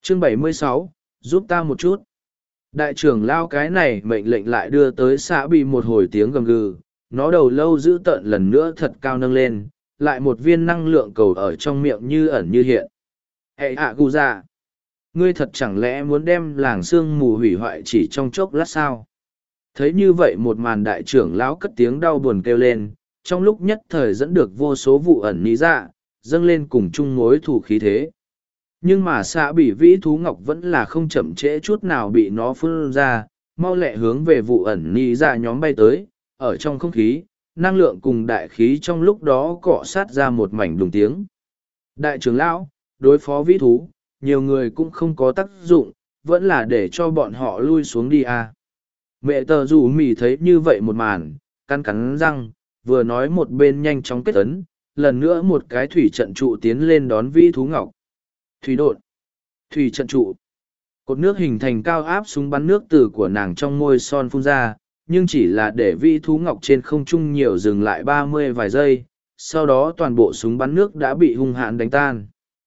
Chương 76, giúp ta một chút. Đại trưởng lao cái này mệnh lệnh lại đưa tới xã bị một hồi tiếng gầm gừ, nó đầu lâu giữ tợn lần nữa thật cao nâng lên, lại một viên năng lượng cầu ở trong miệng như ẩn như hiện. Hệ hạ gu ra. Ngươi thật chẳng lẽ muốn đem làng sương mù hủy hoại chỉ trong chốc lát sao? Thấy như vậy một màn đại trưởng lão cất tiếng đau buồn kêu lên, trong lúc nhất thời dẫn được vô số vụ ẩn ní dạ, dâng lên cùng chung mối thủ khí thế. Nhưng mà xã bị vĩ thú ngọc vẫn là không chậm trễ chút nào bị nó phun ra, mau lẹ hướng về vụ ẩn ní dạ nhóm bay tới, ở trong không khí, năng lượng cùng đại khí trong lúc đó cọ sát ra một mảnh đùng tiếng. Đại trưởng lão, đối phó vĩ thú, nhiều người cũng không có tác dụng, vẫn là để cho bọn họ lui xuống đi à. Mẹ tờ rủ mỉ thấy như vậy một màn, cắn cắn răng, vừa nói một bên nhanh chóng kết ấn, lần nữa một cái thủy trận trụ tiến lên đón vĩ thú ngọc. Thủy đột, thủy trận trụ. Cột nước hình thành cao áp súng bắn nước từ của nàng trong môi son phun ra, nhưng chỉ là để vĩ thú ngọc trên không trung nhiều dừng lại 30 vài giây, sau đó toàn bộ súng bắn nước đã bị hung hãn đánh tan.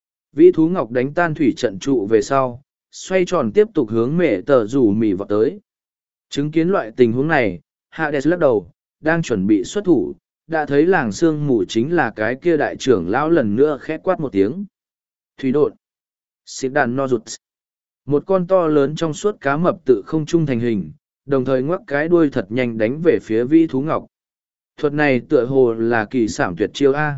Vĩ thú ngọc đánh tan thủy trận trụ về sau, xoay tròn tiếp tục hướng mẹ tờ rủ mỉ vọt tới. Chứng kiến loại tình huống này, Hades lắc đầu, đang chuẩn bị xuất thủ, đã thấy làng sương mù chính là cái kia đại trưởng lão lần nữa khẽ quát một tiếng. Thủy đột. Xịp đàn no rụt. Một con to lớn trong suốt cá mập tự không trung thành hình, đồng thời ngoắc cái đuôi thật nhanh đánh về phía vĩ thú ngọc. Thuật này tựa hồ là kỳ sản tuyệt chiêu A.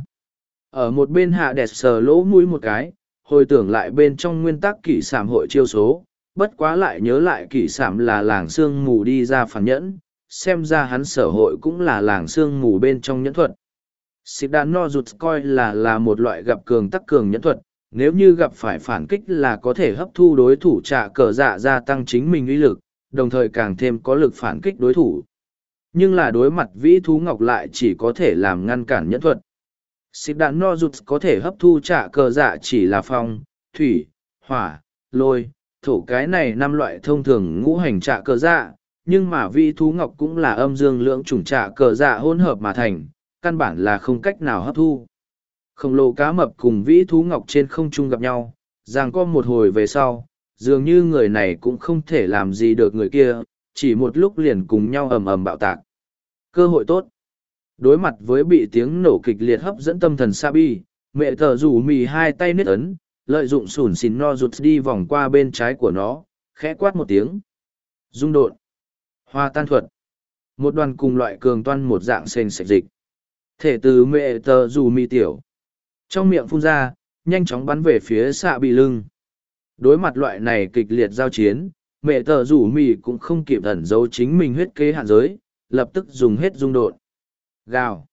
Ở một bên Hades sờ lỗ mũi một cái, hồi tưởng lại bên trong nguyên tắc kỷ sảm hội chiêu số, bất quá lại nhớ lại kỷ sảm là làng sương mù đi ra phản nhẫn, xem ra hắn sở hội cũng là làng sương mù bên trong nhẫn thuật. Xịp đàn no rụt coi là một loại gặp cường tắc cường nhẫn thuật, nếu như gặp phải phản kích là có thể hấp thu đối thủ trả cờ dạ gia tăng chính mình uy lực, đồng thời càng thêm có lực phản kích đối thủ. Nhưng là đối mặt vĩ thú ngọc lại chỉ có thể làm ngăn cản nhẫn thuật. Xịp đạn no rụt có thể hấp thu trả cờ dạ chỉ là phong, thủy, hỏa, lôi, thổ cái này 5 loại thông thường ngũ hành trả cờ dạ, nhưng mà vĩ thú ngọc cũng là âm dương lưỡng chủng trả cờ dạ hỗn hợp mà thành, căn bản là không cách nào hấp thu. Khổng lồ cá mập cùng vĩ thú ngọc trên không trung gặp nhau, giằng co một hồi về sau, dường như người này cũng không thể làm gì được người kia, chỉ một lúc liền cùng nhau ầm ầm bạo tạc. Cơ hội tốt. Đối mặt với bị tiếng nổ kịch liệt hấp dẫn tâm thần Sabi, mẹ thờ rủ mì hai tay nết ấn, lợi dụng sủn xìn no rụt đi vòng qua bên trái của nó, khẽ quát một tiếng. Dung độn. Hoa tan thuật. Một đoàn cùng loại cường toan một dạng sền sạch dịch. Thể từ mẹ thờ rủ mì tiểu. Trong miệng phun ra, nhanh chóng bắn về phía Sabi lưng. Đối mặt loại này kịch liệt giao chiến, mẹ thờ rủ mì cũng không kịp ẩn giấu chính mình huyết kế hạn giới, lập tức dùng hết dung độn. Gào.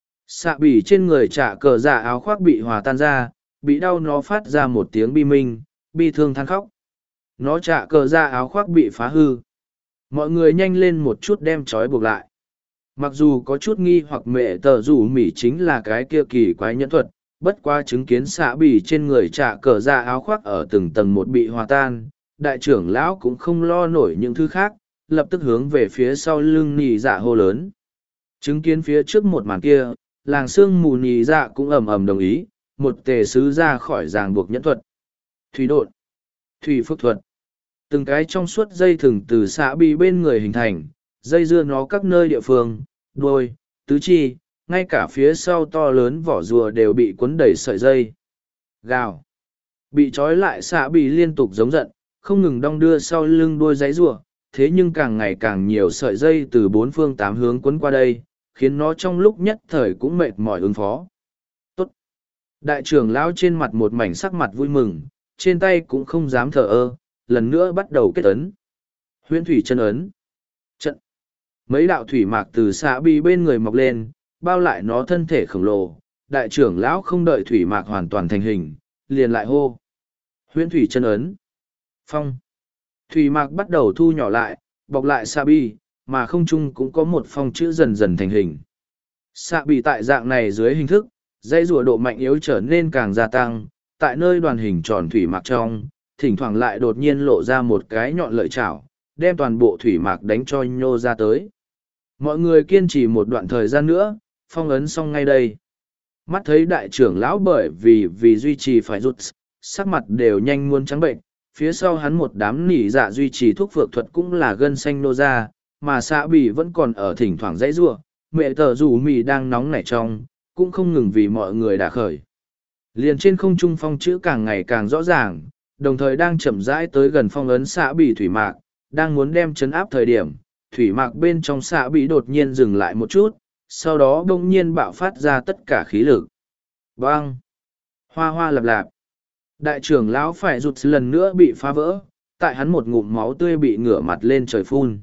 Xạ bỉ trên người trả cờ dạ áo khoác bị hòa tan ra, bị đau nó phát ra một tiếng bi minh, bi thương than khóc. Nó trả cờ dạ áo khoác bị phá hư. Mọi người nhanh lên một chút đem trói buộc lại. Mặc dù có chút nghi hoặc mẹ tờ rủ mỉ chính là cái kia kỳ quái nhẫn thuật, bất qua chứng kiến xạ bỉ trên người trả cờ dạ áo khoác ở từng tầng một bị hòa tan, đại trưởng lão cũng không lo nổi những thứ khác, lập tức hướng về phía sau lưng nỉ dạ hô lớn. Chứng kiến phía trước một màn kia, làng sương mù nhì dạ cũng ầm ầm đồng ý, một tề sứ ra khỏi ràng buộc nhẫn thuật. Thủy độn, thủy phước thuật. Từng cái trong suốt dây thừng từ xã bi bên người hình thành, dây dưa nó các nơi địa phương, đuôi, tứ chi, ngay cả phía sau to lớn vỏ rùa đều bị cuốn đầy sợi dây. Gào. Bị trói lại xã bi liên tục giống giận, không ngừng đong đưa sau lưng đuôi giấy rùa, thế nhưng càng ngày càng nhiều sợi dây từ 4 phương 8 hướng quấn qua đây, khiến nó trong lúc nhất thời cũng mệt mỏi ứng phó. Tốt! Đại trưởng lão trên mặt một mảnh sắc mặt vui mừng, trên tay cũng không dám thờ ơ, lần nữa bắt đầu kết ấn. Huyễn thủy chân ấn. Trận. Mấy đạo thủy mạc từ xã bi bên người mọc lên, bao lại nó thân thể khổng lồ. Đại trưởng lão không đợi thủy mạc hoàn toàn thành hình, liền lại hô. Huyễn thủy chân ấn. Phong. Thủy mạc bắt đầu thu nhỏ lại, bọc lại xã bi, mà không chung cũng có một phong chữ dần dần thành hình. Xạ bị tại dạng này dưới hình thức, dây rùa độ mạnh yếu trở nên càng gia tăng, tại nơi đoàn hình tròn thủy mạc trong, thỉnh thoảng lại đột nhiên lộ ra một cái nhọn lợi chảo, đem toàn bộ thủy mạc đánh cho nhô ra tới. Mọi người kiên trì một đoạn thời gian nữa, phong ấn xong ngay đây. Mắt thấy đại trưởng lão bởi vì duy trì phải rút, sắc mặt đều nhanh muốn trắng bệnh, phía sau hắn một đám nỉ dạ duy trì thuốc phược thuật cũng là gân xanh nô ra, mà xạ bỉ vẫn còn ở thỉnh thoảng dãy giụa, mẹ tờ rủ mì đang nóng nảy trong, cũng không ngừng vì mọi người đã khởi. Liền trên không trung phong chữ càng ngày càng rõ ràng, đồng thời đang chậm rãi tới gần phong ấn xạ bỉ thủy mạc, đang muốn đem chấn áp thời điểm, thủy mạc bên trong xạ bỉ đột nhiên dừng lại một chút, sau đó bỗng nhiên bạo phát ra tất cả khí lực. Bang! Hoa hoa lạp lạp. Đại trưởng lão phải rụt lần nữa bị phá vỡ, tại hắn một ngụm máu tươi bị ngửa mặt lên trời phun.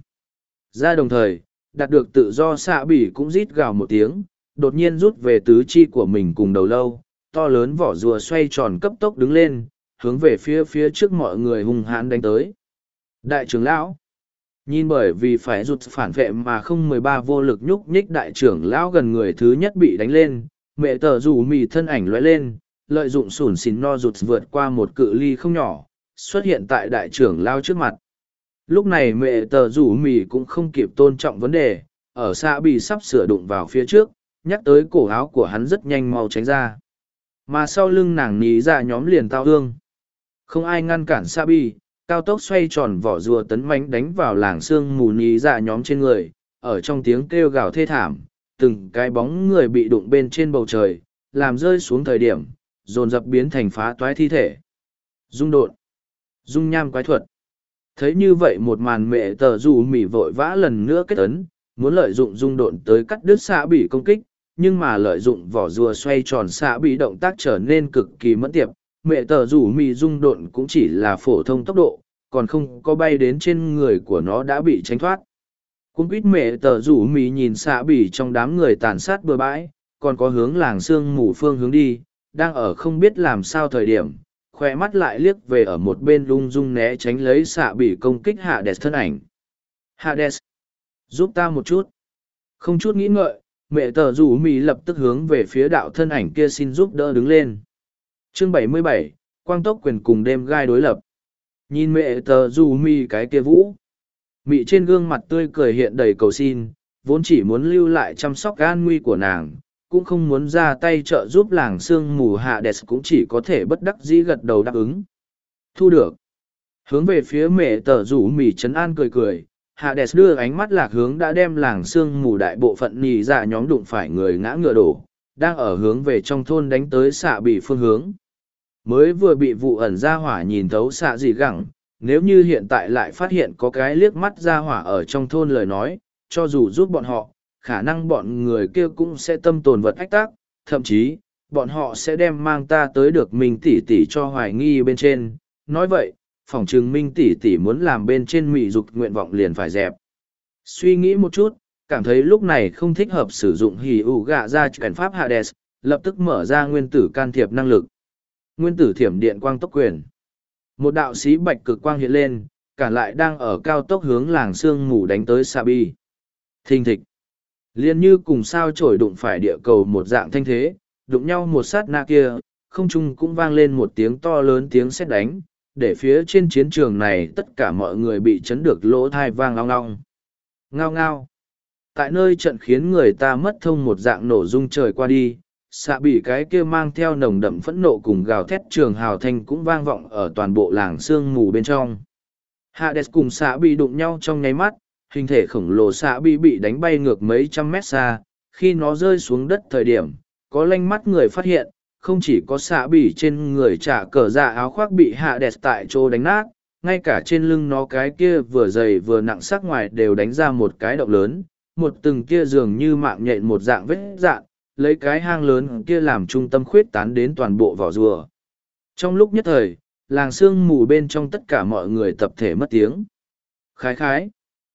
Ra đồng thời, đạt được tự do xạ bỉ cũng rít gào một tiếng, đột nhiên rút về tứ chi của mình cùng đầu lâu, to lớn vỏ rùa xoay tròn cấp tốc đứng lên, hướng về phía trước mọi người hung hãn đánh tới. Đại trưởng lão, nhìn bởi vì phải rụt phản vệ mà không 13 vô lực nhúc nhích đại trưởng lão gần người thứ nhất bị đánh lên, mẹ tờ rủ mì thân ảnh lóe lên, lợi dụng sủn xìn no rụt vượt qua một cự ly không nhỏ, xuất hiện tại đại trưởng lão trước mặt. Lúc này mẹ tờ rủ mì cũng không kịp tôn trọng vấn đề, ở xa bị sắp sửa đụng vào phía trước, nhắc tới cổ áo của hắn rất nhanh mau tránh ra. Mà sau lưng nàng ní ra nhóm liền tao hương. Không ai ngăn cản Sabi, cao tốc xoay tròn vỏ rùa tấn mánh đánh vào làng xương mù ní ra nhóm trên người, ở trong tiếng kêu gào thê thảm, từng cái bóng người bị đụng bên trên bầu trời, làm rơi xuống thời điểm, dồn dập biến thành phá toái thi thể. Dung độn, dung nham quái thuật. Thấy như vậy một màn mẹ tờ dù mỉ vội vã lần nữa kết ấn, muốn lợi dụng dung độn tới cắt đứt xạ bị công kích, nhưng mà lợi dụng vỏ rùa xoay tròn xạ bị động tác trở nên cực kỳ mẫn tiệp. Mẹ tờ rủ mì dung độn cũng chỉ là phổ thông tốc độ, còn không có bay đến trên người của nó đã bị tránh thoát. Cũng biết mẹ tờ rủ mì nhìn xạ bỉ trong đám người tàn sát bừa bãi, còn có hướng làng sương mù phương hướng đi, đang ở không biết làm sao thời điểm, khoe mắt lại liếc về ở một bên lung dung né tránh lấy xạ bỉ công kích Hades thân ảnh. Hades, giúp ta một chút. Không chút nghĩ ngợi, mẹ tờ rủ mì lập tức hướng về phía đạo thân ảnh kia xin giúp đỡ đứng lên. Chương 77, Quang tốc quyền cùng đêm gai đối lập. Nhìn mẹ tờ rủ mì cái kia vũ. Mị trên gương mặt tươi cười hiện đầy cầu xin, vốn chỉ muốn lưu lại chăm sóc an nguy của nàng, cũng không muốn ra tay trợ giúp làng sương mù Hades cũng chỉ có thể bất đắc dĩ gật đầu đáp ứng. Thu được. Hướng về phía mẹ tờ rủ mì trấn an cười cười, Hades đưa ánh mắt lạc hướng đã đem làng sương mù đại bộ phận nhì ra nhóm đụng phải người ngã ngựa đổ, đang ở hướng về trong thôn đánh tới xạ bị phương hướng. Mới vừa bị vụ ẩn ra hỏa nhìn thấu xạ gì gẳng, nếu như hiện tại lại phát hiện có cái liếc mắt ra hỏa ở trong thôn lời nói, cho dù giúp bọn họ, khả năng bọn người kia cũng sẽ tâm tồn vật ách tác, thậm chí, bọn họ sẽ đem mang ta tới được Minh tỷ tỷ cho hoài nghi bên trên. Nói vậy, phỏng chừng Minh tỷ tỷ muốn làm bên trên mị dục nguyện vọng liền phải dẹp. Suy nghĩ một chút, cảm thấy lúc này không thích hợp sử dụng hỉ ủ gạ ra chuyển pháp Hades, lập tức mở ra nguyên tử can thiệp năng lực. Nguyên tử thiểm điện quang tốc quyền. Một đạo sĩ bạch cực quang hiện lên, cản lại đang ở cao tốc hướng làng sương mù đánh tới Sabi. Thình thịch. Liên như cùng sao trổi đụng phải địa cầu một dạng thanh thế, đụng nhau một sát na kia, không trung cũng vang lên một tiếng to lớn tiếng sét đánh, để phía trên chiến trường này tất cả mọi người bị chấn được lỗ thai vang long long. Ngao ngao. Tại nơi trận khiến người ta mất thông một dạng nổ rung trời qua đi, xạ bị cái kia mang theo nồng đậm phẫn nộ cùng gào thét trường hào thanh cũng vang vọng ở toàn bộ làng sương mù bên trong. Hades cùng xạ bị đụng nhau trong nháy mắt, hình thể khổng lồ xạ bị đánh bay ngược mấy trăm mét xa, khi nó rơi xuống đất thời điểm, có lanh mắt người phát hiện, không chỉ có xạ bị trên người trả cờ dạ áo khoác bị Hades tại chỗ đánh nát, ngay cả trên lưng nó cái kia vừa dày vừa nặng sắc ngoài đều đánh ra một cái động lớn, một từng kia dường như mạng nhện một dạng vết dạn, lấy cái hang lớn kia làm trung tâm khuyết tán đến toàn bộ vỏ rùa. Trong lúc nhất thời, làng sương mù bên trong tất cả mọi người tập thể mất tiếng. Khái khái.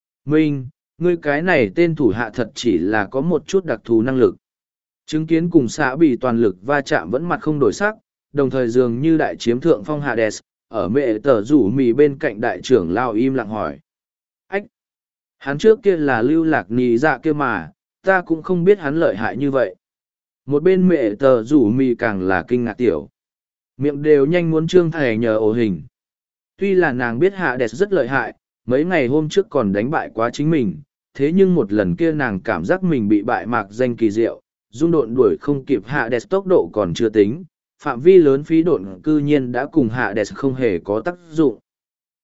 Minh, ngươi cái này tên thủ hạ thật chỉ là có một chút đặc thù năng lực. Chứng kiến cùng xã bị toàn lực va chạm vẫn mặt không đổi sắc, đồng thời dường như đại chiếm thượng phong Hades, ở mẹ tờ rủ mì bên cạnh đại trưởng lao im lặng hỏi. Ách! Hắn trước kia là lưu lạc nì dạ kia mà, ta cũng không biết hắn lợi hại như vậy. Một bên mẹ tờ rủ mì càng là kinh ngạc tiểu. Miệng đều nhanh muốn trương thầy nhờ ổ hình. Tuy là nàng biết Hades rất lợi hại, mấy ngày hôm trước còn đánh bại quá chính mình, thế nhưng một lần kia nàng cảm giác mình bị bại mạc danh kỳ diệu, dung độn đuổi không kịp Hades tốc độ còn chưa tính, phạm vi lớn phí độn cư nhiên đã cùng Hades không hề có tác dụng.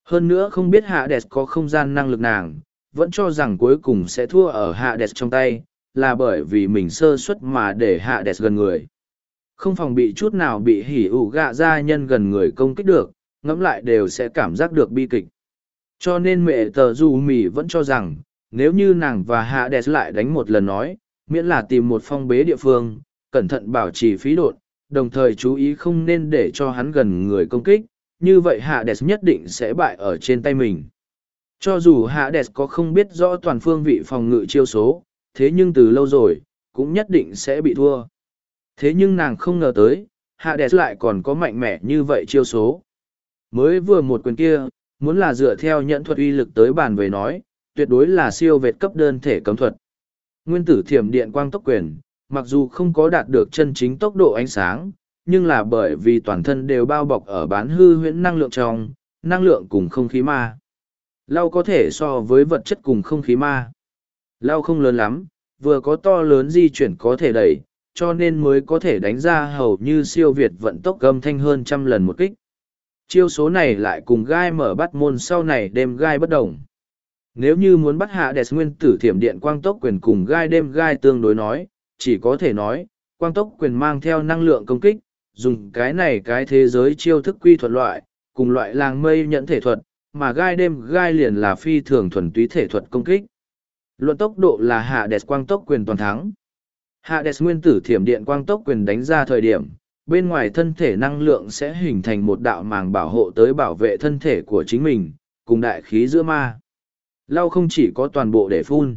Hơn nữa không biết Hades có không gian năng lực nàng, vẫn cho rằng cuối cùng sẽ thua ở Hades trong tay, là bởi vì mình sơ suất mà để Hades gần người. Không phòng bị chút nào bị hỉ ủ gạ gia nhân gần người công kích được, ngẫm lại đều sẽ cảm giác được bi kịch. Cho nên mẹ tờ dù mì vẫn cho rằng, nếu như nàng và Hades lại đánh một lần nói, miễn là tìm một phong bế địa phương, cẩn thận bảo trì phí độn, đồng thời chú ý không nên để cho hắn gần người công kích, như vậy Hades nhất định sẽ bại ở trên tay mình. Cho dù Hades có không biết rõ toàn phương vị phòng ngự chiêu số, thế nhưng từ lâu rồi, cũng nhất định sẽ bị thua. Thế nhưng nàng không ngờ tới, Hades lại còn có mạnh mẽ như vậy chiêu số. Mới vừa một quyền kia, muốn là dựa theo nhận thuật uy lực tới bàn về nói, tuyệt đối là siêu vệt cấp đơn thể cấm thuật. Nguyên tử thiểm điện quang tốc quyền, mặc dù không có đạt được chân chính tốc độ ánh sáng, nhưng là bởi vì toàn thân đều bao bọc ở bán hư huyễn năng lượng trong, năng lượng cùng không khí ma. Lau có thể so với vật chất cùng không khí ma. Lau không lớn lắm, vừa có to lớn di chuyển có thể đẩy, cho nên mới có thể đánh ra hầu như siêu việt vận tốc âm thanh hơn trăm lần một kích. Chiêu số này lại cùng gai mở bắt môn sau này đêm gai bất đồng. Nếu như muốn bắt Hades nguyên tử thiểm điện quang tốc quyền cùng gai đêm gai tương đối nói, chỉ có thể nói, quang tốc quyền mang theo năng lượng công kích, dùng cái này cái thế giới chiêu thức quy thuật loại, cùng loại làng mây nhận thể thuật, mà gai đêm gai liền là phi thường thuần túy thể thuật công kích. Luận tốc độ là Hades quang tốc quyền toàn thắng. Hades nguyên tử thiểm điện quang tốc quyền đánh ra thời điểm, bên ngoài thân thể năng lượng sẽ hình thành một đạo màng bảo hộ tới bảo vệ thân thể của chính mình, cùng đại khí giữa ma. Lau không chỉ có toàn bộ để phun.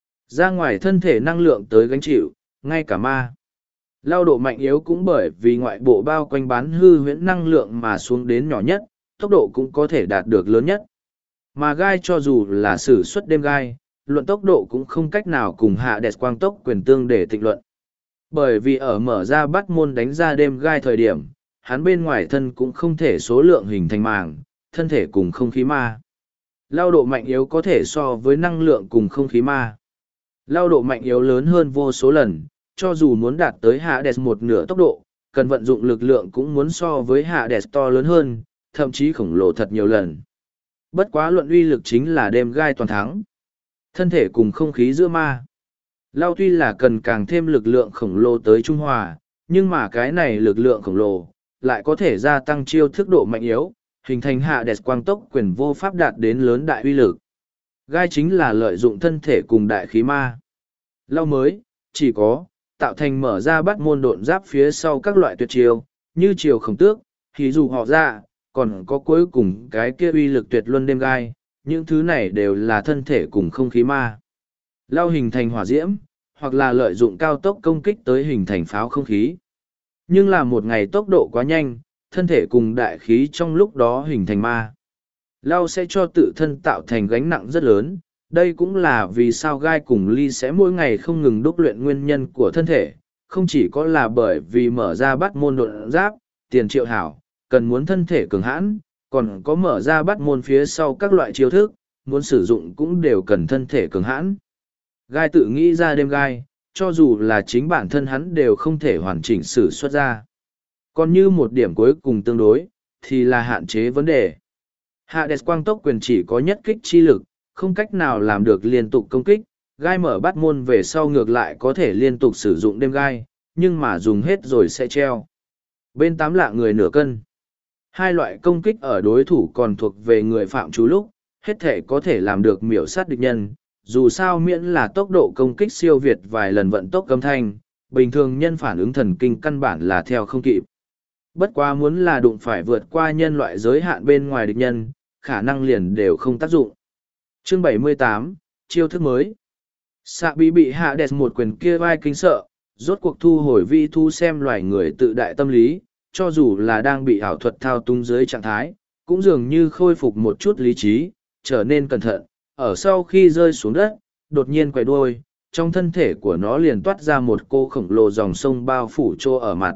Ra ngoài thân thể năng lượng tới gánh chịu, ngay cả ma. Lau độ mạnh yếu cũng bởi vì ngoại bộ bao quanh bán hư huyễn năng lượng mà xuống đến nhỏ nhất, tốc độ cũng có thể đạt được lớn nhất. Mà gai cho dù là sử xuất đêm gai, luận tốc độ cũng không cách nào cùng Hades quang tốc quyền tương để tịnh luận. Bởi vì ở mở ra bắt môn đánh ra đêm gai thời điểm, hắn bên ngoài thân cũng không thể số lượng hình thành màng, thân thể cùng không khí ma. Lao độ mạnh yếu có thể so với năng lượng cùng không khí ma. Lao độ mạnh yếu lớn hơn vô số lần, cho dù muốn đạt tới Hades một nửa tốc độ, cần vận dụng lực lượng cũng muốn so với Hades to lớn hơn, thậm chí khổng lồ thật nhiều lần. Bất quá luận uy lực chính là đêm gai toàn thắng. Thân thể cùng không khí giữa ma. Lao tuy là cần càng thêm lực lượng khổng lồ tới trung hòa, nhưng mà cái này lực lượng khổng lồ, lại có thể gia tăng chiêu thức độ mạnh yếu, hình thành Hades quang tốc quyền vô pháp đạt đến lớn đại uy lực. Gai chính là lợi dụng thân thể cùng đại khí ma. Lao mới, chỉ có, tạo thành mở ra bắt môn độn giáp phía sau các loại tuyệt chiêu, như chiều khổng tước, thì dù họ ra, còn có cuối cùng cái kia uy lực tuyệt luân đêm gai, những thứ này đều là thân thể cùng không khí ma. Lao hình thành hỏa diễm, hoặc là lợi dụng cao tốc công kích tới hình thành pháo không khí. Nhưng là một ngày tốc độ quá nhanh, thân thể cùng đại khí trong lúc đó hình thành ma. Lao sẽ cho tự thân tạo thành gánh nặng rất lớn, đây cũng là vì sao gai cùng ly sẽ mỗi ngày không ngừng đúc luyện nguyên nhân của thân thể, không chỉ có là bởi vì mở ra bắt môn độn giáp, tiền triệu hảo, cần muốn thân thể cường hãn, còn có mở ra bắt môn phía sau các loại chiêu thức, muốn sử dụng cũng đều cần thân thể cường hãn. Gai tự nghĩ ra đêm gai, cho dù là chính bản thân hắn đều không thể hoàn chỉnh sử xuất ra. Còn như một điểm cuối cùng tương đối, thì là hạn chế vấn đề. Hades quang tốc quyền chỉ có nhất kích chi lực, không cách nào làm được liên tục công kích, gai mở bắt môn về sau ngược lại có thể liên tục sử dụng đêm gai, nhưng mà dùng hết rồi sẽ treo. Bên tám lạ người nửa cân. Hai loại công kích ở đối thủ còn thuộc về người phạm trú lúc, hết thể có thể làm được miểu sát địch nhân, dù sao miễn là tốc độ công kích siêu việt vài lần vận tốc âm thanh, bình thường nhân phản ứng thần kinh căn bản là theo không kịp. Bất quá muốn là đụng phải vượt qua nhân loại giới hạn bên ngoài địch nhân, khả năng liền đều không tác dụng. Chương 78, chiêu thức mới. Xạ bị Hades một quyền kia vai kinh sợ, rốt cuộc thu hồi vi thu xem loài người tự đại tâm lý, cho dù là đang bị ảo thuật thao túng dưới trạng thái, cũng dường như khôi phục một chút lý trí, trở nên cẩn thận, ở sau khi rơi xuống đất, đột nhiên quay đuôi, trong thân thể của nó liền toát ra một cô khổng lồ dòng sông bao phủ trô ở mặt.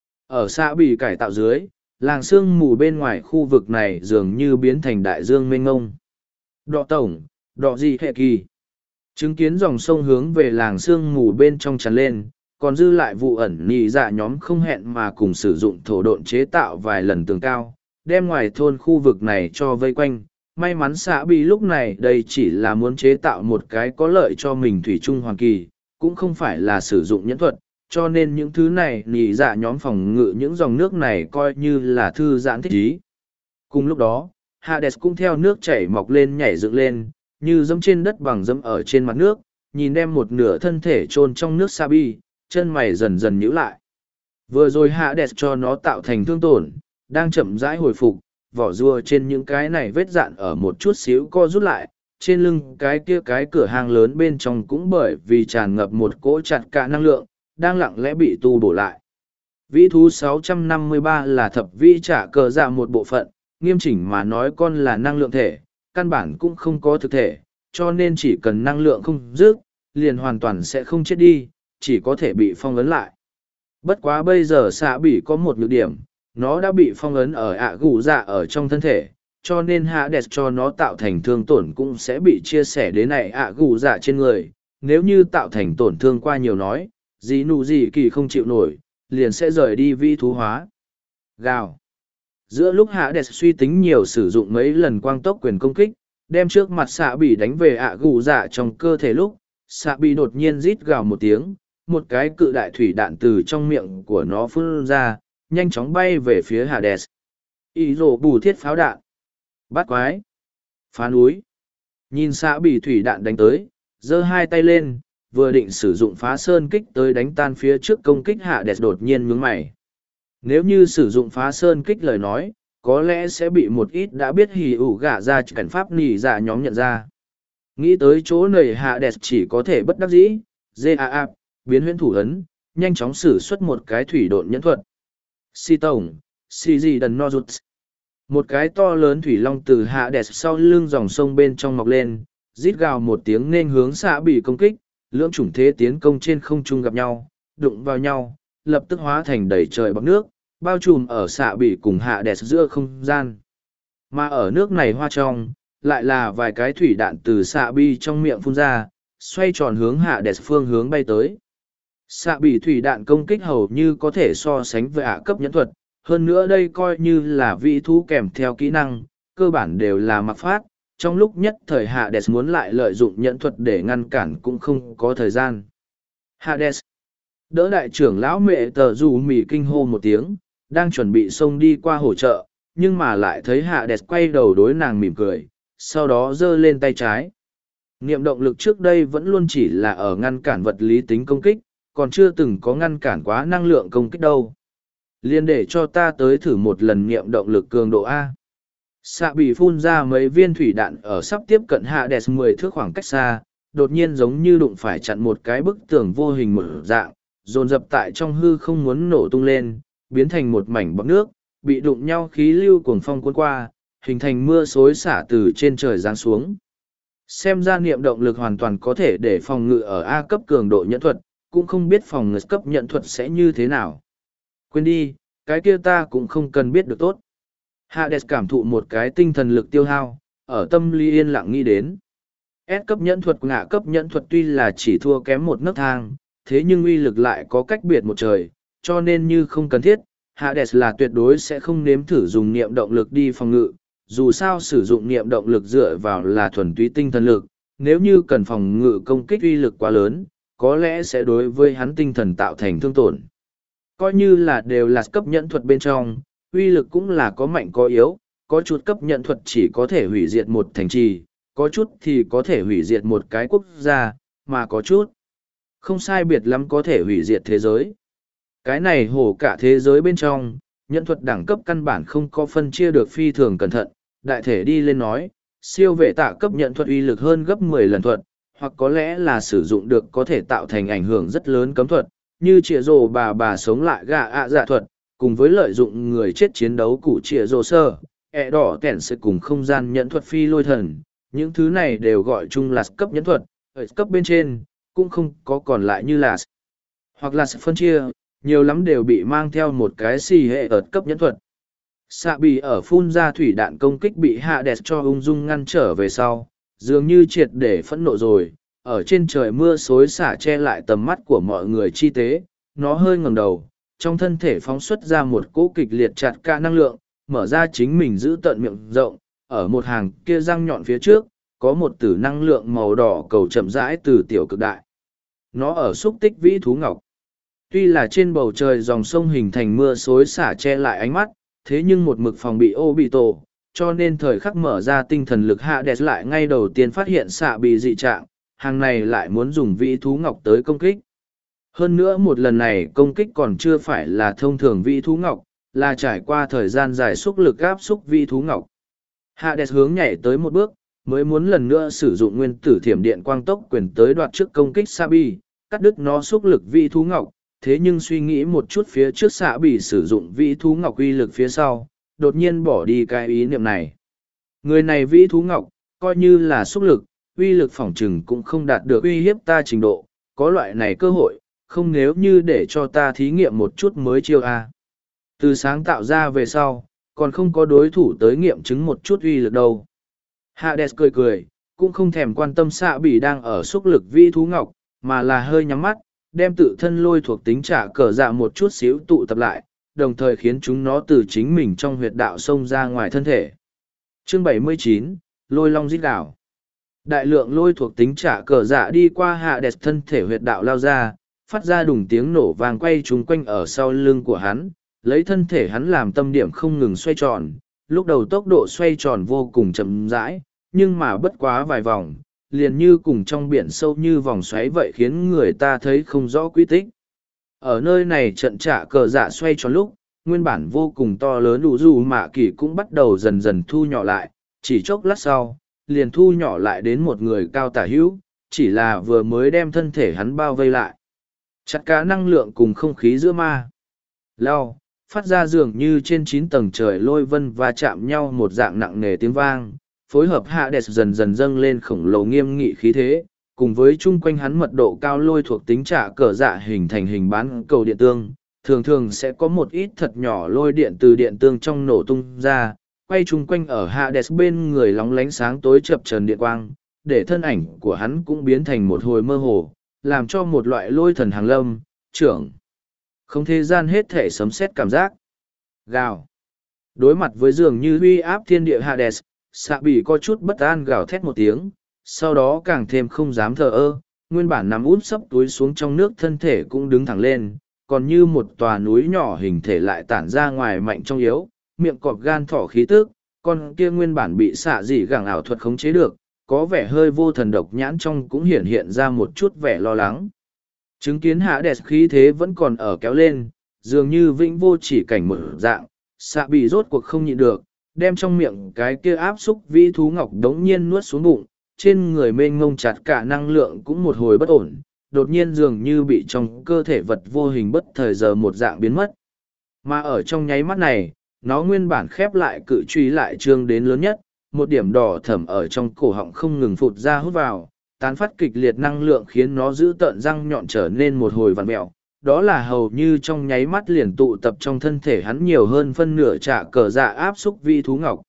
Ở xã bị cải tạo dưới, làng sương mù bên ngoài khu vực này dường như biến thành đại dương mênh ngông. Đọ tổng, đọ gì hệ kỳ. Chứng kiến dòng sông hướng về làng sương mù bên trong tràn lên, còn dư lại vụ ẩn nhị dạ nhóm không hẹn mà cùng sử dụng thổ độn chế tạo vài lần tường cao, đem ngoài thôn khu vực này cho vây quanh, may mắn xạ bị lúc này đây chỉ là muốn chế tạo một cái có lợi cho mình thủy chung hoàng kỳ, cũng không phải là sử dụng nhẫn thuật, cho nên những thứ này nỉ dạ nhóm phòng ngự những dòng nước này coi như là thư giãn thích ý. Cùng lúc đó, Hades cũng theo nước chảy mọc lên nhảy dựng lên, như dẫm trên đất bằng dẫm ở trên mặt nước, nhìn đem một nửa thân thể chôn trong nước Sabi, chân mày dần dần nhíu lại. Vừa rồi Hades cho nó tạo thành thương tổn, đang chậm rãi hồi phục, vỏ rùa trên những cái này vết dạn ở một chút xíu co rút lại, trên lưng cái kia cái cửa hàng lớn bên trong cũng bởi vì tràn ngập một cỗ chặt cả năng lượng, đang lặng lẽ bị tu bổ lại. Vĩ thú 653 là thập vĩ trả cờ dạ một bộ phận, nghiêm chỉnh mà nói con là năng lượng thể, căn bản cũng không có thực thể, cho nên chỉ cần năng lượng không dứt, liền hoàn toàn sẽ không chết đi, chỉ có thể bị phong ấn lại. Bất quá bây giờ xạ bị có một nhược điểm, nó đã bị phong ấn ở ạ gù dạ ở trong thân thể, cho nên Hades cho nó tạo thành thương tổn cũng sẽ bị chia sẻ đến này ạ gù dạ trên người. Nếu như tạo thành tổn thương qua nhiều nói, gì nụ gì kỳ không chịu nổi, liền sẽ rời đi vĩ thú hóa. Gào. Giữa lúc Hades suy tính nhiều sử dụng mấy lần quang tốc quyền công kích, đem trước mặt xạ bị đánh về ạ gù dạ trong cơ thể lúc, xạ bị đột nhiên rít gào một tiếng, một cái cự đại thủy đạn từ trong miệng của nó phun ra, nhanh chóng bay về phía Hades. Ý rổ bù thiết pháo đạn. Bắt quái. Phá núi. Nhìn xạ bị thủy đạn đánh tới, giơ hai tay lên, vừa định sử dụng phá sơn kích tới đánh tan phía trước công kích Hades đột nhiên nhướng mày. Nếu như sử dụng phá sơn kích lời nói, có lẽ sẽ bị một ít đã biết hì ủ gả ra cảnh pháp nỉ dạ nhóm nhận ra. Nghĩ tới chỗ này Hades chỉ có thể bất đắc dĩ, GAA, biến huyễn thủ ấn, nhanh chóng sử xuất một cái thủy độn nhẫn thuật. Si tổng, si gì đần no rút. Một cái to lớn thủy long từ Hades sau lưng dòng sông bên trong mọc lên, rít gào một tiếng nên hướng xạ bị công kích, lưỡng chủng thế tiến công trên không trung gặp nhau, đụng vào nhau, lập tức hóa thành đầy trời bọt nước, bao trùm ở xạ bị cùng Hades giữa không gian. Mà ở nước này hoa trong, lại là vài cái thủy đạn từ xạ bị trong miệng phun ra, xoay tròn hướng Hades phương hướng bay tới. Xạ bị thủy đạn công kích hầu như có thể so sánh với ạ cấp nhẫn thuật, hơn nữa đây coi như là vị thú kèm theo kỹ năng, cơ bản đều là mặc phát, trong lúc nhất thời Hades muốn lại lợi dụng nhẫn thuật để ngăn cản cũng không có thời gian. Hades đỡ đại trưởng lão mẹ tờ dù mỉ kinh hô một tiếng, đang chuẩn bị xông đi qua hỗ trợ, nhưng mà lại thấy Hades quay đầu đối nàng mỉm cười, sau đó giơ lên tay trái. Niệm động lực trước đây vẫn luôn chỉ là ở ngăn cản vật lý tính công kích, còn chưa từng có ngăn cản quá năng lượng công kích đâu. Liên để cho ta tới thử một lần niệm động lực cường độ A. Xạ bị phun ra mấy viên thủy đạn ở sắp tiếp cận Hades 10 thước khoảng cách xa, đột nhiên giống như đụng phải chặn một cái bức tường vô hình mở dạng, dồn dập tại trong hư không muốn nổ tung lên, biến thành một mảnh bọt nước, bị đụng nhau khí lưu cuồng phong cuốn qua, hình thành mưa xối xả từ trên trời giáng xuống. Xem ra niệm động lực hoàn toàn có thể để phòng ngự ở A cấp cường độ nhẫn thuật, cũng không biết phòng ngự cấp nhẫn thuật sẽ như thế nào. Quên đi, cái kia ta cũng không cần biết được tốt. Hades cảm thụ một cái tinh thần lực tiêu hao, ở tâm lý yên lặng nghĩ đến. S cấp nhẫn thuật ngạ cấp nhẫn thuật tuy là chỉ thua kém một nấc thang, thế nhưng uy lực lại có cách biệt một trời, cho nên như không cần thiết, Hades là tuyệt đối sẽ không nếm thử dùng niệm động lực đi phòng ngự, dù sao sử dụng niệm động lực dựa vào là thuần túy tinh thần lực, nếu như cần phòng ngự công kích uy lực quá lớn, có lẽ sẽ đối với hắn tinh thần tạo thành thương tổn. Coi như là đều là cấp nhẫn thuật bên trong, uy lực cũng là có mạnh có yếu, có chút cấp nhẫn thuật chỉ có thể hủy diệt một thành trì, có chút thì có thể hủy diệt một cái quốc gia, mà có chút không sai biệt lắm có thể hủy diệt thế giới. Cái này hổ cả thế giới bên trong, nhẫn thuật đẳng cấp căn bản không có phân chia được phi thường cẩn thận, đại thể đi lên nói, siêu vệ tạ cấp nhẫn thuật uy lực hơn gấp 10 lần thuật, hoặc có lẽ là sử dụng được có thể tạo thành ảnh hưởng rất lớn cấm thuật, như chĩa rồ bà sống lại gà ạ dạ thuật, cùng với lợi dụng người chết chiến đấu cụ chĩa rồ sơ, đỏ kẻn sẽ cùng không gian nhẫn thuật phi lôi thần, những thứ này đều gọi chung là cấp nhẫn thuật, ở cấp bên trên, cũng không có còn lại như là hoặc là phân chia, nhiều lắm đều bị mang theo một cái xì hệ ở cấp nhẫn thuật. Xạ bị ở phun ra thủy đạn công kích bị Hades cho ung dung ngăn trở về sau, dường như triệt để phẫn nộ rồi, ở trên trời mưa xối xả che lại tầm mắt của mọi người chi tế, nó hơi ngẩng đầu, trong thân thể phóng xuất ra một cỗ kịch liệt chặt ca năng lượng, mở ra chính mình giữ tận miệng rộng, ở một hàng kia răng nhọn phía trước, có một tử năng lượng màu đỏ cầu chậm rãi từ tiểu cực đại. Nó ở xúc tích vĩ thú ngọc. Tuy là trên bầu trời dòng sông hình thành mưa xối xả che lại ánh mắt, thế nhưng một mực phòng bị ô bị tổ, cho nên thời khắc mở ra tinh thần lực Hades lại ngay đầu tiên phát hiện xạ bị dị trạng, hàng này lại muốn dùng vĩ thú ngọc tới công kích. Hơn nữa một lần này công kích còn chưa phải là thông thường vĩ thú ngọc, là trải qua thời gian dài xúc lực áp xúc vĩ thú ngọc. Hades hướng nhảy tới một bước, mới muốn lần nữa sử dụng nguyên tử thiểm điện quang tốc quyền tới đoạt trước công kích Sabi, cắt đứt nó xúc lực vĩ thú ngọc, thế nhưng suy nghĩ một chút phía trước Sabi sử dụng vĩ thú ngọc uy lực phía sau, đột nhiên bỏ đi cái ý niệm này. Người này vĩ thú ngọc, coi như là xúc lực, uy lực phỏng chừng cũng không đạt được uy hiếp ta trình độ, có loại này cơ hội, không nếu như để cho ta thí nghiệm một chút mới chiêu a. Từ sáng tạo ra về sau, còn không có đối thủ tới nghiệm chứng một chút uy lực đâu. Hades cười cười, cũng không thèm quan tâm xạ bỉ đang ở xúc lực vĩ thú ngọc, mà là hơi nhắm mắt, đem tự thân lôi thuộc tính trả cờ dạ một chút xíu tụ tập lại, đồng thời khiến chúng nó từ chính mình trong huyệt đạo xông ra ngoài thân thể. Chương 79, Lôi long rít gào. Đại lượng lôi thuộc tính trả cờ dạ đi qua Hades thân thể huyệt đạo lao ra, phát ra đùng tiếng nổ vàng quay trúng quanh ở sau lưng của hắn, lấy thân thể hắn làm tâm điểm không ngừng xoay tròn. Lúc đầu tốc độ xoay tròn vô cùng chậm rãi, nhưng mà bất quá vài vòng, liền như cùng trong biển sâu như vòng xoáy vậy khiến người ta thấy không rõ quy tích. Ở nơi này trận trả cờ dạ xoay tròn lúc, nguyên bản vô cùng to lớn đủ dù mạ kỳ cũng bắt đầu dần dần thu nhỏ lại, chỉ chốc lát sau, liền thu nhỏ lại đến một người cao tả hữu, chỉ là vừa mới đem thân thể hắn bao vây lại. Chặt cả năng lượng cùng không khí giữa ma. Lao, phát ra dường như trên 9 tầng trời lôi vân và chạm nhau một dạng nặng nề tiếng vang, phối hợp Hades dần dần dâng lên khổng lồ nghiêm nghị khí thế, cùng với chung quanh hắn mật độ cao lôi thuộc tính trả cờ dạ hình thành hình bán cầu điện tương, thường thường sẽ có một ít thật nhỏ lôi điện từ điện tương trong nổ tung ra, quay chung quanh ở Hades bên người lóng lánh sáng tối chập chờn điện quang, để thân ảnh của hắn cũng biến thành một hồi mơ hồ, làm cho một loại lôi thần hàng lâm, trưởng. Không thế gian hết thể sấm sét cảm giác. Gào. Đối mặt với dường như uy áp thiên địa Hades, xạ bỉ có chút bất an gào thét một tiếng, sau đó càng thêm không dám thờ ơ, nguyên bản nằm úp sấp túi xuống trong nước thân thể cũng đứng thẳng lên, còn như một tòa núi nhỏ hình thể lại tản ra ngoài mạnh trong yếu, miệng cọp gan thỏ khí tức, con kia nguyên bản bị xạ dị gẳng ảo thuật khống chế được, có vẻ hơi vô thần độc nhãn trong cũng hiển hiện ra một chút vẻ lo lắng. Chứng kiến Hades khí thế vẫn còn ở kéo lên, dường như vĩnh vô chỉ cảnh một dạng, xạ bị rốt cuộc không nhịn được, đem trong miệng cái kia áp xúc vĩ thú ngọc đống nhiên nuốt xuống bụng, trên người mênh ngông chặt cả năng lượng cũng một hồi bất ổn, đột nhiên dường như bị trong cơ thể vật vô hình bất thời giờ một dạng biến mất. Mà ở trong nháy mắt này, nó nguyên bản khép lại cự truy lại trương đến lớn nhất, một điểm đỏ thẫm ở trong cổ họng không ngừng phụt ra hút vào, tán phát kịch liệt năng lượng khiến nó giữ tợn răng nhọn trở nên một hồi vằn mẹo. Đó là hầu như trong nháy mắt liền tụ tập trong thân thể hắn nhiều hơn phân nửa trả cờ dạ áp xúc vi thú ngọc.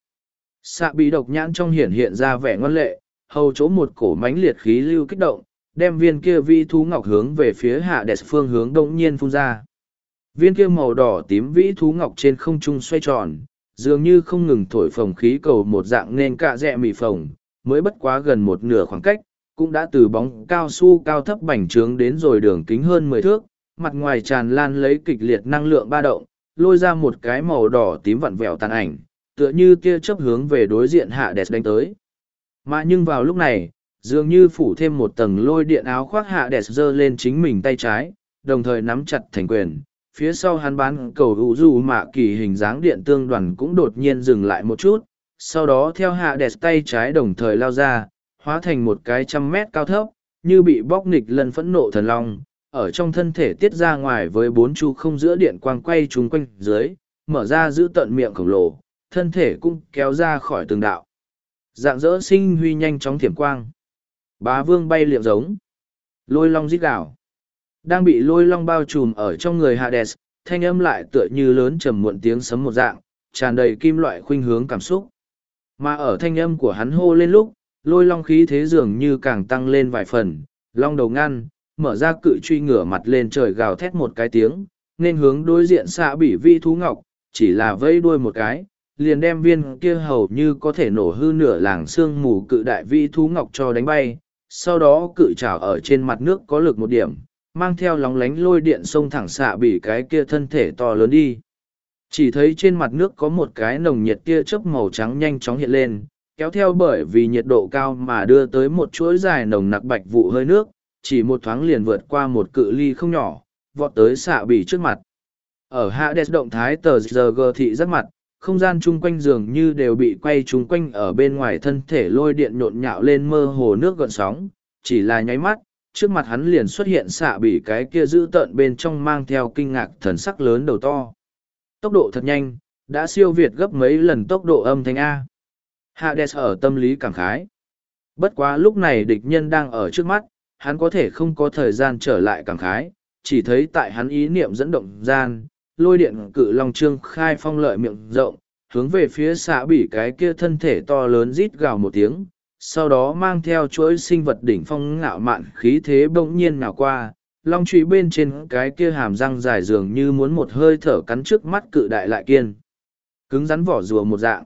Xạ bị độc nhãn trong hiện ra vẻ ngoan lệ, hầu chỗ một cổ mánh liệt khí lưu kích động, đem viên kia vi thú ngọc hướng về phía Hades phương hướng đông nhiên phun ra. Viên kia màu đỏ tím vĩ thú ngọc trên không trung xoay tròn, dường như không ngừng thổi phồng khí cầu một dạng nên cạ rẽ mì phồng, mới bất quá gần một nửa khoảng cách, cũng đã từ bóng cao su cao thấp bành trướng đến rồi đường kính hơn 10 thước, mặt ngoài tràn lan lấy kịch liệt năng lượng ba động, lôi ra một cái màu đỏ tím vặn vẹo tàn ảnh, tựa như tia chớp hướng về đối diện Hades đánh tới. Mà nhưng vào lúc này, dường như phủ thêm một tầng lôi điện áo khoác Hades giơ lên chính mình tay trái, đồng thời nắm chặt thành quyền. Phía sau hắn bán cầu hữu dù mạ kỳ hình dáng điện tương đoàn cũng đột nhiên dừng lại một chút, sau đó theo Hades tay trái đồng thời lao ra, hóa thành một cái 100 mét cao thấp, như bị bóc nghịch lần phẫn nộ thần long, ở trong thân thể tiết ra ngoài với 4 chu không giữa điện quang quay trúng quanh dưới, mở ra giữ tận miệng khổng lồ, thân thể cũng kéo ra khỏi từng đạo. Dạng dỡ sinh huy nhanh chóng thiểm quang. Bá vương bay liệm giống. Lôi long rít gào. Đang bị lôi long bao trùm ở trong người Hades, thanh âm lại tựa như lớn trầm muộn tiếng sấm một dạng, tràn đầy kim loại khuynh hướng cảm xúc. Mà ở thanh âm của hắn hô lên lúc, lôi long khí thế dường như càng tăng lên vài phần, long đầu ngăn, mở ra cự truy ngửa mặt lên trời gào thét một cái tiếng, nên hướng đối diện xạ bỉ vi thú ngọc, chỉ là vây đuôi một cái, liền đem viên kia hầu như có thể nổ hư nửa làng sương mù cự đại vĩ thú ngọc cho đánh bay, sau đó cự trảo ở trên mặt nước có lực một điểm, mang theo lóng lánh lôi điện xông thẳng xạ bị cái kia thân thể to lớn đi. Chỉ thấy trên mặt nước có một cái nồng nhiệt tia chớp màu trắng nhanh chóng hiện lên, kéo theo bởi vì nhiệt độ cao mà đưa tới một chuỗi dài nồng nặc bạch vụ hơi nước, chỉ một thoáng liền vượt qua một cự ly không nhỏ, vọt tới xạ bị trước mặt. Ở Hades động thái tờ giờ thị rất mặt, không gian chung quanh dường như đều bị quay chung quanh ở bên ngoài thân thể lôi điện nhộn nhạo lên mơ hồ nước gợn sóng, chỉ là nháy mắt, trước mặt hắn liền xuất hiện xạ bị cái kia dữ tợn bên trong mang theo kinh ngạc thần sắc lớn đầu to. Tốc độ thật nhanh, đã siêu việt gấp mấy lần tốc độ âm thanh A. Hades ở tâm lý cảm khái. Bất quá lúc này địch nhân đang ở trước mắt, hắn có thể không có thời gian trở lại cảm khái, chỉ thấy tại hắn ý niệm dẫn động gian, lôi điện cự long trương khai phong lợi miệng rộng, hướng về phía xạ bị cái kia thân thể to lớn rít gào một tiếng, sau đó mang theo chuỗi sinh vật đỉnh phong ngạo mạn khí thế bỗng nhiên nào qua, long trụy bên trên cái kia hàm răng dài dường như muốn một hơi thở cắn trước mắt cự đại lại kiên. Cứng rắn vỏ rùa một dạng.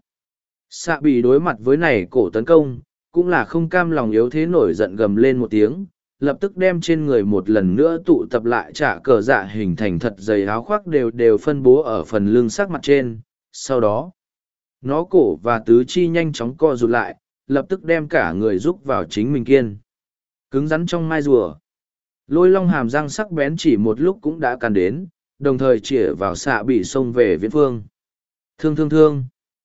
Xạ bị đối mặt với này cổ tấn công, cũng là không cam lòng yếu thế nổi giận gầm lên một tiếng, lập tức đem trên người một lần nữa tụ tập lại trả cờ dạ hình thành thật dày áo khoác đều phân bố ở phần lưng sắc mặt trên. Sau đó, nó cổ và tứ chi nhanh chóng co rụt lại, lập tức đem cả người rúc vào chính mình kiên. Cứng rắn trong mai rùa. Lôi long hàm răng sắc bén chỉ một lúc cũng đã càn đến, đồng thời chĩa vào xạ bị xông về viễn phương. Thương.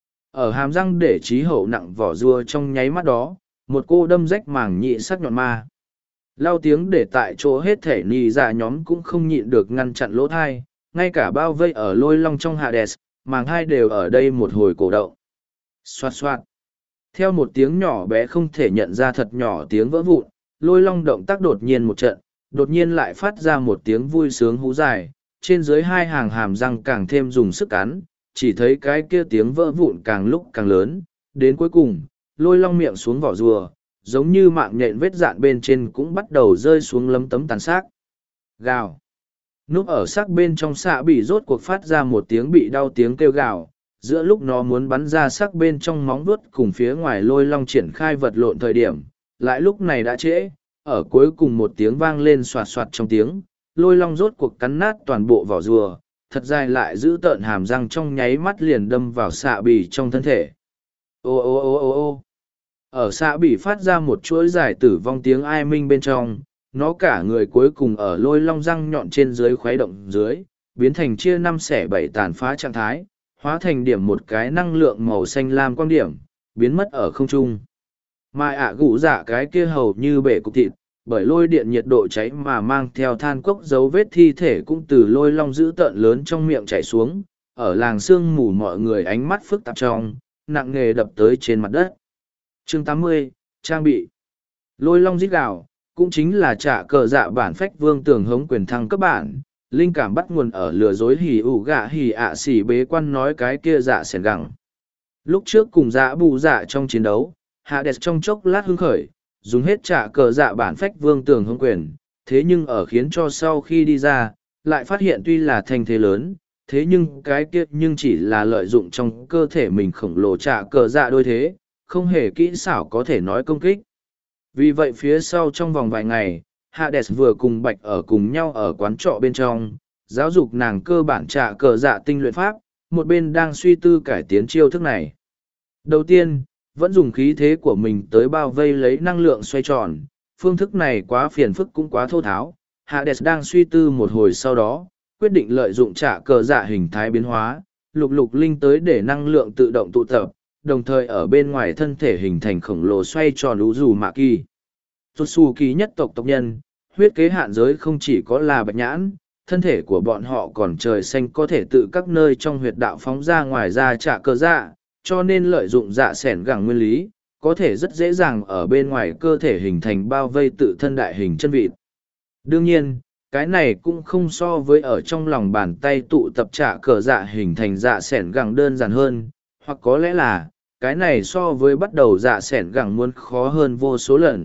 Ở hàm răng để trí hậu nặng vỏ rùa trong nháy mắt đó, một cô đâm rách màng nhị sắc nhọn ma. Lao tiếng để tại chỗ hết thể nì dạ nhóm cũng không nhịn được ngăn chặn lỗ thai, ngay cả bao vây ở lôi long trong Hades, màng hai đều ở đây một hồi cổ động. Xoạt xoạt. Theo một tiếng nhỏ bé không thể nhận ra thật nhỏ tiếng vỡ vụn, lôi long động tác đột nhiên một trận, đột nhiên lại phát ra một tiếng vui sướng hú dài, trên dưới hai hàng hàm răng càng thêm dùng sức cắn, chỉ thấy cái kia tiếng vỡ vụn càng lúc càng lớn, đến cuối cùng, lôi long miệng xuống vỏ rùa, giống như mạng nhện vết dạn bên trên cũng bắt đầu rơi xuống lấm tấm tàn xác. Gào. Núp ở xác bên trong xạ bị rốt cuộc phát ra một tiếng bị đau tiếng kêu gào, giữa lúc nó muốn bắn ra xác bên trong móng vuốt cùng phía ngoài lôi long triển khai vật lộn thời điểm, lại lúc này đã trễ, ở cuối cùng một tiếng vang lên xoạt xoạt trong tiếng, lôi long rốt cuộc cắn nát toàn bộ vỏ rùa, thật dài lại giữ tợn hàm răng trong nháy mắt liền đâm vào xạ bì trong thân thể. Ô. Ở xạ bì phát ra một chuỗi dài tử vong tiếng ai minh bên trong, nó cả người cuối cùng ở lôi long răng nhọn trên dưới khuấy động dưới, biến thành chia năm xẻ bảy tàn phá trạng thái, hóa thành điểm một cái năng lượng màu xanh lam quang điểm, biến mất ở không trung. Mai gụ dạ cái kia hầu như bể cục thịt, bởi lôi điện nhiệt độ cháy mà mang theo than cốc dấu vết thi thể cũng từ lôi long dữ tợn lớn trong miệng chảy xuống, ở làng sương mù mọi người ánh mắt phức tạp trong, nặng nề đập tới trên mặt đất. Chương 80, trang bị. Lôi long rít gào, cũng chính là trả cờ dạ bản phách vương tường hống quyền thăng cấp bản, linh cảm bắt nguồn ở lừa dối hỉ ủ gạ hỉ ạ xỉ bế quan nói cái kia dạ sẻn gẳng. Lúc trước cùng dạ bù dạ trong chiến đấu, Hades trong chốc lát hưng khởi, dùng hết trả cờ dạ bản phách vương tường hống quyền, thế nhưng ở khiến cho sau khi đi ra, lại phát hiện tuy là thanh thế lớn, thế nhưng cái kia nhưng chỉ là lợi dụng trong cơ thể mình khổng lồ trả cờ dạ đôi thế, không hề kỹ xảo có thể nói công kích. Vì vậy phía sau trong vòng vài ngày, Hades vừa cùng Bạch ở cùng nhau ở quán trọ bên trong, giáo dục nàng cơ bản trả cờ dạ tinh luyện pháp, một bên đang suy tư cải tiến chiêu thức này. Đầu tiên, vẫn dùng khí thế của mình tới bao vây lấy năng lượng xoay tròn, phương thức này quá phiền phức cũng quá thô tháo. Hades đang suy tư một hồi sau đó, quyết định lợi dụng trả cờ dạ hình thái biến hóa, lục linh tới để năng lượng tự động tụ tập, đồng thời ở bên ngoài thân thể hình thành khổng lồ xoay tròn lũ dù mạ kỳ. Tutsu kỳ nhất tộc tộc nhân, huyết kế hạn giới không chỉ có là bạch nhãn, thân thể của bọn họ còn trời xanh có thể tự các nơi trong huyệt đạo phóng ra ngoài ra trả cờ dạ, cho nên lợi dụng dạ sẻn gẳng nguyên lý, có thể rất dễ dàng ở bên ngoài cơ thể hình thành bao vây tự thân đại hình chân vịt. Đương nhiên, cái này cũng không so với ở trong lòng bàn tay tụ tập trả cờ dạ hình thành dạ sẻn gẳng đơn giản hơn, hoặc có lẽ là, cái này so với bắt đầu dạ sẻn gẳng muốn khó hơn vô số lần.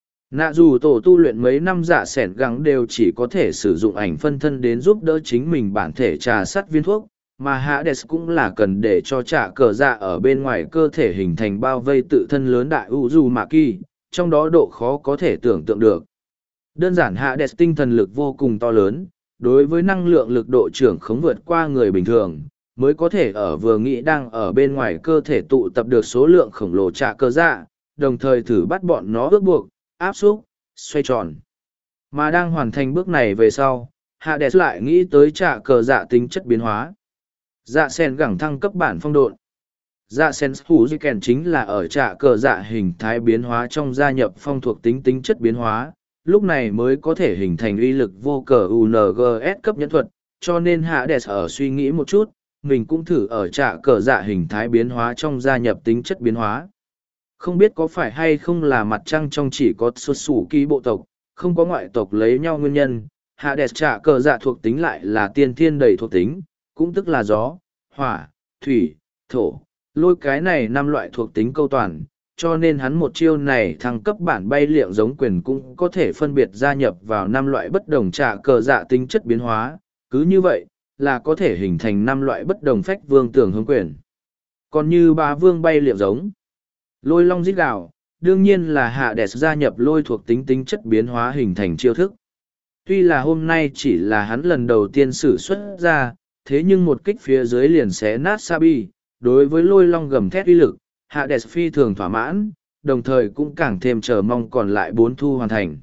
Nạ dù tổ tu luyện mấy năm dạ sẻn gẳng đều chỉ có thể sử dụng ảnh phân thân đến giúp đỡ chính mình bản thể trà sắt viên thuốc, mà Hades cũng là cần để cho trả cờ dạ ở bên ngoài cơ thể hình thành bao vây tự thân lớn đại Uzumaki, trong đó độ khó có thể tưởng tượng được. Đơn giản Hades tinh thần lực vô cùng to lớn, đối với năng lượng lực độ trưởng khống vượt qua người bình thường, mới có thể ở vừa nghĩ đang ở bên ngoài cơ thể tụ tập được số lượng khổng lồ trả cờ dạ, đồng thời thử bắt bọn nó ước buộc, áp xúc, xoay tròn. Mà đang hoàn thành bước này về sau, Hades lại nghĩ tới trả cờ dạ tính chất biến hóa. Dạ sen gẳng thăng cấp bản phong độn. Dạ sen hủ di kèn chính là ở trả cờ dạ hình thái biến hóa trong gia nhập phong thuộc tính tính chất biến hóa, lúc này mới có thể hình thành uy lực vô cờ UNGS cấp nhẫn thuật, cho nên Hades ở suy nghĩ một chút, mình cũng thử ở trả cờ dạ hình thái biến hóa trong gia nhập tính chất biến hóa. Không biết có phải hay không là mặt trăng trong chỉ có xuất xù ký bộ tộc, không có ngoại tộc lấy nhau nguyên nhân, Hades trả cờ dạ thuộc tính lại là tiên thiên đầy thuộc tính, cũng tức là gió, hỏa, thủy, thổ, lôi cái này 5 loại thuộc tính câu toàn, cho nên hắn một chiêu này thăng cấp bản bay liệng giống quyền cũng có thể phân biệt gia nhập vào 5 loại bất đồng trả cờ dạ tính chất biến hóa, cứ như vậy là có thể hình thành 5 loại bất đồng phách vương tưởng hướng quyền. Còn như ba vương bay liệng giống, lôi long rít gào, đương nhiên là Hades gia nhập lôi thuộc tính tính chất biến hóa hình thành chiêu thức. Tuy là hôm nay chỉ là hắn lần đầu tiên sử xuất ra, thế nhưng một kích phía dưới liền xé nát Sabi, đối với lôi long gầm thét uy lực, Hades phi thường thỏa mãn, đồng thời cũng càng thêm chờ mong còn lại 4 thu hoàn thành.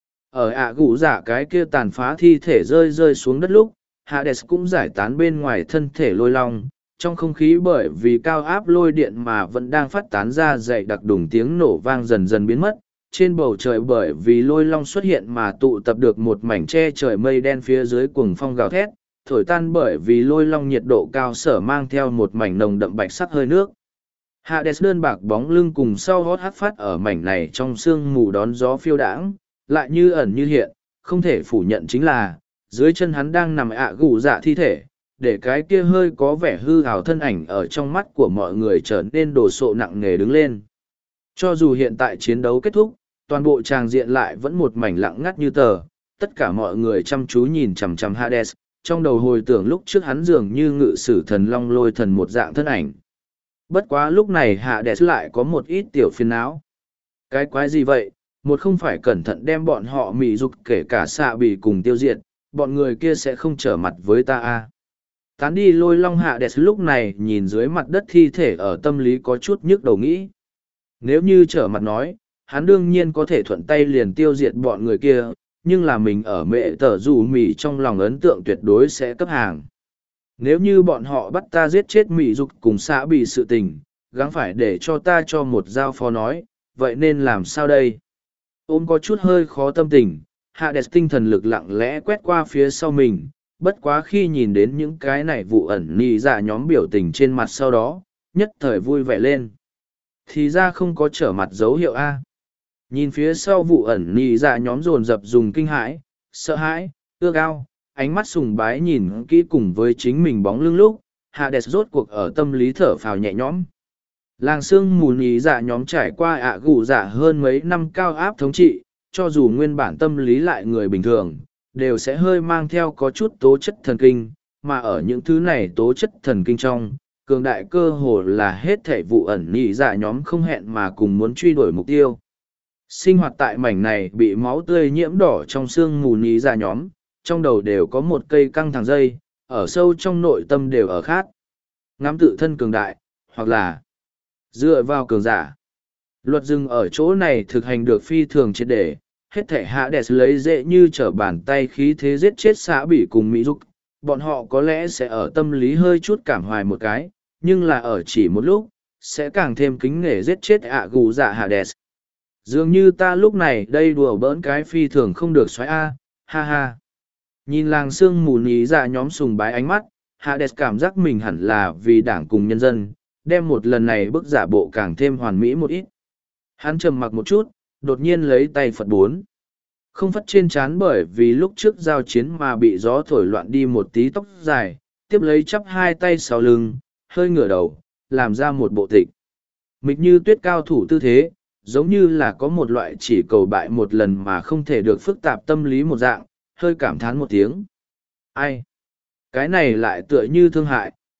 Ở gũ giả cái kia tàn phá thi thể rơi xuống đất lúc, Hades cũng giải tán bên ngoài thân thể lôi long, trong không khí bởi vì cao áp lôi điện mà vẫn đang phát tán ra dày đặc đùng tiếng nổ vang dần dần biến mất. Trên bầu trời bởi vì lôi long xuất hiện mà tụ tập được một mảnh che trời mây đen phía dưới cuồng phong gào thét, thổi tan bởi vì lôi long nhiệt độ cao sở mang theo một mảnh nồng đậm bạch sắc hơi nước. Hades đơn bạc bóng lưng cùng sau hót hát phát ở mảnh này trong sương mù đón gió phiêu đãng, lại như ẩn như hiện, không thể phủ nhận chính là, dưới chân hắn đang nằm gù dạ thi thể, để cái kia hơi có vẻ hư hào thân ảnh ở trong mắt của mọi người trở nên đồ sộ nặng nề đứng lên. Cho dù hiện tại chiến đấu kết thúc, toàn bộ tràng diện lại vẫn một mảnh lặng ngắt như tờ, tất cả mọi người chăm chú nhìn chằm chằm Hades, trong đầu hồi tưởng lúc trước hắn dường như ngự sử thần long lôi thần một dạng thân ảnh. Bất quá lúc này Hades lại có một ít tiểu phiền não. Cái quái gì vậy, một không phải cẩn thận đem bọn họ mị dục kể cả xạ bị cùng tiêu diệt, bọn người kia sẽ không trở mặt với ta à. Tán đi lôi long Hades lúc này nhìn dưới mặt đất thi thể ở tâm lý có chút nhức đầu nghĩ. Nếu như trở mặt nói, hắn đương nhiên có thể thuận tay liền tiêu diệt bọn người kia, nhưng là mình ở mẹ tờ rủ mỉ trong lòng ấn tượng tuyệt đối sẽ cấp hàng. Nếu như bọn họ bắt ta giết chết mị dục cùng xã bị sự tình, gắng phải để cho ta cho một giao phó nói, vậy nên làm sao đây? Ôm có chút hơi khó tâm tình, Hades tinh thần lực lặng lẽ quét qua phía sau mình, bất quá khi nhìn đến những cái này vụ ẩn nì dạ nhóm biểu tình trên mặt sau đó, nhất thời vui vẻ lên. Thì ra không có trở mặt dấu hiệu A. Nhìn phía sau vụ ẩn nì dạ nhóm dồn dập dùng kinh hãi, sợ hãi, ước ao, ánh mắt sùng bái nhìn kỹ cùng với chính mình bóng lưng lúc, Hades rốt cuộc ở tâm lý thở phào nhẹ nhõm. Làng sương mù nì dạ nhóm trải qua gù dạ hơn mấy năm cao áp thống trị, cho dù nguyên bản tâm lý lại người bình thường, đều sẽ hơi mang theo có chút tố chất thần kinh, mà ở những thứ này tố chất thần kinh trong, cường đại cơ hồ là hết thể vụ ẩn nì dạ nhóm không hẹn mà cùng muốn truy đuổi mục tiêu. Sinh hoạt tại mảnh này bị máu tươi nhiễm đỏ trong sương mù nì dạ nhóm, trong đầu đều có một cây căng thẳng dây, ở sâu trong nội tâm đều ở khát. Ngắm tự thân cường đại, hoặc là dựa vào cường giả. Luật rừng ở chỗ này thực hành được phi thường triệt để, hết thể Hades lấy dễ như trở bàn tay khí thế giết chết xã bị cùng Mỹ Dục. Bọn họ có lẽ sẽ ở tâm lý hơi chút cảm hoài một cái, nhưng là ở chỉ một lúc, sẽ càng thêm kính nể giết chết gù dạ Hades. Dường như ta lúc này đây đùa bỡn cái phi thường không được xoáy a, ha ha. Nhìn làng sương mù ní dạ nhóm sùng bái ánh mắt, Hades cảm giác mình hẳn là vì đảng cùng nhân dân, đem một lần này bức giả bộ càng thêm hoàn mỹ một ít. Hắn trầm mặc một chút, đột nhiên lấy tay Phật bốn. Không phất trên trán bởi vì lúc trước giao chiến mà bị gió thổi loạn đi một tí tóc dài, tiếp lấy chắp hai tay sau lưng, hơi ngửa đầu, làm ra một bộ tịch. Mịch như tuyết cao thủ tư thế, giống như là có một loại chỉ cầu bại một lần mà không thể được phức tạp tâm lý một dạng, hơi cảm thán một tiếng. Ai? Cái này lại tựa như thương hại,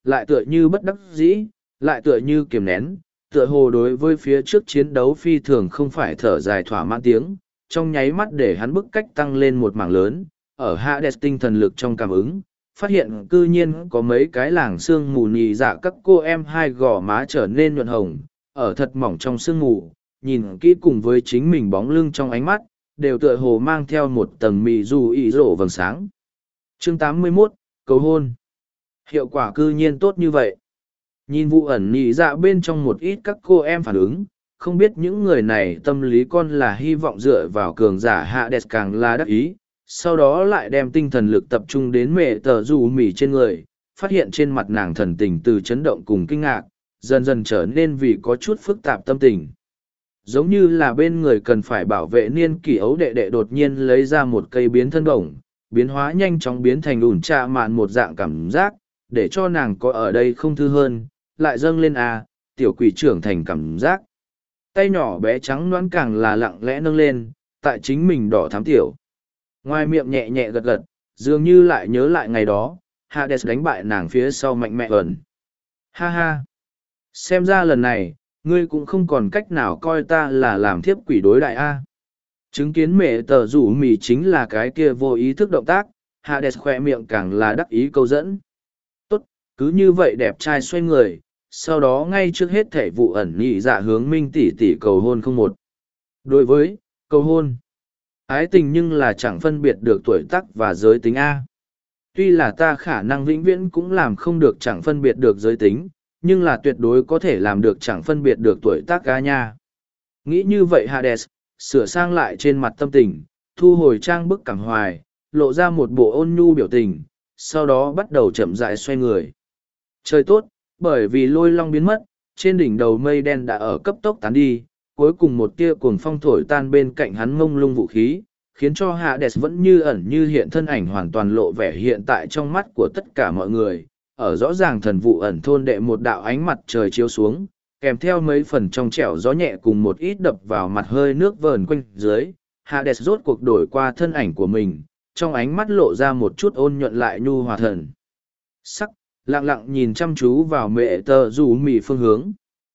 lại tựa như bất đắc dĩ, lại tựa như kiềm nén, tựa hồ đối với phía trước chiến đấu phi thường không phải thở dài thỏa mãn tiếng, trong nháy mắt để hắn bức cách tăng lên một mảng lớn, ở Hades tinh thần lực trong cảm ứng, phát hiện cư nhiên có mấy cái làng sương mù nhì dạ các cô em hai gò má trở nên nhuận hồng, ở thật mỏng trong sương mù, nhìn kỹ cùng với chính mình bóng lưng trong ánh mắt, đều tựa hồ mang theo một tầng mì dù ý rổ vầng sáng. Chương 81, cầu hôn. Hiệu quả cư nhiên tốt như vậy. Nhìn vụ ẩn nhị dạ bên trong một ít các cô em phản ứng, không biết những người này tâm lý con là hy vọng dựa vào cường giả Hades càng là đắc ý, sau đó lại đem tinh thần lực tập trung đến mẹ tờ dù mỉ trên người, phát hiện trên mặt nàng thần tình từ chấn động cùng kinh ngạc, dần dần trở nên vì có chút phức tạp tâm tình. Giống như là bên người cần phải bảo vệ niên kỷ ấu đệ đệ đột nhiên lấy ra một cây biến thân bổng, biến hóa nhanh chóng biến thành ủn trạ mạn một dạng cảm giác, để cho nàng có ở đây không thư hơn, lại dâng lên tiểu quỷ trưởng thành cảm giác. Tay nhỏ bé trắng nõn càng là lặng lẽ nâng lên, tại chính mình đỏ thắm tiểu. Ngoài miệng nhẹ nhẹ gật gật, dường như lại nhớ lại ngày đó, Hades đánh bại nàng phía sau mạnh mẽ ẩn. Ha ha! Xem ra lần này, ngươi cũng không còn cách nào coi ta là làm thiếp quỷ đối đại a. Chứng kiến mẹ tờ rủ mì chính là cái kia vô ý thức động tác, Hades khoe miệng càng là đắc ý câu dẫn. Tốt, cứ như vậy đẹp trai xoay người, sau đó ngay trước hết thể vụ ẩn nhị dạ hướng minh tỷ tỷ cầu hôn không một. Đối với, cầu hôn, ái tình nhưng là chẳng phân biệt được tuổi tác và giới tính A. Tuy là ta khả năng vĩnh viễn cũng làm không được chẳng phân biệt được giới tính, nhưng là tuyệt đối có thể làm được chẳng phân biệt được tuổi tác A nha. Nghĩ như vậy Hades, sửa sang lại trên mặt tâm tình, thu hồi trang bức cảm hoài, lộ ra một bộ ôn nhu biểu tình, sau đó bắt đầu chậm rãi xoay người. Trời tốt, bởi vì lôi long biến mất, trên đỉnh đầu mây đen đã ở cấp tốc tán đi, cuối cùng một tia cuồng phong thổi tan bên cạnh hắn mông lung vũ khí, khiến cho Hades vẫn như ẩn như hiện thân ảnh hoàn toàn lộ vẻ hiện tại trong mắt của tất cả mọi người. Ở rõ ràng thần vụ ẩn thôn đệ một đạo ánh mặt trời chiếu xuống, kèm theo mấy phần trong trẻo gió nhẹ cùng một ít đập vào mặt hơi nước vờn quanh dưới, Hades rốt cuộc đổi qua thân ảnh của mình, trong ánh mắt lộ ra một chút ôn nhuận lại nhu hòa thần sắc, lặng lặng nhìn chăm chú vào mẹ tờ rủ mì phương hướng.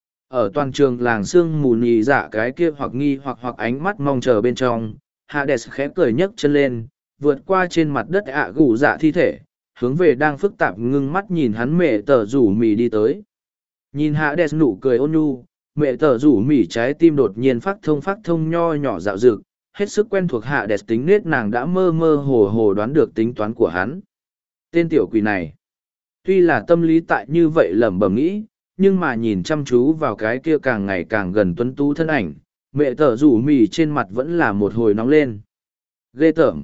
Ở toàn trường làng sương mù nhì dạ cái kia hoặc nghi hoặc ánh mắt mong chờ bên trong, Hades khẽ cười nhấc chân lên, vượt qua trên mặt đất gù dạ thi thể, hướng về đang phức tạp ngưng mắt nhìn hắn mẹ tờ rủ mì đi tới. Nhìn Hades nụ cười ôn nhu, mẹ tờ rủ mì trái tim đột nhiên phát thông nho nhỏ dạo dực, hết sức quen thuộc Hades tính nết nàng đã mơ mơ hồ hồ đoán được tính toán của hắn. Tên tiểu quỷ này, tuy là tâm lý tại như vậy lẩm bẩm nghĩ, nhưng mà nhìn chăm chú vào cái kia càng ngày càng gần tuấn tú thân ảnh, mẹ tờ rủ mì trên mặt vẫn là một hồi nóng lên. Ghê tởm.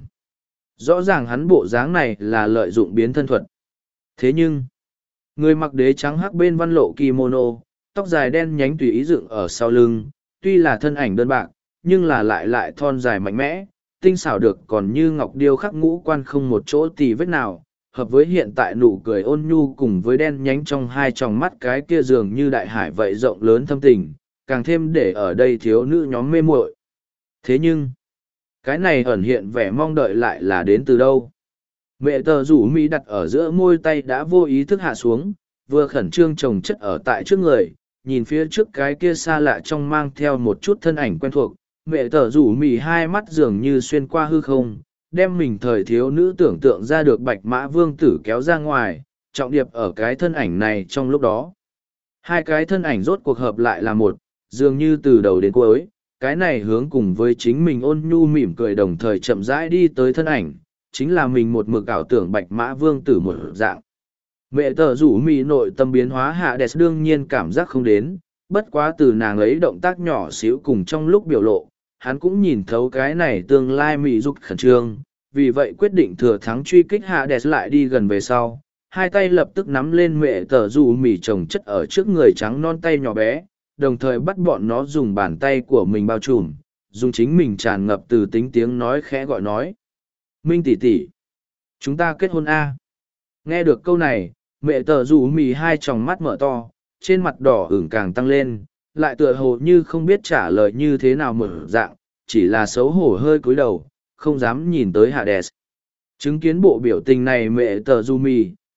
Rõ ràng hắn bộ dáng này là lợi dụng biến thân thuật. Thế nhưng, người mặc đế trắng hắc bên văn lộ kimono, tóc dài đen nhánh tùy ý dựng ở sau lưng, tuy là thân ảnh đơn bạc, nhưng là lại thon dài mạnh mẽ, tinh xảo được còn như ngọc điêu khắc ngũ quan không một chỗ tì vết nào, hợp với hiện tại nụ cười ôn nhu cùng với đen nhánh trong hai tròng mắt cái kia dường như đại hải vậy rộng lớn thâm tình, càng thêm để ở đây thiếu nữ nhóm mê muội. Thế nhưng, cái này ẩn hiện vẻ mong đợi lại là đến từ đâu? Mẹ tờ rủ mi đặt ở giữa môi tay đã vô ý thức hạ xuống, vừa khẩn trương chồng chất ở tại trước người, nhìn phía trước cái kia xa lạ trong mang theo một chút thân ảnh quen thuộc. Mẹ tờ rủ mì hai mắt dường như xuyên qua hư không, đem mình thời thiếu nữ tưởng tượng ra được bạch mã vương tử kéo ra ngoài, trọng điệp ở cái thân ảnh này trong lúc đó. Hai cái thân ảnh rốt cuộc hợp lại là một, dường như từ đầu đến cuối, cái này hướng cùng với chính mình ôn nhu mỉm cười đồng thời chậm rãi đi tới thân ảnh, chính là mình một mực ảo tưởng bạch mã vương tử một dạng. Mẹ tờ rủ mì nội tâm biến hóa Hades đương nhiên cảm giác không đến, bất quá từ nàng ấy động tác nhỏ xíu cùng trong lúc biểu lộ, hắn cũng nhìn thấu cái này tương lai mị dục khẩn trương, vì vậy quyết định thừa thắng truy kích Hades lại đi gần về sau. Hai tay lập tức nắm lên mẹ tờ rủ mì chồng chất ở trước người trắng non tay nhỏ bé, đồng thời bắt bọn nó dùng bàn tay của mình bao trùm, dùng chính mình tràn ngập từ tính tiếng nói khẽ gọi nói. Minh tỷ tỷ, chúng ta kết hôn A. Nghe được câu này, mẹ tờ rủ mì hai tròng mắt mở to, trên mặt đỏ ửng càng tăng lên, lại tựa hồ như không biết trả lời như thế nào mở dạng, chỉ là xấu hổ hơi cúi đầu, không dám nhìn tới Hades. Chứng kiến bộ biểu tình này mẹ tờ rủ mì,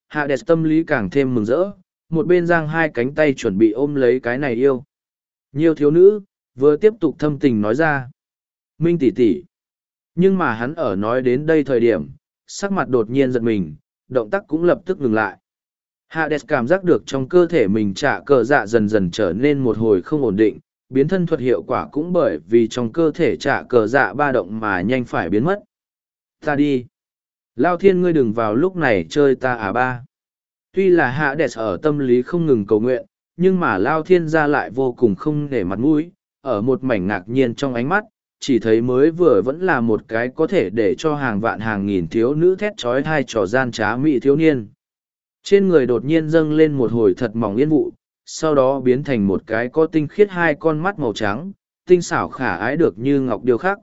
Hades tâm lý càng thêm mừng rỡ, một bên giang hai cánh tay chuẩn bị ôm lấy cái này yêu. Nhiều thiếu nữ, vừa tiếp tục thâm tình nói ra. Minh tỷ tỷ. Nhưng mà hắn ở nói đến đây thời điểm, sắc mặt đột nhiên giật mình, động tác cũng lập tức ngừng lại. Hades cảm giác được trong cơ thể mình trả cờ dạ dần dần trở nên một hồi không ổn định, biến thân thuật hiệu quả cũng bởi vì trong cơ thể trả cờ dạ ba động mà nhanh phải biến mất. Ta đi. Lao thiên ngươi đừng vào lúc này chơi ta à ba. Tuy là Hades ở tâm lý không ngừng cầu nguyện, nhưng mà Lao thiên ra lại vô cùng không nể mặt mũi, ở một mảnh ngạc nhiên trong ánh mắt, chỉ thấy mới vừa vẫn là một cái có thể để cho hàng vạn hàng nghìn thiếu nữ thét trói thai trò gian trá mỹ thiếu niên. Trên người đột nhiên dâng lên một hồi thật mỏng yên vụ, sau đó biến thành một cái có tinh khiết hai con mắt màu trắng, tinh xảo khả ái được như ngọc điêu khắc.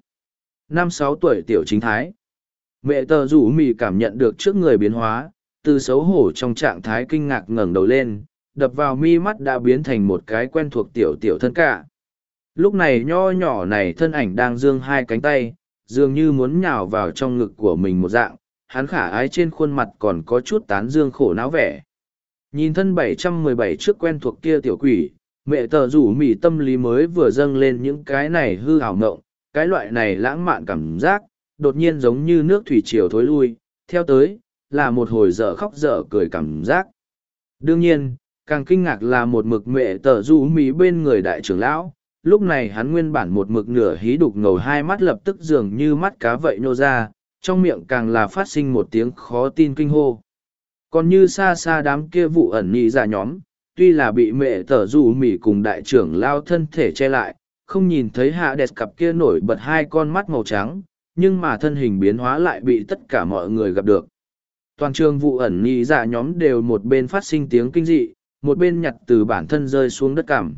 5-6 tuổi tiểu chính thái. Mẹ tờ rủ mì cảm nhận được trước người biến hóa, từ xấu hổ trong trạng thái kinh ngạc ngẩng đầu lên, đập vào mi mắt đã biến thành một cái quen thuộc tiểu tiểu thân cả. Lúc này nho nhỏ này thân ảnh đang giương hai cánh tay, dường như muốn nhào vào trong ngực của mình một dạng, hắn khả ái trên khuôn mặt còn có chút tán dương khổ não vẻ. Nhìn thân 717 trước quen thuộc kia tiểu quỷ, mẹ tờ rủ mỉ tâm lý mới vừa dâng lên những cái này hư hào ngộng, cái loại này lãng mạn cảm giác, đột nhiên giống như nước thủy triều thối lui, theo tới, là một hồi dở khóc dở cười cảm giác. Đương nhiên, càng kinh ngạc là một mực mẹ tờ rủ mỉ bên người đại trưởng lão, lúc này hắn nguyên bản một mực nửa hí đục ngầu hai mắt lập tức dường như mắt cá vậy nô ra, trong miệng càng là phát sinh một tiếng khó tin kinh hô. Còn như xa xa đám kia vụ ẩn nhị ra nhóm, tuy là bị mẹ tở dù mỉ cùng đại trưởng lao thân thể che lại, không nhìn thấy hạ đẹp cặp kia nổi bật hai con mắt màu trắng, nhưng mà thân hình biến hóa lại bị tất cả mọi người gặp được. Toàn trường vụ ẩn nhị ra nhóm đều một bên phát sinh tiếng kinh dị, một bên nhặt từ bản thân rơi xuống đất cảm.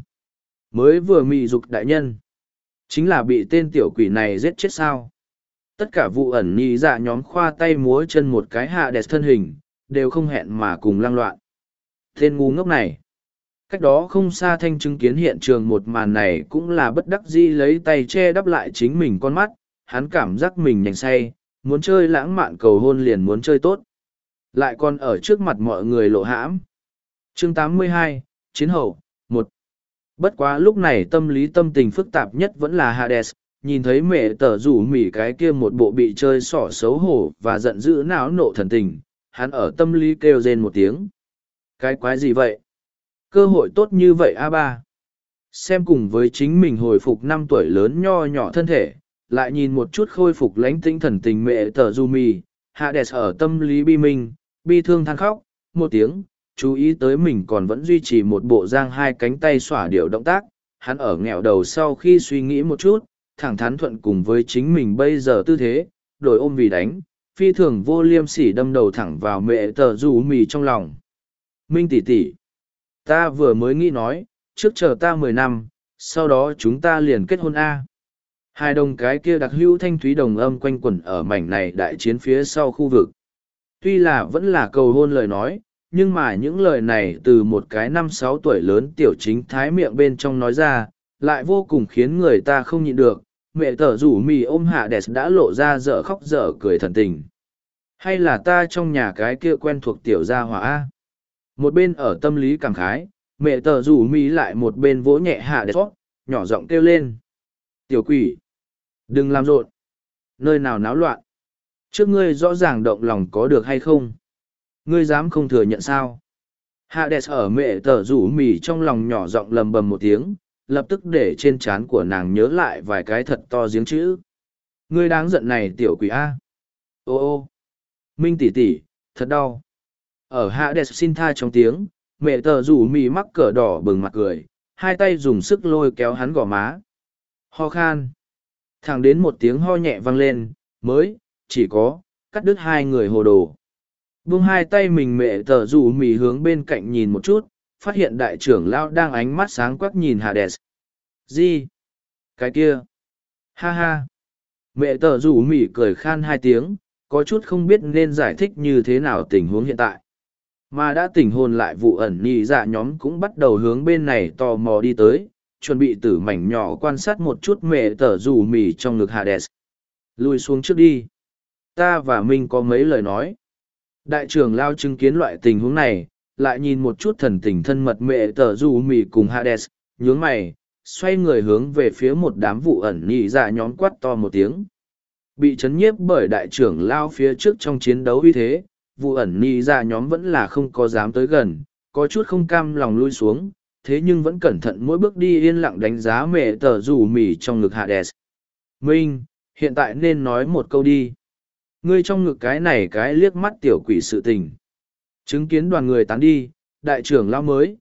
Mới vừa mị dục đại nhân, chính là bị tên tiểu quỷ này giết chết sao. Tất cả vụ ẩn nhị dạ nhóm khoa tay múa chân một cái hạ đẹp thân hình, đều không hẹn mà cùng lăng loạn. Tên ngu ngốc này. Cách đó không xa Thanh chứng kiến hiện trường một màn này cũng là bất đắc dĩ lấy tay che đắp lại chính mình con mắt, hắn cảm giác mình nhanh say, muốn chơi lãng mạn cầu hôn liền muốn chơi tốt. Lại còn ở trước mặt mọi người lộ hãm. Chương 82, Chiến hậu, 1. Bất quá lúc này tâm lý tâm tình phức tạp nhất vẫn là Hades, nhìn thấy mẹ tở rủ mỉ cái kia một bộ bị chơi xỏ xấu hổ và giận dữ não nộ thần tình, hắn ở tâm lý kêu rên một tiếng. Cái quái gì vậy? Cơ hội tốt như vậy a ba. Xem cùng với chính mình hồi phục 5 tuổi lớn nho nhỏ thân thể, lại nhìn một chút khôi phục lãnh tĩnh thần tình mẹ tở rủ mỉ, Hades ở tâm lý bi minh, bi thương than khóc, một tiếng, chú ý tới mình còn vẫn duy trì một bộ giang hai cánh tay xỏa điệu động tác, hắn ở nghẹo đầu sau khi suy nghĩ một chút, thẳng thắn thuận cùng với chính mình bây giờ tư thế, đổi ôm vì đánh, phi thường vô liêm sỉ đâm đầu thẳng vào mẹ tờ rủ mì trong lòng. Minh tỷ tỷ, ta vừa mới nghĩ nói, trước chờ ta 10 năm, sau đó chúng ta liền kết hôn A. Hai đồng cái kia đặc hữu thanh thúy đồng âm quanh quẩn ở mảnh này đại chiến phía sau khu vực. Tuy là vẫn là cầu hôn lời nói, nhưng mà những lời này từ một cái 5-6 tuổi lớn tiểu chính thái miệng bên trong nói ra, lại vô cùng khiến người ta không nhịn được. Mẹ tở rủ mì ôm hạ đẹp đã lộ ra dở khóc dở cười thần tình. Hay là ta trong nhà cái kia quen thuộc tiểu gia hỏa A. Một bên ở tâm lý cảm khái, mẹ tở rủ mì lại một bên vỗ nhẹ hạ đẹp nhỏ giọng kêu lên. Tiểu quỷ! Đừng làm rộn! Nơi nào náo loạn! Trước ngươi rõ ràng động lòng có được hay không? Ngươi dám không thừa nhận sao? Hades ở mẹ tở rủ mì trong lòng nhỏ giọng lầm bầm một tiếng, lập tức để trên trán của nàng nhớ lại vài cái thật to giếng chữ. Ngươi đáng giận này tiểu quỷ A. Ô ô. Minh tỷ tỷ, thật đau. Ở Hades xin tha trong tiếng, mẹ tở rủ mì mắc cỡ đỏ bừng mặt cười, hai tay dùng sức lôi kéo hắn gò má. Ho khan. Thẳng đến một tiếng ho nhẹ vang lên, mới, chỉ có, cắt đứt hai người hồ đồ. Buông hai tay mình mẹ tở rủ mì hướng bên cạnh nhìn một chút, phát hiện đại trưởng lão đang ánh mắt sáng quắc nhìn Hades. Gì? Cái kia? Ha ha! Mẹ tở rủ mì cười khan hai tiếng, có chút không biết nên giải thích như thế nào tình huống hiện tại. Mà đã tỉnh hồn lại vụ ẩn nhị dạ nhóm cũng bắt đầu hướng bên này tò mò đi tới, chuẩn bị tử mảnh nhỏ quan sát một chút mẹ tở rủ mì trong ngực Hades. Lùi xuống trước đi. Ta và Minh có mấy lời nói. Đại trưởng lao chứng kiến loại tình huống này, lại nhìn một chút thần tình thân mật mẹ tờ dù mì cùng Hades, nhướng mày, xoay người hướng về phía một đám vụ ẩn nhị dạ nhóm quát to một tiếng. Bị chấn nhiếp bởi đại trưởng lao phía trước trong chiến đấu uy thế, vụ ẩn nhị dạ nhóm vẫn là không có dám tới gần, có chút không cam lòng lui xuống, thế nhưng vẫn cẩn thận mỗi bước đi yên lặng đánh giá mẹ tờ dù mì trong ngực Hades. Minh, hiện tại nên nói một câu đi. Ngươi trong ngực cái này cái liếc mắt tiểu quỷ sự tình. Chứng kiến đoàn người tán đi, đại trưởng lao mới,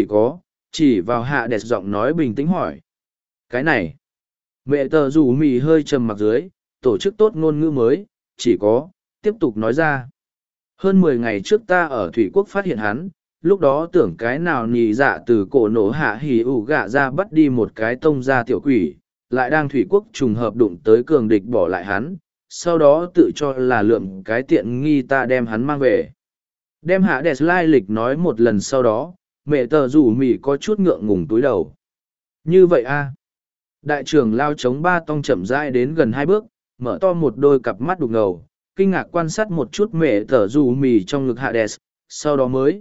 chỉ vào Hades giọng nói bình tĩnh hỏi. Cái này, mẹ tờ rủ mì hơi trầm mặc dưới, tổ chức tốt ngôn ngữ mới, tiếp tục nói ra. Hơn 10 ngày trước ta ở Thủy Quốc phát hiện hắn, lúc đó tưởng cái nào nhì dạ từ cổ nổ hạ hỉ ủ gạ ra bắt đi một cái tông ra tiểu quỷ, lại đang Thủy Quốc trùng hợp đụng tới cường địch bỏ lại hắn, sau đó tự cho là lượm cái tiện nghi ta đem hắn mang về. Đem hạ đẹp lai lịch nói một lần sau đó, mẹ tờ rủ mì có chút ngượng ngùng túi đầu. Như vậy a Đại trưởng lao chống ba tong chậm rãi đến gần 2 bước, mở to một đôi cặp mắt đục ngầu, kinh ngạc quan sát một chút mẹ tờ rủ mì trong ngực hạ đẹp, sau đó mới,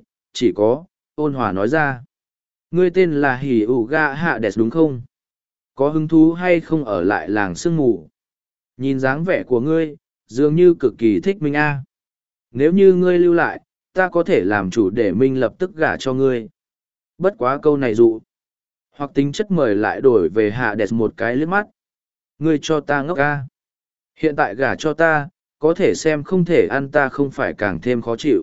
ôn hòa nói ra. Ngươi tên là Hỉ ủ ga hạ đẹp đúng không? Có hứng thú hay không ở lại làng sương mù? Nhìn dáng vẻ của ngươi, dường như cực kỳ thích Minh A. Nếu như ngươi lưu lại, ta có thể làm chủ để Minh lập tức gả cho ngươi. Bất quá câu này dụ. Hoặc tính chất mời lại đổi về hạ đẹp một cái liếc mắt. Ngươi cho ta ngốc A. Hiện tại gả cho ta, có thể xem không thể ăn ta không phải càng thêm khó chịu.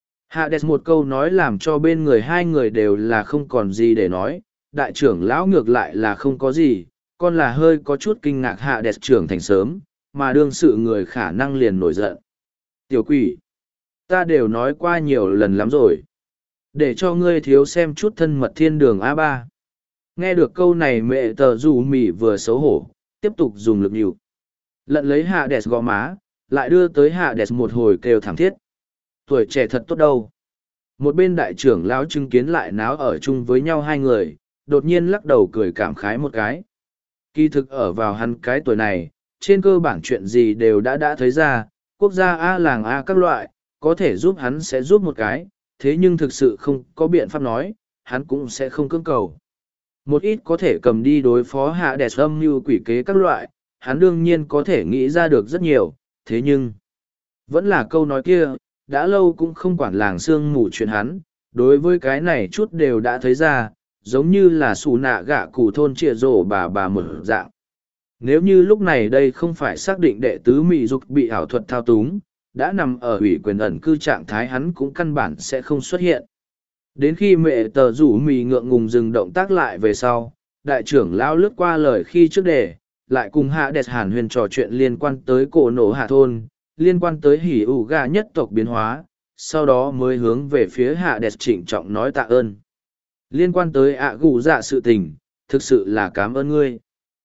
Hạ đẹp một câu nói làm cho bên người hai người đều là không còn gì để nói. Đại trưởng lão ngược lại là không có gì, còn là hơi có chút kinh ngạc hạ đẹp trưởng thành sớm, mà đương sự người khả năng liền nổi giận. Tiểu quỷ, ta đều nói qua nhiều lần lắm rồi. Để cho ngươi thiếu xem chút thân mật thiên đường A3. Nghe được câu này mẹ tờ dù mỉ vừa xấu hổ, tiếp tục dùng lực nhịu. Lận lấy hạ đẹp gò má, lại đưa tới hạ đẹp một hồi kêu thảm thiết. Tuổi trẻ thật tốt đâu. Một bên đại trưởng lão chứng kiến lại náo ở chung với nhau hai người, đột nhiên lắc đầu cười cảm khái một cái. Kỳ thực ở vào hắn cái tuổi này, trên cơ bản chuyện gì đều đã thấy ra, quốc gia A làng A các loại, có thể giúp hắn sẽ giúp một cái, thế nhưng thực sự không có biện pháp nói, hắn cũng sẽ không cưỡng cầu. Một ít có thể cầm đi đối phó hạ đẹp âm như quỷ kế các loại, hắn đương nhiên có thể nghĩ ra được rất nhiều, thế nhưng, vẫn là câu nói kia, đã lâu cũng không quản làng sương mù chuyện hắn, đối với cái này chút đều đã thấy ra, giống như là xù nạ gạ cụ thôn trịa rổ bà mở dạng. Nếu như lúc này đây không phải xác định đệ tứ mị dục bị ảo thuật thao túng, đã nằm ở ủy quyền ẩn cư trạng thái hắn cũng căn bản sẽ không xuất hiện. Đến khi mẹ tờ rủ mì ngượng ngùng dừng động tác lại về sau, đại trưởng lao lướt qua lời khi trước đề, lại cùng hạ đẹp hàn huyền trò chuyện liên quan tới cổ nổ hạ thôn, liên quan tới hỉ ủ gà nhất tộc biến hóa, sau đó mới hướng về phía hạ đẹp trịnh trọng nói tạ ơn. Liên quan tới ạ gù dạ sự tình, thực sự là cảm ơn ngươi.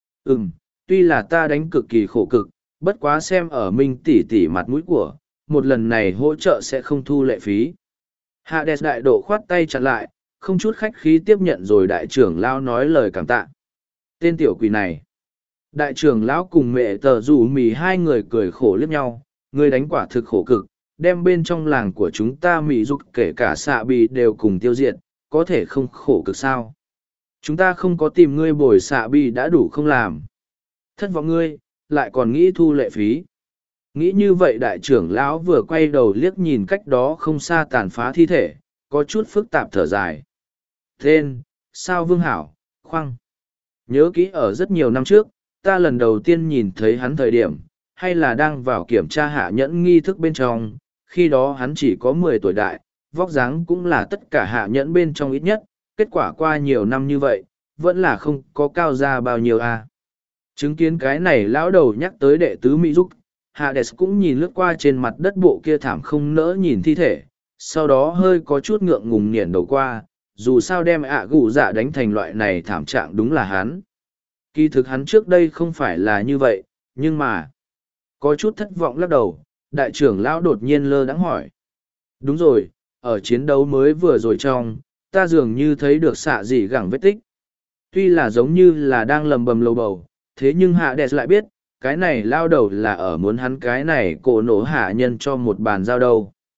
Tuy là ta đánh cực kỳ khổ cực, bất quá xem ở Minh tỷ tỷ mặt mũi của, một lần này hỗ trợ sẽ không thu lệ phí. Hades đại độ khoát tay chặn lại, không chút khách khí tiếp nhận rồi đại trưởng lão nói lời cảm tạ. Tên tiểu quỷ này. Đại trưởng lão cùng mẹ tờ rủ mì hai người cười khổ liếc nhau, người đánh quả thực khổ cực, đem bên trong làng của chúng ta mị dục kể cả xạ bì đều cùng tiêu diệt, có thể không khổ cực sao. Chúng ta không có tìm ngươi bồi xạ bì đã đủ không làm. Thất vọng ngươi, lại còn nghĩ thu lệ phí. Nghĩ như vậy đại trưởng lão vừa quay đầu liếc nhìn cách đó không xa tàn phá thi thể, có chút phức tạp thở dài. Tên, sao Vương Hảo, khoăng. Nhớ kỹ ở rất nhiều năm trước, ta lần đầu tiên nhìn thấy hắn thời điểm, hay là đang vào kiểm tra hạ nhẫn nghi thức bên trong, khi đó hắn chỉ có 10 tuổi đại, vóc dáng cũng là tất cả hạ nhẫn bên trong ít nhất, kết quả qua nhiều năm như vậy, vẫn là không có cao ra bao nhiêu à. Chứng kiến cái này lão đầu nhắc tới đệ tứ Mỹ Dục, Hades cũng nhìn lướt qua trên mặt đất bộ kia thảm không nỡ nhìn thi thể, sau đó hơi có chút ngượng ngùng niển đầu qua, dù sao đem ạ gù dạ đánh thành loại này thảm trạng đúng là hắn. Kỳ thực hắn trước đây không phải là như vậy, nhưng mà, có chút thất vọng lắc đầu, đại trưởng lão đột nhiên lơ đãng hỏi. Đúng rồi, ở chiến đấu mới vừa rồi trong, ta dường như thấy được xạ dị gẳng vết tích. Tuy là giống như là đang lầm bầm lầu bầu, thế nhưng hạ đẹp lại biết, cái này lao đầu là ở muốn hắn cái này cổ nổ hạ nhân cho một bàn giao đâu.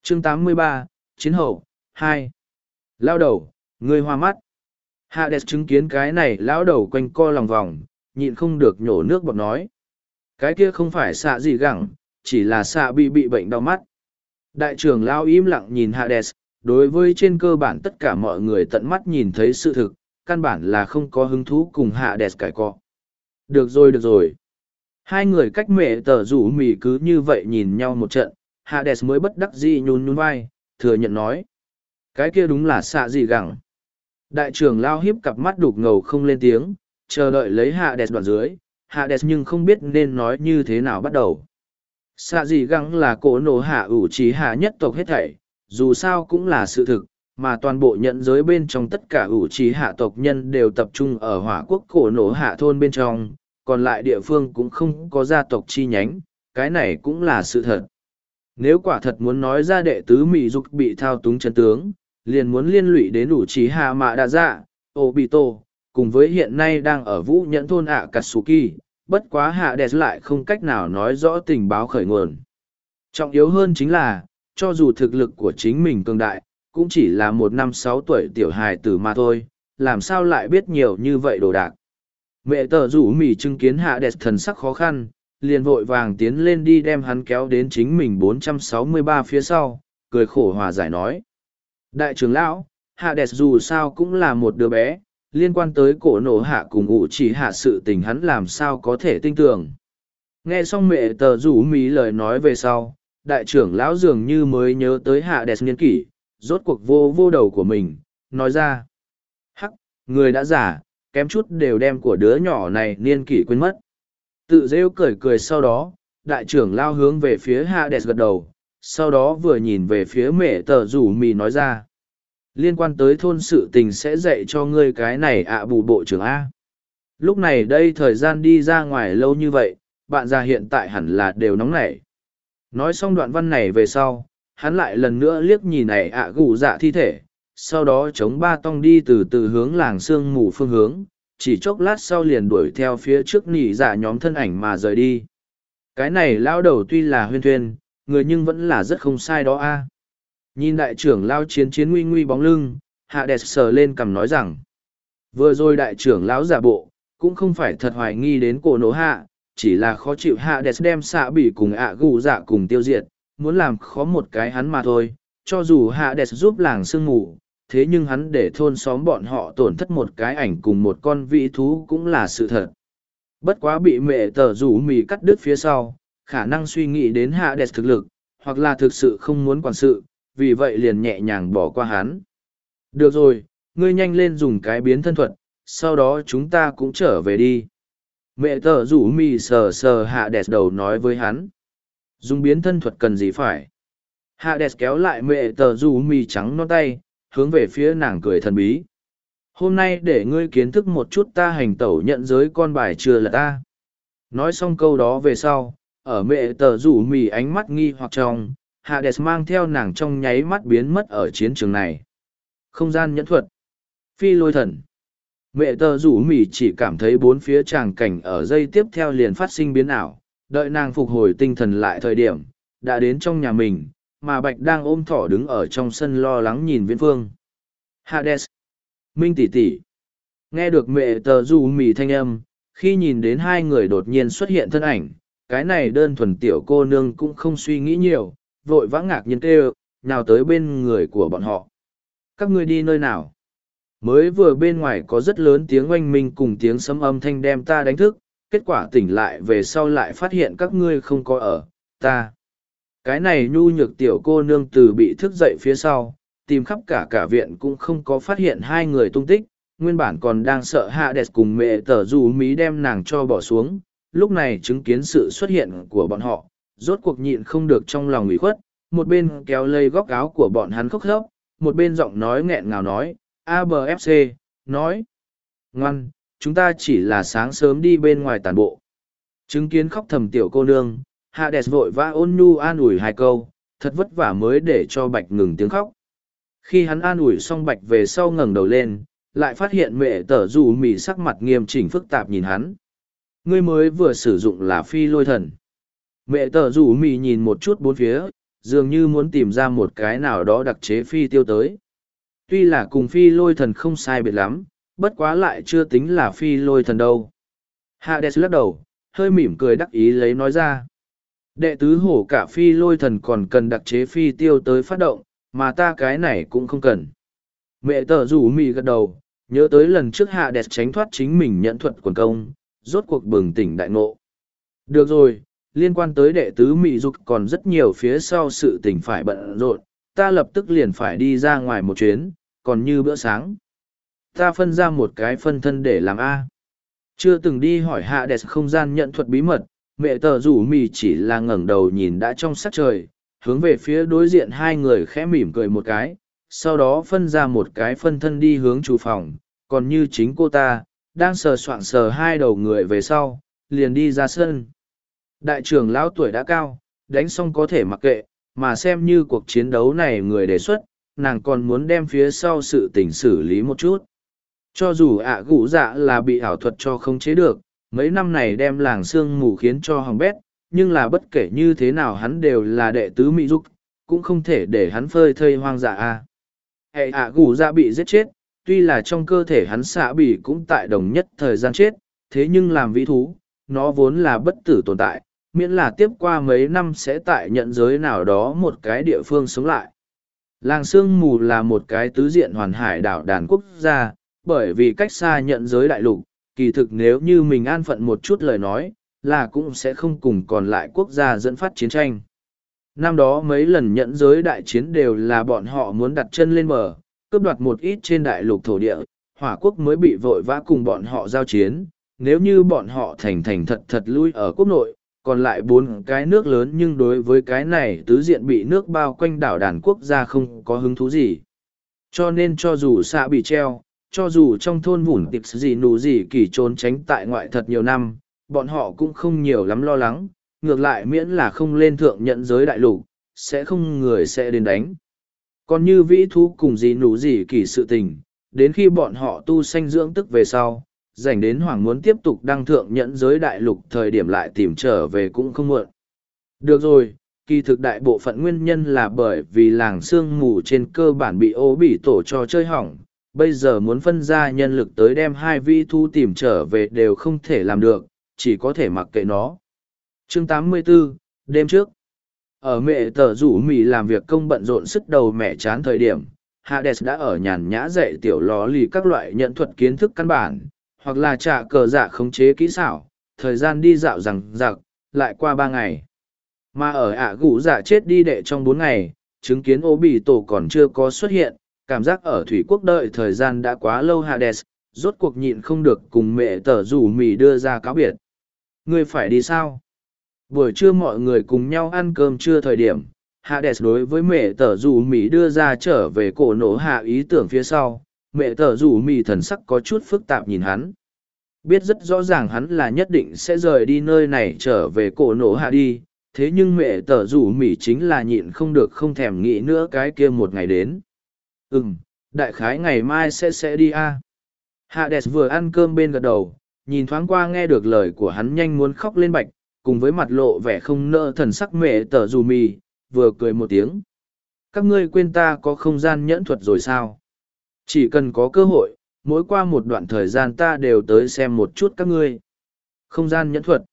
Chương 83, Chiến hậu, 2. Lao đầu, ngươi hoa mắt. Hades chứng kiến cái này lão đầu quanh co lòng vòng, nhịn không được nhổ nước bọt nói. Cái kia không phải xạ gì gẳng, chỉ là xạ bị bệnh đau mắt. Đại trưởng lão im lặng nhìn Hades, đối với trên cơ bản tất cả mọi người tận mắt nhìn thấy sự thực, căn bản là không có hứng thú cùng Hades cãi cọ. Được rồi được rồi. Hai người cách mẹ tờ rủ mì cứ như vậy nhìn nhau một trận, Hades mới bất đắc dĩ nhún vai, thừa nhận nói. Cái kia đúng là xạ gì gẳng. Đại trưởng lao hiếp cặp mắt đục ngầu không lên tiếng, chờ đợi lấy Hades đoạn dưới, Hades nhưng không biết nên nói như thế nào bắt đầu. Xạ gì gẳng là cổ nổ hạ ủ trí hạ nhất tộc hết thảy, dù sao cũng là sự thực, mà toàn bộ nhận giới bên trong tất cả ủ trí hạ tộc nhân đều tập trung ở hỏa quốc cổ nổ hạ thôn bên trong, còn lại địa phương cũng không có gia tộc chi nhánh, cái này cũng là sự thật. Nếu quả thật muốn nói ra đệ tứ Mị Dục bị thao túng chân tướng, liền muốn liên lụy đến ủ trí hạ mạ đa dạ, Obito, cùng với hiện nay đang ở vũ nhẫn thôn Akatsuki, bất quá Hades lại không cách nào nói rõ tình báo khởi nguồn. Trọng yếu hơn chính là, cho dù thực lực của chính mình cường đại, cũng chỉ là một năm 6 tuổi tiểu hài tử mà thôi, làm sao lại biết nhiều như vậy đồ đạc. Mẹ tờ rủ mỉ chứng kiến Hades thần sắc khó khăn, liền vội vàng tiến lên đi đem hắn kéo đến chính mình 463 phía sau, cười khổ hòa giải nói. Đại trưởng lão, Hades dù sao cũng là một đứa bé, liên quan tới cổ nổ hạ cùng ủ chỉ hạ sự tình hắn làm sao có thể tin tưởng. Nghe xong mẹ tờ rủ mỉ lời nói về sau, đại trưởng lão dường như mới nhớ tới Hades niên kỷ, rốt cuộc vô đầu của mình, nói ra. Hắc, người đã giả, kém chút đều đem của đứa nhỏ này niên kỷ quên mất. Tự rêu cười cười sau đó, đại trưởng lao hướng về phía Hades gật đầu, sau đó vừa nhìn về phía mẹ tờ rủ mì nói ra. Liên quan tới thôn sự tình sẽ dạy cho ngươi cái này bù bộ trưởng A. Lúc này đây thời gian đi ra ngoài lâu như vậy, bạn già hiện tại hẳn là đều nóng nảy. Nói xong đoạn văn này về sau, hắn lại lần nữa liếc nhìn này gù dạ thi thể, sau đó chống ba tong đi từ từ hướng làng sương mù phương hướng, chỉ chốc lát sau liền đuổi theo phía trước nỉ dạ nhóm thân ảnh mà rời đi. Cái này lao đầu tuy là huyên thuyên, người nhưng vẫn là rất không sai đó a. Nhìn đại trưởng lao chiến nguy nguy bóng lưng, Hades sờ lên cằm nói rằng, vừa rồi đại trưởng lão giả bộ, cũng không phải thật hoài nghi đến cổ nổ hạ, chỉ là khó chịu Hades đem xạ bỉ cùng gù dạ cùng tiêu diệt, muốn làm khó một cái hắn mà thôi, cho dù Hades giúp làng sương mù, thế nhưng hắn để thôn xóm bọn họ tổn thất một cái ảnh cùng một con vĩ thú cũng là sự thật. Bất quá bị mẹ tờ rủ mì cắt đứt phía sau, khả năng suy nghĩ đến Hades thực lực, hoặc là thực sự không muốn quản sự, vì vậy liền nhẹ nhàng bỏ qua hắn. Được rồi, ngươi nhanh lên dùng cái biến thân thuật, sau đó chúng ta cũng trở về đi. Mẹ tờ rủ mì sờ Hades đầu nói với hắn. Dùng biến thân thuật cần gì phải? Hades kéo lại mẹ tờ rủ mì trắng non tay, hướng về phía nàng cười thần bí. Hôm nay để ngươi kiến thức một chút ta hành tẩu nhận giới con bài chưa là ta. Nói xong câu đó về sau, ở mẹ tờ rủ mì ánh mắt nghi hoặc trong, Hades mang theo nàng trong nháy mắt biến mất ở chiến trường này. Không gian nhẫn thuật. Phi lôi thần. Mẹ tờ rủ mì chỉ cảm thấy bốn phía tràng cảnh ở giây tiếp theo liền phát sinh biến ảo, đợi nàng phục hồi tinh thần lại thời điểm, đã đến trong nhà mình, mà Bạch đang ôm thỏ đứng ở trong sân lo lắng nhìn Viễn Phương. Hades. Minh tỷ tỷ. Nghe được mẹ tờ rủ mì thanh âm, khi nhìn đến hai người đột nhiên xuất hiện thân ảnh, cái này đơn thuần tiểu cô nương cũng không suy nghĩ nhiều, vội vã ngạc nhiên kêu, nào tới bên người của bọn họ. Các ngươi đi nơi nào? Mới vừa bên ngoài có rất lớn tiếng oanh minh cùng tiếng sấm âm thanh đem ta đánh thức, kết quả tỉnh lại về sau lại phát hiện các ngươi không có ở, ta. Cái này nhu nhược tiểu cô nương từ bị thức dậy phía sau, tìm khắp cả viện cũng không có phát hiện hai người tung tích, nguyên bản còn đang sợ Hades cùng mẹ tờ dù mí đem nàng cho bỏ xuống, lúc này chứng kiến sự xuất hiện của bọn họ, rốt cuộc nhịn không được trong lòng ủy khuất, một bên kéo lây góc áo của bọn hắn khóc khóc, một bên giọng nói nghẹn ngào nói, ABFC, nói, ngoan, chúng ta chỉ là sáng sớm đi bên ngoài tàn bộ. Chứng kiến khóc thầm tiểu cô nương, Hades vội vã ôn nhu an ủi hai câu, thật vất vả mới để cho Bạch ngừng tiếng khóc. Khi hắn an ủi xong Bạch về sau ngẩng đầu lên, lại phát hiện mẹ tờ dù mì sắc mặt nghiêm chỉnh phức tạp nhìn hắn. Ngươi mới vừa sử dụng là phi lôi thần. Mẹ tờ dù mì nhìn một chút bốn phía, dường như muốn tìm ra một cái nào đó đặc chế phi tiêu tới. Tuy là cùng phi lôi thần không sai biệt lắm, bất quá lại chưa tính là phi lôi thần đâu. Hades lắc đầu, hơi mỉm cười đắc ý lấy nói ra. Đệ tứ hổ cả phi lôi thần còn cần đặc chế phi tiêu tới phát động, mà ta cái này cũng không cần. Mẹ tờ rủ mì gật đầu, nhớ tới lần trước Hades tránh thoát chính mình nhận thuật quần công, rốt cuộc bừng tỉnh đại ngộ. Được rồi, liên quan tới đệ tứ mị dục còn rất nhiều phía sau sự tình phải bận rộn, ta lập tức liền phải đi ra ngoài một chuyến, còn như bữa sáng. Ta phân ra một cái phân thân để làm A. Chưa từng đi hỏi Hades không gian nhận thuật bí mật, mẹ tờ rủ mì chỉ là ngẩng đầu nhìn đã trong sắc trời, hướng về phía đối diện hai người khẽ mỉm cười một cái, sau đó phân ra một cái phân thân đi hướng chủ phòng, còn như chính cô ta, đang sờ soạng sờ hai đầu người về sau, liền đi ra sân. Đại trưởng lão tuổi đã cao, đánh xong có thể mặc kệ, mà xem như cuộc chiến đấu này người đề xuất, nàng còn muốn đem phía sau sự tình xử lý một chút. Cho dù ạ gũ dạ là bị ảo thuật cho không chế được, mấy năm này đem làng sương mù khiến cho hỏng bét, nhưng là bất kể như thế nào hắn đều là đệ tứ mỹ dục, cũng không thể để hắn phơi thây hoang dạ a. Hệ ạ gũ dạ bị giết chết, tuy là trong cơ thể hắn xạ bỉ cũng tại đồng nhất thời gian chết, thế nhưng làm vĩ thú, nó vốn là bất tử tồn tại, miễn là tiếp qua mấy năm sẽ tại nhận giới nào đó một cái địa phương sống lại. Làng sương mù là một cái tứ diện hoàn hải đảo đàn quốc gia, bởi vì cách xa nhận giới đại lục, kỳ thực nếu như mình an phận một chút lời nói, là cũng sẽ không cùng còn lại quốc gia dẫn phát chiến tranh. Năm đó mấy lần nhận giới đại chiến đều là bọn họ muốn đặt chân lên bờ, cướp đoạt một ít trên đại lục thổ địa, hỏa quốc mới bị vội vã cùng bọn họ giao chiến. Nếu như bọn họ thành thành thật thật lui ở quốc nội, còn lại bốn cái nước lớn nhưng đối với cái này tứ diện bị nước bao quanh đảo đàn quốc gia không có hứng thú gì. Cho nên cho dù xạ bị treo, cho dù trong thôn vủn tịp gì nụ gì kỳ trốn tránh tại ngoại thật nhiều năm, bọn họ cũng không nhiều lắm lo lắng, ngược lại miễn là không lên thượng nhận giới đại lục, sẽ không người sẽ đến đánh. Còn như vĩ thú cùng gì nụ gì kỳ sự tình, đến khi bọn họ tu sanh dưỡng tức về sau, dành đến hoàng muốn tiếp tục đăng thượng nhẫn giới đại lục thời điểm lại tìm trở về cũng không muộn. Được rồi, kỳ thực đại bộ phận nguyên nhân là bởi vì làng sương mù trên cơ bản bị ố bỉ tổ cho chơi hỏng, bây giờ muốn phân ra nhân lực tới đem hai vi thu tìm trở về đều không thể làm được, chỉ có thể mặc kệ nó. Chương 84, đêm trước, ở mẹ tờ rủ mì làm việc công bận rộn sức đầu mẹ chán thời điểm, Hades đã ở nhàn nhã dạy tiểu ló lì các loại nhận thuật kiến thức căn bản, hoặc là trả cờ dạ khống chế kỹ xảo, thời gian đi dạo rằng giặc, lại qua 3 ngày. Mà ở ạ gũ dạ chết đi đệ trong 4 ngày, chứng kiến ô bì tổ còn chưa có xuất hiện, cảm giác ở thủy quốc đợi thời gian đã quá lâu. Hades rốt cuộc nhịn không được cùng mẹ tờ rủ mì đưa ra cáo biệt. Ngươi phải đi sao? Buổi trưa mọi người cùng nhau ăn cơm trưa thời điểm, Hades đối với mẹ tờ rủ mì đưa ra trở về cổ nổ hạ ý tưởng phía sau. Mẹ tờ rủ mì thần sắc có chút phức tạp nhìn hắn. Biết rất rõ ràng hắn là nhất định sẽ rời đi nơi này trở về cổ nổ hạ đi, thế nhưng mẹ tờ rủ mì chính là nhịn không được không thèm nghĩ nữa cái kia một ngày đến. Đại khái ngày mai sẽ đi a. Hades vừa ăn cơm bên gật đầu, nhìn thoáng qua nghe được lời của hắn nhanh muốn khóc lên bạch, cùng với mặt lộ vẻ không nỡ thần sắc mẹ tờ rủ mì, vừa cười một tiếng. Các ngươi quên ta có không gian nhẫn thuật rồi sao? Chỉ cần có cơ hội, mỗi qua một đoạn thời gian ta đều tới xem một chút các ngươi. Không gian nhẫn thuật.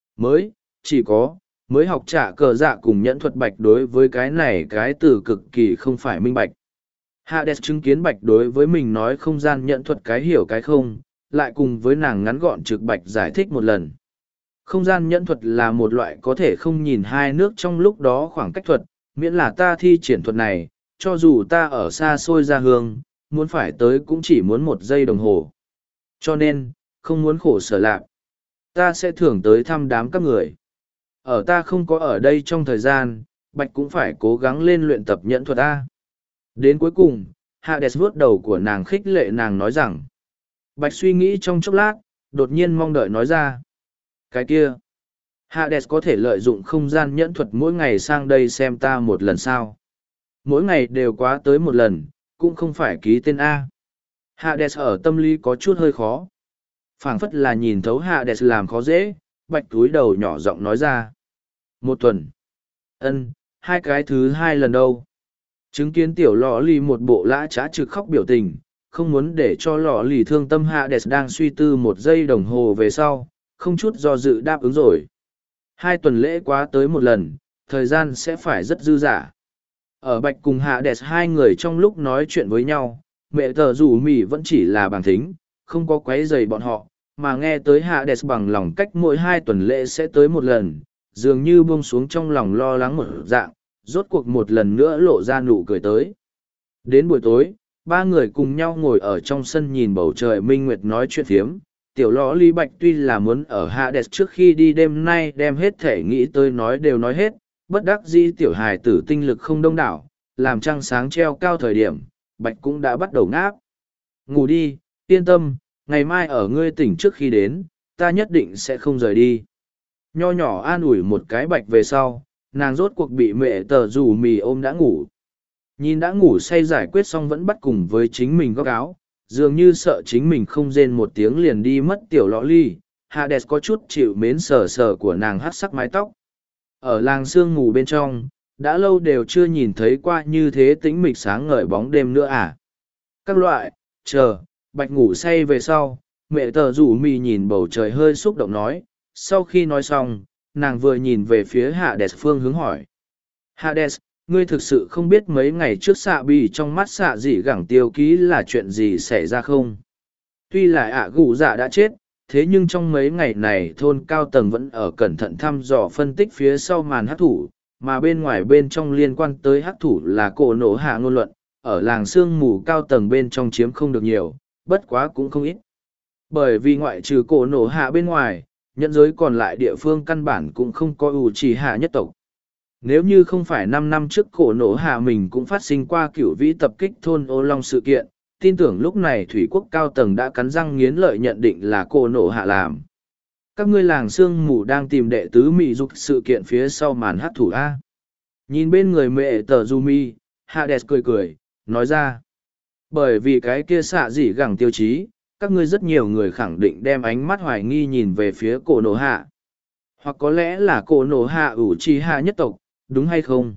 Mới học trả cờ dạ cùng nhẫn thuật bạch đối với cái này cái từ cực kỳ không phải minh bạch. Hades chứng kiến bạch đối với mình nói không gian nhẫn thuật cái hiểu cái không, lại cùng với nàng ngắn gọn trực bạch giải thích một lần. Không gian nhẫn thuật là một loại có thể không nhìn hai nước trong lúc đó khoảng cách thuật, miễn là ta thi triển thuật này, cho dù ta ở xa xôi ra hương, muốn phải tới cũng chỉ muốn 1 giây đồng hồ. Cho nên, không muốn khổ sở lạc. Ta sẽ thưởng tới thăm đám các người. Ở ta không có ở đây trong thời gian, Bạch cũng phải cố gắng lên luyện tập nhẫn thuật A. Đến cuối cùng, Hades vuốt đầu của nàng khích lệ nàng nói rằng. Bạch suy nghĩ trong chốc lát, đột nhiên mong đợi nói ra. Cái kia, Hades có thể lợi dụng không gian nhẫn thuật mỗi ngày sang đây xem ta một lần sao. Mỗi ngày đều quá tới một lần, cũng không phải ký tên A. Hades ở tâm lý có chút hơi khó. Phảng phất là nhìn thấu Hades làm khó dễ, Bạch túi đầu nhỏ giọng nói ra. 1 tuần. hai cái thứ hai lần đâu. Chứng kiến tiểu lọ lì một bộ lã trá trực khóc biểu tình, không muốn để cho lọ lì thương tâm Hades đang suy tư một giây đồng hồ về sau, không chút do dự đáp ứng rồi. 2 tuần lễ quá tới một lần, thời gian sẽ phải rất dư dả. Ở Bạch cùng Hades hai người trong lúc nói chuyện với nhau, mẹ tờ rủ mì vẫn chỉ là bằng thính, không có quấy rầy bọn họ, mà nghe tới Hades bằng lòng cách mỗi 2 tuần lễ sẽ tới một lần, dường như buông xuống trong lòng lo lắng một dạng, rốt cuộc một lần nữa lộ ra nụ cười tới. Đến buổi tối, ba người cùng nhau ngồi ở trong sân nhìn bầu trời minh nguyệt nói chuyện phiếm. Tiểu lõ ly bạch tuy là muốn ở Hades trước khi đi đêm nay đem hết thể nghĩ tới nói đều nói hết, bất đắc dĩ tiểu hài tử tinh lực không đông đảo, làm trăng sáng treo cao thời điểm, bạch cũng đã bắt đầu ngáp. Ngủ đi, yên tâm, ngày mai ở ngươi tỉnh trước khi đến, ta nhất định sẽ không rời đi. Nho nhỏ an ủi một cái bạch về sau, nàng rốt cuộc bị mẹ tờ rủ mì ôm đã ngủ. Nhìn đã ngủ say giải quyết xong vẫn bắt cùng với chính mình góc áo, dường như sợ chính mình không rên một tiếng liền đi mất tiểu lọ ly. Hades có chút chịu mến sờ sờ của nàng hát sắc mái tóc. Ở làng sương mù bên trong, đã lâu đều chưa nhìn thấy qua như thế tĩnh mịch sáng ngời bóng đêm nữa à. Các loại, chờ, bạch ngủ say về sau, mẹ tờ rủ mì nhìn bầu trời hơi xúc động nói. Sau khi nói xong, nàng vừa nhìn về phía Hades phương hướng hỏi. Hades, ngươi thực sự không biết mấy ngày trước xạ bì trong mắt xạ dị gẳng tiêu ký là chuyện gì xảy ra không? Tuy là ạ gù dạ đã chết, thế nhưng trong mấy ngày này thôn cao tầng vẫn ở cẩn thận thăm dò phân tích phía sau màn hắc thủ, mà bên ngoài bên trong liên quan tới hắc thủ là cổ nổ hạ ngôn luận, ở làng sương mù cao tầng bên trong chiếm không được nhiều, bất quá cũng không ít. Bởi vì ngoại trừ cổ nổ hạ bên ngoài, nhân giới còn lại địa phương căn bản cũng không có ủ trì hạ nhất tộc. Nếu như không phải 5 năm trước cổ nổ hạ mình cũng phát sinh qua cửu vĩ tập kích thôn ô long sự kiện, tin tưởng lúc này thủy quốc cao tầng đã cắn răng nghiến lợi nhận định là cổ nổ hạ làm. Các ngươi làng sương mù đang tìm đệ tứ mị dục sự kiện phía sau màn hát thủ A. Nhìn bên người mẹ tờ Yumi, Hades cười cười, nói ra. Bởi vì cái kia xạ dỉ gẳng tiêu chí, các ngươi rất nhiều người khẳng định đem ánh mắt hoài nghi nhìn về phía cổ nổ hạ. Hoặc có lẽ là cổ nổ hạ ủ trì hạ nhất tộc, đúng hay không?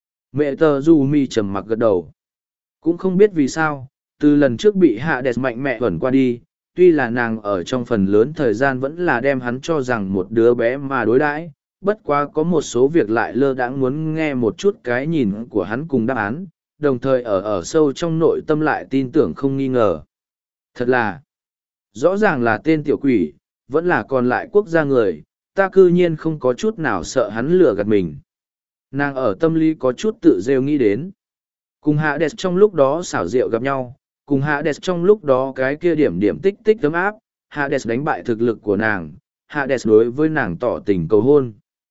Mẹ tờ Yumi trầm mặc gật đầu. Cũng không biết vì sao, từ lần trước bị Hades mạnh mẽ vẩn qua đi, tuy là nàng ở trong phần lớn thời gian vẫn là đem hắn cho rằng một đứa bé mà đối đãi, bất quá có một số việc lại lơ đãng muốn nghe một chút cái nhìn của hắn cùng đáp án, đồng thời ở sâu trong nội tâm lại tin tưởng không nghi ngờ. Thật là, rõ ràng là tên tiểu quỷ, vẫn là còn lại quốc gia người, ta cư nhiên không có chút nào sợ hắn lừa gạt mình. Nàng ở tâm lý có chút tự rêu nghĩ đến. Cùng Hades trong lúc đó xảo diệu gặp nhau, cùng Hades trong lúc đó cái kia điểm điểm tích tích ấm áp, Hades đánh bại thực lực của nàng, Hades đối với nàng tỏ tình cầu hôn.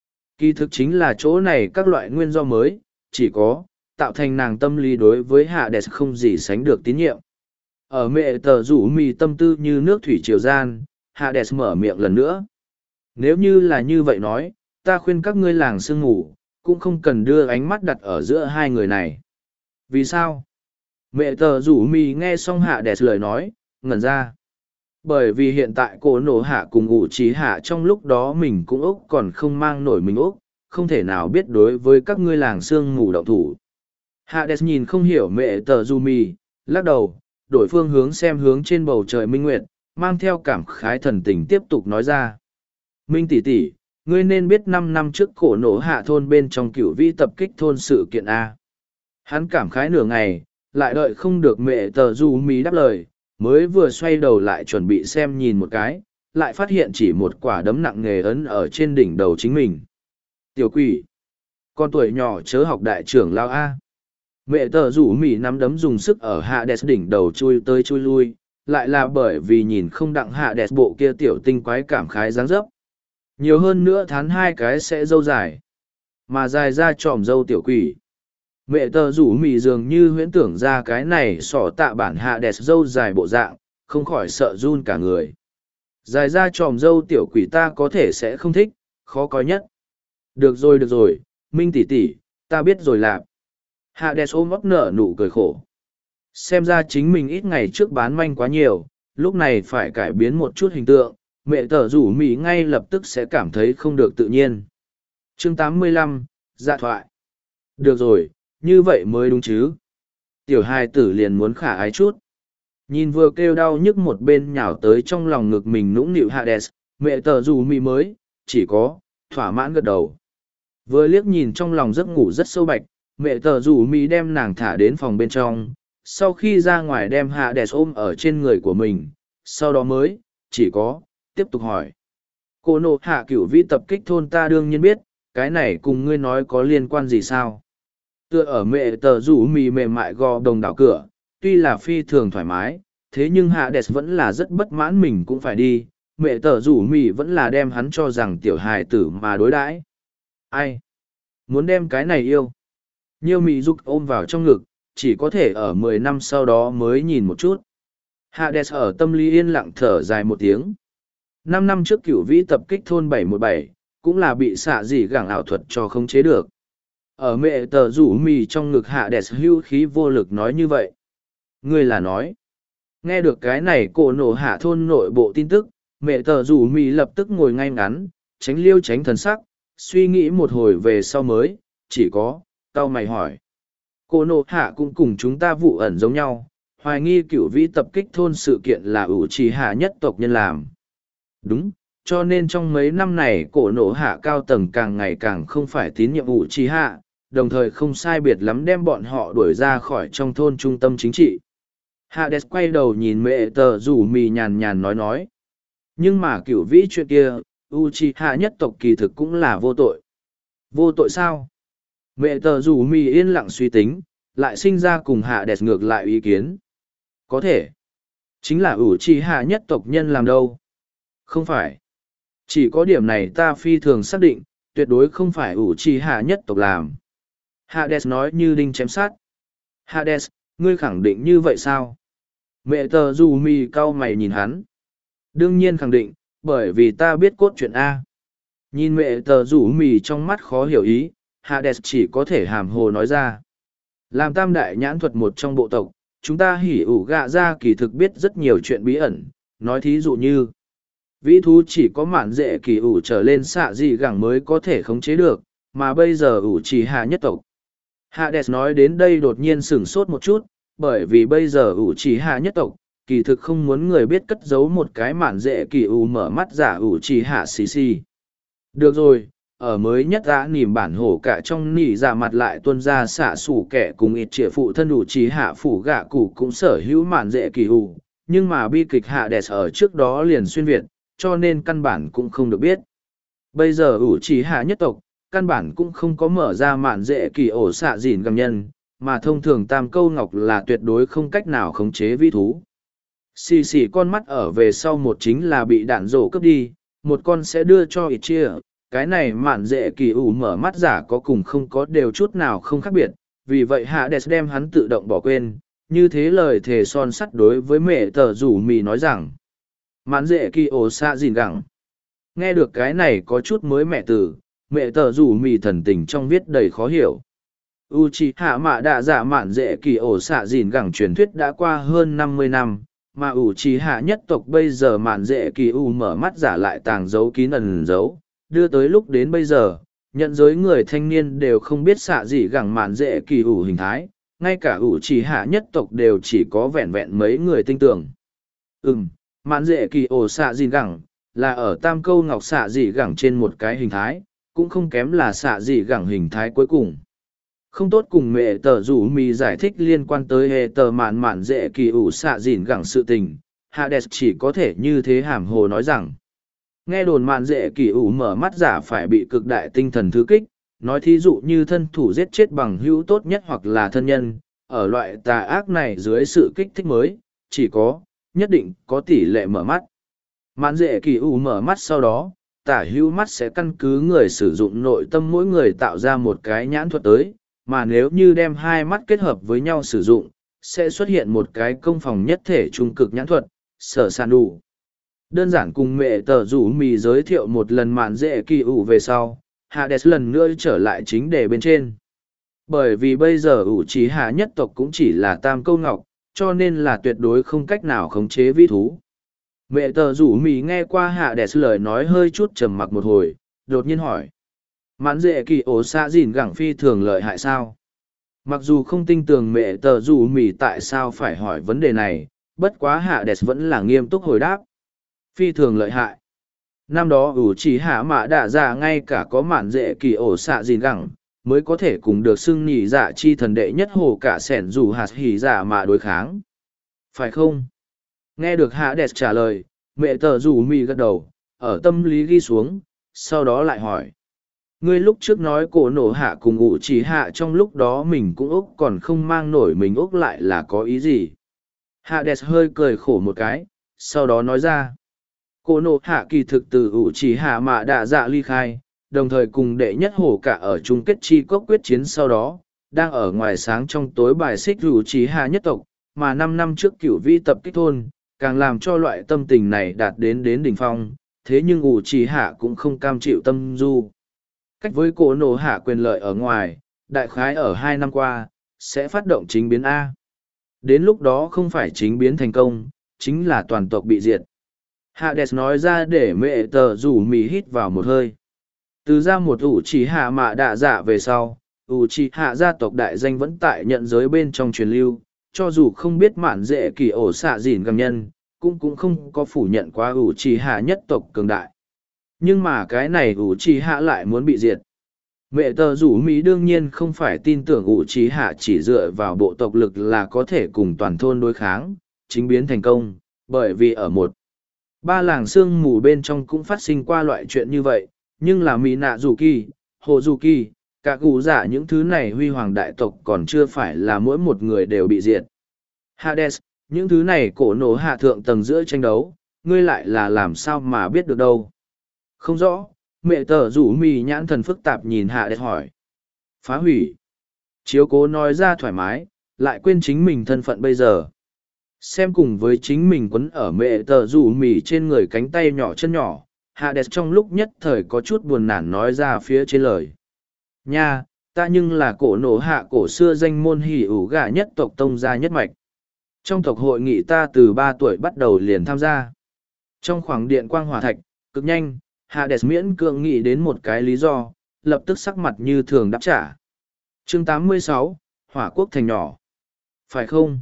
Kỳ thực chính là chỗ này các loại nguyên do mới, chỉ có, tạo thành nàng tâm lý đối với Hades không gì sánh được tín nhiệm. Ở mẹ tờ rủ mì tâm tư như nước thủy triều gian, Hades mở miệng lần nữa. Nếu như là như vậy nói, ta khuyên các ngươi làng sương ngủ, cũng không cần đưa ánh mắt đặt ở giữa hai người này. Vì sao? Mẹ tờ rủ mì nghe xong Hades lời nói, ngẩn ra. Bởi vì hiện tại cổ nổ hạ cùng ủ trí hạ trong lúc đó mình cũng úc còn không mang nổi mình úc, không thể nào biết đối với các ngươi làng sương mù động thủ. Hades nhìn không hiểu mẹ tờ rủ mì, lắc đầu, đổi phương hướng xem hướng trên bầu trời minh nguyệt, mang theo cảm khái thần tình tiếp tục nói ra. Minh tỷ tỷ, ngươi nên biết 5 năm trước cổ nổ hạ thôn bên trong cửu vĩ tập kích thôn sự kiện A. Hắn cảm khái nửa ngày, lại đợi không được mẹ tờ du mí đáp lời, mới vừa xoay đầu lại chuẩn bị xem nhìn một cái, lại phát hiện chỉ một quả đấm nặng nề ấn ở trên đỉnh đầu chính mình. Tiểu quỷ, con tuổi nhỏ chớ học đại trưởng lao A. Mẹ tờ rủ mỉ nắm đấm dùng sức ở Hades đỉnh đầu chui tới chui lui, lại là bởi vì nhìn không đặng Hades bộ kia tiểu tinh quái cảm khái dáng dấp. Nhiều hơn nữa thán hai cái sẽ dâu dài, mà dài ra tròm dâu tiểu quỷ. Mẹ tờ rủ mỉ dường như huyễn tưởng ra cái này sỏ tạ bản Hades dâu dài bộ dạng, không khỏi sợ run cả người. Dài ra tròm dâu tiểu quỷ ta có thể sẽ không thích, khó coi nhất. Được rồi, Minh tỷ tỷ, ta biết rồi lạp. Hades ôm ấp nở nụ cười khổ. Xem ra chính mình ít ngày trước bán manh quá nhiều, lúc này phải cải biến một chút hình tượng, mẹ tờ rủ mỉ ngay lập tức sẽ cảm thấy không được tự nhiên. Chương 85, Dạ thoại. Được rồi, như vậy mới đúng chứ. Tiểu hài tử liền muốn khả ái chút. Nhìn vừa kêu đau nhức một bên nhào tới trong lòng ngực mình nũng nịu Hades, mẹ tờ dù mì mới, chỉ có, thỏa mãn gật đầu. Vừa liếc nhìn trong lòng giấc ngủ rất sâu bạch, mẹ tờ dù mì đem nàng thả đến phòng bên trong, sau khi ra ngoài đem Hades ôm ở trên người của mình, sau đó mới, chỉ có, tiếp tục hỏi. Cô nộ hạ cửu vĩ tập kích thôn ta đương nhiên biết, cái này cùng ngươi nói có liên quan gì sao? Tựa ở mẹ tờ rủ mì mềm mại gò đồng đảo cửa, tuy là phi thường thoải mái, thế nhưng Hades vẫn là rất bất mãn mình cũng phải đi, mẹ tờ rủ mì vẫn là đem hắn cho rằng tiểu hài tử mà đối đãi. Ai? Muốn đem cái này yêu? Nhiêu mì dục ôm vào trong ngực, chỉ có thể ở 10 năm sau đó mới nhìn một chút. Hades ở tâm lý yên lặng thở dài một tiếng. 5 năm trước cửu vĩ tập kích thôn 717, cũng là bị xạ dị gẳng ảo thuật cho khống chế được. Ở mẹ tờ rủ mì trong ngực Hades hưu khí vô lực nói như vậy. Ngươi là nói. Nghe được cái này cổ nổ hạ thôn nội bộ tin tức, mẹ tờ rủ mì lập tức ngồi ngay ngắn, tránh liêu tránh thần sắc, suy nghĩ một hồi về sau mới, chỉ có, tao mày hỏi. Cổ nổ hạ cũng cùng chúng ta vụ ẩn giống nhau, hoài nghi cửu vĩ tập kích thôn sự kiện là ủ trì hạ nhất tộc nhân làm. Đúng, cho nên trong mấy năm này cổ nổ hạ cao tầng càng ngày càng không phải tín nhiệm ủ trì hạ, đồng thời không sai biệt lắm đem bọn họ đuổi ra khỏi trong thôn trung tâm chính trị. Hades quay đầu nhìn mẹ tờ rủ mì nhàn nhàn nói. Nhưng mà cửu vĩ chuyện kia, Uchiha nhất tộc kỳ thực cũng là vô tội. Vô tội sao? Mẹ tờ rủ mì yên lặng suy tính, lại sinh ra cùng Hades ngược lại ý kiến. Có thể. Chính là Uchiha nhất tộc nhân làm đâu? Không phải. Chỉ có điểm này ta phi thường xác định, tuyệt đối không phải Uchiha nhất tộc làm. Hades nói như đinh chém sát. Hades, ngươi khẳng định như vậy sao? Mẹ tờ dù mì cau mày nhìn hắn. Đương nhiên khẳng định, bởi vì ta biết cốt truyện A. Nhìn mẹ tờ rủ mì trong mắt khó hiểu ý, Hades chỉ có thể hàm hồ nói ra. Làm tam đại nhãn thuật một trong bộ tộc, chúng ta hỉ ủ gạ ra kỳ thực biết rất nhiều chuyện bí ẩn, nói thí dụ như vĩ thú chỉ có mạn dễ kỳ ủ trở lên xạ gì gẳng mới có thể khống chế được, mà bây giờ ủ chỉ hạ nhất tộc. Hades nói đến đây đột nhiên sửng sốt một chút, bởi vì bây giờ ủ chỉ hạ nhất tộc, kỳ thực không muốn người biết cất giấu một cái mạn dễ kỳ ủ mở mắt giả ủ chỉ hạ xì xì. Được rồi, ở mới nhất đã nìm bản hổ cả trong nỉ ra mặt lại tuân ra xả sủ kẻ cùng ít trịa phụ thân ủ chỉ hạ phủ gạ cụ cũng sở hữu mạn dễ kỳ ủ, nhưng mà bi kịch Hades ở trước đó liền xuyên Việt, cho nên căn bản cũng không được biết. Bây giờ ủ chỉ hạ nhất tộc, căn bản cũng không có mở ra mạn dễ kỳ ổ xạ dìn gầm nhân, mà thông thường tam câu ngọc là tuyệt đối không cách nào khống chế vĩ thú. Xì xì con mắt ở về sau một chính là bị đạn rổ cướp đi, một con sẽ đưa cho ít chia, cái này mạn dễ kỳ ủ mở mắt giả có cùng không có đều chút nào không khác biệt, vì vậy Hades đem hắn tự động bỏ quên, như thế lời thề son sắt đối với mẹ tờ rủ mì nói rằng mạn dễ kỳ ổ xạ dìn gẳng. Nghe được cái này có chút mới mẹ từ, mẹ tờ rủ mì thần tình trong viết đầy khó hiểu. Uchiha mạ đạ giả mạn dễ kỳ ổ xạ dìn gẳng truyền thuyết đã qua hơn 50 năm, mà Uchiha nhất tộc bây giờ mạn dễ kỳ u mở mắt giả lại tàng giấu kín ẩn giấu, đưa tới lúc đến bây giờ, nhận giới người thanh niên đều không biết xạ gì gẳng mạn dễ kỳ u hình thái, ngay cả Uchiha nhất tộc đều chỉ có vẹn vẹn mấy người tinh tưởng. Mạn dễ kỳ ổ xạ dìn gẳng, là ở tam câu ngọc xạ dị gẳng trên một cái hình thái, cũng không kém là xạ dị gẳng hình thái cuối cùng. Không tốt cùng mẹ tờ rủ mì giải thích liên quan tới hệ tờ mạn mạn dễ kỳ ủ xạ dìn gẳng sự tình, Hades chỉ có thể như thế hàm hồ nói rằng. Nghe đồn mạn dễ kỳ ủ mở mắt giả phải bị cực đại tinh thần thứ kích, nói thí dụ như thân thủ giết chết bằng hữu tốt nhất hoặc là thân nhân, ở loại tà ác này dưới sự kích thích mới, chỉ có, nhất định có tỷ lệ mở mắt. Mạn dễ kỳ ủ mở mắt sau đó, tả hữu mắt sẽ căn cứ người sử dụng nội tâm mỗi người tạo ra một cái nhãn thuật tới, mà nếu như đem hai mắt kết hợp với nhau sử dụng, sẽ xuất hiện một cái công phòng nhất thể trung cực nhãn thuật, sở san đủ. Đơn giản cùng mẹ tờ rủ mì giới thiệu một lần mạn dễ kỳ ủ về sau, Hades lần nữa trở lại chính đề bên trên. Bởi vì bây giờ ủ trí hạ nhất tộc cũng chỉ là tam câu ngọc, cho nên là tuyệt đối không cách nào khống chế vĩ thú. Mẹ tờ rủ mì nghe qua Hades lời nói hơi chút trầm mặc một hồi, đột nhiên hỏi. Mãn dễ kỳ ổ xạ dìn gẳng phi thường lợi hại sao? Mặc dù không tin tưởng mẹ tờ dù mì tại sao phải hỏi vấn đề này, bất quá hạ đẹp vẫn là nghiêm túc hồi đáp. Phi thường lợi hại. Năm đó ủ chỉ hạ mạ đạ dạ ngay cả có mạn dễ kỳ ổ xạ dìn gẳng, mới có thể cùng được xưng nhị dạ chi thần đệ nhất hồ cả sẻn dù hạt hỉ dạ mà đối kháng. Phải không? Nghe được hạ đẹp trả lời, mẹ tờ dù mì gật đầu, ở tâm lý ghi xuống, sau đó lại hỏi. Ngươi lúc trước nói cổ nổ hạ cùng ủ chỉ hạ trong lúc đó mình cũng úc còn không mang nổi mình úc lại là có ý gì? Hạ đẹp hơi cười khổ một cái, sau đó nói ra. Cổ nổ hạ kỳ thực từ ủ chỉ hạ mà đã dạ ly khai, đồng thời cùng đệ nhất hổ cả ở chung kết chi cốc quyết chiến sau đó, đang ở ngoài sáng trong tối bài xích ủ chỉ hạ nhất tộc, mà 5 năm trước cửu vi tập kích thôn, càng làm cho loại tâm tình này đạt đến đỉnh phong, thế nhưng ủ chỉ hạ cũng không cam chịu tâm du. Cách với cổ nổ hạ quyền lợi ở ngoài, đại khái ở 2 năm qua, sẽ phát động chính biến A. Đến lúc đó không phải chính biến thành công, chính là toàn tộc bị diệt. Hades nói ra để mẹ tờ rủ mì hít vào một hơi. Từ ra một ủ chỉ hạ mạ đạ dạ về sau, ủ chỉ hạ gia tộc đại danh vẫn tại nhận giới bên trong truyền lưu, cho dù không biết mạn dễ kỳ ổ xạ dìn gầm nhân, cũng không có phủ nhận qua ủ chỉ hạ nhất tộc cường đại. Nhưng mà cái này ủ chỉ hạ lại muốn bị diệt. Mẹ tờ rủ mỹ đương nhiên không phải tin tưởng ủ chỉ hạ chỉ dựa vào bộ tộc lực là có thể cùng toàn thôn đối kháng, chính biến thành công, bởi vì ở ba làng sương mù bên trong cũng phát sinh qua loại chuyện như vậy, nhưng là mỹ nạ dù kỳ, hồ dù kỳ, cả cụ giả những thứ này huy hoàng đại tộc còn chưa phải là mỗi một người đều bị diệt. Hades, những thứ này cổ nổ hạ thượng tầng giữa tranh đấu, ngươi lại là làm sao mà biết được đâu. Không rõ, mẹ tờ rủ mì nhãn thần phức tạp nhìn Hades hỏi. Phá hủy. Chiếu cố nói ra thoải mái, lại quên chính mình thân phận bây giờ. Xem cùng với chính mình quấn ở mẹ tờ rủ mì trên người cánh tay nhỏ chân nhỏ, Hades trong lúc nhất thời có chút buồn nản nói ra phía trên lời. Nha, ta nhưng là cổ nổ hạ cổ xưa danh môn hỉ ủ gà nhất tộc tông gia nhất mạch. Trong tộc hội nghị ta từ 3 tuổi bắt đầu liền tham gia. Trong khoảng điện quang hỏa thạch, cực nhanh, Hades miễn cưỡng nghĩ đến một cái lý do, lập tức sắc mặt như thường đáp trả. Chương 86, Hỏa quốc thành nhỏ. Phải không?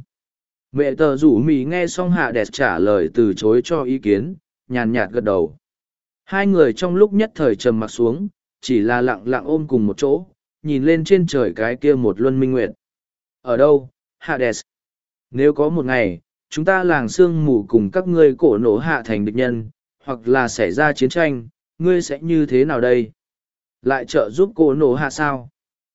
Mẹ tờ rủ mì nghe xong Hades trả lời từ chối cho ý kiến, nhàn nhạt gật đầu. Hai người trong lúc nhất thời trầm mặc xuống, chỉ là lặng lặng ôm cùng một chỗ, nhìn lên trên trời cái kia một luân minh nguyệt. Ở đâu, Hades? Nếu có một ngày, chúng ta làng sương mù cùng các ngươi cổ nổ hạ thành địch nhân, hoặc là xảy ra chiến tranh, ngươi sẽ như thế nào đây? Lại trợ giúp cổ nổ hạ sao?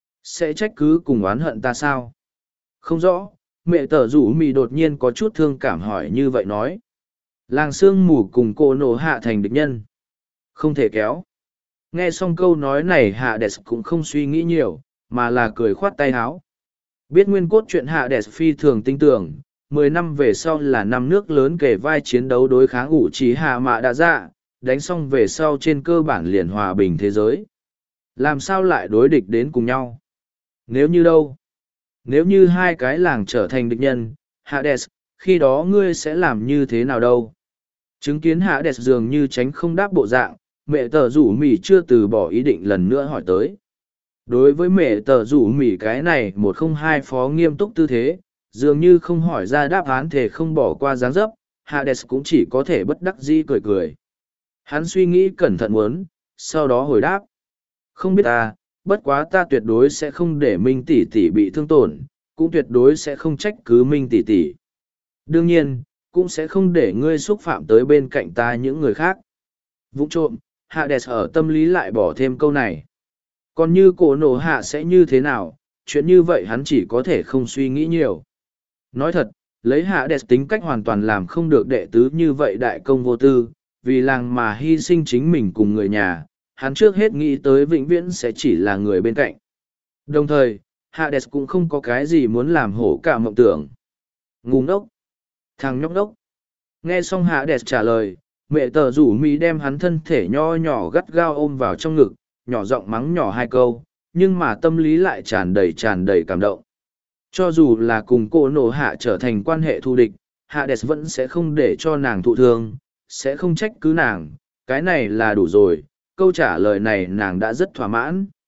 Sẽ trách cứ cùng oán hận ta sao? Không rõ, mẹ tờ rủ mì đột nhiên có chút thương cảm hỏi như vậy nói. Làng sương mù cùng cổ nổ hạ thành địch nhân. Không thể kéo. Nghe xong câu nói này Hades cũng không suy nghĩ nhiều, mà là cười khoát tay áo. Biết nguyên cốt chuyện Hades phi thường tin tưởng, 10 năm về sau là năm nước lớn kể vai chiến đấu đối kháng ủ trí hạ mạ đã dạ, đánh xong về sau trên cơ bản liền hòa bình thế giới. Làm sao lại đối địch đến cùng nhau? Nếu như đâu? Nếu như hai cái làng trở thành địch nhân, Hades, khi đó ngươi sẽ làm như thế nào đâu? Chứng kiến Hades dường như tránh không đáp bộ dạng, mẹ tờ rủ mì chưa từ bỏ ý định lần nữa hỏi tới. Đối với mẹ tờ rủ mì cái này 102 phó nghiêm túc tư thế, dường như không hỏi ra đáp án thể không bỏ qua dáng dấp, Hades cũng chỉ có thể bất đắc dĩ cười cười. Hắn suy nghĩ cẩn thận muốn, sau đó hồi đáp. Không biết ta, bất quá ta tuyệt đối sẽ không để Minh tỷ tỷ bị thương tổn, cũng tuyệt đối sẽ không trách cứ Minh tỷ tỷ. Đương nhiên, cũng sẽ không để ngươi xúc phạm tới bên cạnh ta những người khác. Vũng trộm, Hades ở tâm lý lại bỏ thêm câu này. Còn như cổ nổ hạ sẽ như thế nào, chuyện như vậy hắn chỉ có thể không suy nghĩ nhiều. Nói thật, lấy Hades tính cách hoàn toàn làm không được đệ tứ như vậy đại công vô tư, vì làng mà hy sinh chính mình cùng người nhà, hắn trước hết nghĩ tới vĩnh viễn sẽ chỉ là người bên cạnh. Đồng thời, Hades cũng không có cái gì muốn làm hổ cả mộng tưởng. Ngu ngốc. Thằng nhóc ngốc. Nghe xong Hades trả lời, mẹ tờ rủ mỹ đem hắn thân thể nho nhỏ gắt gao ôm vào trong ngực, nhỏ giọng mắng nhỏ 2 câu, nhưng mà tâm lý lại tràn đầy cảm động. Cho dù là cùng cô nổ hạ trở thành quan hệ thù địch, Hades vẫn sẽ không để cho nàng thụ thương, sẽ không trách cứ nàng, cái này là đủ rồi, câu trả lời này nàng đã rất thỏa mãn.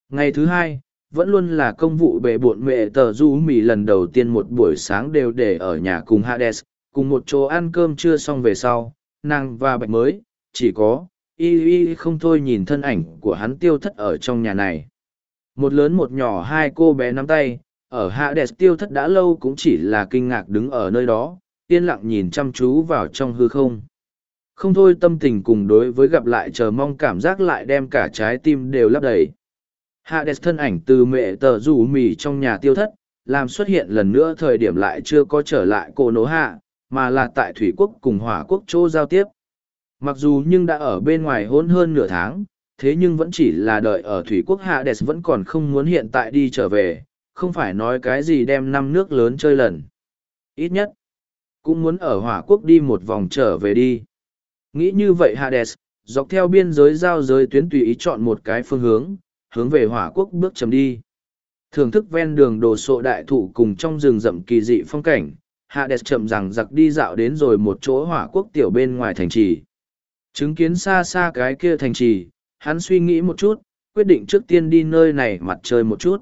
Ngày thứ hai, vẫn luôn là công vụ bề bộn mẹ tờ du mì lần đầu tiên một buổi sáng đều để ở nhà cùng Hades, cùng một chỗ ăn cơm trưa xong về sau, nàng và Bạch mới, chỉ có, y không thôi nhìn thân ảnh của hắn tiêu thất ở trong nhà này. Một lớn một nhỏ hai cô bé nắm tay, ở Hades tiêu thất đã lâu cũng chỉ là kinh ngạc đứng ở nơi đó, yên lặng nhìn chăm chú vào trong hư không. Không thôi tâm tình cùng đối với gặp lại chờ mong cảm giác lại đem cả trái tim đều lấp đầy. Hades thân ảnh từ mẹ tờ rủ mì trong nhà tiêu thất, làm xuất hiện lần nữa thời điểm lại chưa có trở lại cổ nổ hạ, mà là tại thủy quốc cùng hỏa quốc chỗ giao tiếp. Mặc dù nhưng đã ở bên ngoài hôn hơn nửa tháng, thế nhưng vẫn chỉ là đợi ở thủy quốc Hades vẫn còn không muốn hiện tại đi trở về, không phải nói cái gì đem năm nước lớn chơi lần. Ít nhất, cũng muốn ở hỏa quốc đi một vòng trở về đi. Nghĩ như vậy Hades, dọc theo biên giới giao giới tuyến tùy ý chọn một cái phương hướng về hỏa quốc bước chấm đi. Thưởng thức ven đường đồ sộ đại thụ cùng trong rừng rậm kỳ dị phong cảnh, Hades chậm rằng giặc đi dạo đến rồi một chỗ hỏa quốc tiểu bên ngoài thành trì. Chứng kiến xa xa cái kia thành trì, hắn suy nghĩ một chút, quyết định trước tiên đi nơi này mặt trời một chút.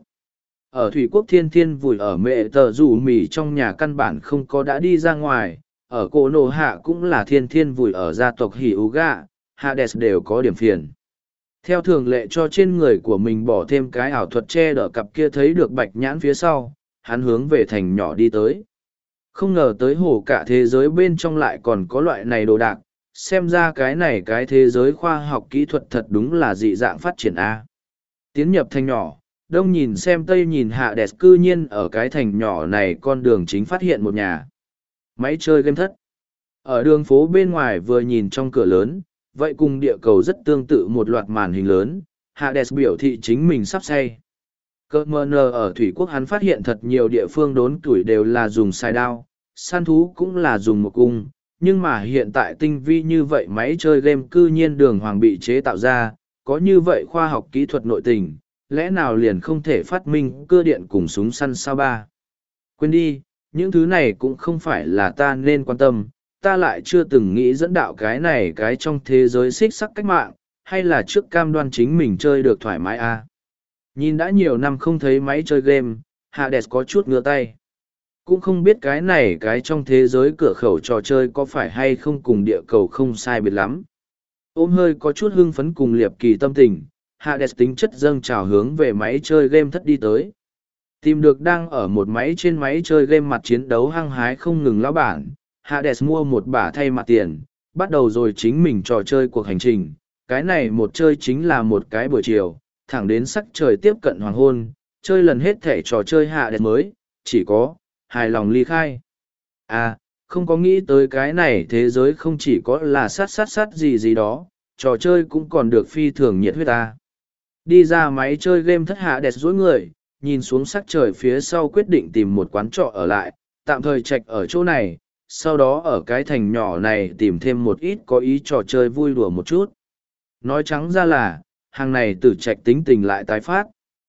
Ở thủy quốc thiên thiên vùi ở mẹ tờ rủ mì trong nhà căn bản không có đã đi ra ngoài, ở cổ nổ hạ cũng là thiên thiên vùi ở gia tộc hỉ ú gạ, Hades đều có điểm phiền. Theo thường lệ cho trên người của mình bỏ thêm cái ảo thuật che đỡ cặp kia thấy được bạch nhãn phía sau, hắn hướng về thành nhỏ đi tới. Không ngờ tới hồ cả thế giới bên trong lại còn có loại này đồ đạc, xem ra cái này cái thế giới khoa học kỹ thuật thật đúng là dị dạng phát triển A. Tiến nhập thành nhỏ, đông nhìn xem tây nhìn hạ đẹp cư nhiên ở cái thành nhỏ này con đường chính phát hiện một nhà. Máy chơi game thất. Ở đường phố bên ngoài vừa nhìn trong cửa lớn, vậy cùng địa cầu rất tương tự một loạt màn hình lớn, Hades biểu thị chính mình sắp say. Cơ mờ nờ ở Thủy Quốc hắn phát hiện thật nhiều địa phương đốn tuổi đều là dùng xài đao, săn thú cũng là dùng một cung, nhưng mà hiện tại tinh vi như vậy máy chơi game cư nhiên đường hoàng bị chế tạo ra, có như vậy khoa học kỹ thuật nội tình, lẽ nào liền không thể phát minh cưa điện cùng súng săn sao ba. Quên đi, những thứ này cũng không phải là ta nên quan tâm, ta lại chưa từng nghĩ dẫn đạo cái này cái trong thế giới xích sắc cách mạng, hay là trước cam đoan chính mình chơi được thoải mái à. Nhìn đã nhiều năm không thấy máy chơi game, Hades có chút ngứa tay. Cũng không biết cái này cái trong thế giới cửa khẩu trò chơi có phải hay không cùng địa cầu không sai biệt lắm. Ôm hơi có chút hưng phấn cùng liệp kỳ tâm tình, Hades tính chất dâng trào hướng về máy chơi game thất đi tới. Tìm được đang ở một trên máy chơi game mặt chiến đấu hăng hái không ngừng lão bản, Hades mua một bả thay mặt tiền, bắt đầu rồi chính mình trò chơi cuộc hành trình. Cái này một chơi chính là một cái buổi chiều, thẳng đến sắc trời tiếp cận hoàng hôn, chơi lần hết thẻ trò chơi Hades mới, chỉ có, hài lòng ly khai. À, không có nghĩ tới cái này thế giới không chỉ có là sát gì đó, trò chơi cũng còn được phi thường nhiệt huyết ta. Đi ra máy chơi game thất Hades dối người, nhìn xuống sắc trời phía sau quyết định tìm một quán trọ ở lại, tạm thời trạch ở chỗ này, sau đó ở cái thành nhỏ này tìm thêm một ít có ý trò chơi vui đùa một chút. Nói trắng ra là, hàng này tử trạch tính tình lại tái phát.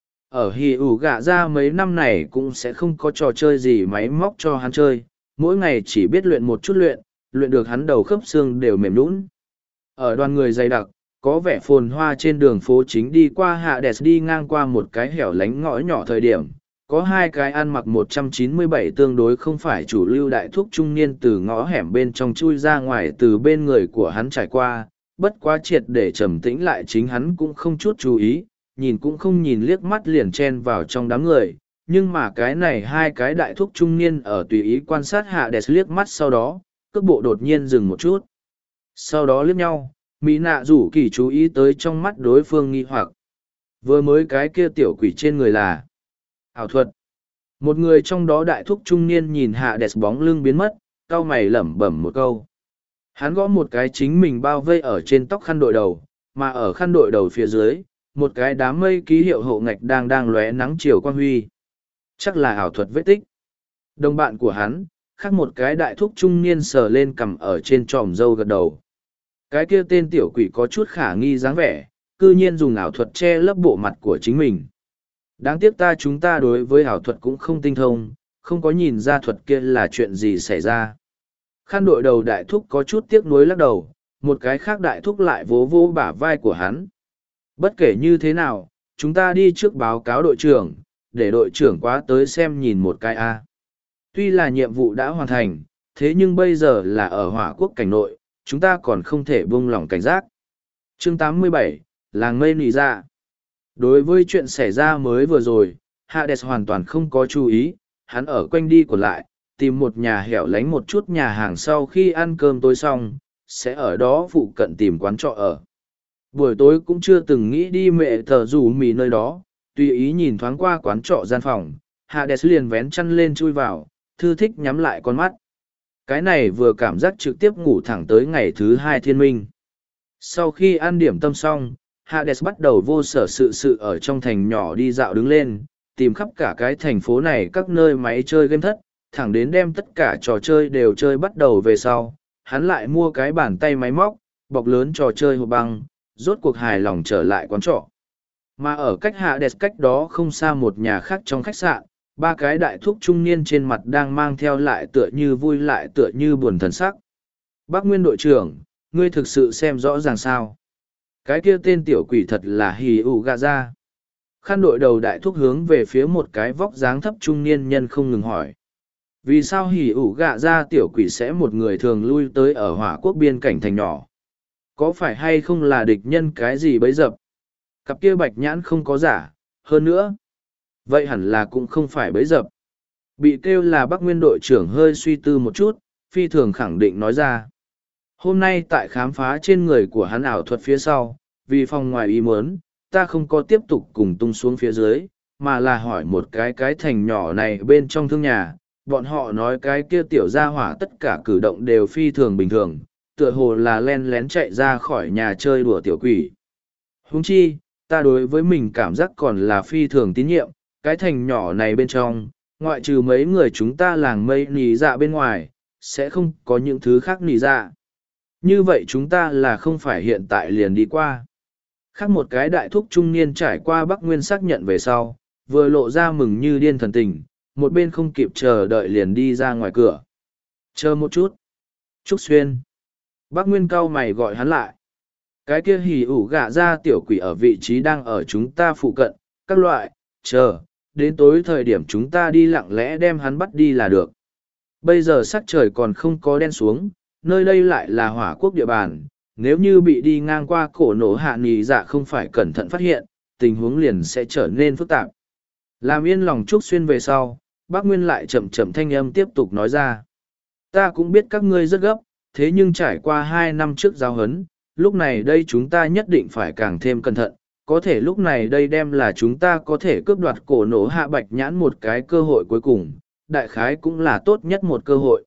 Ở hì ủ gạ ra mấy năm này cũng sẽ không có trò chơi gì máy móc cho hắn chơi, mỗi ngày chỉ biết luyện một chút luyện được hắn đầu khớp xương đều mềm nhũn. Ở đoàn người dày đặc, có vẻ phồn hoa trên đường phố chính đi qua Hades đi ngang qua một cái hẻo lánh ngõ nhỏ thời điểm, có hai cái ăn mặc 197 tương đối không phải chủ lưu đại thúc trung niên từ ngõ hẻm bên trong chui ra ngoài từ bên người của hắn trải qua, bất quá triệt để trầm tĩnh lại chính hắn cũng không chút chú ý, nhìn cũng không nhìn liếc mắt liền chen vào trong đám người, nhưng mà cái này hai cái đại thúc trung niên ở tùy ý quan sát Hades liếc mắt sau đó, cước bộ đột nhiên dừng một chút. Sau đó liếc nhau, Mỹ nạ rủ kỳ chú ý tới trong mắt đối phương nghi hoặc. Vừa mới cái kia tiểu quỷ trên người là ảo thuật. Một người trong đó đại thúc trung niên nhìn Hades bóng lưng biến mất, cau mày lẩm bẩm một câu. Hắn gõ một cái chính mình bao vây ở trên tóc khăn đội đầu, mà ở khăn đội đầu phía dưới, một cái đám mây ký hiệu hộ ngạch đang lóe nắng chiều quang huy. Chắc là ảo thuật vết tích. Đồng bạn của hắn, khác một cái đại thúc trung niên sờ lên cằm ở trên tròm râu gật đầu. Cái kia tên tiểu quỷ có chút khả nghi dáng vẻ, cư nhiên dùng ảo thuật che lấp bộ mặt của chính mình. Đáng tiếc chúng ta đối với ảo thuật cũng không tinh thông, không có nhìn ra thuật kia là chuyện gì xảy ra. Khăn đội đầu đại thúc có chút tiếc nuối lắc đầu, một cái khác đại thúc lại vỗ vỗ bả vai của hắn. Bất kể như thế nào, chúng ta đi trước báo cáo đội trưởng, để đội trưởng qua tới xem nhìn một cái a. Tuy là nhiệm vụ đã hoàn thành, thế nhưng bây giờ là ở hỏa quốc cảnh nội, chúng ta còn không thể buông lỏng cảnh giác. Chương 87, Làng Mây Nị Dạ. Đối với chuyện xảy ra mới vừa rồi, Hades hoàn toàn không có chú ý, hắn ở quanh đi còn lại, tìm một nhà hẻo lánh một chút nhà hàng sau khi ăn cơm tối xong, sẽ ở đó phụ cận tìm quán trọ ở. Buổi tối cũng chưa từng nghĩ đi mẹ thờ rủ mì nơi đó, tùy ý nhìn thoáng qua quán trọ gian phòng, Hades liền vén chăn lên chui vào, thư thích nhắm lại con mắt. Cái này vừa cảm giác trực tiếp ngủ thẳng tới ngày thứ hai thiên minh. Sau khi ăn điểm tâm xong, Hades bắt đầu vô sở sự ở trong thành nhỏ đi dạo đứng lên, tìm khắp cả cái thành phố này các nơi máy chơi game thất, thẳng đến đem tất cả trò chơi đều chơi bắt đầu về sau. Hắn lại mua cái bàn tay máy móc, bọc lớn trò chơi hộp băng, rốt cuộc hài lòng trở lại quán trọ. Mà ở cách Hades cách đó không xa một nhà khác trong khách sạn, ba cái đại thúc trung niên trên mặt đang mang theo lại tựa như vui lại tựa như buồn thần sắc. Bác Nguyên đội trưởng, ngươi thực sự xem rõ ràng sao? Cái kia tên tiểu quỷ thật là hì ủ gà ra. Khăn đội đầu đại thúc hướng về phía một cái vóc dáng thấp trung niên nhân không ngừng hỏi. Vì sao hì ủ gà ra tiểu quỷ sẽ một người thường lui tới ở hỏa quốc biên cảnh thành nhỏ? Có phải hay không là địch nhân cái gì bấy dập? Cặp kia bạch nhãn không có giả, hơn nữa. Vậy hẳn là cũng không phải bấy dập. Bị kêu là Bắc Nguyên đội trưởng hơi suy tư một chút, phi thường khẳng định nói ra. Hôm nay tại khám phá trên người của hắn ảo thuật phía sau, vì phòng ngoài ý muốn, ta không có tiếp tục cùng tung xuống phía dưới, mà là hỏi một cái thành nhỏ này bên trong thương nhà. Bọn họ nói cái kia tiểu gia hỏa tất cả cử động đều phi thường bình thường, tựa hồ là len lén chạy ra khỏi nhà chơi đùa tiểu quỷ. Huống chi, ta đối với mình cảm giác còn là phi thường tín nhiệm, cái thành nhỏ này bên trong, ngoại trừ mấy người chúng ta làng mây nì dạ bên ngoài, sẽ không có những thứ khác nì dạ. Như vậy chúng ta là không phải hiện tại liền đi qua. Khác một cái đại thúc trung niên trải qua Bắc Nguyên xác nhận về sau, vừa lộ ra mừng như điên thần tình, một bên không kịp chờ đợi liền đi ra ngoài cửa. Chờ một chút. Trúc Xuyên. Bắc Nguyên cau mày gọi hắn lại. Cái kia hỉ ủ gạ ra tiểu quỷ ở vị trí đang ở chúng ta phụ cận, các loại, chờ, đến tối thời điểm chúng ta đi lặng lẽ đem hắn bắt đi là được. Bây giờ sắc trời còn không có đen xuống, nơi đây lại là hỏa quốc địa bàn, nếu như bị đi ngang qua cổ nổ hạ nì dạ không phải cẩn thận phát hiện, tình huống liền sẽ trở nên phức tạp. Làm yên lòng Trúc Xuyên về sau, Bác Nguyên lại chậm chậm thanh âm tiếp tục nói ra. Ta cũng biết các ngươi rất gấp, thế nhưng trải qua 2 năm trước giao hấn, lúc này đây chúng ta nhất định phải càng thêm cẩn thận, có thể lúc này đây đem là chúng ta có thể cướp đoạt cổ nổ hạ bạch nhãn một cái cơ hội cuối cùng, đại khái cũng là tốt nhất một cơ hội.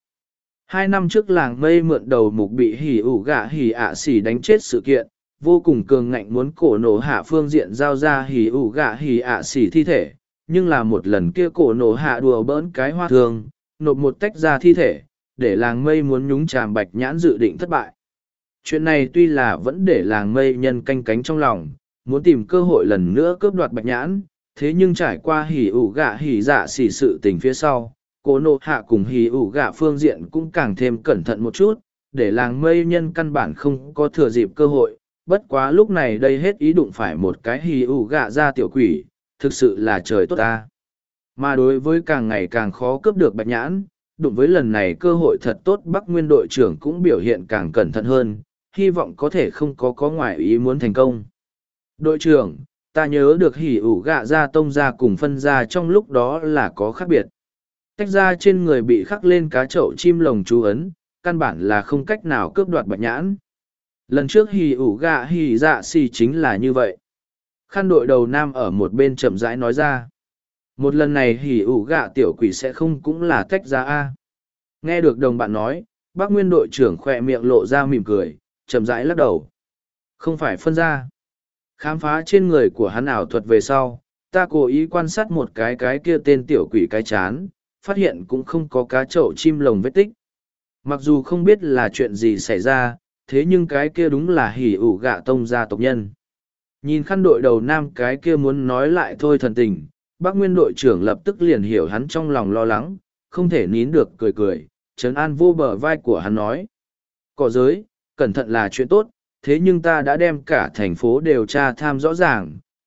2 năm trước làng mây mượn đầu mục bị hỉ ủ gạ hỉ ạ xỉ đánh chết sự kiện, vô cùng cường ngạnh muốn cổ nổ hạ phương diện giao ra hỉ ủ gạ hỉ ạ xỉ thi thể, nhưng là một lần kia cổ nổ hạ đùa bỡn cái hoa thường, nộp một tách ra thi thể, để làng mây muốn nhúng chàm bạch nhãn dự định thất bại. Chuyện này tuy là vẫn để làng mây nhân canh cánh trong lòng, muốn tìm cơ hội lần nữa cướp đoạt bạch nhãn, thế nhưng trải qua hỉ ủ gạ hỉ dạ xỉ sự tình phía sau, cổ nổ hạ cùng hỉ ủ gạ phương diện cũng càng thêm cẩn thận một chút, để làng mây nhân căn bản không có thừa dịp cơ hội, bất quá lúc này đây hết ý đụng phải một cái hỉ ủ gạ ra tiểu quỷ, thực sự là trời tốt ta. Mà đối với càng ngày càng khó cướp được bạch nhãn, đụng với lần này cơ hội thật tốt Bắc Nguyên đội trưởng cũng biểu hiện càng cẩn thận hơn, hy vọng có thể không có ngoại ý muốn thành công. Đội trưởng, ta nhớ được hỉ ủ gạ ra tông ra cùng phân ra trong lúc đó là có khác biệt. Tách ra trên người bị khắc lên cá chậu chim lồng chú ấn, căn bản là không cách nào cướp đoạt bạch nhãn. Lần trước hỉ ủ gạ hỉ dạ xì chính là như vậy. Khăn đội đầu nam ở một bên chậm rãi nói ra. Một lần này hỉ ủ gạ tiểu quỷ sẽ không cũng là tách ra a. Nghe được đồng bạn nói, bác Nguyên đội trưởng khỏe miệng lộ ra mỉm cười, chậm rãi lắc đầu. Không phải phân ra. Khám phá trên người của hắn ảo thuật về sau, ta cố ý quan sát một cái kia tên tiểu quỷ cái chán, phát hiện cũng không có cá chậu chim lồng vết tích. Mặc dù không biết là chuyện gì xảy ra, thế nhưng cái kia đúng là hỉ ủ gạ tông gia tộc nhân. Nhìn khăn đội đầu nam cái kia muốn nói lại thôi thần tình, bác Nguyên đội trưởng lập tức liền hiểu hắn trong lòng lo lắng, không thể nín được cười cười, trấn an vô bờ vai của hắn nói. Cỏ giới, cẩn thận là chuyện tốt, thế nhưng ta đã đem cả thành phố điều tra tham rõ ràng,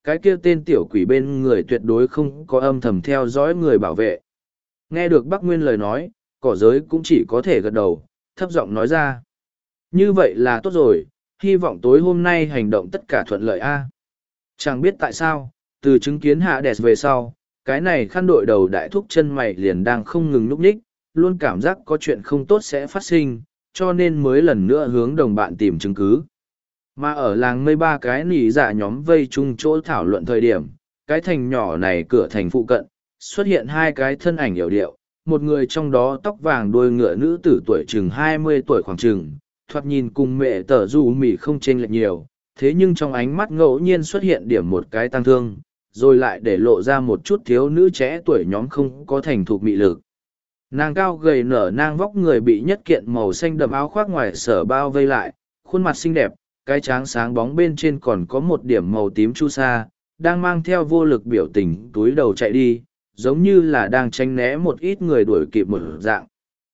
cái kia tên tiểu quỷ bên người tuyệt đối không có âm thầm theo dõi người bảo vệ. Nghe được Bắc Nguyên lời nói, cỏ giới cũng chỉ có thể gật đầu, thấp giọng nói ra. Như vậy là tốt rồi, hy vọng tối hôm nay hành động tất cả thuận lợi a. Chẳng biết tại sao, từ chứng kiến Hades về sau, cái này khăn đội đầu đại thúc chân mày liền đang không ngừng núp ních, luôn cảm giác có chuyện không tốt sẽ phát sinh, cho nên mới lần nữa hướng đồng bạn tìm chứng cứ. Mà ở làng mây ba cái nỉ dạ nhóm vây chung chỗ thảo luận thời điểm, cái thành nhỏ này cửa thành phụ cận, xuất hiện hai cái thân ảnh yểu điệu, một người trong đó tóc vàng đuôi ngựa nữ tử tuổi chừng 20 tuổi khoảng chừng, thoạt nhìn cùng mẹ tở dù mỉ không chênh lệch nhiều, thế nhưng trong ánh mắt ngẫu nhiên xuất hiện điểm một cái tăng thương, rồi lại để lộ ra một chút thiếu nữ trẻ tuổi nhóm không có thành thục mị lực. Nàng cao gầy nở nang vóc người bị nhất kiện màu xanh đậm áo khoác ngoài sở bao vây lại, khuôn mặt xinh đẹp, cái trán sáng bóng bên trên còn có một điểm màu tím chu sa, đang mang theo vô lực biểu tình túi đầu chạy đi, giống như là đang tránh né một ít người đuổi kịp một dạng.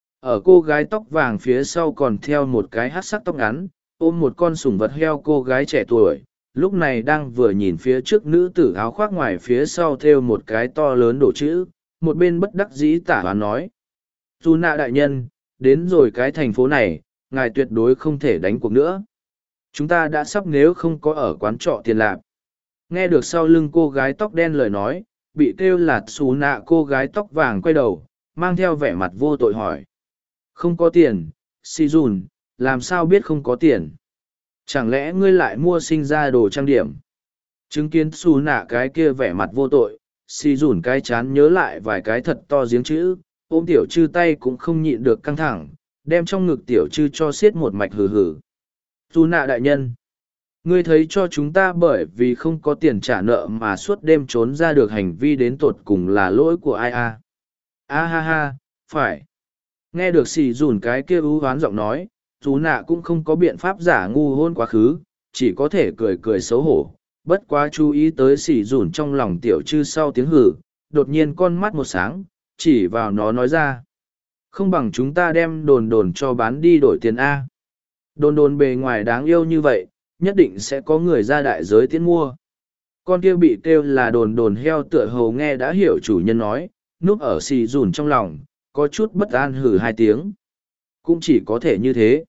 Ở cô gái tóc vàng phía sau còn theo một cái hát sắc tóc ngắn, ôm một con sủng vật heo cô gái trẻ tuổi, lúc này đang vừa nhìn phía trước nữ tử áo khoác ngoài phía sau thêu một cái to lớn đổ chữ, một bên bất đắc dĩ tả hoán nói. Dù nạ đại nhân, đến rồi cái thành phố này, ngài tuyệt đối không thể đánh cuộc nữa. Chúng ta đã sắp nếu không có ở quán trọ tiền lạp. Nghe được sau lưng cô gái tóc đen lời nói, bị kêu là xù nạ cô gái tóc vàng quay đầu, mang theo vẻ mặt vô tội hỏi. Không có tiền, si dùn, làm sao biết không có tiền? Chẳng lẽ ngươi lại mua sinh ra đồ trang điểm? Chứng kiến xù nạ cái kia vẻ mặt vô tội, si dùn cái chán nhớ lại vài cái thật to giếng chữ, ôm tiểu chư tay cũng không nhịn được căng thẳng, đem trong ngực tiểu chư cho xiết một mạch hừ hừ. Xù nạ đại nhân, ngươi thấy cho chúng ta bởi vì không có tiền trả nợ mà suốt đêm trốn ra được hành vi đến tột cùng là lỗi của ai a? A ha ha, phải. Nghe được xì dùn cái kia ưu hoán giọng nói, chú nạ cũng không có biện pháp giả ngu hôn quá khứ, chỉ có thể cười cười xấu hổ, bất quá chú ý tới xì dùn trong lòng tiểu chư sau tiếng hử, đột nhiên con mắt một sáng, chỉ vào nó nói ra. Không bằng chúng ta đem đồn đồn cho bán đi đổi tiền A. Đồn đồn bề ngoài đáng yêu như vậy, nhất định sẽ có người ra đại giới tiến mua. Con kia bị kêu là đồn đồn heo tựa hồ nghe đã hiểu chủ nhân nói, núp ở xì dùn trong lòng, có chút bất an hử hai tiếng. Cũng chỉ có thể như thế.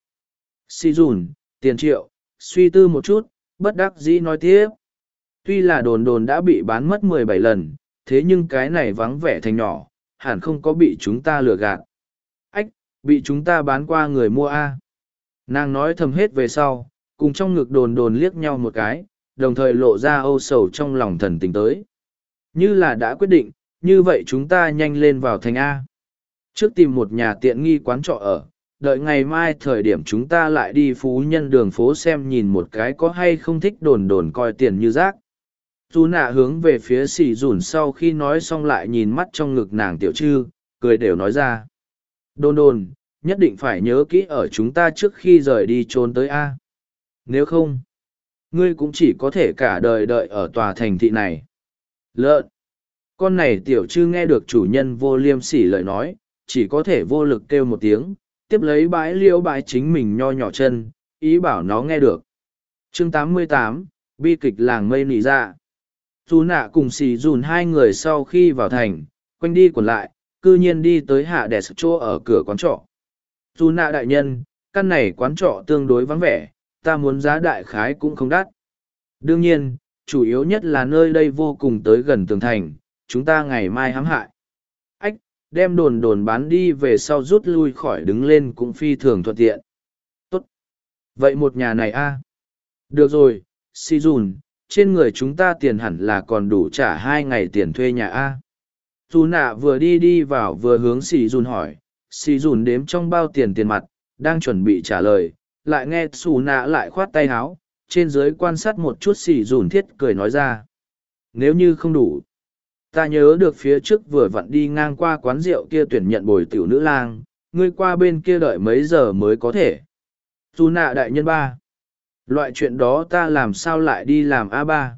Xì dùn, tiền triệu, suy tư một chút, bất đắc dĩ nói tiếp. Tuy là đồn đồn đã bị bán mất 17 lần, thế nhưng cái này vắng vẻ thành nhỏ, hẳn không có bị chúng ta lừa gạt. Ách, bị chúng ta bán qua người mua A. Nàng nói thầm hết về sau, cùng trong ngực đồn đồn liếc nhau một cái, đồng thời lộ ra âu sầu trong lòng thần tình tới. Như là đã quyết định, như vậy chúng ta nhanh lên vào thành A. Trước tìm một nhà tiện nghi quán trọ ở, đợi ngày mai thời điểm chúng ta lại đi phú nhân đường phố xem nhìn một cái có hay không thích đồn đồn coi tiền như rác. Dù nạ hướng về phía xì dùn sau khi nói xong lại nhìn mắt trong ngực nàng tiểu trư, cười đều nói ra. Đồn đồn, nhất định phải nhớ kỹ ở chúng ta trước khi rời đi trốn tới A. Nếu không, ngươi cũng chỉ có thể cả đời đợi ở tòa thành thị này. Lợn! Con này tiểu trư nghe được chủ nhân vô liêm sỉ lời nói, chỉ có thể vô lực kêu một tiếng, tiếp lấy bãi liễu bãi chính mình nho nhỏ chân, ý bảo nó nghe được. Chương 88, bi kịch làng mây nỉ ra. Dù nạ cùng xì dùn hai người sau khi vào thành, quanh đi quẩn lại, cư nhiên đi tới hạ đẻ chỗ ở cửa quán trọ. Dù nạ đại nhân, căn này quán trọ tương đối vắng vẻ, ta muốn giá đại khái cũng không đắt. Đương nhiên, chủ yếu nhất là nơi đây vô cùng tới gần tường thành, chúng ta ngày mai hãm hại. Ách, đem đồn đồn bán đi về sau rút lui khỏi đứng lên cũng phi thường thuận tiện. Tốt. Vậy một nhà này a? Được rồi, si dùn, trên người chúng ta tiền hẳn là còn đủ trả 2 ngày tiền thuê nhà a. Dù nạ vừa đi vào vừa hướng si dùn hỏi, si dùn đếm trong bao tiền mặt, đang chuẩn bị trả lời, lại nghe xù nạ lại khoát tay háo, trên dưới quan sát một chút si dùn thiết cười nói ra. Nếu như không đủ, ta nhớ được phía trước vừa vặn đi ngang qua quán rượu kia tuyển nhận bồi tiểu nữ lang, ngươi qua bên kia đợi mấy giờ mới có thể. Dù nạ đại nhân ba. Loại chuyện đó ta làm sao lại đi làm A3.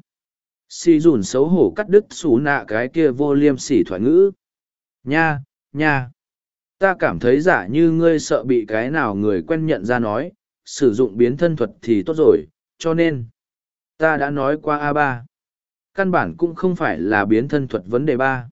Si dùn xấu hổ cắt đứt xù nạ cái kia vô liêm sỉ thoại ngữ. Nha, nha. Ta cảm thấy giả như ngươi sợ bị cái nào người quen nhận ra nói, sử dụng biến thân thuật thì tốt rồi, cho nên. Ta đã nói qua A3. Căn bản cũng không phải là biến thân thuật vấn đề ba.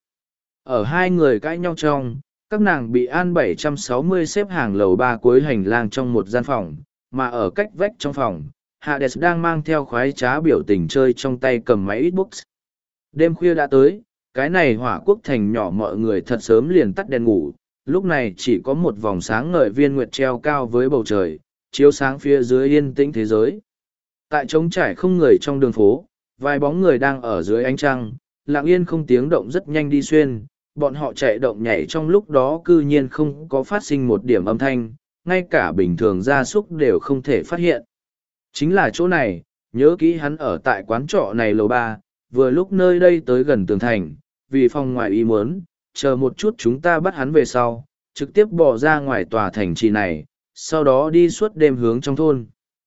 Ở hai người cãi nhau trong, các nàng bị An 760 xếp hàng lầu ba cuối hành lang trong một gian phòng, mà ở cách vách trong phòng, Hades đang mang theo khoái trá biểu tình chơi trong tay cầm máy Xbox. Đêm khuya đã tới, cái này hỏa quốc thành nhỏ mọi người thật sớm liền tắt đèn ngủ, lúc này chỉ có một vòng sáng ngời viên nguyệt treo cao với bầu trời, chiếu sáng phía dưới yên tĩnh thế giới. Tại trống trải không người trong đường phố, vài bóng người đang ở dưới ánh trăng, lặng yên không tiếng động rất nhanh đi xuyên, bọn họ chạy động nhảy trong lúc đó cư nhiên không có phát sinh một điểm âm thanh, ngay cả bình thường gia súc đều không thể phát hiện. Chính là chỗ này, nhớ kỹ hắn ở tại quán trọ này lầu ba, vừa lúc nơi đây tới gần tường thành, vì phòng ngoài ý muốn, chờ một chút chúng ta bắt hắn về sau, trực tiếp bỏ ra ngoài tòa thành trì này, sau đó đi suốt đêm hướng trong thôn.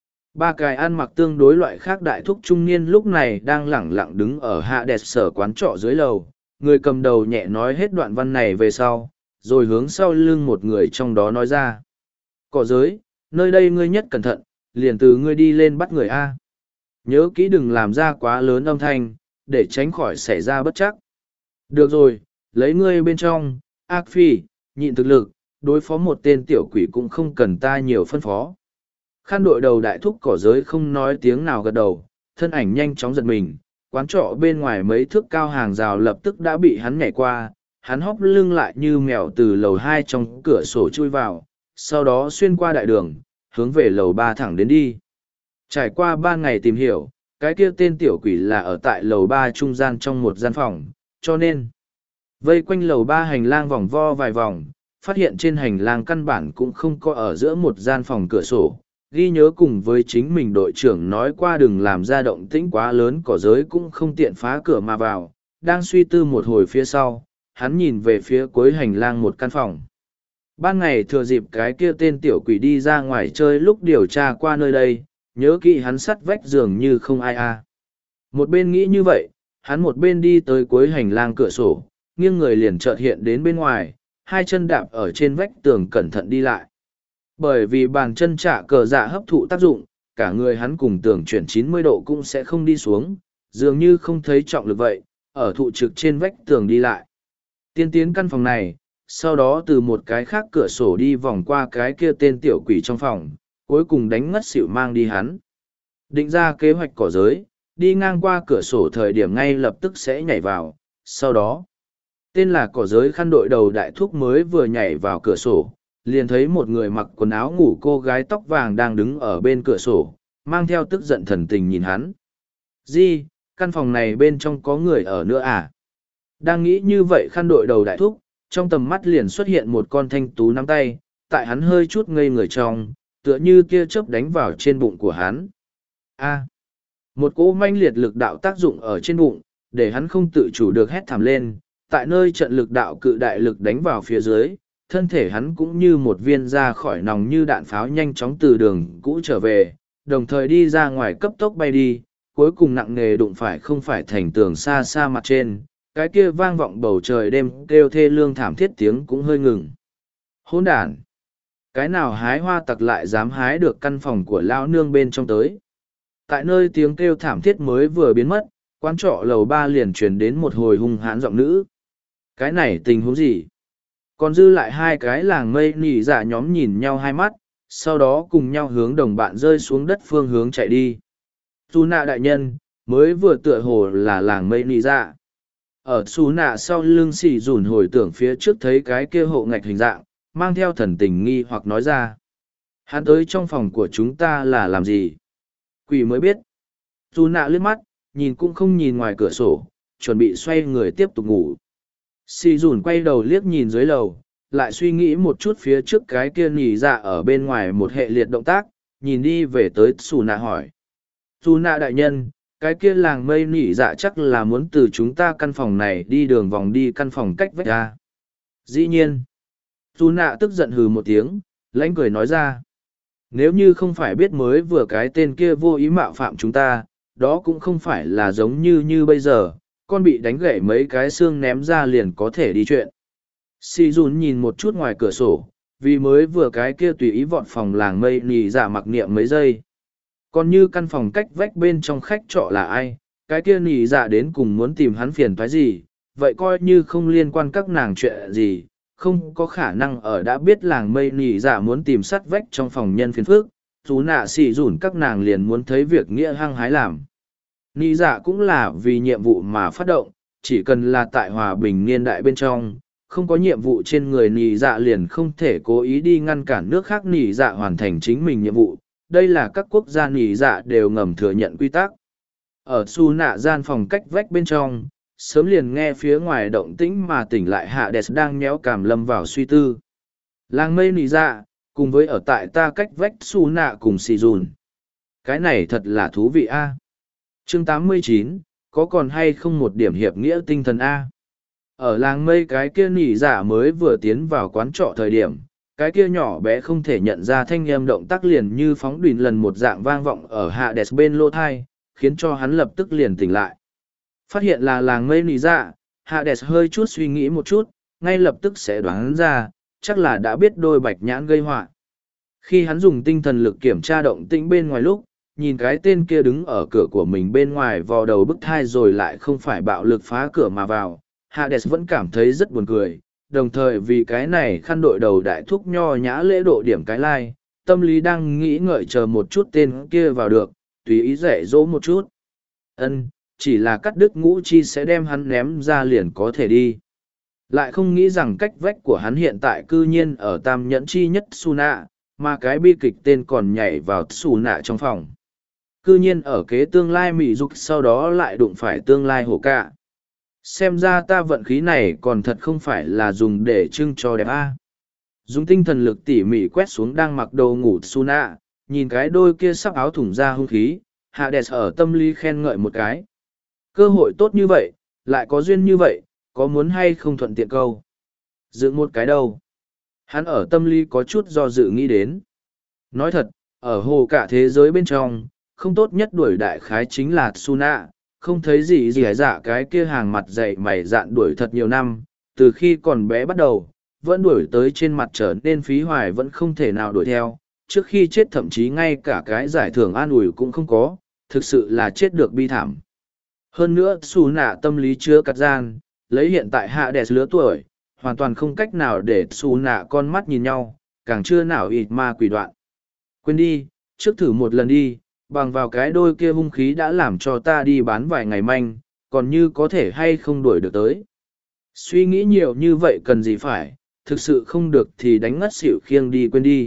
Ba cái ăn mặc tương đối loại khác đại thúc trung niên lúc này đang lẳng lặng đứng ở hạ đẹp sở quán trọ dưới lầu, người cầm đầu nhẹ nói hết đoạn văn này về sau, rồi hướng sau lưng một người trong đó nói ra. Cỏ giới, nơi đây ngươi nhất cẩn thận, liền từ ngươi đi lên bắt người A. Nhớ kỹ đừng làm ra quá lớn âm thanh, để tránh khỏi xảy ra bất chắc. Được rồi, lấy ngươi bên trong, ác phi, nhịn thực lực, đối phó một tên tiểu quỷ cũng không cần ta nhiều phân phó. Khăn đội đầu đại thúc cỏ giới không nói tiếng nào gật đầu, thân ảnh nhanh chóng giật mình, quán trọ bên ngoài mấy thước cao hàng rào lập tức đã bị hắn nhảy qua, hắn hóp lưng lại như mèo từ lầu hai trong cửa sổ chui vào, sau đó xuyên qua đại đường, hướng về lầu ba thẳng đến đi. Trải qua 3 ngày tìm hiểu, cái kia tên tiểu quỷ là ở tại lầu ba trung gian trong một gian phòng, cho nên vây quanh lầu ba hành lang vòng vo vài vòng, phát hiện trên hành lang căn bản cũng không có ở giữa một gian phòng cửa sổ. Ghi nhớ cùng với chính mình đội trưởng nói qua đừng làm ra động tĩnh quá lớn, cỏ giới cũng không tiện phá cửa mà vào, đang suy tư một hồi phía sau, hắn nhìn về phía cuối hành lang một căn phòng. Ban ngày thừa dịp cái kia tên tiểu quỷ đi ra ngoài chơi lúc điều tra qua nơi đây, nhớ kỹ hắn sắt vách giường như không ai a. Một bên nghĩ như vậy, hắn một bên đi tới cuối hành lang cửa sổ, nghiêng người liền chợt hiện đến bên ngoài, hai chân đạp ở trên vách tường cẩn thận đi lại. Bởi vì bàn chân trả cờ dạ hấp thụ tác dụng, cả người hắn cùng tường chuyển 90 độ cũng sẽ không đi xuống, dường như không thấy trọng lực vậy, ở thụ trực trên vách tường đi lại. Tiên tiến căn phòng này, sau đó từ một cái khác cửa sổ đi vòng qua cái kia tên tiểu quỷ trong phòng, cuối cùng đánh ngất xỉu mang đi hắn. Định ra kế hoạch cỏ giới, đi ngang qua cửa sổ thời điểm ngay lập tức sẽ nhảy vào, sau đó, tên là cỏ giới khăn đội đầu đại thúc mới vừa nhảy vào cửa sổ, liền thấy một người mặc quần áo ngủ cô gái tóc vàng đang đứng ở bên cửa sổ, mang theo tức giận thần tình nhìn hắn. Di, căn phòng này bên trong có người ở nữa à? Đang nghĩ như vậy khăn đội đầu đại thúc, trong tầm mắt liền xuất hiện một con thanh tú nắm tay, tại hắn hơi chút ngây người trong, tựa như tia chớp đánh vào trên bụng của hắn. A. Một cỗ manh liệt lực đạo tác dụng ở trên bụng, để hắn không tự chủ được hét thảm lên, tại nơi trận lực đạo cự đại lực đánh vào phía dưới, thân thể hắn cũng như một viên ra khỏi nòng như đạn pháo nhanh chóng từ đường cũ trở về, đồng thời đi ra ngoài cấp tốc bay đi, cuối cùng nặng nề đụng phải không phải thành tường xa xa mặt trên, cái kia vang vọng bầu trời đêm kêu thê lương thảm thiết tiếng cũng hơi ngừng. Hỗn đản! Cái nào hái hoa tặc lại dám hái được căn phòng của lão nương bên trong tới. Tại nơi tiếng kêu thảm thiết mới vừa biến mất, quán trọ lầu ba liền truyền đến một hồi hung hãn giọng nữ. Cái này tình huống gì? Còn dư lại hai cái làng mây nỉ dạ nhóm nhìn nhau hai mắt, sau đó cùng nhau hướng đồng bạn rơi xuống đất phương hướng chạy đi. Xù nạ đại nhân, mới vừa tựa hồ là làng mây nỉ dạ. Ở xù nạ sau lưng xì dùn hồi tưởng phía trước thấy cái kia hộ ngạch hình dạng, mang theo thần tình nghi hoặc nói ra. Hắn tới trong phòng của chúng ta là làm gì? Quỷ mới biết. Xù nạ liếc mắt, nhìn cũng không nhìn ngoài cửa sổ, chuẩn bị xoay người tiếp tục ngủ. Xì dùn quay đầu liếc nhìn dưới lầu, lại suy nghĩ một chút phía trước cái kia nỉ dạ ở bên ngoài một hệ liệt động tác, nhìn đi về tới xù nạ hỏi. Xù nạ đại nhân, cái kia làng mây nỉ dạ chắc là muốn từ chúng ta căn phòng này đi đường vòng đi căn phòng cách vách ra. Dĩ nhiên. Xù nạ tức giận hừ một tiếng, lãnh cười nói ra. Nếu như không phải biết mới vừa cái tên kia vô ý mạo phạm chúng ta, đó cũng không phải là giống như bây giờ, con bị đánh gãy mấy cái xương ném ra liền có thể đi chuyện. Si Jun nhìn một chút ngoài cửa sổ, vì mới vừa cái kia tùy ý vọt phòng làng mây nỉ dạ mặc niệm mấy giây. Còn như căn phòng cách vách bên trong khách trọ là ai, cái kia nỉ dạ đến cùng muốn tìm hắn phiền toái gì, vậy coi như không liên quan các nàng chuyện gì, không có khả năng ở đã biết làng mây nỉ dạ muốn tìm sắt vách trong phòng nhân phiền phước, chú nạ xì dùn các nàng liền muốn thấy việc nghĩa hăng hái làm. Nỉ dạ cũng là vì nhiệm vụ mà phát động, chỉ cần là tại hòa bình niên đại bên trong, không có nhiệm vụ trên người nỉ dạ liền không thể cố ý đi ngăn cản nước khác nỉ dạ hoàn thành chính mình nhiệm vụ. Đây là các quốc gia nỉ dạ đều ngầm thừa nhận quy tắc. Ở su nạ gian phòng cách vách bên trong, sớm liền nghe phía ngoài động tĩnh mà tỉnh lại Hades đang nhéo cảm lâm vào suy tư. Làng mây nỉ dạ, cùng với ở tại ta cách vách su nạ cùng xì dùn. Cái này thật là thú vị a. Chương 89, có còn hay không một điểm hiệp nghĩa tinh thần a? Ở làng mây cái kia nỉ dạ mới vừa tiến vào quán trọ thời điểm, cái kia nhỏ bé không thể nhận ra thanh âm động tác liền như phóng đùn lần một dạng vang vọng ở Hades bên lô thai, khiến cho hắn lập tức liền tỉnh lại. Phát hiện là làng mây nỉ dạ, Hades hơi chút suy nghĩ một chút, ngay lập tức sẽ đoán ra, chắc là đã biết đôi bạch nhãn gây họa. Khi hắn dùng tinh thần lực kiểm tra động tĩnh bên ngoài lúc, nhìn cái tên kia đứng ở cửa của mình bên ngoài vò đầu bức thai rồi lại không phải bạo lực phá cửa mà vào, Hades vẫn cảm thấy rất buồn cười, đồng thời vì cái này khăn đội đầu đại thúc nho nhã lễ độ điểm cái lai, tâm lý đang nghĩ ngợi chờ một chút tên kia vào được, tùy ý dạy dỗ một chút. Chỉ là cắt đứt ngũ chi sẽ đem hắn ném ra liền có thể đi. Lại không nghĩ rằng cách vách của hắn hiện tại cư nhiên ở tam nhẫn chi nhất su nạ, mà cái bi kịch tên còn nhảy vào su nạ trong phòng. Cư nhiên ở kế tương lai mị dục sau đó lại đụng phải tương lai hổ cạ. Xem ra ta vận khí này còn thật không phải là dùng để trưng cho đẹp a. Dùng tinh thần lực tỉ mỉ quét xuống đang mặc đồ ngủ su nạ, nhìn cái đôi kia sắc áo thủng ra hung khí, Hades ở tâm lý khen ngợi một cái. Cơ hội tốt như vậy, lại có duyên như vậy, có muốn hay không thuận tiện câu. Dựng một cái đâu. Hắn ở tâm lý có chút do dự nghĩ đến. Nói thật, ở hồ cả thế giới bên trong, không tốt nhất đuổi đại khái chính là Tsuna, không thấy gì dạ cái kia hàng mặt dày mày dạn đuổi thật nhiều năm, từ khi còn bé bắt đầu, vẫn đuổi tới trên mặt trở nên phí hoài vẫn không thể nào đuổi theo, trước khi chết thậm chí ngay cả cái giải thưởng an ủi cũng không có, thực sự là chết được bi thảm. Hơn nữa xù nạ tâm lý chưa cắt gian, lấy hiện tại Hades lứa tuổi, hoàn toàn không cách nào để xù nạ con mắt nhìn nhau, càng chưa nào ịt ma quỷ đoạn. Quên đi, trước thử một lần đi, bằng vào cái đôi kia hung khí đã làm cho ta đi bán vài ngày manh, còn như có thể hay không đuổi được tới. Suy nghĩ nhiều như vậy cần gì phải, thực sự không được thì đánh ngất xỉu khiêng đi quên đi.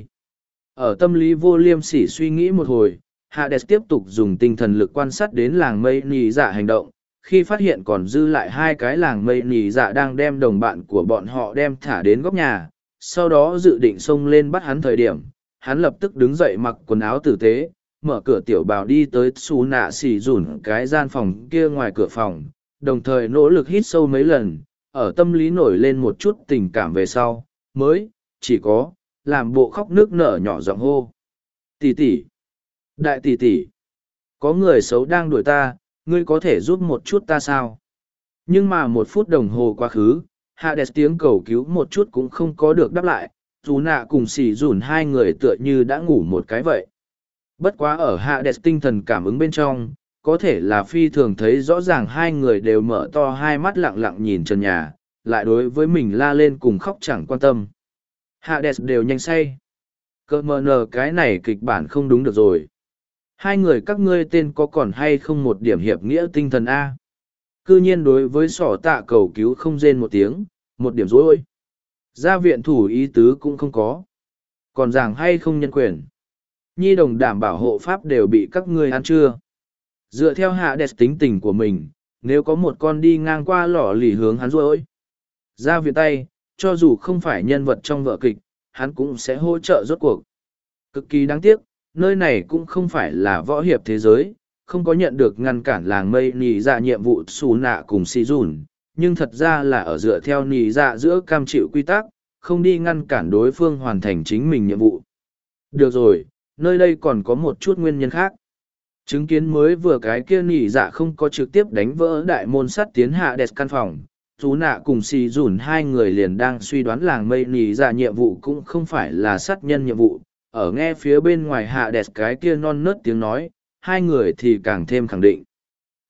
Ở tâm lý vô liêm sỉ suy nghĩ một hồi, Hades tiếp tục dùng tinh thần lực quan sát đến làng mây nỉ dạ hành động, khi phát hiện còn dư lại hai cái làng mây nỉ dạ đang đem đồng bạn của bọn họ đem thả đến góc nhà, sau đó dự định xông lên bắt hắn thời điểm, hắn lập tức đứng dậy mặc quần áo tử tế, mở cửa tiểu bào đi tới xù nạ xỉ rủn cái gian phòng kia ngoài cửa phòng, đồng thời nỗ lực hít sâu mấy lần, ở tâm lý nổi lên một chút tình cảm về sau, mới, chỉ có, làm bộ khóc nước nở nhỏ giọng hô. Tỷ tỷ, đại tỷ tỷ, có người xấu đang đuổi ta, ngươi có thể giúp một chút ta sao? Nhưng mà một phút đồng hồ quá khứ, Hades tiếng cầu cứu một chút cũng không có được đáp lại, dù nạ cùng xỉ rủn hai người tựa như đã ngủ một cái vậy. Bất quá ở Hades tinh thần cảm ứng bên trong, có thể là phi thường thấy rõ ràng hai người đều mở to hai mắt lặng lặng nhìn trần nhà, lại đối với mình la lên cùng khóc chẳng quan tâm. Hades đều nhanh say. Cơ mờ nờ cái này kịch bản không đúng được rồi. Hai người các ngươi tên có còn hay không một điểm hiệp nghĩa tinh thần A. Cư nhiên đối với sỏ tạ cầu cứu không rên một tiếng, một điểm dối. Gia viện thủ ý tứ cũng không có. Còn giảng hay không nhân quyền. Nhi đồng đảm bảo hộ pháp đều bị các ngươi ăn chưa. Dựa theo Hades tính tình của mình, nếu có một con đi ngang qua lỏ lì hướng hắn rối. Gia viện tay, cho dù không phải nhân vật trong vở kịch, hắn cũng sẽ hỗ trợ rốt cuộc. Cực kỳ đáng tiếc, nơi này cũng không phải là võ hiệp thế giới, không có nhận được ngăn cản làng mây nì dạ nhiệm vụ xù nạ cùng xì dùn, nhưng thật ra là ở dựa theo nì dạ giữa cam chịu quy tắc, không đi ngăn cản đối phương hoàn thành chính mình nhiệm vụ. Được rồi, nơi đây còn có một chút nguyên nhân khác. Chứng kiến mới vừa cái kia nì dạ không có trực tiếp đánh vỡ đại môn sắt tiến hạ đẹp căn phòng. Chú nạ cùng xì dùn hai người liền đang suy đoán làng mây nì dạ nhiệm vụ cũng không phải là sát nhân nhiệm vụ. Ở nghe phía bên ngoài hạ đẹp cái kia non nớt tiếng nói, hai người thì càng thêm khẳng định.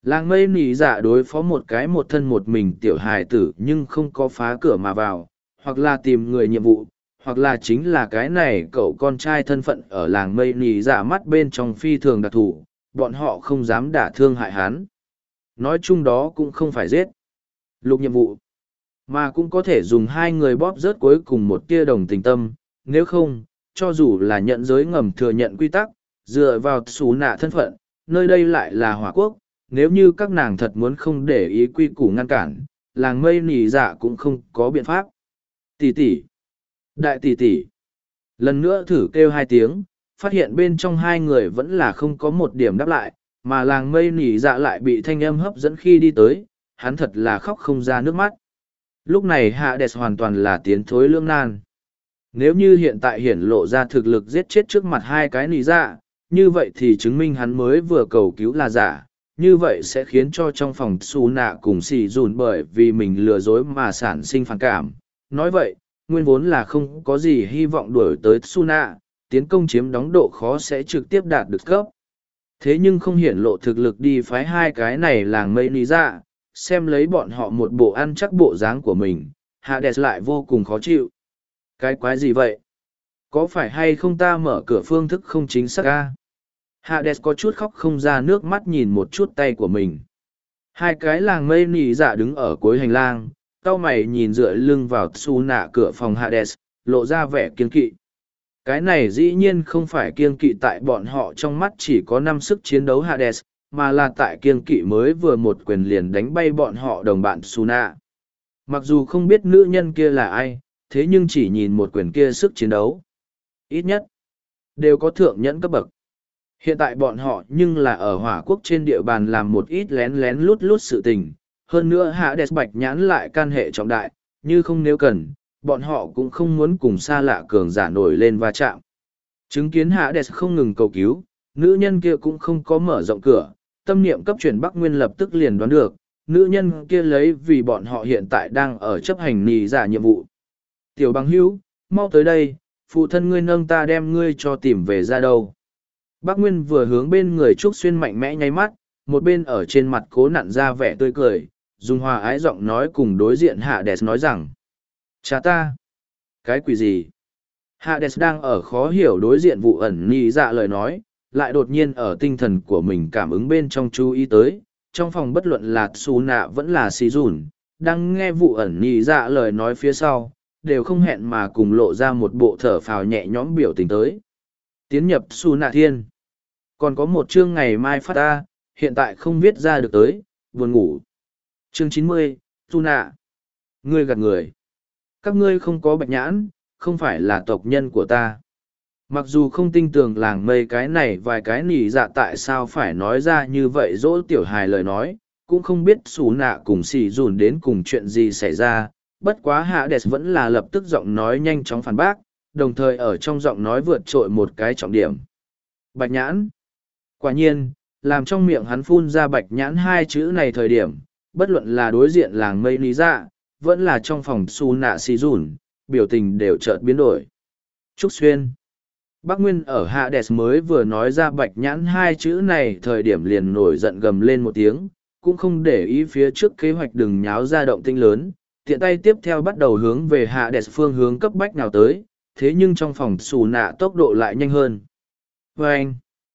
Làng mây nỉ dạ đối phó một cái một thân một mình tiểu hài tử nhưng không có phá cửa mà vào, hoặc là tìm người nhiệm vụ, hoặc là chính là cái này cậu con trai thân phận ở làng mây nỉ dạ mắt bên trong phi thường đặc thù, bọn họ không dám đả thương hại hắn. Nói chung đó cũng không phải giết. Lục nhiệm vụ. Mà cũng có thể dùng hai người bóp rớt cuối cùng một tia đồng tình tâm, nếu không, cho dù là nhận giới ngầm thừa nhận quy tắc, dựa vào xù nạ thân phận, nơi đây lại là hỏa quốc, nếu như các nàng thật muốn không để ý quy củ ngăn cản, làng mây nỉ dạ cũng không có biện pháp. Tỷ tỷ, đại tỷ tỷ. Lần nữa thử kêu hai tiếng, phát hiện bên trong hai người vẫn là không có một điểm đáp lại, mà làng mây nỉ dạ lại bị thanh âm hấp dẫn khi đi tới, hắn thật là khóc không ra nước mắt. Lúc này Hades hoàn toàn là tiến thối lưỡng nan. Nếu như hiện tại hiển lộ ra thực lực giết chết trước mặt hai cái nỉ dạ, như vậy thì chứng minh hắn mới vừa cầu cứu là giả. Như vậy sẽ khiến cho trong phòng xù nạ cùng xì dùn bởi vì mình lừa dối mà sản sinh phản cảm. Nói vậy, nguyên vốn là không có gì hy vọng đuổi tới xù nạ, tiến công chiếm đóng độ khó sẽ trực tiếp đạt được cấp. Thế nhưng không hiển lộ thực lực đi phái hai cái này làng mây nỉ dạ, xem lấy bọn họ một bộ ăn chắc bộ dáng của mình, Hades lại vô cùng khó chịu. Cái quái gì vậy? Có phải hay không ta mở cửa phương thức không chính xác a? Hades có chút khóc không ra nước mắt nhìn một chút tay của mình. Hai cái làng mây nỉ dạ đứng ở cuối hành lang, cau mày nhìn dựa lưng vào xù nạ cửa phòng Hades, lộ ra vẻ kiên kỵ. Cái này dĩ nhiên không phải kiên kỵ tại bọn họ trong mắt chỉ có 5 sức chiến đấu Hades, mà là tại kiên kỵ mới vừa một quyền liền đánh bay bọn họ đồng bạn Suna. Mặc dù không biết nữ nhân kia là ai, thế nhưng chỉ nhìn một quyền kia sức chiến đấu. Ít nhất, đều có thượng nhẫn cấp bậc. Hiện tại bọn họ nhưng là ở hỏa quốc trên địa bàn làm một ít lén lén lút lút sự tình. Hơn nữa Hades bạch nhãn lại can hệ trọng đại, như không nếu cần, bọn họ cũng không muốn cùng xa lạ cường giả nổi lên va chạm. Chứng kiến Hades không ngừng cầu cứu, nữ nhân kia cũng không có mở rộng cửa, tâm niệm cấp chuyển Bắc Nguyên lập tức liền đoán được, nữ nhân kia lấy vì bọn họ hiện tại đang ở chấp hành nì giả nhiệm vụ. Tiểu bằng hữu, mau tới đây, phụ thân ngươi nâng ta đem ngươi cho tìm về ra đâu. Bắc Nguyên vừa hướng bên người Trúc Xuyên mạnh mẽ nháy mắt, một bên ở trên mặt cố nặn ra vẻ tươi cười, dùng hòa ái giọng nói cùng đối diện Hades nói rằng. Cha ta! Cái quỷ gì? Hades đang ở khó hiểu đối diện vụ ẩn nì dạ lời nói, lại đột nhiên ở tinh thần của mình cảm ứng bên trong chú ý tới, trong phòng bất luận là xù nạ vẫn là xì dùn, đang nghe vụ ẩn nì dạ lời nói phía sau, đều không hẹn mà cùng lộ ra một bộ thở phào nhẹ nhõm biểu tình tới. Tiến nhập xù nạ thiên. Còn có một chương ngày mai phát ra, hiện tại không viết ra được tới, buồn ngủ. Chương 90, xù nạ. Ngươi gạt người. Các ngươi không có bạch nhãn, không phải là tộc nhân của ta. Mặc dù không tin tưởng làng mây cái này vài cái nỉ dạ tại sao phải nói ra như vậy dỗ tiểu hài lời nói, cũng không biết xù nạ cùng xì dùn đến cùng chuyện gì xảy ra, bất quá Hades vẫn là lập tức giọng nói nhanh chóng phản bác, đồng thời ở trong giọng nói vượt trội một cái trọng điểm. Bạch nhãn. Quả nhiên, làm trong miệng hắn phun ra bạch nhãn hai chữ này thời điểm, bất luận là đối diện làng mây nỉ dạ, vẫn là trong phòng xù nạ xì dùn, biểu tình đều chợt biến đổi. Trúc Xuyên. Bắc Nguyên ở Hades mới vừa nói ra bạch nhãn hai chữ này thời điểm liền nổi giận gầm lên một tiếng, cũng không để ý phía trước kế hoạch đừng nháo ra động tinh lớn, tiện tay tiếp theo bắt đầu hướng về Hades phương hướng cấp bách nào tới, thế nhưng trong phòng xù nạ tốc độ lại nhanh hơn. Và anh,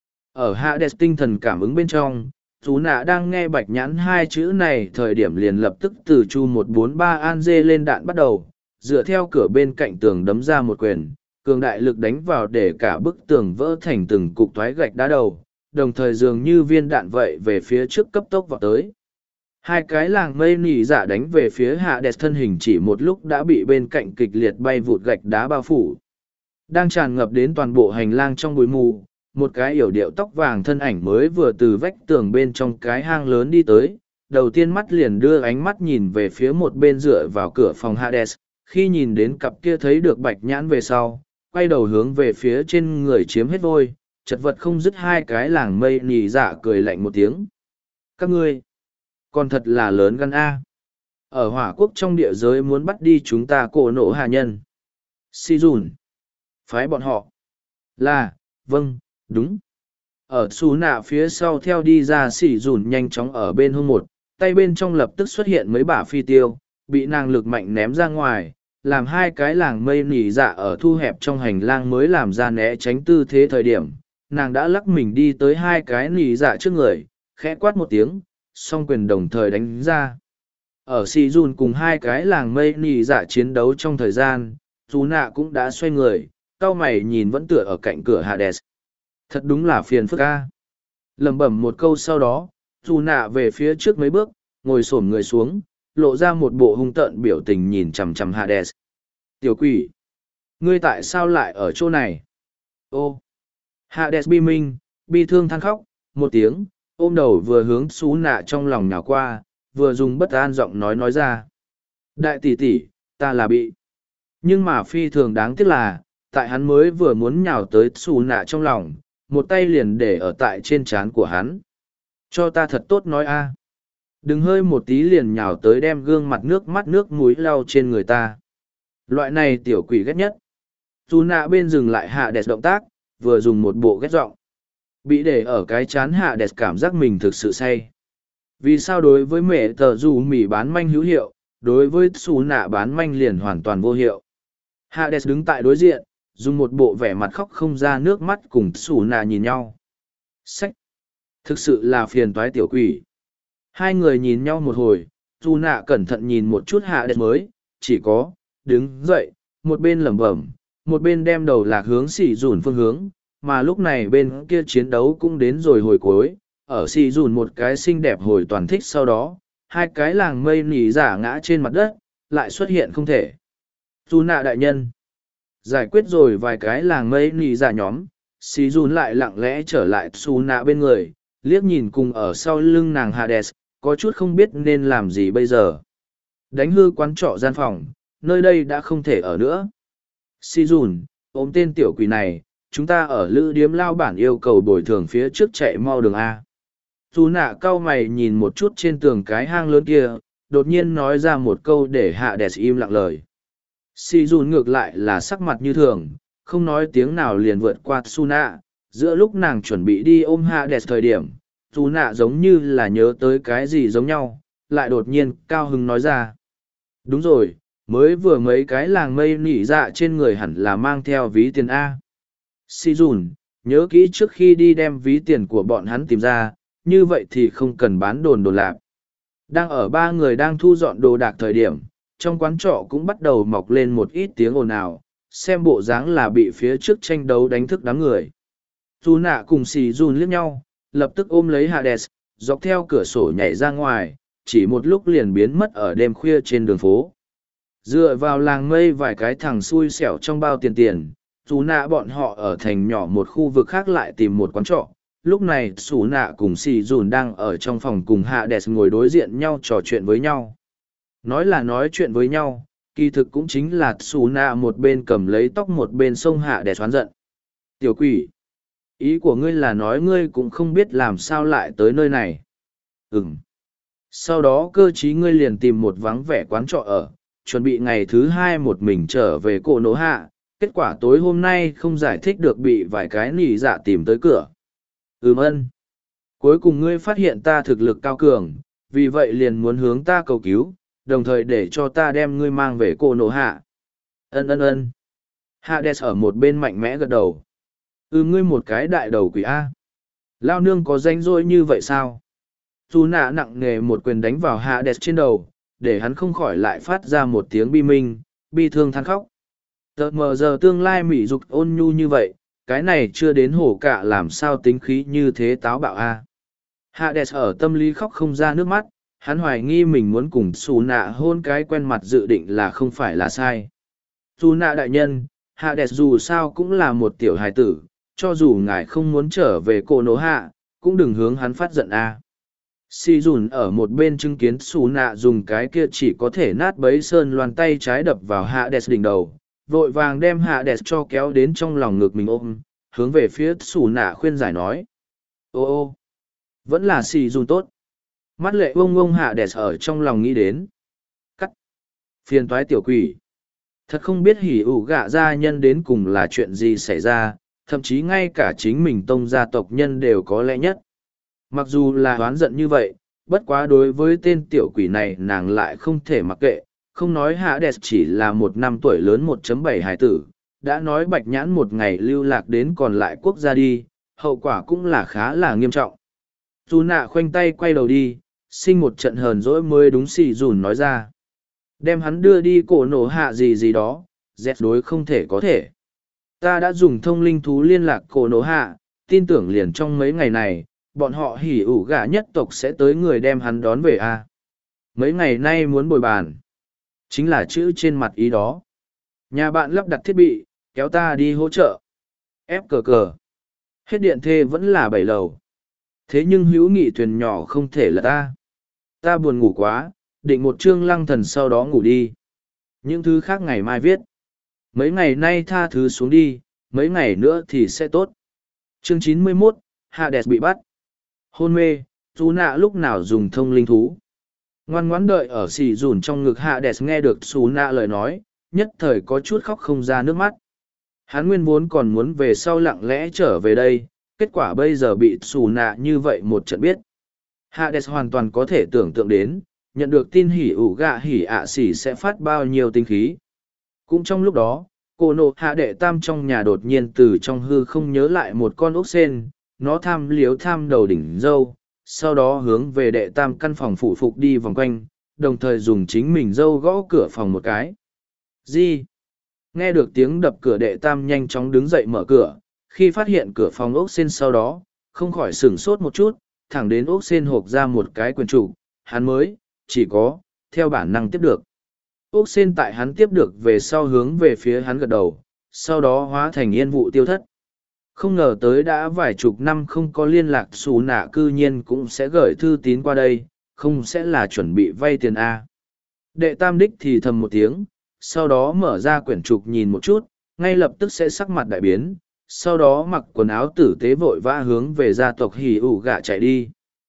ở Hades tinh thần cảm ứng bên trong, xù nạ đang nghe bạch nhãn hai chữ này thời điểm liền lập tức từ chu 143 an dê lên đạn bắt đầu, dựa theo cửa bên cạnh tường đấm ra một quyền. Cường đại lực đánh vào để cả bức tường vỡ thành từng cục thoái gạch đá đầu, đồng thời dường như viên đạn vậy về phía trước cấp tốc vào tới. Hai cái làng mây nỉ dạ đánh về phía Hades thân hình chỉ một lúc đã bị bên cạnh kịch liệt bay vụt gạch đá bao phủ. Đang tràn ngập đến toàn bộ hành lang trong bụi mù, một cái yểu điệu tóc vàng thân ảnh mới vừa từ vách tường bên trong cái hang lớn đi tới, đầu tiên mắt liền đưa ánh mắt nhìn về phía một bên dựa vào cửa phòng Hades, khi nhìn đến cặp kia thấy được bạch nhãn về sau, quay đầu hướng về phía trên người chiếm hết vôi, chật vật không dứt hai cái làng mây nỉ dạ cười lạnh một tiếng. Các ngươi, còn thật là lớn gan A. Ở hỏa quốc trong địa giới muốn bắt đi chúng ta cổ nổ hạ nhân. Si dùn. Phái bọn họ. Là, vâng, đúng. Ở xù nạ phía sau theo đi ra xỉ dùn nhanh chóng ở bên hông một, tay bên trong lập tức xuất hiện mấy bả phi tiêu, bị nàng lực mạnh ném ra ngoài, làm hai cái làng mây nỉ dạ ở thu hẹp trong hành lang mới làm ra né tránh tư thế thời điểm. Nàng đã lắc mình đi tới hai cái nỉ dạ trước người, khẽ quát một tiếng, song quyền đồng thời đánh ra. Ở xì dùn cùng hai cái làng mây nỉ dạ chiến đấu trong thời gian, dù nạ cũng đã xoay người, cau mày nhìn vẫn tựa ở cạnh cửa Hades. Thật đúng là phiền phức ca. Lẩm bẩm một câu sau đó, dù nạ về phía trước mấy bước, ngồi xổm người xuống, lộ ra một bộ hung tợn biểu tình nhìn chằm chằm Hades. Tiểu quỷ! Ngươi tại sao lại ở chỗ này? Ô! Hades bi minh, bi thương than khóc, một tiếng, ôm đầu vừa hướng xú nạ trong lòng nhào qua, vừa dùng bất an giọng nói ra. Đại tỷ tỷ, ta là bị. Nhưng mà phi thường đáng tiếc là, tại hắn mới vừa muốn nhào tới xù nạ trong lòng, một tay liền để ở tại trên trán của hắn. Cho ta thật tốt nói a. Đừng hơi một tí liền nhào tới đem gương mặt nước mắt nước mũi lau trên người ta. Loại này tiểu quỷ ghét nhất. Xù nạ bên dừng lại hạ đẹp động tác, vừa dùng một bộ ghét giọng. Bị để ở cái chán hạ đẹp cảm giác mình thực sự say. Vì sao đối với mẹ tờ dù mỉ bán manh hữu hiệu, đối với xù nạ bán manh liền hoàn toàn vô hiệu. Hades đứng tại đối diện, dùng một bộ vẻ mặt khóc không ra nước mắt cùng xù nạ nhìn nhau. Sách! Thực sự là phiền toái tiểu quỷ. Hai người nhìn nhau một hồi, xù nạ cẩn thận nhìn một chút Hades mới, chỉ có, đứng dậy, một bên lẩm bẩm, một bên đem đầu lạc hướng xỉ dùn phương hướng, mà lúc này bên kia chiến đấu cũng đến rồi hồi cuối, ở xỉ dùn một cái xinh đẹp hồi toàn thích sau đó, hai cái làng mây nỉ giả ngã trên mặt đất, lại xuất hiện không thể. Dù nạ đại nhân, giải quyết rồi vài cái làng mây nỉ giả nhóm, xỉ dùn lại lặng lẽ trở lại xù nạ bên người, liếc nhìn cùng ở sau lưng nàng Hades, có chút không biết nên làm gì bây giờ. Đánh hư quán trọ gian phòng, nơi đây đã không thể ở nữa. Xỉ dùn, ôm tên tiểu quỷ này, chúng ta ở lữ điếm lao bản yêu cầu bồi thường phía trước chạy mau đường A. Dù nạ cau mày nhìn một chút trên tường cái hang lớn kia, đột nhiên nói ra một câu để hạ đẹp im lặng lời. Xì dùn ngược lại là sắc mặt như thường, không nói tiếng nào liền vượt qua su nạ. Giữa lúc nàng chuẩn bị đi ôm hạ đẹp thời điểm, su nạ giống như là nhớ tới cái gì giống nhau, lại đột nhiên cao hứng nói ra. Đúng rồi, mới vừa mấy cái làng mây nỉ dạ trên người hẳn là mang theo ví tiền A. Xì dùn, nhớ kỹ trước khi đi đem ví tiền của bọn hắn tìm ra, như vậy thì không cần bán đồn lạc. Đang ở ba người đang thu dọn đồ đạc thời điểm, trong quán trọ cũng bắt đầu mọc lên một ít tiếng ồn ào, xem bộ dáng là bị phía trước tranh đấu đánh thức đám người. Dù nạ cùng xì dùn liếc nhau, lập tức ôm lấy Hades, dọc theo cửa sổ nhảy ra ngoài, chỉ một lúc liền biến mất ở đêm khuya trên đường phố. Dựa vào làng mây vài cái thằng xui xẻo trong bao tiền, dù nạ bọn họ ở thành nhỏ một khu vực khác lại tìm một quán trọ. Lúc này xù nạ cùng xì dùn đang ở trong phòng cùng hạ đẹp ngồi đối diện nhau trò chuyện với nhau. Nói là nói chuyện với nhau, kỳ thực cũng chính là xù nạ một bên cầm lấy tóc một bên xông hạ đẹp xoán giận. Tiểu quỷ! Ý của ngươi là nói ngươi cũng không biết làm sao lại tới nơi này. Ừm. Sau đó cơ chí ngươi liền tìm một vắng vẻ quán trọ ở, chuẩn bị ngày thứ hai một mình trở về cổ nổ hạ. Kết quả tối hôm nay không giải thích được bị vài cái nỉ dạ tìm tới cửa. Ân. Cuối cùng ngươi phát hiện ta thực lực cao cường, vì vậy liền muốn hướng ta cầu cứu, đồng thời để cho ta đem ngươi mang về cổ nổ hạ. Ân. Hades ở một bên mạnh mẽ gật đầu. Ngươi một cái đại đầu quỷ A. Lao nương có danh rỗi như vậy sao? Dù nạ nặng nề một quyền đánh vào Hades trên đầu, để hắn không khỏi lại phát ra một tiếng bi minh, bi thương than khóc. Tờ mờ giờ tương lai mỹ dục ôn nhu như vậy, cái này chưa đến hổ cả làm sao tính khí như thế táo bạo a. Hades ở tâm lý khóc không ra nước mắt, hắn hoài nghi mình muốn cùng xù nạ hôn cái quen mặt dự định là không phải là sai. Xù nạ đại nhân, Hades dù sao cũng là một tiểu hài tử, cho dù ngài không muốn trở về cổ nổ hạ, cũng đừng hướng hắn phát giận a. Si dùn ở một bên chứng kiến xù nạ dùng cái kia chỉ có thể nát bấy sơn loàn tay trái đập vào Hades đỉnh đầu, vội vàng đem Hades cho kéo đến trong lòng ngực mình ôm, hướng về phía xù nạ khuyên giải nói. Ô, vẫn là xì dùn tốt. Mắt lệ bông Hades ở trong lòng nghĩ đến. Cắt. Phiền toái tiểu quỷ. Thật không biết hỉ ủ gạ gia nhân đến cùng là chuyện gì xảy ra, thậm chí ngay cả chính mình tông gia tộc nhân đều có lẽ nhất. Mặc dù là oán giận như vậy, bất quá đối với tên tiểu quỷ này nàng lại không thể mặc kệ, không nói Hades chỉ là 1 năm tuổi lớn 1.7 hải tử, đã nói Bạch Nhãn một ngày lưu lạc đến còn lại quốc gia đi, hậu quả cũng là khá là nghiêm trọng. Dù nạ khoanh tay quay đầu đi, sinh một trận hờn dỗi mới đúng xì dùn nói ra. Đem hắn đưa đi cổ nổ hạ gì gì đó, dẹt đối không thể có thể. Ta đã dùng thông linh thú liên lạc cổ nổ hạ, tin tưởng liền trong mấy ngày này, bọn họ hỉ ủ gà nhất tộc sẽ tới người đem hắn đón về a. Mấy ngày nay muốn bồi bàn. Chính là chữ trên mặt ý đó. Nhà bạn lắp đặt thiết bị, kéo ta đi hỗ trợ. Ép cờ cờ. Hết điện thê vẫn là 7 lầu. Thế nhưng hữu nghị thuyền nhỏ không thể là ta. Ta buồn ngủ quá, định một chương lăng thần sau đó ngủ đi. Những thứ khác ngày mai viết. Mấy ngày nay tha thứ xuống đi, mấy ngày nữa thì sẽ tốt. Chương 91, Hades bị bắt. Hôn mê, Sú Nạ lúc nào dùng thông linh thú. Ngoan ngoãn đợi ở xì dùn trong ngực Hades nghe được Sú Nạ lời nói, nhất thời có chút khóc không ra nước mắt. Hắn nguyên vốn còn muốn về sau lặng lẽ trở về đây, kết quả bây giờ bị Sú Nạ như vậy một trận biết. Hades hoàn toàn có thể tưởng tượng đến, nhận được tin hỉ ủ gạ hỉ ạ xỉ sẽ phát bao nhiêu tinh khí. Cũng trong lúc đó, cô nộ hạ đệ tam trong nhà đột nhiên từ trong hư không nhớ lại một con ốc sên, nó tham liếu tham đầu đỉnh dâu, sau đó hướng về đệ tam căn phòng phủ phục đi vòng quanh, đồng thời dùng chính mình dâu gõ cửa phòng một cái. Gì? Nghe được tiếng đập cửa đệ tam nhanh chóng đứng dậy mở cửa, khi phát hiện cửa phòng ốc sên sau đó, không khỏi sửng sốt một chút, thẳng đến ốc sên hộp ra một cái quyển trục, hắn mới, chỉ có, theo bản năng tiếp được. Ốc sên tại hắn tiếp được về sau hướng về phía hắn gật đầu, sau đó hóa thành yên vụ tiêu thất. Không ngờ tới đã vài chục năm không có liên lạc xù nạ cư nhiên cũng sẽ gửi thư tín qua đây, không sẽ là chuẩn bị vay tiền A. Đệ tam đích thì thầm một tiếng, sau đó mở ra quyển trục nhìn một chút, ngay lập tức sẽ sắc mặt đại biến, sau đó mặc quần áo tử tế vội vã hướng về gia tộc hỉ ủ gạ chạy đi.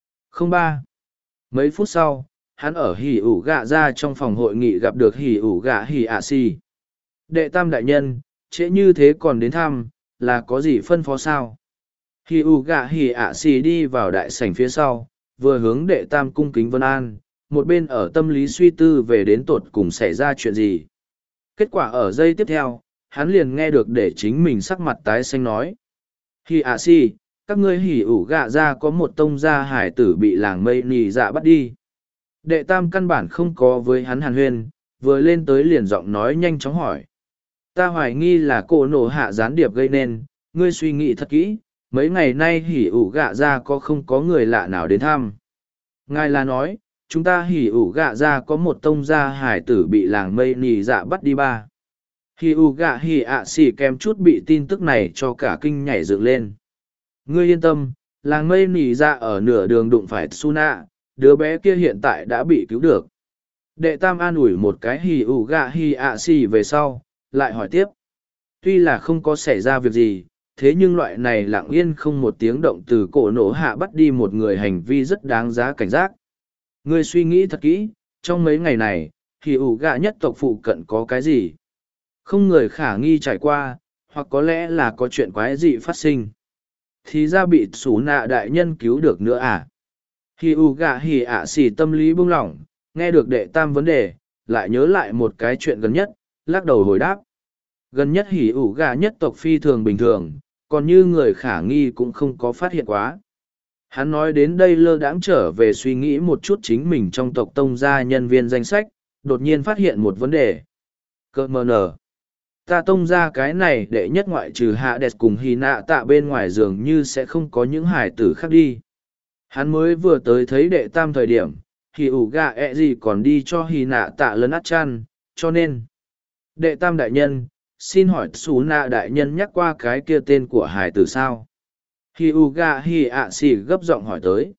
03. Mấy phút sau, hắn ở hỉ ủ gạ ra trong phòng hội nghị gặp được hỉ ủ gạ hỉ ạ xì. Đệ tam đại nhân, trễ như thế còn đến thăm, là có gì phân phó sao? Hỉ ủ gạ hỉ ạ xì đi vào đại sảnh phía sau, vừa hướng đệ tam cung kính vân an, một bên ở tâm lý suy tư về đến tột cùng xảy ra chuyện gì. Kết quả ở giây tiếp theo, hắn liền nghe được để chính mình sắc mặt tái xanh nói. Hỉ ạ xì, các ngươi hỉ ủ gạ ra có một tông gia hải tử bị làng mây nì dạ bắt đi. Đệ tam căn bản không có với hắn hàn huyên, vừa lên tới liền giọng nói nhanh chóng hỏi. Ta hoài nghi là cô nổ hạ gián điệp gây nên, ngươi suy nghĩ thật kỹ, mấy ngày nay hỉ ủ gạ ra có không có người lạ nào đến thăm. Ngài là nói, chúng ta hỉ ủ gạ ra có một tông gia hải tử bị làng mây nì dạ bắt đi ba. Hỉ ủ gạ hỉ ạ xỉ kèm chút bị tin tức này cho cả kinh nhảy dựng lên. Ngươi yên tâm, làng mây nì dạ ở nửa đường đụng phải Tsuna, đứa bé kia hiện tại đã bị cứu được. Đệ tam an ủi một cái hỉ ủ gạ hỉ ạ xỉ về sau, lại hỏi tiếp. Tuy là không có xảy ra việc gì, thế nhưng loại này lặng yên không một tiếng động từ cổ nổ hạ bắt đi một người hành vi rất đáng giá cảnh giác. Ngươi suy nghĩ thật kỹ, trong mấy ngày này, hỉ ủ gạ nhất tộc phụ cận có cái gì? Không người khả nghi trải qua, hoặc có lẽ là có chuyện quái dị phát sinh. Thì ra bị xú nạ đại nhân cứu được nữa à? Hỉ ủ gạ hỉ ạ xỉ tâm lý buông lỏng, nghe được đệ tam vấn đề, lại nhớ lại một cái chuyện gần nhất, lắc đầu hồi đáp. Gần nhất hỉ ủ gạ nhất tộc phi thường bình thường, còn như người khả nghi cũng không có phát hiện quá. Hắn nói đến đây lơ đãng trở về suy nghĩ một chút chính mình trong tộc tông gia nhân viên danh sách, đột nhiên phát hiện một vấn đề. Cơ mờ nở. Ta tông ra cái này để nhất ngoại trừ hạ đẹp cùng hy nạ tạ bên ngoài dường như sẽ không có những hải tử khác đi. Hắn mới vừa tới thấy đệ tam thời điểm, thì ủ gà ẹ gì còn đi cho hy nạ tạ lấn át chăn, cho nên. Đệ tam đại nhân, xin hỏi xú nạ đại nhân nhắc qua cái kia tên của hải tử sao? Hi Uga Hi ạ xì gấp giọng hỏi tới.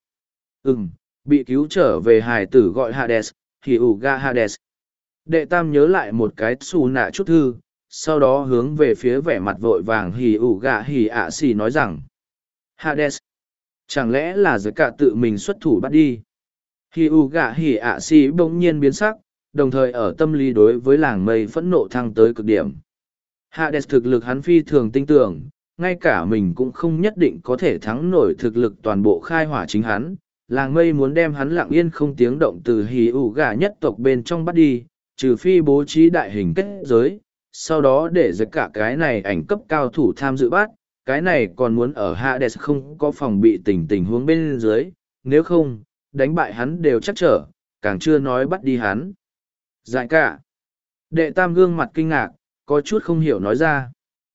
Bị cứu trở về hải tử gọi Hades, Hi Uga Hades. Đệ tam nhớ lại một cái xù nạ chút thư, sau đó hướng về phía vẻ mặt vội vàng Hi Uga Hi ạ xì nói rằng. Hades. Chẳng lẽ là giới cả tự mình xuất thủ bắt đi? Hi Uga Hi ạ xì bỗng nhiên biến sắc, đồng thời ở tâm lý đối với làng mây phẫn nộ thăng tới cực điểm. Hades thực lực hắn phi thường tinh tưởng, ngay cả mình cũng không nhất định có thể thắng nổi thực lực toàn bộ khai hỏa chính hắn. Làng mây muốn đem hắn lặng yên không tiếng động từ hì ủ gà nhất tộc bên trong bắt đi, trừ phi bố trí đại hình kết giới, sau đó để giật cả cái này ảnh cấp cao thủ tham dự bắt, cái này còn muốn ở Hades không có phòng bị tình huống bên dưới, nếu không, đánh bại hắn đều chắc trở, càng chưa nói bắt đi hắn. Dại cả. Đệ tam gương mặt kinh ngạc, có chút không hiểu nói ra.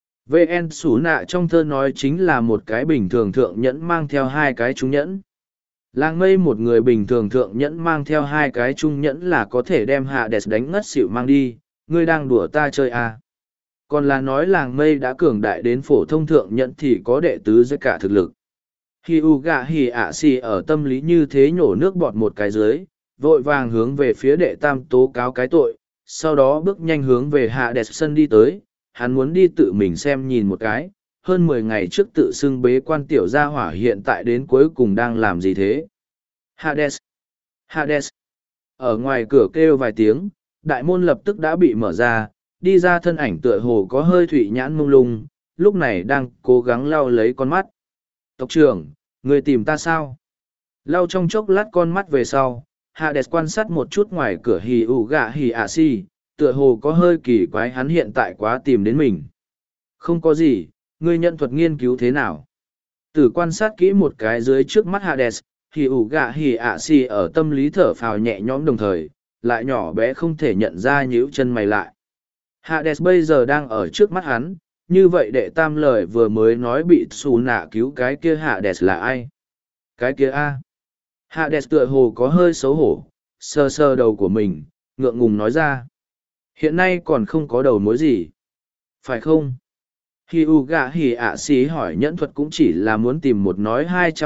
VN Sủ Nạ trong thơ nói chính là một cái bình thường thượng nhẫn mang theo hai cái trung nhẫn. Làng mây một người bình thường thượng nhẫn mang theo hai cái trung nhẫn là có thể đem Hades đánh ngất xỉu mang đi, ngươi đang đùa ta chơi à. Còn là nói làng mây đã cường đại đến phổ thông thượng nhẫn thì có đệ tứ với cả thực lực. Hi u gạ hì ạ xì ở tâm lý như thế nhổ nước bọt một cái dưới, vội vàng hướng về phía đệ tam tố cáo cái tội, sau đó bước nhanh hướng về Hades sân đi tới, hắn muốn đi tự mình xem nhìn một cái, hơn 10 ngày trước tự xưng bế quan tiểu gia hỏa hiện tại đến cuối cùng đang làm gì thế. Hades! Hades! Ở ngoài cửa kêu vài tiếng, đại môn lập tức đã bị mở ra, đi ra thân ảnh tựa hồ có hơi thủy nhãn mông lung, lúc này đang cố gắng lau lấy con mắt. Tộc trưởng, người tìm ta sao? Lau trong chốc lát con mắt về sau, Hades quan sát một chút ngoài cửa hì ủ gạ hì ạ si, tựa hồ có hơi kỳ quái hắn hiện tại quá tìm đến mình. Không có gì, ngươi nhận thuật nghiên cứu thế nào? Từ quan sát kỹ một cái dưới trước mắt Hades, hì ủ gạ hì ạ si ở tâm lý thở phào nhẹ nhõm đồng thời, lại nhỏ bé không thể nhận ra nhíu chân mày lại. Hades bây giờ đang ở trước mắt hắn, như vậy đệ tam lời vừa mới nói bị xù nạ cứu cái kia Hades là ai? Cái kia a? Hades tựa hồ có hơi xấu hổ, sờ sờ đầu của mình, ngượng ngùng nói ra. Hiện nay còn không có đầu mối gì. Phải không? Hi u gạ hì ạ xí hỏi nhẫn thuật cũng chỉ là muốn tìm một nói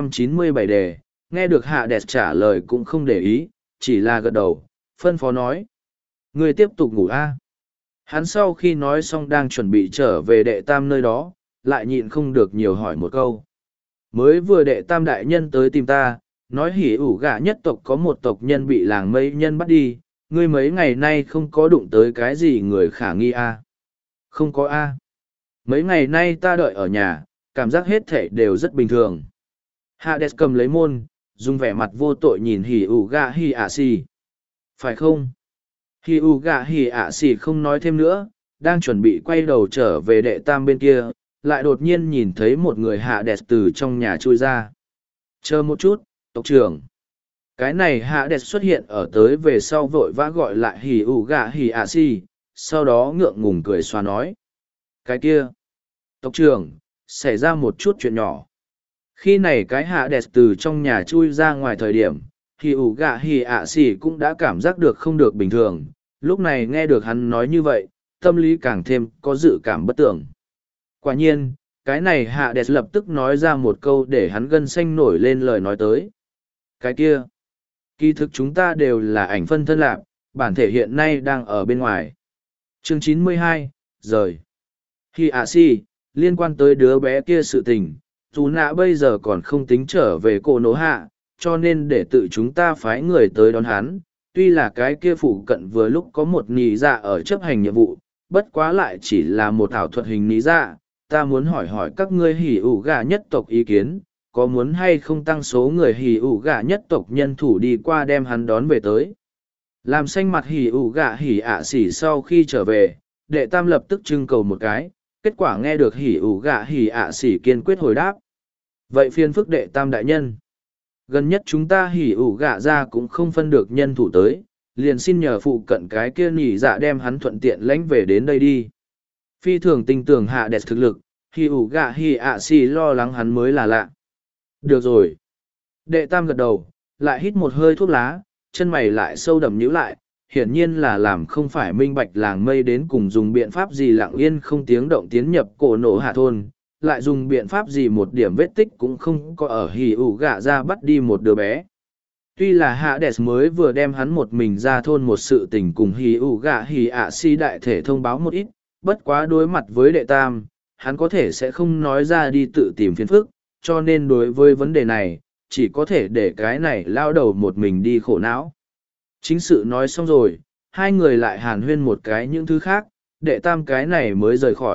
297 đề, nghe được Hades trả lời cũng không để ý, chỉ là gật đầu, phân phó nói. Người tiếp tục ngủ a. Hắn sau khi nói xong đang chuẩn bị trở về đệ tam nơi đó, lại nhịn không được nhiều hỏi một câu. Mới vừa đệ tam đại nhân tới tìm ta, nói hỉ ủ gạ nhất tộc có một tộc nhân bị làng mây nhân bắt đi, ngươi mấy ngày nay không có đụng tới cái gì người khả nghi a? Không có a. Mấy ngày nay ta đợi ở nhà, cảm giác hết thể đều rất bình thường. Hades cầm lấy môn, dùng vẻ mặt vô tội nhìn hỉ ủ gạ hỉ ạ xì. Phải không? Hỉ ủ gạ hỉ ạ xì không nói thêm nữa, đang chuẩn bị quay đầu trở về đệ tam bên kia, lại đột nhiên nhìn thấy một người Hades từ trong nhà chui ra. Chờ một chút, tộc trưởng. Cái này Hades xuất hiện ở tới về sau vội vã gọi lại hỉ ủ gạ hỉ ạ xì, sau đó ngượng ngùng cười xoa nói. Cái kia, tộc trưởng, xảy ra một chút chuyện nhỏ. Khi này cái Hades từ trong nhà chui ra ngoài thời điểm, hỉ ủ gạ hỉ ạ xì cũng đã cảm giác được không được bình thường, lúc này nghe được hắn nói như vậy, tâm lý càng thêm có dự cảm bất tưởng. Quả nhiên, cái này Hades lập tức nói ra một câu để hắn gân xanh nổi lên lời nói tới. Cái kia, kỳ thực chúng ta đều là ảnh phân thân lạc, bản thể hiện nay đang ở bên ngoài. Chương 92, rời. Hi ạ si, liên quan tới đứa bé kia sự tình, dù nạ bây giờ còn không tính trở về cô nỗ hạ, cho nên để tự chúng ta phái người tới đón hắn. Tuy là cái kia phụ cận vừa lúc có một nì dạ ở chấp hành nhiệm vụ, bất quá lại chỉ là một ảo thuật hình nì dạ. Ta muốn hỏi hỏi các ngươi hỉ ủ gà nhất tộc ý kiến, có muốn hay không tăng số người hỉ ủ gà nhất tộc nhân thủ đi qua đem hắn đón về tới. Làm xanh mặt hỉ ủ gà hỉ ạ xỉ sau khi trở về, đệ tam lập tức trưng cầu một cái, kết quả nghe được hỉ ủ gà hỉ ạ xỉ kiên quyết hồi đáp. Vậy phiền phức đệ tam đại nhân. Gần nhất chúng ta hỉ ủ gà ra cũng không phân được nhân thủ tới, liền xin nhờ phụ cận cái kia nỉ dạ đem hắn thuận tiện lãnh về đến đây đi. Phi thường tinh tường hạ đẹp thực lực, hỉ ủ gà hỉ ạ xỉ lo lắng hắn mới là lạ. Được rồi. Đệ tam gật đầu, lại hít một hơi thuốc lá, chân mày lại sâu đậm nhíu lại, hiển nhiên là làm không phải minh bạch làng mây đến cùng dùng biện pháp gì lặng yên không tiếng động tiến nhập cổ nổ hạ thôn, lại dùng biện pháp gì một điểm vết tích cũng không có ở hỉ ủ gạ ra bắt đi một đứa bé. Tuy là Hades mới vừa đem hắn một mình ra thôn một sự tình cùng hỉ ủ gạ hỉ ạ si đại thể thông báo một ít, bất quá đối mặt với đệ tam, hắn có thể sẽ không nói ra đi tự tìm phiền phức, cho nên đối với vấn đề này, chỉ có thể để cái này lao đầu một mình đi khổ não. Chính sự nói xong rồi, hai người lại hàn huyên một cái những thứ khác, đệ tam cái này mới rời khỏi,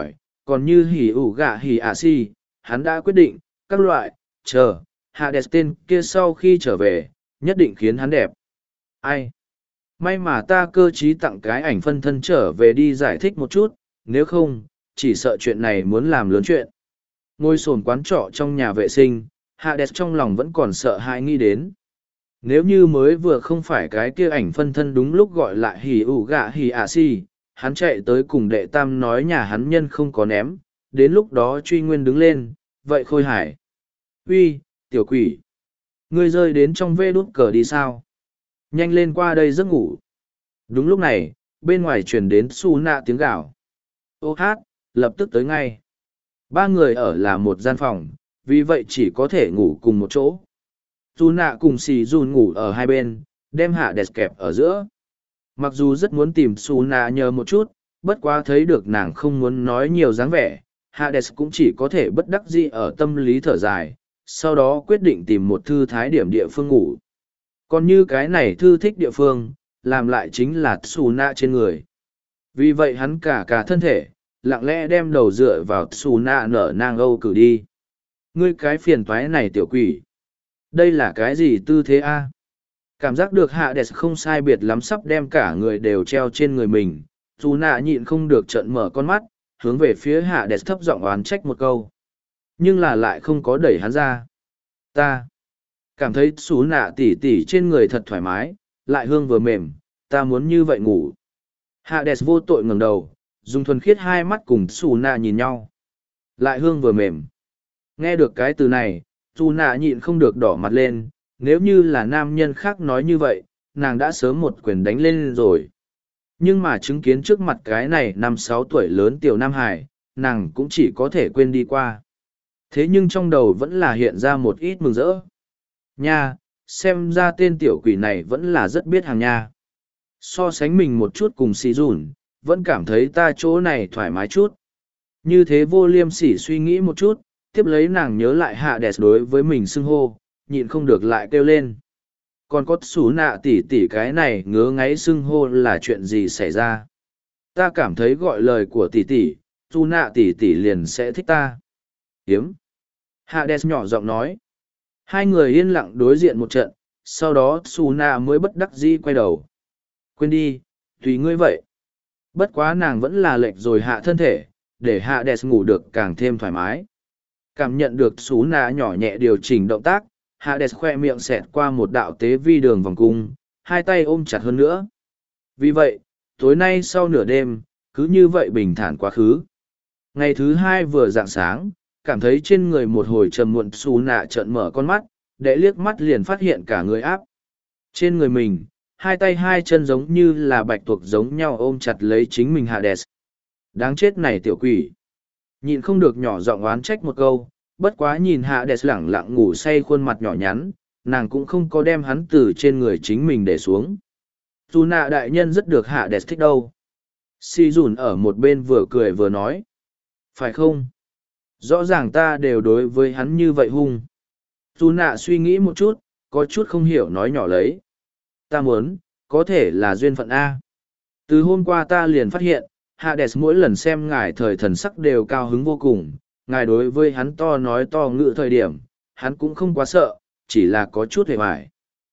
còn như hỉ ủ gạ hỉ ả si, hắn đã quyết định, các loại, chờ, Hades tên kia sau khi trở về, nhất định khiến hắn đẹp. Ai? May mà ta cơ trí tặng cái ảnh phân thân trở về đi giải thích một chút, nếu không, chỉ sợ chuyện này muốn làm lớn chuyện. Ngôi sồn quán trọ trong nhà vệ sinh, Hades trong lòng vẫn còn sợ hãi nghĩ đến. Nếu như mới vừa không phải cái kia ảnh phân thân đúng lúc gọi lại hỉ ủ gạ hỉ ả si, hắn chạy tới cùng đệ tam nói nhà hắn nhân không có ném, đến lúc đó truy nguyên đứng lên, vậy khôi hải. Uy, tiểu quỷ! Ngươi rơi đến trong vê đút cờ đi sao? Nhanh lên qua đây giấc ngủ. Đúng lúc này, bên ngoài truyền đến su nạ tiếng gào. Ô hát, lập tức tới ngay. Ba người ở là một gian phòng, vì vậy chỉ có thể ngủ cùng một chỗ. Su nạ cùng xì dùn ngủ ở hai bên, đem hạ đẹp kẹp ở giữa. Mặc dù rất muốn tìm su nạ nhờ một chút, bất quá thấy được nàng không muốn nói nhiều dáng vẻ, Hades cũng chỉ có thể bất đắc dĩ ở tâm lý thở dài, sau đó quyết định tìm một thư thái điểm địa phương ngủ. Còn như cái này thư thích địa phương, làm lại chính là xù nạ trên người. Vì vậy hắn cả thân thể, lặng lẽ đem đầu dựa vào xù nạ nở nang âu cử đi. Ngươi cái phiền toái này tiểu quỷ. Đây là cái gì tư thế a? Cảm giác được Hades không sai biệt lắm sắp đem cả người đều treo trên người mình. Xù nạ nhịn không được trợn mở con mắt, hướng về phía Hades thấp giọng oán trách một câu. Nhưng là lại không có đẩy hắn ra. Ta cảm thấy xú nạ tỉ tỉ trên người thật thoải mái, lại hương vừa mềm, ta muốn như vậy ngủ. Hades vô tội ngẩng đầu, dùng thuần khiết hai mắt cùng xù nạ nhìn nhau. Lại hương vừa mềm. Nghe được cái từ này, xù nạ nhịn không được đỏ mặt lên, nếu như là nam nhân khác nói như vậy, nàng đã sớm một quyền đánh lên rồi. Nhưng mà chứng kiến trước mặt cái này 5-6 tuổi lớn tiểu Nam Hải, nàng cũng chỉ có thể quên đi qua. Thế nhưng trong đầu vẫn là hiện ra một ít mừng rỡ. Nha, xem ra tên tiểu quỷ này vẫn là rất biết hàng nha. So sánh mình một chút cùng xì dùn, vẫn cảm thấy ta chỗ này thoải mái chút. Như thế vô liêm sỉ suy nghĩ một chút, tiếp lấy nàng nhớ lại hạ đẹp đối với mình xưng hô, nhịn không được lại kêu lên. Còn có xú nạ tỉ tỉ cái này ngứa ngáy xưng hô là chuyện gì xảy ra. Ta cảm thấy gọi lời của tỉ tỉ, xú nạ tỉ tỉ liền sẽ thích ta. Hiếm. Hades nhỏ giọng nói. Hai người yên lặng đối diện một trận, sau đó Suna mới bất đắc dĩ quay đầu. Quên đi, tùy ngươi vậy. Bất quá nàng vẫn là lệch rồi hạ thân thể, để Hades ngủ được càng thêm thoải mái. Cảm nhận được Suna nhỏ nhẹ điều chỉnh động tác, Hades khoe miệng xẹt qua một đạo tế vi đường vòng cung, hai tay ôm chặt hơn nữa. Vì vậy, tối nay sau nửa đêm, cứ như vậy bình thản quá khứ. Ngày thứ hai vừa rạng sáng, cảm thấy trên người một hồi trầm muộn xù nạ trợn mở con mắt, để liếc mắt liền phát hiện cả người áp. Trên người mình, hai tay hai chân giống như là bạch tuộc giống nhau ôm chặt lấy chính mình Hades. Đáng chết này tiểu quỷ. Nhịn không được nhỏ giọng oán trách một câu, bất quá nhìn Hades lẳng lặng ngủ say khuôn mặt nhỏ nhắn, nàng cũng không có đem hắn từ trên người chính mình để xuống. Dù nạ đại nhân rất được Hades thích đâu. Si dùn ở một bên vừa cười vừa nói. Phải không? Rõ ràng ta đều đối với hắn như vậy hung. Dù nạ suy nghĩ một chút, có chút không hiểu nói nhỏ lấy. Ta muốn, có thể là duyên phận A. Từ hôm qua ta liền phát hiện, Hades mỗi lần xem ngài thời thần sắc đều cao hứng vô cùng. Ngài đối với hắn to nói to ngự thời điểm, hắn cũng không quá sợ, chỉ là có chút hề hoài.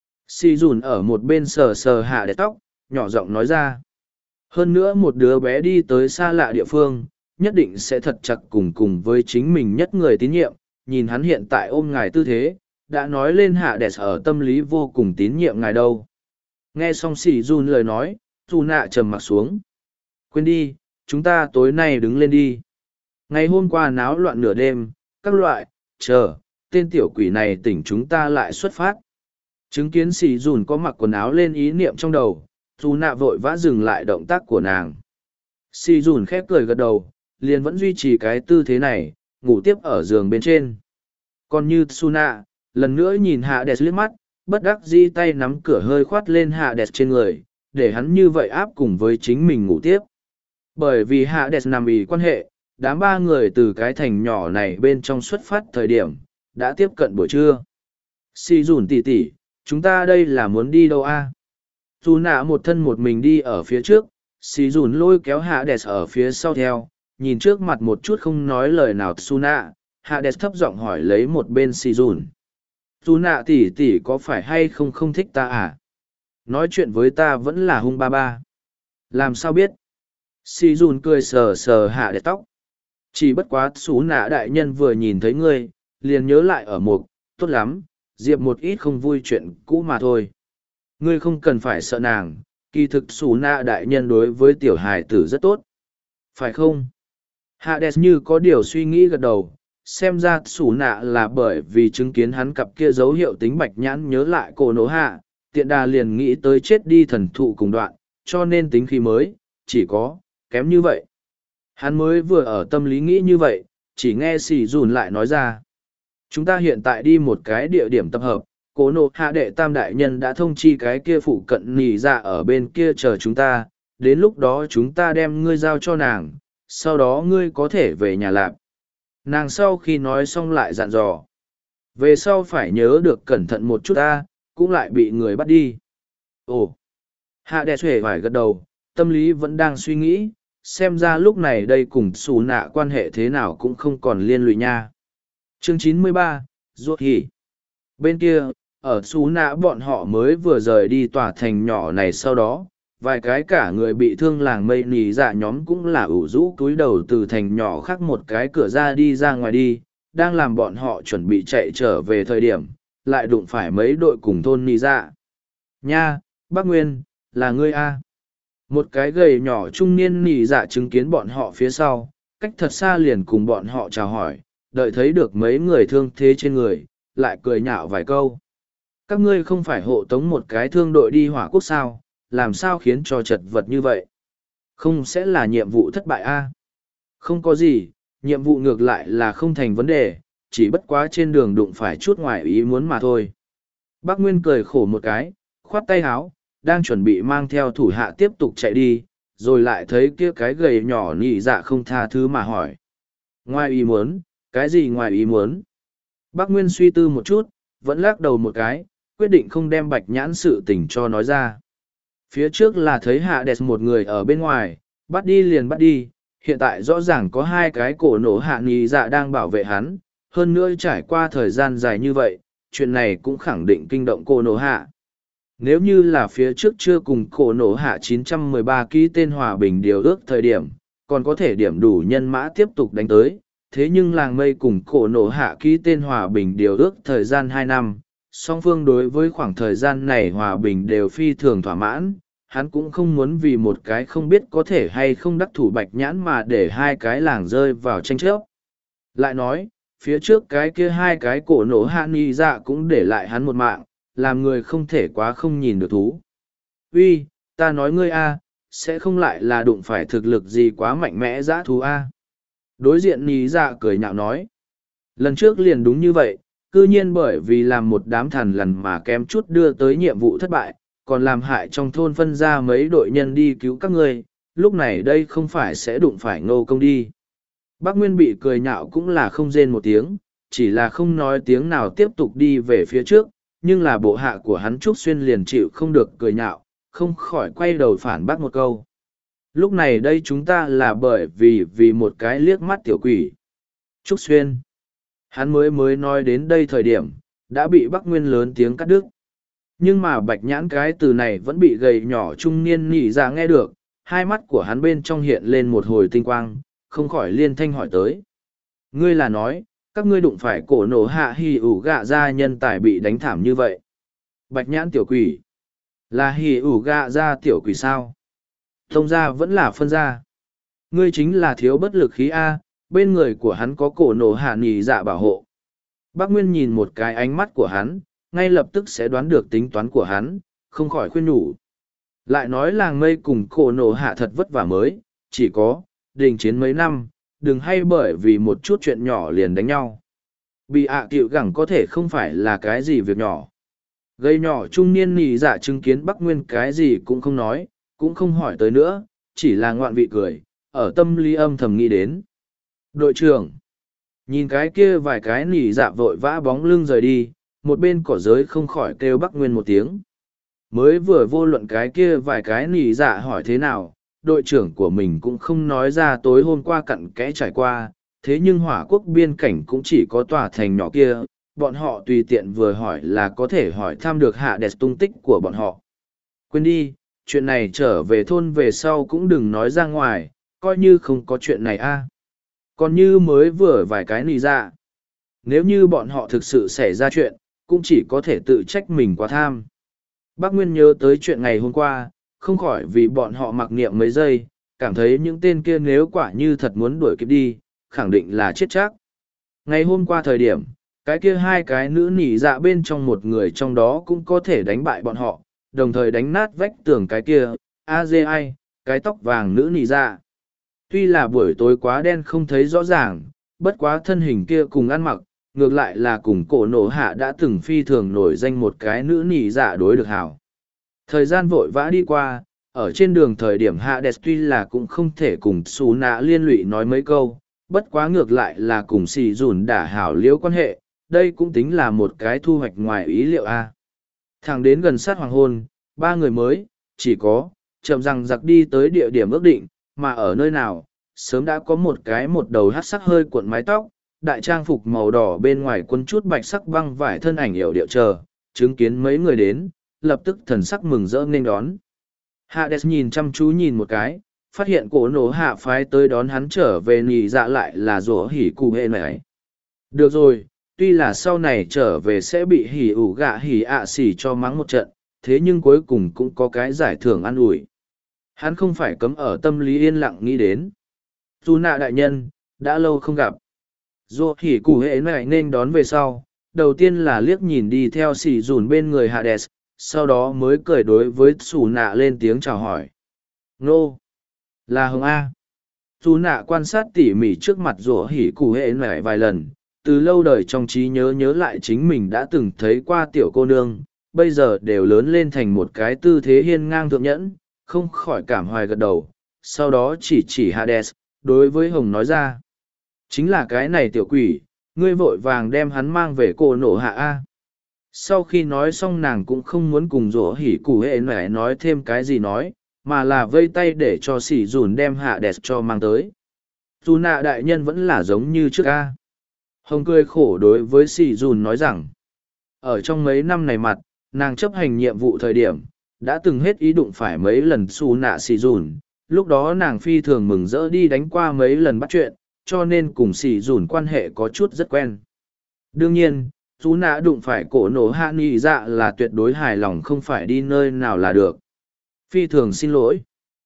Si dùn ở một bên sờ sờ Hades tóc, nhỏ giọng nói ra. Hơn nữa một đứa bé đi tới xa lạ địa phương, nhất định sẽ thật chặt cùng với chính mình nhất người tín nhiệm, nhìn hắn hiện tại ôm ngài tư thế, đã nói lên Hades ở tâm lý vô cùng tín nhiệm ngài đâu. Nghe xong xỉ run lời nói, dù nạ trầm mặt xuống. Quên đi, chúng ta tối nay đứng lên đi. Ngày hôm qua náo loạn nửa đêm, các loại, chờ, tên tiểu quỷ này tỉnh chúng ta lại xuất phát. Chứng kiến xỉ run có mặc quần áo lên ý niệm trong đầu, dù nạ vội vã dừng lại động tác của nàng. Xỉ run khép cười gật đầu, liền vẫn duy trì cái tư thế này, ngủ tiếp ở giường bên trên. Còn như Suna, lần nữa nhìn Hades liếc mắt, bất đắc dĩ tay nắm cửa hơi khoát lên Hades trên người, để hắn như vậy áp cùng với chính mình ngủ tiếp. Bởi vì Hades nằm ý quan hệ, đám ba người từ cái thành nhỏ này bên trong xuất phát thời điểm, đã tiếp cận buổi trưa. Si dùn tỉ tỉ, chúng ta đây là muốn đi đâu a? Suna một thân một mình đi ở phía trước, Si dùn lôi kéo Hades ở phía sau theo, nhìn trước mặt một chút không nói lời nào Tsuna, Hades thấp giọng hỏi lấy một bên Shizun. Tsuna tỷ tỷ có phải hay không không thích ta à? Nói chuyện với ta vẫn là hung ba ba. Làm sao biết? Shizun cười sờ sờ Hades tóc. Chỉ bất quá Tsuna đại nhân vừa nhìn thấy ngươi, liền nhớ lại ở một, tốt lắm, diệp một ít không vui chuyện cũ mà thôi. Ngươi không cần phải sợ nàng, kỳ thực Tsuna đại nhân đối với tiểu hài tử rất tốt. Phải không? Hades như có điều suy nghĩ gật đầu, xem ra Tsuna là bởi vì chứng kiến hắn cặp kia dấu hiệu tính bạch nhãn nhớ lại cổ nổ hạ, tiện đà liền nghĩ tới chết đi thần thụ cùng đoạn, cho nên tính khí mới, chỉ có, kém như vậy. Hắn mới vừa ở tâm lý nghĩ như vậy, chỉ nghe Sỉ Dùn lại nói ra. Chúng ta hiện tại đi một cái địa điểm tập hợp, cổ nổ hạ đệ tam đại nhân đã thông chi cái kia phụ cận nỉ dạ ở bên kia chờ chúng ta, đến lúc đó chúng ta đem ngươi giao cho nàng, sau đó ngươi có thể về nhà lạp. Nàng sau khi nói xong lại dặn dò. Về sau phải nhớ được cẩn thận một chút ta, cũng lại bị người bắt đi. Ồ! Hạ đẹp xuể phải gật đầu, tâm lý vẫn đang suy nghĩ, xem ra lúc này đây cùng xù nạ quan hệ thế nào cũng không còn liên lụy nha. Chương 93, Ruột Hỉ. Bên kia, ở xù nạ bọn họ mới vừa rời đi tòa thành nhỏ này sau đó, vài cái cả người bị thương làng mây nỉ dạ nhóm cũng là ủ rũ cúi đầu từ thành nhỏ khác một cái cửa ra đi ra ngoài đi, đang làm bọn họ chuẩn bị chạy trở về thời điểm, lại đụng phải mấy đội cùng thôn nỉ dạ. Nha, bác Nguyên, là ngươi a? Một cái gầy nhỏ trung niên nỉ dạ chứng kiến bọn họ phía sau, cách thật xa liền cùng bọn họ chào hỏi, đợi thấy được mấy người thương thế trên người, lại cười nhạo vài câu. Các ngươi không phải hộ tống một cái thương đội đi hỏa quốc sao, làm sao khiến cho chật vật như vậy? Không sẽ là nhiệm vụ thất bại a? Không có gì, nhiệm vụ ngược lại là không thành vấn đề, chỉ bất quá trên đường đụng phải chút ngoài ý muốn mà thôi. Bác Nguyên cười khổ một cái, khoát tay áo, đang chuẩn bị mang theo thủ hạ tiếp tục chạy đi, rồi lại thấy kia cái gầy nhỏ nị dạ không tha thứ mà hỏi. Ngoài ý muốn, cái gì ngoài ý muốn? Bác Nguyên suy tư một chút, vẫn lắc đầu một cái, quyết định không đem bạch nhãn sự tình cho nói ra. Phía trước là thấy hạ đẹp một người ở bên ngoài, bắt đi liền bắt đi, hiện tại rõ ràng có hai cái cổ nổ hạ nị dạ đang bảo vệ hắn, hơn nữa trải qua thời gian dài như vậy, chuyện này cũng khẳng định kinh động cổ nổ hạ. Nếu như là phía trước chưa cùng cổ nổ hạ 913 ký tên hòa bình điều ước thời điểm, còn có thể điểm đủ nhân mã tiếp tục đánh tới, thế nhưng làng mây cùng cổ nổ hạ ký tên hòa bình điều ước thời gian 2 năm, song phương đối với khoảng thời gian này hòa bình đều phi thường thỏa mãn, hắn cũng không muốn vì một cái không biết có thể hay không đắc thủ bạch nhãn mà để hai cái làng rơi vào tranh chấp. Lại nói, phía trước cái kia hai cái cổ nổ hạ ni dạ cũng để lại hắn một mạng, làm người không thể quá không nhìn được thú. Uy, ta nói ngươi a, sẽ không lại là đụng phải thực lực gì quá mạnh mẽ dã thú a. Đối diện ni dạ cười nhạo nói. Lần trước liền đúng như vậy, cư nhiên bởi vì làm một đám thằn lằn mà kém chút đưa tới nhiệm vụ thất bại, còn làm hại trong thôn phân ra mấy đội nhân đi cứu các ngươi, lúc này đây không phải sẽ đụng phải Ngô Công đi. Bác Nguyên bị cười nhạo cũng là không rên một tiếng, chỉ là không nói tiếng nào tiếp tục đi về phía trước, nhưng là bộ hạ của hắn Trúc Xuyên liền chịu không được cười nhạo, không khỏi quay đầu phản bác một câu. Lúc này đây chúng ta là bởi vì một cái liếc mắt tiểu quỷ. Trúc Xuyên. Hắn mới nói đến đây thời điểm, đã bị Bắc Nguyên lớn tiếng cắt đứt. Nhưng mà bạch nhãn cái từ này vẫn bị gầy nhỏ trung niên nhị ra nghe được, hai mắt của hắn bên trong hiện lên một hồi tinh quang, không khỏi liên thanh hỏi tới. Ngươi là nói, các ngươi đụng phải cổ nổ hạ hì ủ gạ ra nhân tài bị đánh thảm như vậy. Bạch nhãn tiểu quỷ. Là hì ủ gạ ra tiểu quỷ sao? Thông ra vẫn là phân ra. Ngươi chính là thiếu bất lực khí A, bên người của hắn có cổ nổ hạ nhị dạ bảo hộ. Bác Nguyên nhìn một cái ánh mắt của hắn, ngay lập tức sẽ đoán được tính toán của hắn, không khỏi khuyên nhủ. Lại nói làng mây cùng cổ nổ hạ thật vất vả mới, chỉ có, đình chiến mấy năm, đừng hay bởi vì một chút chuyện nhỏ liền đánh nhau. Bị cựu gẳng có thể không phải là cái gì việc nhỏ. Gây nhỏ trung niên nì dạ chứng kiến Bắc Nguyên cái gì cũng không nói, cũng không hỏi tới nữa, chỉ là ngoạn vị cười, ở tâm lý âm thầm nghĩ đến. Đội trưởng, nhìn cái kia vài cái nỉ dạ vội vã bóng lưng rời đi, một bên cỏ giới không khỏi kêu Bắc Nguyên một tiếng. Mới vừa vô luận cái kia vài cái nỉ dạ hỏi thế nào, đội trưởng của mình cũng không nói ra tối hôm qua cặn kẽ trải qua, thế nhưng hỏa quốc biên cảnh cũng chỉ có tòa thành nhỏ kia, bọn họ tùy tiện vừa hỏi là có thể hỏi thăm được hạ đẹp tung tích của bọn họ. Quên đi, chuyện này trở về thôn về sau cũng đừng nói ra ngoài, coi như không có chuyện này a. Còn như mới vừa vài cái nì ra. Nếu như bọn họ thực sự xảy ra chuyện, cũng chỉ có thể tự trách mình quá tham. Bác Nguyên nhớ tới chuyện ngày hôm qua, không khỏi vì bọn họ mặc niệm mấy giây, cảm thấy những tên kia nếu quả như thật muốn đuổi kịp đi, khẳng định là chết chắc. Ngày hôm qua thời điểm, cái kia hai cái nữ nỉ dạ bên trong một người trong đó cũng có thể đánh bại bọn họ, đồng thời đánh nát vách tường cái kia, AZI, cái tóc vàng nữ nỉ dạ. Tuy là buổi tối quá đen không thấy rõ ràng, bất quá thân hình kia cùng ăn mặc, ngược lại là cùng cổ nổ hạ đã từng phi thường nổi danh một cái nữ nỉ dạ đối được hảo. Thời gian vội vã đi qua, ở trên đường thời điểm hạ đẹp tuy là cũng không thể cùng xù nạ liên lụy nói mấy câu, bất quá ngược lại là cùng xì dùn đả hảo liễu quan hệ, đây cũng tính là một cái thu hoạch ngoài ý liệu a. Thẳng đến gần sát hoàng hôn, ba người mới, chỉ có, chậm rằng giặc đi tới địa điểm ước định, mà ở nơi nào, sớm đã có một cái một đầu hát sắc hơi cuộn mái tóc, đại trang phục màu đỏ bên ngoài quân chút bạch sắc băng vải thân ảnh yểu điệu chờ, chứng kiến mấy người đến, lập tức thần sắc mừng rỡ nên đón. Hades nhìn chăm chú nhìn một cái, phát hiện cổ nổ hạ phái tới đón hắn trở về nì dạ lại là rủa hỉ cụ hệ này. Được rồi, tuy là sau này trở về sẽ bị hỉ ủ gạ hỉ ạ xỉ cho mắng một trận, thế nhưng cuối cùng cũng có cái giải thưởng an ủi. Hắn không phải cấm ở tâm lý yên lặng nghĩ đến. Dù nạ đại nhân, đã lâu không gặp. Rủa hỉ cụ hệ này nên đón về sau, đầu tiên là liếc nhìn đi theo xỉ dùn bên người Hades, sau đó mới cười đối với xù nạ lên tiếng chào hỏi. Nô! Là Hồng A. Xù nạ quan sát tỉ mỉ trước mặt rủa hỉ cụ hệ nải vài lần, từ lâu đời trong trí nhớ lại chính mình đã từng thấy qua tiểu cô nương, bây giờ đều lớn lên thành một cái tư thế hiên ngang thượng nhẫn, không khỏi cảm hoài gật đầu, sau đó chỉ Hades, đối với Hồng nói ra. Chính là cái này tiểu quỷ, ngươi vội vàng đem hắn mang về cổ nổ hạ A. Sau khi nói xong nàng cũng không muốn cùng rủa hỉ cụ hệ nải nói thêm cái gì nói, mà là vây tay để cho sỉ dùn đem hạ đẹp cho mang tới. Dù nạ đại nhân vẫn là giống như trước A. Hồng cười khổ đối với sỉ dùn nói rằng, ở trong mấy năm này mặt, nàng chấp hành nhiệm vụ thời điểm, đã từng hết ý đụng phải mấy lần xù nạ sỉ dùn, lúc đó nàng phi thường mừng rỡ đi đánh qua mấy lần bắt chuyện, cho nên cùng sỉ dùn quan hệ có chút rất quen. Đương nhiên, dù nạ đụng phải cổ nổ hạ nghị dạ là tuyệt đối hài lòng không phải đi nơi nào là được. Phi thường xin lỗi.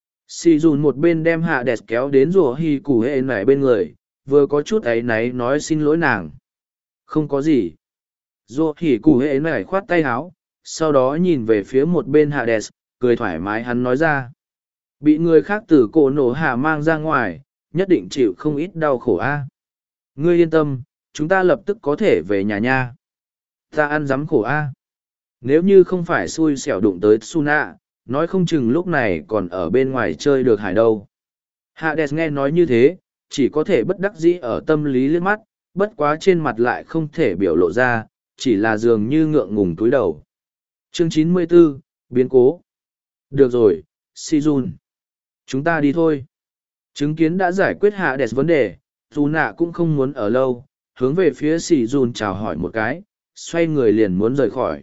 Sì dùn một bên đem hạ đẹp kéo đến rùa hi củ hệ nải bên người, vừa có chút áy náy nói xin lỗi nàng. Không có gì. Rùa hi củ hệ nải khoát tay háo, sau đó nhìn về phía một bên hạ đẹp, cười thoải mái hắn nói ra. Bị người khác từ cổ nổ hạ mang ra ngoài, nhất định chịu không ít đau khổ a. Ngươi yên tâm, chúng ta lập tức có thể về nhà nha. Ta ăn dám khổ a. Nếu như không phải xui xẻo đụng tới Tsuna, nói không chừng lúc này còn ở bên ngoài chơi được hải đâu. Hades nghe nói như thế, chỉ có thể bất đắc dĩ ở tâm lý liếc mắt, bất quá trên mặt lại không thể biểu lộ ra, chỉ là dường như ngượng ngùng túi đầu. Chương 94, biến cố. Được rồi, Sijun. Chúng ta đi thôi. Chứng kiến đã giải quyết Hades vấn đề, Tsuna cũng không muốn ở lâu, hướng về phía Sijun chào hỏi một cái, xoay người liền muốn rời khỏi.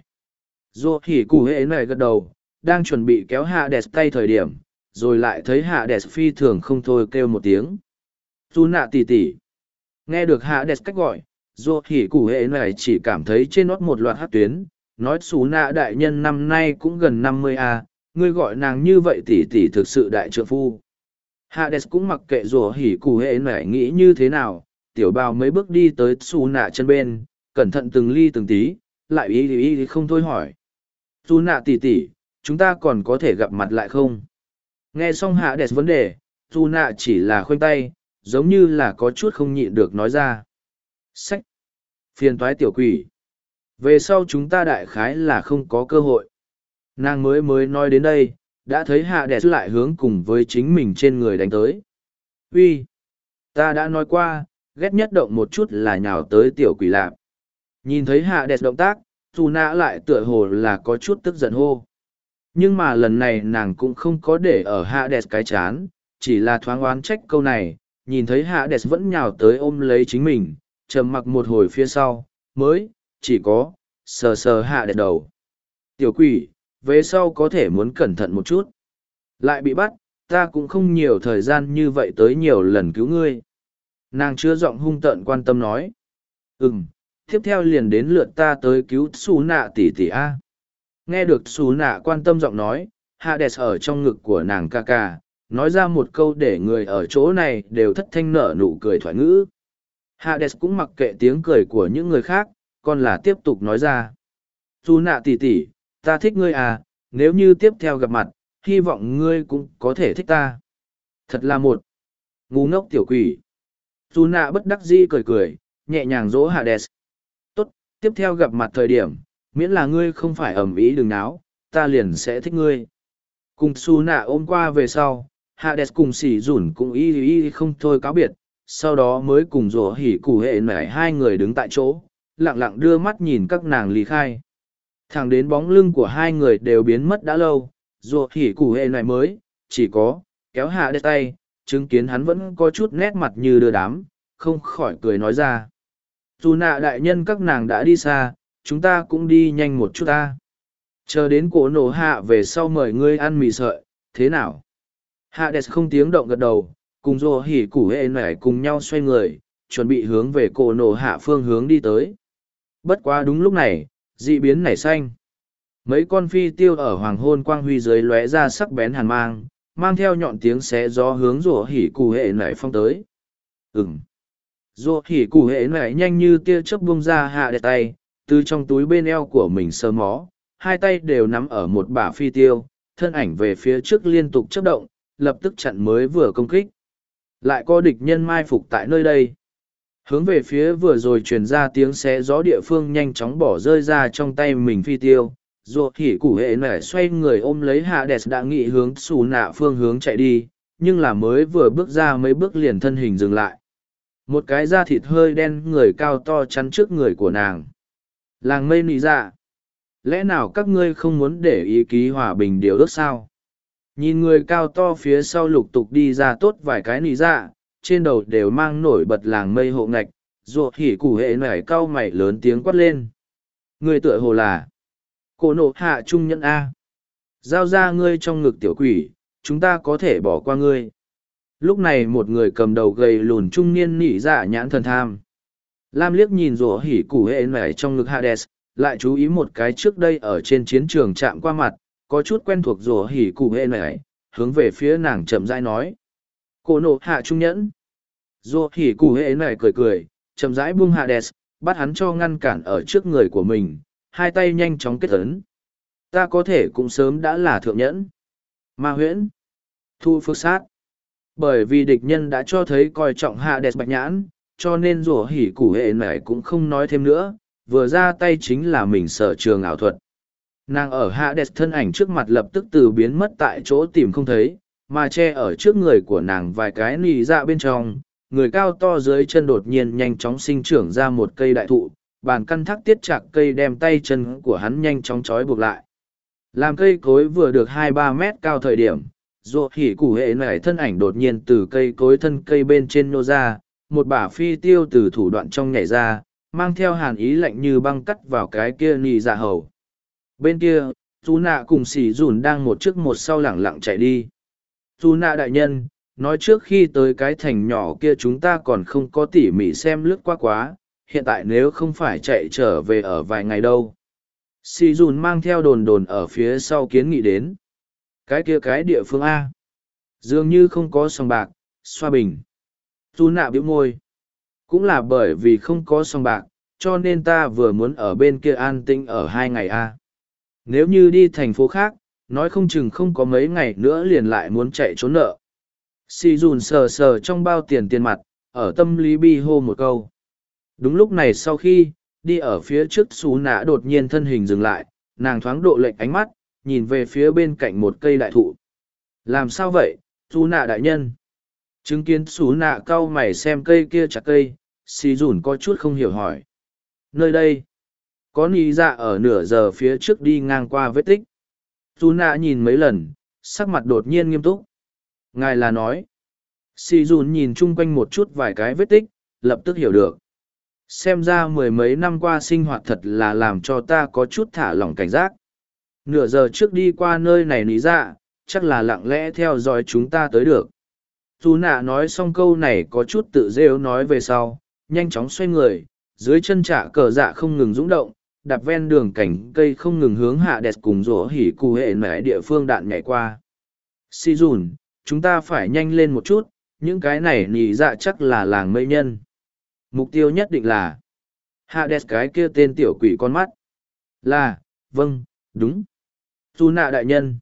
Dù hỉ cụ hệ này gật đầu, đang chuẩn bị kéo hạ đẹp tay thời điểm, rồi lại thấy hạ đẹp phi thường không thôi kêu một tiếng. Dù nạ tỉ tỉ. Nghe được hạ đẹp cách gọi, dù hỉ cụ hệ này chỉ cảm thấy trên nót một loạt hát tuyến, nói xú nạ đại nhân năm nay cũng gần 50 a, ngươi gọi nàng như vậy tỉ tỉ thực sự đại trượng phu. Hạ đẹp cũng mặc kệ dù hỉ cụ hệ này nghĩ như thế nào, tiểu bào mấy bước đi tới xú nạ chân bên, cẩn thận từng ly từng tí, lại ý không thôi hỏi. Xú nạ tỉ tỉ, chúng ta còn có thể gặp mặt lại không? Nghe xong hạ đẹp vấn đề, dù nạ chỉ là khoanh tay, giống như là có chút không nhịn được nói ra. Sách! Phiền toái tiểu quỷ! Về sau chúng ta đại khái là không có cơ hội. Nàng mới nói đến đây, đã thấy hạ đẹp lại hướng cùng với chính mình trên người đánh tới. Uy, ta đã nói qua, ghét nhất động một chút là nhào tới tiểu quỷ lạp. Nhìn thấy hạ đẹp động tác, dù nạ lại tựa hồ là có chút tức giận hô. Nhưng mà lần này nàng cũng không có để ở Hades cái chán, chỉ là thoáng oán trách câu này, nhìn thấy Hades vẫn nhào tới ôm lấy chính mình, trầm mặc một hồi phía sau, mới, chỉ có, sờ sờ Hades đầu. Tiểu quỷ, về sau có thể muốn cẩn thận một chút. Lại bị bắt, ta cũng không nhiều thời gian như vậy tới nhiều lần cứu ngươi. Nàng chưa giọng hung tợn quan tâm nói. Tiếp theo liền đến lượt ta tới cứu xù nạ tỷ tỷ A. Nghe được xù nạ quan tâm giọng nói, Hades ở trong ngực của nàng ca ca, nói ra một câu để người ở chỗ này đều thất thanh nở nụ cười thoải ngữ. Hades cũng mặc kệ tiếng cười của những người khác, còn là tiếp tục nói ra. Xù nạ tỷ tỷ, ta thích ngươi à, nếu như tiếp theo gặp mặt, hy vọng ngươi cũng có thể thích ta. Thật là một ngu ngốc tiểu quỷ. Xù nạ bất đắc dĩ cười cười, nhẹ nhàng dỗ Hades. Tốt, tiếp theo gặp mặt thời điểm, miễn là ngươi không phải ầm ĩ đừng náo, ta liền sẽ thích ngươi. Cùng Xù nạ ôm qua về sau, Hades cùng Sỉ Dùn cũng y không thôi cáo biệt, sau đó mới cùng rủa hỉ củ hệ nảy hai người đứng tại chỗ, lặng lặng đưa mắt nhìn các nàng ly khai. Thẳng đến bóng lưng của hai người đều biến mất đã lâu, rủa hỉ củ hệ nảy mới, chỉ có, kéo Hades tay, chứng kiến hắn vẫn có chút nét mặt như đưa đám, không khỏi cười nói ra. Dù nạ đại nhân các nàng đã đi xa, chúng ta cũng đi nhanh một chút ta. Chờ đến cổ nổ hạ về sau mời ngươi ăn mì sợi, thế nào? Hades không tiếng động gật đầu, cùng rồ hỉ củ hệ nảy cùng nhau xoay người, chuẩn bị hướng về cổ nổ hạ phương hướng đi tới. Bất quá đúng lúc này, dị biến nảy xanh. Mấy con phi tiêu ở hoàng hôn quang huy dưới lóe ra sắc bén hàn mang, mang theo nhọn tiếng xé gió hướng rồ hỉ củ hệ nảy phong tới. Rồ hỉ củ hệ nảy nhanh như tia chớp bung ra Hades tay, từ trong túi bên eo của mình sờ mó, hai tay đều nắm ở một bả phi tiêu, thân ảnh về phía trước liên tục chớp động, lập tức chặn mới vừa công kích. Lại có địch nhân mai phục tại nơi đây. Hướng về phía vừa rồi truyền ra tiếng xé gió địa phương nhanh chóng bỏ rơi ra trong tay mình phi tiêu. Rồi hỉ củ hệ nẻ xoay người ôm lấy Hades đã nghị hướng xù nạ phương hướng chạy đi, nhưng là mới vừa bước ra mấy bước liền thân hình dừng lại. Một cái da thịt hơi đen người cao to chắn trước người của nàng. Làng mây nị dạ. Lẽ nào các ngươi không muốn để ý ký hòa bình điều ước sao? Nhìn người cao to phía sau lục tục đi ra tốt vài cái nị dạ, trên đầu đều mang nổi bật làng mây hộ ngạch, ruột hỉ củ hệ nảy cau mày lớn tiếng quát lên. Người tựa hồ là cổ nộ hạ trung nhẫn A. Giao ra ngươi trong ngực tiểu quỷ, chúng ta có thể bỏ qua ngươi. Lúc này một người cầm đầu gầy lùn trung niên nị dạ nhãn thần tham. Lam liếc nhìn rủa hỉ củ hệ nảy trong ngực Hades, lại chú ý một cái trước đây ở trên chiến trường chạm qua mặt, có chút quen thuộc rủa hỉ củ hệ nảy, hướng về phía nàng chậm rãi nói. Cổ nộ hạ trung nhẫn. Rủa hỉ củ hệ nảy cười cười, chậm rãi buông Hades, bắt hắn cho ngăn cản ở trước người của mình, hai tay nhanh chóng kết ấn. Ta có thể cũng sớm đã là thượng nhẫn. Ma huyễn. Thu phước sát. Bởi vì địch nhân đã cho thấy coi trọng Hades bạch nhãn, cho nên rủa hỉ củ hệ nảy cũng không nói thêm nữa, vừa ra tay chính là mình sở trường ảo thuật. Nàng ở Hades thân ảnh trước mặt lập tức từ biến mất tại chỗ tìm không thấy, mà che ở trước người của nàng vài cái nì dạ bên trong, người cao to dưới chân đột nhiên nhanh chóng sinh trưởng ra một cây đại thụ, bàn căn thác tiết chặt cây đem tay chân của hắn nhanh chóng trói buộc lại. Làm cây cối vừa được 2-3 mét cao thời điểm, rủa hỉ củ hệ nảy thân ảnh đột nhiên từ cây cối thân cây bên trên nô ra, một bả phi tiêu từ thủ đoạn trong nhảy ra, mang theo hàn ý lạnh như băng cắt vào cái kia nì dạ hầu. Bên kia, Dù nạ cùng Sỉ Dùn đang một trước một sau lẳng lặng chạy đi. Dù nạ đại nhân, nói trước khi tới cái thành nhỏ kia chúng ta còn không có tỉ mỉ xem lướt qua quá, hiện tại nếu không phải chạy trở về ở vài ngày đâu. Sỉ Dùn mang theo đồn đồn ở phía sau kiến nghị đến. Cái kia cái địa phương A. Dường như không có sòng bạc, xoa bình. Dù nạ bĩu môi. Cũng là bởi vì không có sòng bạc, cho nên ta vừa muốn ở bên kia an tĩnh ở 2 ngày A. Nếu như đi thành phố khác, nói không chừng không có mấy ngày nữa liền lại muốn chạy trốn nợ. Si dùn sờ sờ trong bao tiền mặt, ở tâm lý bi hô một câu. Đúng lúc này sau khi, đi ở phía trước xú nạ đột nhiên thân hình dừng lại, nàng thoáng độ lệch ánh mắt, nhìn về phía bên cạnh một cây đại thụ. Làm sao vậy, xú nạ đại nhân? Chứng kiến xú nạ cau mày xem cây kia chặt cây, xì dùn có chút không hiểu hỏi. Nơi đây, có nì dạ ở nửa giờ phía trước đi ngang qua vết tích. Dù nạ nhìn mấy lần, sắc mặt đột nhiên nghiêm túc. Ngài là nói. Si dùn nhìn chung quanh một chút vài cái vết tích, lập tức hiểu được. Xem ra mười mấy năm qua sinh hoạt thật là làm cho ta có chút thả lỏng cảnh giác. Nửa giờ trước đi qua nơi này lý dạ, chắc là lặng lẽ theo dõi chúng ta tới được. Dù nạ nói xong câu này có chút tự rêu nói về sau, nhanh chóng xoay người, dưới chân trả cờ dạ không ngừng rung động, đạp ven đường cảnh cây không ngừng hướng hạ đẹp cùng rổ hỉ cụ hệ mẻ địa phương đạn nhảy qua. Si dùn, chúng ta phải nhanh lên một chút, những cái này nỉ dạ chắc là làng mây nhân. Mục tiêu nhất định là hạ đẹp cái kia tên tiểu quỷ con mắt. Là, vâng, đúng. Dù nạ đại nhân.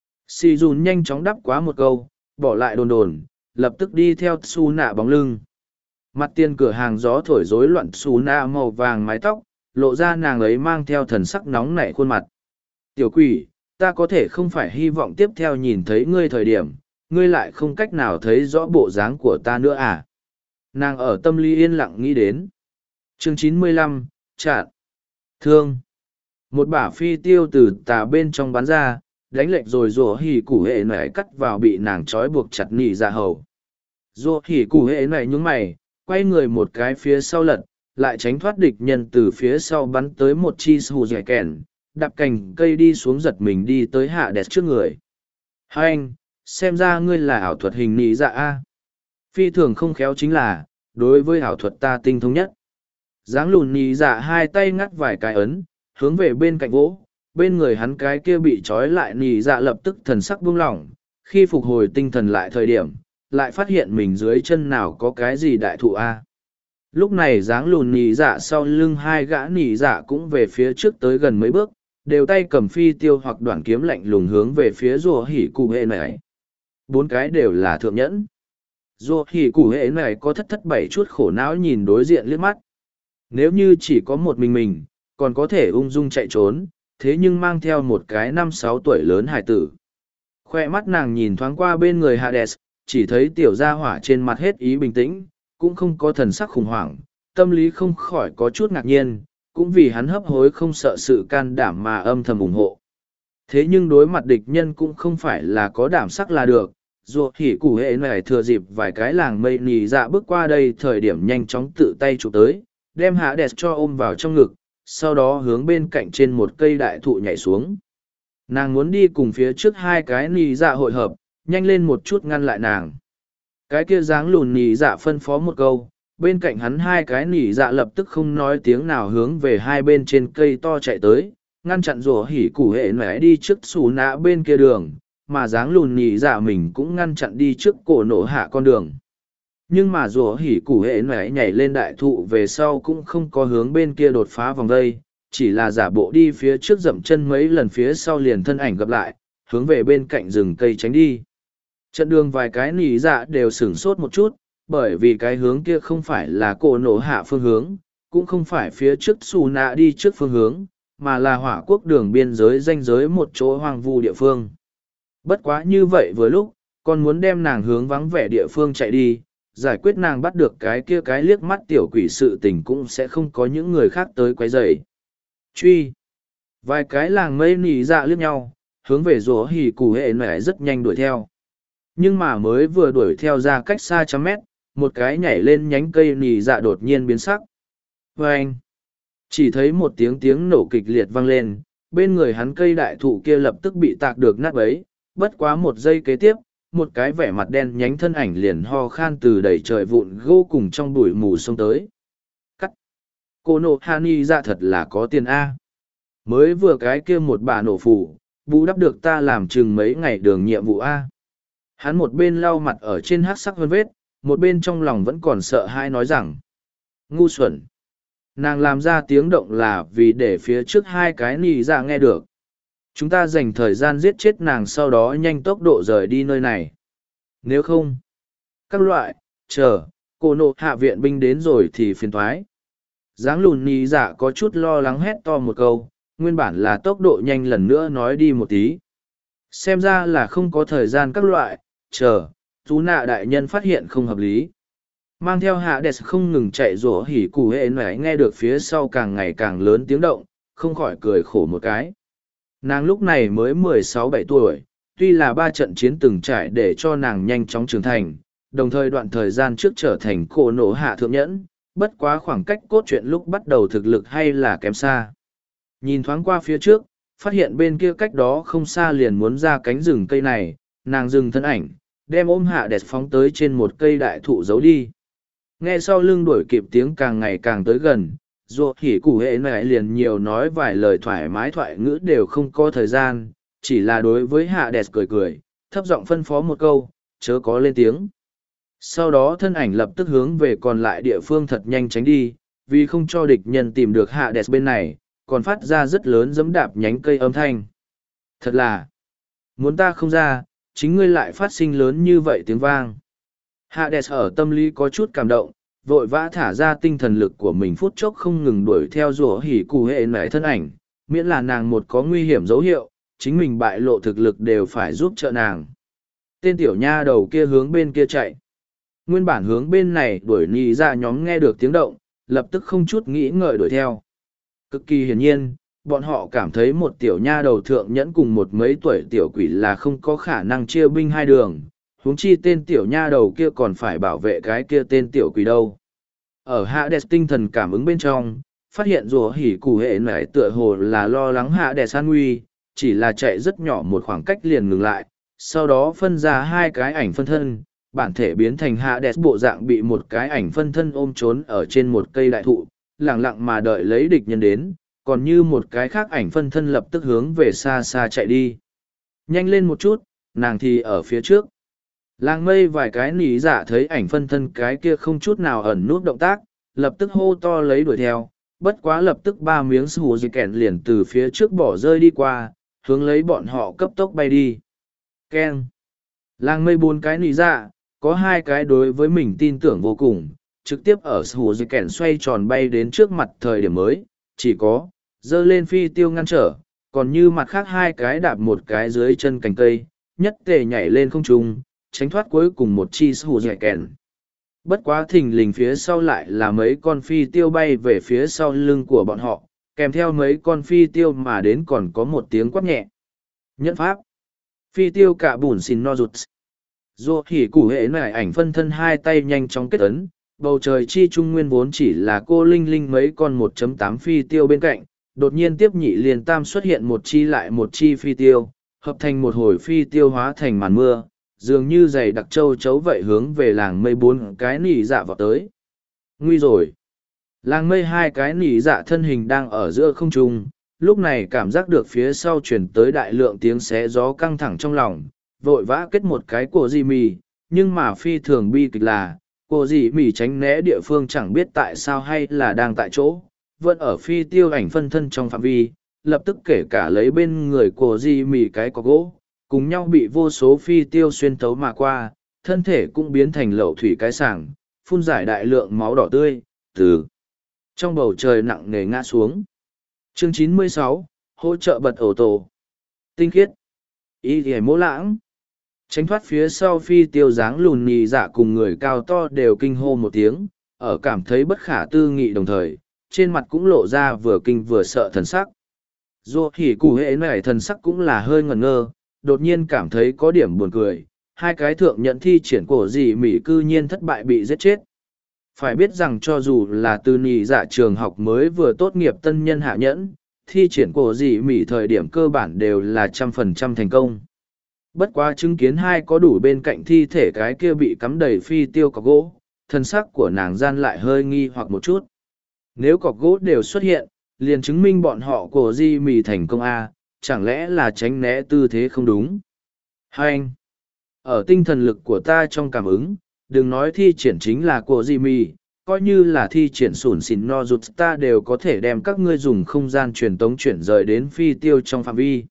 Si dùn nhanh chóng đắp quá một câu, bỏ lại đồn đồn, lập tức đi theo su nạ bóng lưng. Mặt tiền cửa hàng gió thổi rối loạn su nạ màu vàng mái tóc, lộ ra nàng ấy mang theo thần sắc nóng nảy khuôn mặt. Tiểu quỷ, ta có thể không phải hy vọng tiếp theo nhìn thấy ngươi thời điểm, ngươi lại không cách nào thấy rõ bộ dáng của ta nữa à? Nàng ở tâm lý yên lặng nghĩ đến. Chương 95, Chạn. Thương. Một bả phi tiêu từ tà bên trong bắn ra, đánh lệch rồi rổ hỉ củ hệ nảy cắt vào bị nàng trói buộc chặt nỉ dạ hầu. Rổ hỉ củ hệ nảy nhúng mày, quay người một cái phía sau lật, lại tránh thoát địch nhân từ phía sau bắn tới một chi hù dẻ kèn, đạp cành cây đi xuống giật mình đi tới hạ đẹp trước người. Hai anh, xem ra ngươi là ảo thuật hình nỉ dạ a. Phi thường không khéo chính là, đối với ảo thuật ta tinh thông nhất. Dáng lùn nỉ dạ hai tay ngắt vài cái ấn, hướng về bên cạnh vỗ, bên người hắn cái kia bị trói lại nỉ dạ lập tức thần sắc buông lỏng, khi phục hồi tinh thần lại thời điểm, lại phát hiện mình dưới chân nào có cái gì đại thụ a. Lúc này dáng lùn nỉ dạ sau lưng hai gã nỉ dạ cũng về phía trước tới gần mấy bước, đều tay cầm phi tiêu hoặc đoạn kiếm lạnh lùng hướng về phía rùa hỉ cụ hệ này. Bốn cái đều là thượng nhẫn. Rùa hỉ cụ hệ này có thất thất bảy chút khổ não nhìn đối diện liếc mắt. Nếu như chỉ có một mình, còn có thể ung dung chạy trốn, thế nhưng mang theo một cái 5-6 tuổi lớn hải tử. Khoe mắt nàng nhìn thoáng qua bên người Hades, chỉ thấy tiểu gia hỏa trên mặt hết ý bình tĩnh, cũng không có thần sắc khủng hoảng, tâm lý không khỏi có chút ngạc nhiên, cũng vì hắn hấp hối không sợ sự can đảm mà âm thầm ủng hộ. Thế nhưng đối mặt địch nhân cũng không phải là có đảm sắc là được, dù hỉ củ hệ này thừa dịp vài cái làng mây nì dạ bước qua đây thời điểm nhanh chóng tự tay chụp tới, đem Hades cho ôm vào trong ngực, sau đó hướng bên cạnh trên một cây đại thụ nhảy xuống. Nàng muốn đi cùng phía trước hai cái nì dạ hội hợp, nhanh lên một chút ngăn lại nàng. Cái kia dáng lùn nì dạ phân phó một câu, bên cạnh hắn hai cái nỉ dạ lập tức không nói tiếng nào hướng về hai bên trên cây to chạy tới, ngăn chặn rổ hỉ củ hệ nẻ đi trước xù nã bên kia đường, mà dáng lùn nỉ dạ mình cũng ngăn chặn đi trước cổ nổ hạ con đường. Nhưng mà rổ hỉ củ hệ nẻ nhảy lên đại thụ về sau cũng không có hướng bên kia đột phá vòng đây, chỉ là giả bộ đi phía trước dậm chân mấy lần phía sau liền thân ảnh gặp lại, hướng về bên cạnh rừng cây tránh đi. Trận đường vài cái nỉ dạ đều sửng sốt một chút, bởi vì cái hướng kia không phải là cổ nổ hạ phương hướng, cũng không phải phía trước xù nạ đi trước phương hướng, mà là hỏa quốc đường biên giới ranh giới một chỗ hoang vu địa phương. Bất quá như vậy vừa lúc, còn muốn đem nàng hướng vắng vẻ địa phương chạy đi, giải quyết nàng bắt được cái kia cái liếc mắt tiểu quỷ sự tình cũng sẽ không có những người khác tới quấy rầy. Truy! Vài cái làng mây nỉ dạ liếc nhau, hướng về rổ hỉ củ hệ nẻ rất nhanh đuổi theo. Nhưng mà mới vừa đuổi theo ra cách xa trăm mét, một cái nhảy lên nhánh cây nỉ dạ đột nhiên biến sắc. Và anh, chỉ thấy một tiếng nổ kịch liệt vang lên, bên người hắn cây đại thụ kia lập tức bị tạc được nát bấy, bất quá một giây kế tiếp, một cái vẻ mặt đen nhánh thân ảnh liền ho khan từ đầy trời vụn gỗ cùng trong bụi mù xông tới. Cắt! Cô nổ Hani ra thật là có tiền A. Mới vừa cái kia một bà nổ phủ, bù đắp được ta làm chừng mấy ngày đường nhiệm vụ A. Hắn một bên lau mặt ở trên hắc sắc vân vết, một bên trong lòng vẫn còn sợ hãi nói rằng ngu xuẩn. Nàng làm ra tiếng động là vì để phía trước hai cái nì dạ nghe được. Chúng ta dành thời gian giết chết nàng sau đó nhanh tốc độ rời đi nơi này. Nếu không, các loại, chờ, cô nộ hạ viện binh đến rồi thì phiền thoái. Dáng lùn nì dạ có chút lo lắng hét to một câu, nguyên bản là tốc độ nhanh lần nữa nói đi một tí. Xem ra là không có thời gian các loại, chờ, chú nạ đại nhân phát hiện không hợp lý. Mang theo hạ đẹp không ngừng chạy rủa hỉ cụ hệ nẻ nghe được phía sau càng ngày càng lớn tiếng động, không khỏi cười khổ một cái. Nàng lúc này mới 16-17 tuổi, tuy là 3 trận chiến từng trải để cho nàng nhanh chóng trưởng thành, đồng thời đoạn thời gian trước trở thành cổ nổ hạ thượng nhẫn, bất quá khoảng cách cốt truyện lúc bắt đầu thực lực hay là kém xa. Nhìn thoáng qua phía trước, phát hiện bên kia cách đó không xa liền muốn ra cánh rừng cây này, nàng dừng thân ảnh, đem ôm hạ đẹp phóng tới trên một cây đại thụ giấu đi. Nghe sau lưng đuổi kịp tiếng càng ngày càng tới gần, dù hỉ cụ hệ này liền nhiều nói vài lời thoải mái thoại ngữ đều không có thời gian, chỉ là đối với hạ đẹp cười cười, thấp giọng phân phó một câu, chớ có lên tiếng. Sau đó thân ảnh lập tức hướng về còn lại địa phương thật nhanh tránh đi, vì không cho địch nhân tìm được hạ đẹp bên này, còn phát ra rất lớn giẫm đạp nhánh cây âm thanh. Thật là, muốn ta không ra, chính ngươi lại phát sinh lớn như vậy tiếng vang. Hades ở tâm lý có chút cảm động, vội vã thả ra tinh thần lực của mình phút chốc không ngừng đuổi theo rủa hỉ cụ hệ nảy thân ảnh, miễn là nàng một có nguy hiểm dấu hiệu, chính mình bại lộ thực lực đều phải giúp trợ nàng. Tên tiểu nha đầu kia hướng bên kia chạy. Nguyên bản hướng bên này đuổi nhì ra nhóm nghe được tiếng động, lập tức không chút nghĩ ngợi đuổi theo. Cực kỳ hiển nhiên, bọn họ cảm thấy một tiểu nha đầu thượng nhẫn cùng một mấy tuổi tiểu quỷ là không có khả năng chia binh hai đường, huống chi tên tiểu nha đầu kia còn phải bảo vệ cái kia tên tiểu quỷ đâu. Ở Hades tinh thần cảm ứng bên trong, phát hiện rùa hỉ cụ hệ nảy tựa hồ là lo lắng Hades an nguy, chỉ là chạy rất nhỏ một khoảng cách liền ngừng lại, sau đó phân ra hai cái ảnh phân thân, bản thể biến thành Hades bộ dạng bị một cái ảnh phân thân ôm trốn ở trên một cây đại thụ, lặng lặng mà đợi lấy địch nhân đến, còn như một cái khác ảnh phân thân lập tức hướng về xa xa chạy đi. Nhanh lên một chút, nàng thì ở phía trước. Làng mây vài cái nỉ giả thấy ảnh phân thân cái kia không chút nào ẩn nút động tác, lập tức hô to lấy đuổi theo, bất quá lập tức 3 miếng sù dì kẹn liền từ phía trước bỏ rơi đi qua, hướng lấy bọn họ cấp tốc bay đi. Keng! Làng mây 4 cái nỉ giả, có 2 cái đối với mình tin tưởng vô cùng, trực tiếp ở sù dì kẹn xoay tròn bay đến trước mặt thời điểm mới, chỉ có, dơ lên phi tiêu ngăn trở, còn như mặt khác 2 cái đạp một cái dưới chân cành cây, nhất tề nhảy lên không trung, tránh thoát cuối cùng một chi sù dẻ kèn. Bất quá thình lình phía sau lại là mấy con phi tiêu bay về phía sau lưng của bọn họ, kèm theo mấy con phi tiêu mà đến còn có một tiếng quát nhẹ. Nhẫn pháp. Phi tiêu cả bùn xin no rụt. Dù hỉ củ hệ này ảnh phân thân 2 tay nhanh chóng kết ấn, bầu trời chi trung nguyên vốn chỉ là cô linh linh mấy con 1.8 phi tiêu bên cạnh, đột nhiên tiếp nhị liền tam xuất hiện một chi lại một chi phi tiêu, hợp thành một hồi phi tiêu hóa thành màn mưa, dường như giày đặc châu chấu vậy hướng về làng mây 4 cái nỉ dạ vào tới. Nguy rồi! Làng mây 2 cái nỉ dạ thân hình đang ở giữa không trung, lúc này cảm giác được phía sau chuyển tới đại lượng tiếng xé gió căng thẳng trong lòng, vội vã kết một cái của dì mì, nhưng mà phi thường bi kịch là, cô dì mì tránh né địa phương chẳng biết tại sao hay là đang tại chỗ, vẫn ở phi tiêu ảnh phân thân trong phạm vi, lập tức kể cả lấy bên người cô dì mì cái có gỗ, cùng nhau bị vô số phi tiêu xuyên tấu mà qua, thân thể cũng biến thành lẩu thủy cái sảng, phun giải đại lượng máu đỏ tươi, từ trong bầu trời nặng nề ngã xuống. Chương 96, hỗ trợ bật ổ tổ. Tinh khiết. Ý thì mỗ lãng. Tránh thoát phía sau phi tiêu dáng lùn nhì dạ cùng người cao to đều kinh hô một tiếng, ở cảm thấy bất khả tư nghị đồng thời, trên mặt cũng lộ ra vừa kinh vừa sợ thần sắc. Dù hỉ cụ hệ này thần sắc cũng là hơi ngẩn ngơ, đột nhiên cảm thấy có điểm buồn cười, 2 cái thượng nhận thi triển cổ dị mỉ cư nhiên thất bại bị giết chết. Phải biết rằng cho dù là từ nhị dạ trường học mới vừa tốt nghiệp tân nhân hạ nhẫn, thi triển cổ dị mỉ thời điểm cơ bản đều là 100% thành công. Bất quá chứng kiến 2 có đủ bên cạnh thi thể cái kia bị cắm đầy phi tiêu cọc gỗ, thân sắc của nàng gian lại hơi nghi hoặc một chút. Nếu cọc gỗ đều xuất hiện, liền chứng minh bọn họ cổ dị mỉ thành công A, chẳng lẽ là tránh né tư thế không đúng. Hai anh, ở tinh thần lực của ta trong cảm ứng, đừng nói thi triển chính là của gì mì, coi như là thi triển sủn xỉn no rụt ta đều có thể đem các ngươi dùng không gian truyền tống chuyển rời đến phi tiêu trong phạm vi.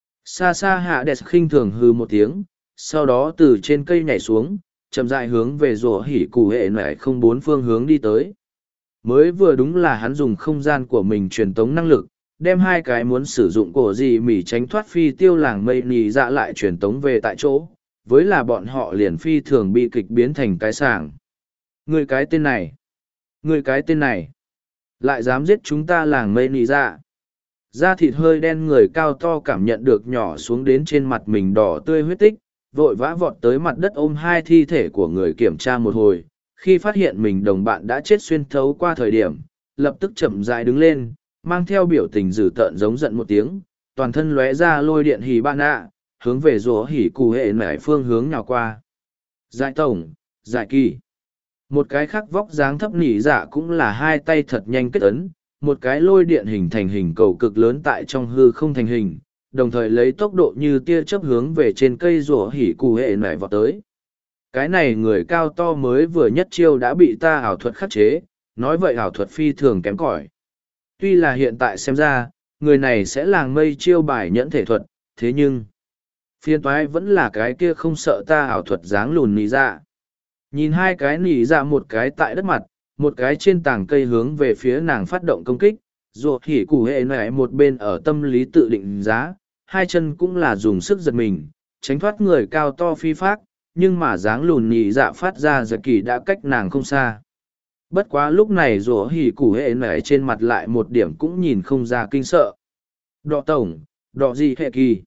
Xa xa hạ đẹp khinh thường hư một tiếng, sau đó từ trên cây nhảy xuống, chậm rãi hướng về rổ hỉ cụ hệ nẻ không 4 phương hướng đi tới. Mới vừa đúng là hắn dùng không gian của mình truyền tống năng lực, đem 2 cái muốn sử dụng cổ gì mỉ tránh thoát phi tiêu làng mây nì dạ lại truyền tống về tại chỗ, với là bọn họ liền phi thường bị kịch biến thành cái sàng. Người cái tên này, người cái tên này, lại dám giết chúng ta làng mây nì dạ. da thịt hơi đen người cao to cảm nhận được nhỏ xuống đến trên mặt mình đỏ tươi huyết tích, vội vã vọt tới mặt đất ôm hai thi thể của người kiểm tra một hồi. Khi phát hiện mình đồng bạn đã chết xuyên thấu qua thời điểm, lập tức chậm rãi đứng lên, mang theo biểu tình dữ tợn giống giận một tiếng, toàn thân lóe ra lôi điện hỉ bạn ạ, hướng về rùa hỉ cụ hệ nải phương hướng nhào qua. Giải tổng, giải kỳ. Một cái khác vóc dáng thấp nỉ dạ cũng là hai tay thật nhanh kết ấn, một cái lôi điện hình thành hình cầu cực lớn tại trong hư không thành hình, đồng thời lấy tốc độ như tia chớp hướng về trên cây rùa hỉ cụ hệ nải vọt tới. Cái này người cao to mới vừa nhất chiêu đã bị ta ảo thuật khắc chế, nói vậy ảo thuật phi thường kém cỏi. Tuy là hiện tại xem ra, người này sẽ làng mây chiêu bài nhẫn thể thuật, thế nhưng phiên toái vẫn là cái kia không sợ ta ảo thuật dáng lùn nỉ dạ. Nhìn hai cái nỉ dạ một cái tại đất mặt, một cái trên tảng cây hướng về phía nàng phát động công kích, ruột hỉ củ hệ này một bên ở tâm lý tự định giá, hai chân cũng là dùng sức giật mình, tránh thoát người cao to phi phác, nhưng mà dáng lùn nỉ dạ phát ra giật kỳ đã cách nàng không xa. Bất quá lúc này ruột hỉ củ hệ này trên mặt lại một điểm cũng nhìn không ra kinh sợ. Đọ tổng, đọ gì hệ kỳ.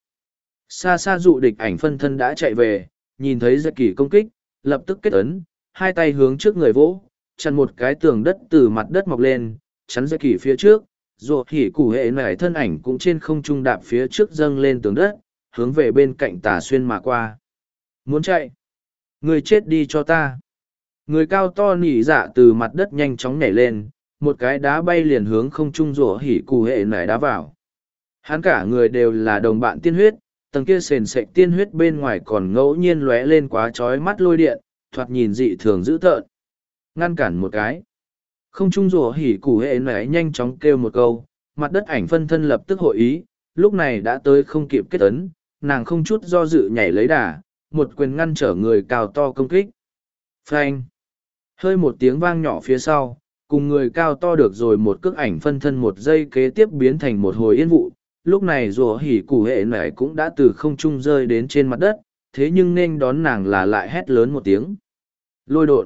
Xa xa dụ địch ảnh phân thân đã chạy về, nhìn thấy giật kỳ công kích, lập tức kết ấn, hai tay hướng trước người vỗ, chặn một cái tường đất từ mặt đất mọc lên, chắn giật kỳ phía trước, ruột hỉ củ hệ nải thân ảnh cũng trên không trung đạp phía trước dâng lên tường đất, hướng về bên cạnh tà xuyên mà qua. Muốn chạy? Người chết đi cho ta. Người cao to nỉ dạ từ mặt đất nhanh chóng nhảy lên, một cái đá bay liền hướng không trung ruột hỉ củ hệ nải đá vào. Hắn cả người đều là đồng bạn tiên huyết, tầng kia sền sệt tiên huyết bên ngoài còn ngẫu nhiên lóe lên quá chói mắt lôi điện, thoạt nhìn dị thường dữ tợn. Ngăn cản một cái. Không trung rùa hỉ củ hệ nảy nhanh chóng kêu một câu, mặt đất ảnh phân thân lập tức hội ý, lúc này đã tới không kịp kết ấn, nàng không chút do dự nhảy lấy đà, một quyền ngăn trở người cao to công kích. Phanh. Hơi một tiếng vang nhỏ phía sau, cùng người cao to được rồi một cước ảnh phân thân một giây kế tiếp biến thành một hồi yên vụ. Lúc này rùa hỉ củ hệ nảy cũng đã từ không trung rơi đến trên mặt đất, thế nhưng nên đón nàng là lại hét lớn một tiếng. Lôi đột.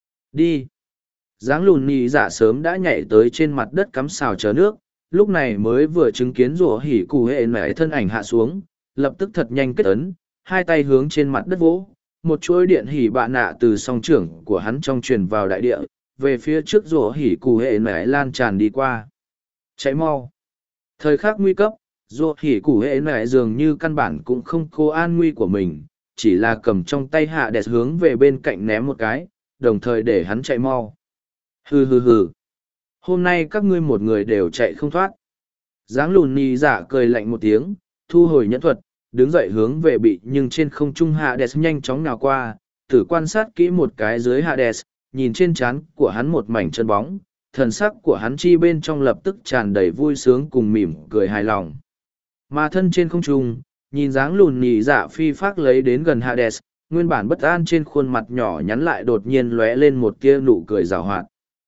Đi. Dáng lùn nhì dạ sớm đã nhảy tới trên mặt đất cắm xào chờ nước, lúc này mới vừa chứng kiến rùa hỉ củ hệ nảy thân ảnh hạ xuống, lập tức thật nhanh kết ấn, hai tay hướng trên mặt đất vỗ, một chuỗi điện hỉ bạ nạ từ song trưởng của hắn trong truyền vào đại địa, về phía trước rùa hỉ củ hệ nảy lan tràn đi qua. Cháy mau. Thời khắc nguy cấp, rùa hỉ củ hệ nảy dường như căn bản cũng không cố an nguy của mình, chỉ là cầm trong tay hạ đẹp hướng về bên cạnh ném một cái, đồng thời để hắn chạy mau. Hừ hừ hừ. Hôm nay các ngươi một người đều chạy không thoát. Dáng lùn nì giả cười lạnh một tiếng, thu hồi nhẫn thuật, đứng dậy hướng về bị nhưng trên không trung hạ đẹp nhanh chóng nào qua, thử quan sát kỹ một cái dưới hạ đẹp, nhìn trên trán của hắn một mảnh chân bóng, thần sắc của hắn chi bên trong lập tức tràn đầy vui sướng cùng mỉm cười hài lòng. Mà thân trên không trung, nhìn dáng lùn nhì dạ phi phác lấy đến gần Hades, nguyên bản bất an trên khuôn mặt nhỏ nhắn lại đột nhiên lóe lên một tia nụ cười rào hoạt.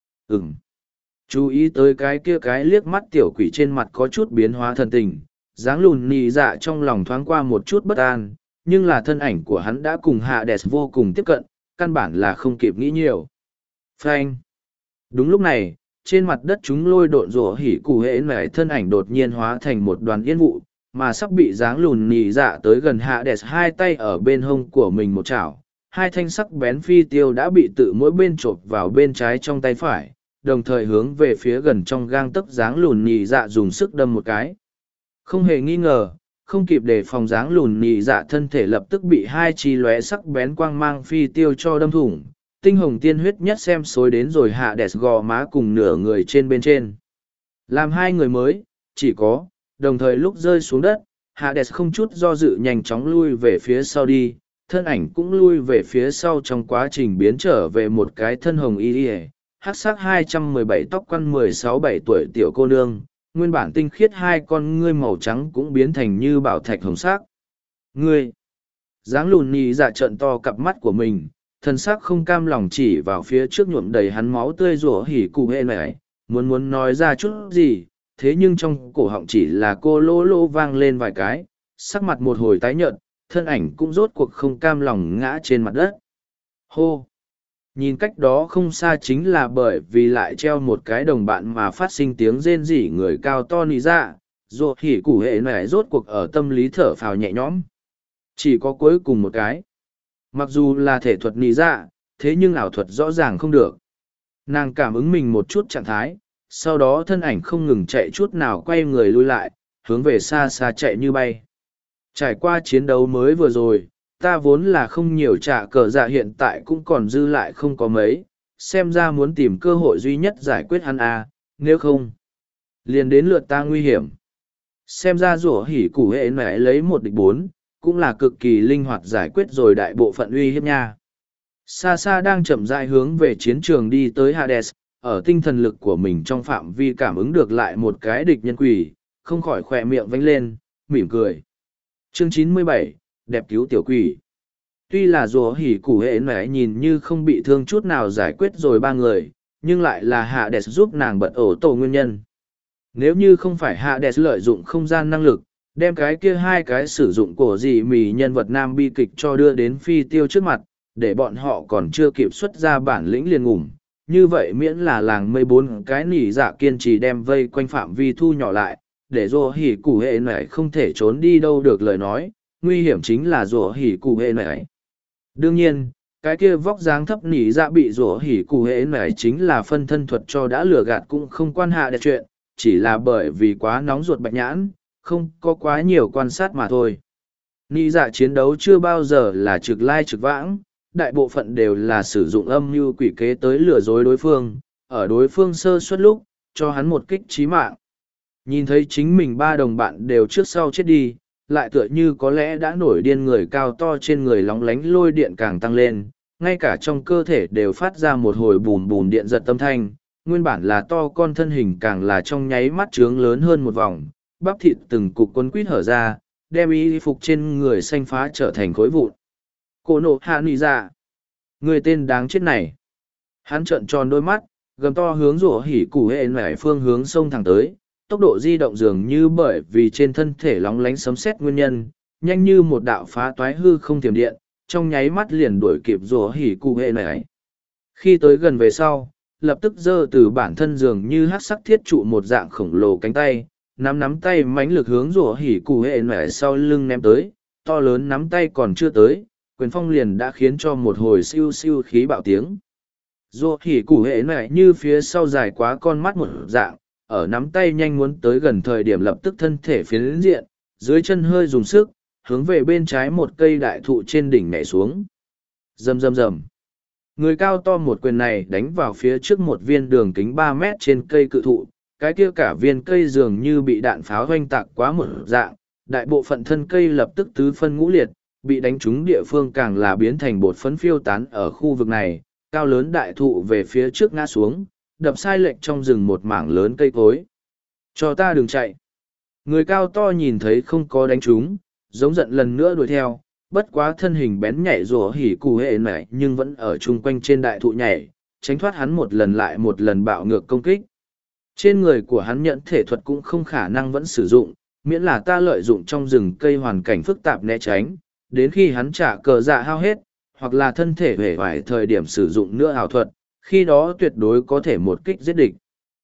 Chú ý tới cái liếc mắt tiểu quỷ trên mặt có chút biến hóa thần tình, dáng lùn nhì dạ trong lòng thoáng qua một chút bất an, nhưng là thân ảnh của hắn đã cùng Hades vô cùng tiếp cận, căn bản là không kịp nghĩ nhiều. Phanh. Đúng lúc này, trên mặt đất chúng lôi độn rủa hỉ cụ hễ nảy thân ảnh đột nhiên hóa thành một đoàn yên vụ, mà sắp bị dáng lùn nhì dạ tới gần Hades hai tay ở bên hông của mình một chảo, hai thanh sắc bén phi tiêu đã bị tự mỗi bên chộp vào bên trái trong tay phải, đồng thời hướng về phía gần trong gang tấc dáng lùn nhì dạ dùng sức đâm một cái. Không hề nghi ngờ, không kịp để phòng dáng lùn nhì dạ thân thể lập tức bị hai chi lóe sắc bén quang mang phi tiêu cho đâm thủng, tinh hồng tiên huyết nhất xem xối đến rồi Hades gò má cùng nửa người trên bên trên. Làm hai người mới, chỉ có, đồng thời lúc rơi xuống đất, Hades không chút do dự nhanh chóng lui về phía sau đi, thân ảnh cũng lui về phía sau trong quá trình biến trở về một cái thân hồng y hắc sắc 217 tóc quăn 16-17 tuổi tiểu cô nương, nguyên bản tinh khiết hai con ngươi màu trắng cũng biến thành như bảo thạch hồng sắc. Ngươi! Dáng lùn nhì dạ trợn to cặp mắt của mình, thân sắc không cam lòng chỉ vào phía trước nhuộm đầy hắn máu tươi rủa hỉ cụ hệ này, muốn nói ra chút gì, thế nhưng trong cổ họng chỉ là cô lô lô vang lên vài cái, sắc mặt một hồi tái nhợt, thân ảnh cũng rốt cuộc không cam lòng ngã trên mặt đất. Hô! Nhìn cách đó không xa chính là bởi vì lại treo một cái đồng bạn mà phát sinh tiếng rên rỉ người cao to nị dạ, Rồi hỉ củ hệ này rốt cuộc ở tâm lý thở phào nhẹ nhõm. Chỉ có cuối cùng một cái. Mặc dù là thể thuật nì dạ, thế nhưng ảo thuật rõ ràng không được. Nàng cảm ứng mình một chút trạng thái, sau đó thân ảnh không ngừng chạy chút nào quay người lui lại, hướng về xa xa chạy như bay. Trải qua chiến đấu mới vừa rồi, ta vốn là không nhiều trả cờ dạ hiện tại cũng còn dư lại không có mấy, xem ra muốn tìm cơ hội duy nhất giải quyết hắn nếu không, liền đến lượt ta nguy hiểm. Xem ra rủa hỉ củ hệ mẹ lấy một địch bốn, cũng là cực kỳ linh hoạt giải quyết rồi đại bộ phận uy hiếp nha. Xa xa đang chậm rãi hướng về chiến trường đi tới Hades, ở tinh thần lực của mình trong phạm vi cảm ứng được lại một cái địch nhân quỷ, không khỏi khỏe miệng vánh lên, mỉm cười. Chương 97, đẹp cứu tiểu quỷ. Tuy là rùa hỉ củ hệ mẹ nhìn như không bị thương chút nào giải quyết rồi ba người, nhưng lại là Hades giúp nàng bật ổ tổ nguyên nhân. Nếu như không phải Hades lợi dụng không gian năng lực, đem cái kia hai cái sử dụng của dị mì nhân vật nam bi kịch cho đưa đến phi tiêu trước mặt, để bọn họ còn chưa kịp xuất ra bản lĩnh liền ngủm. Như vậy miễn là làng mây bốn cái nỉ dạ kiên trì đem vây quanh phạm vi thu nhỏ lại, để rùa hỉ củ hệ này không thể trốn đi đâu được lời nói, nguy hiểm chính là rùa hỉ củ hệ này. Đương nhiên, cái kia vóc dáng thấp nỉ dạ bị rùa hỉ củ hệ này chính là phân thân thuật cho đã lừa gạt cũng không quan hạ đẹp chuyện, chỉ là bởi vì quá nóng ruột bạch nhãn, không có quá nhiều quan sát mà thôi. Nỉ dạ chiến đấu chưa bao giờ là trực lai trực vãng, đại bộ phận đều là sử dụng âm mưu quỷ kế tới lừa dối đối phương, ở đối phương sơ suất lúc, cho hắn một kích chí mạng. Nhìn thấy chính mình ba đồng bạn đều trước sau chết đi, lại tựa như có lẽ đã nổi điên người cao to trên người lóng lánh lôi điện càng tăng lên, ngay cả trong cơ thể đều phát ra một hồi bùn bùn điện giật âm thanh, nguyên bản là to con thân hình càng là trong nháy mắt trướng lớn hơn một vòng, bắp thịt từng cục quấn quýt hở ra, đem y phục trên người xanh phá trở thành khối vụn. Cô nộ hạ nị dạ. Người tên đáng chết này. Hắn trợn tròn đôi mắt, gầm to hướng rủa hỉ củ hệ nải phương hướng sông thẳng tới, tốc độ di động dường như bởi vì trên thân thể lóng lánh sấm sét nguyên nhân, nhanh như một đạo phá toái hư không tiềm điện, trong nháy mắt liền đuổi kịp rủa hỉ củ hệ nải. Khi tới gần về sau, lập tức giơ từ bản thân dường như hắc sắc thiết trụ một dạng khổng lồ cánh tay, nắm tay mãnh lực hướng rủa hỉ củ hệ nải sau lưng ném tới, to lớn nắm tay còn chưa tới, quyền phong liền đã khiến cho một hồi siêu siêu khí bạo tiếng. Rủa hỉ củ hệ nải như phía sau dài quá con mắt một dạng, ở nắm tay nhanh muốn tới gần thời điểm lập tức thân thể phiến diện, dưới chân hơi dùng sức, hướng về bên trái một cây đại thụ trên đỉnh nhảy xuống. Rầm rầm rầm. Người cao to một quyền này đánh vào phía trước một viên đường kính 3 mét trên cây cự thụ, cái kia cả viên cây dường như bị đạn pháo hoanh tạc quá một dạng, đại bộ phận thân cây lập tức tứ phân ngũ liệt, bị đánh trúng địa phương càng là biến thành bột phấn phiêu tán ở khu vực này, cao lớn đại thụ về phía trước ngã xuống, đập sai lệch trong rừng một mảng lớn cây cối. Cho ta đừng chạy. Người cao to nhìn thấy không có đánh trúng, giống giận lần nữa đuổi theo, bất quá thân hình bén nhảy rủa hỉ cù hệ nảy nhưng vẫn ở chung quanh trên đại thụ nhảy, tránh thoát hắn một lần lại một lần bạo ngược công kích. Trên người của hắn nhận thể thuật cũng không khả năng vẫn sử dụng, miễn là ta lợi dụng trong rừng cây hoàn cảnh phức tạp né tránh, đến khi hắn trả cờ dạ hao hết, hoặc là thân thể hề vải thời điểm sử dụng nữa ảo thuật, khi đó tuyệt đối có thể một kích giết địch.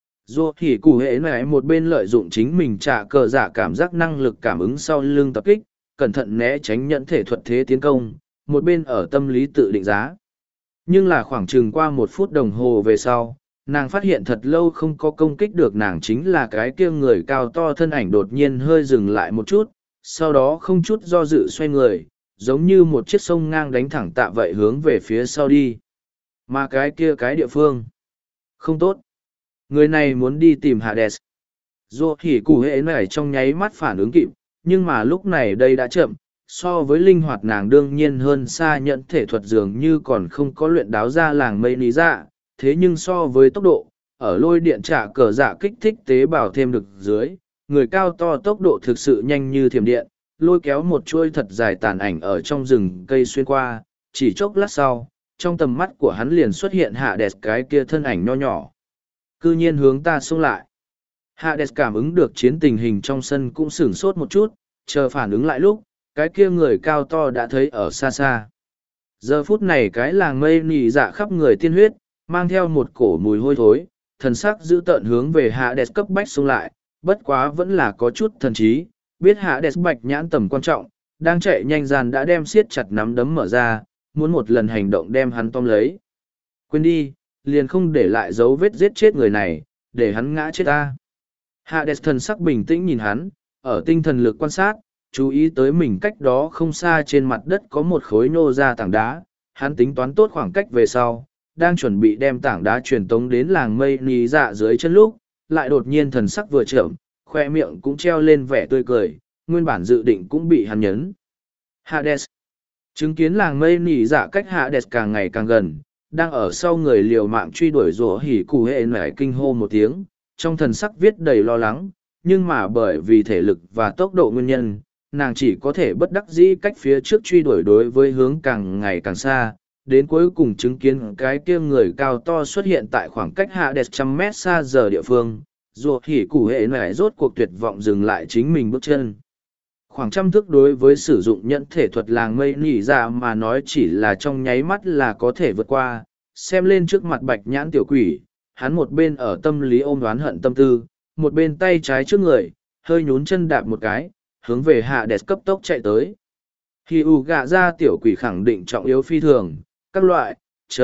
Dù thì cụ hệ này một bên lợi dụng chính mình trả cờ dạ cảm giác năng lực cảm ứng sau lưng tập kích, cẩn thận né tránh nhận thể thuật thế tiến công, một bên ở tâm lý tự định giá. Nhưng là khoảng chừng qua 1 phút đồng hồ về sau, nàng phát hiện thật lâu không có công kích được nàng chính là cái kia người cao to thân ảnh đột nhiên hơi dừng lại một chút, sau đó không chút do dự xoay người, giống như một chiếc sông ngang đánh thẳng tạ vậy hướng về phía sau đi. Mà cái kia cái địa phương không tốt. Người này muốn đi tìm Hades. Dù hỉ cụ hệ này trong nháy mắt phản ứng kịp, nhưng mà lúc này đây đã chậm, so với linh hoạt nàng đương nhiên hơn xa nhận thể thuật dường như còn không có luyện đáo ra làng mây lý dạ, thế nhưng so với tốc độ, ở lôi điện trả cờ dạ kích thích tế bào thêm được dưới, người cao to tốc độ thực sự nhanh như thiểm điện, lôi kéo một chuôi thật dài tàn ảnh ở trong rừng cây xuyên qua, chỉ chốc lát sau, trong tầm mắt của hắn liền xuất hiện Hades cái kia thân ảnh nho nhỏ. Cư nhiên hướng ta xông lại. Hades cảm ứng được chiến tình hình trong sân cũng sửng sốt một chút, chờ phản ứng lại lúc, cái kia người cao to đã thấy ở xa xa. Giờ phút này cái làng mây nỉ dạ khắp người tiên huyết, mang theo một cổ mùi hôi thối, thần sắc giữ tợn hướng về Hades cấp bách xông lại, bất quá vẫn là có chút thần trí, biết Hades bạch nhãn tầm quan trọng, đang chạy nhanh gian đã đem siết chặt nắm đấm mở ra, muốn một lần hành động đem hắn tóm lấy. Quên đi, liền không để lại dấu vết giết chết người này, để hắn ngã chết ta. Hades thần sắc bình tĩnh nhìn hắn, ở tinh thần lực quan sát, chú ý tới mình cách đó không xa trên mặt đất có một khối nô ra tảng đá, hắn tính toán tốt khoảng cách về sau, đang chuẩn bị đem tảng đá truyền tống đến làng mây nì dạ dưới chân lúc, lại đột nhiên thần sắc vừa chậm, khoe miệng cũng treo lên vẻ tươi cười, nguyên bản dự định cũng bị hắn nhấn. Hades. Chứng kiến làng mây nỉ dạ cách Hades càng ngày càng gần, đang ở sau người liều mạng truy đuổi rủa hỉ cụ hệ nảy kinh hô một tiếng, trong thần sắc viết đầy lo lắng, nhưng mà bởi vì thể lực và tốc độ nguyên nhân, nàng chỉ có thể bất đắc dĩ cách phía trước truy đuổi đối với hướng càng ngày càng xa, đến cuối cùng chứng kiến cái kia người cao to xuất hiện tại khoảng cách Hades 100 mét xa giờ địa phương, rủa hỉ cụ hệ nảy rốt cuộc tuyệt vọng dừng lại chính mình bước chân. Khoảng trăm thước đối với sử dụng nhẫn thể thuật làng mây nỉ dạ mà nói chỉ là trong nháy mắt là có thể vượt qua, xem lên trước mặt bạch nhãn tiểu quỷ, hắn một bên ở tâm lý ôm đoán hận tâm tư, một bên tay trái trước người, hơi nhún chân đạp một cái, hướng về Hades cấp tốc chạy tới. Khi ù gạ ra tiểu quỷ khẳng định trọng yếu phi thường, các loại,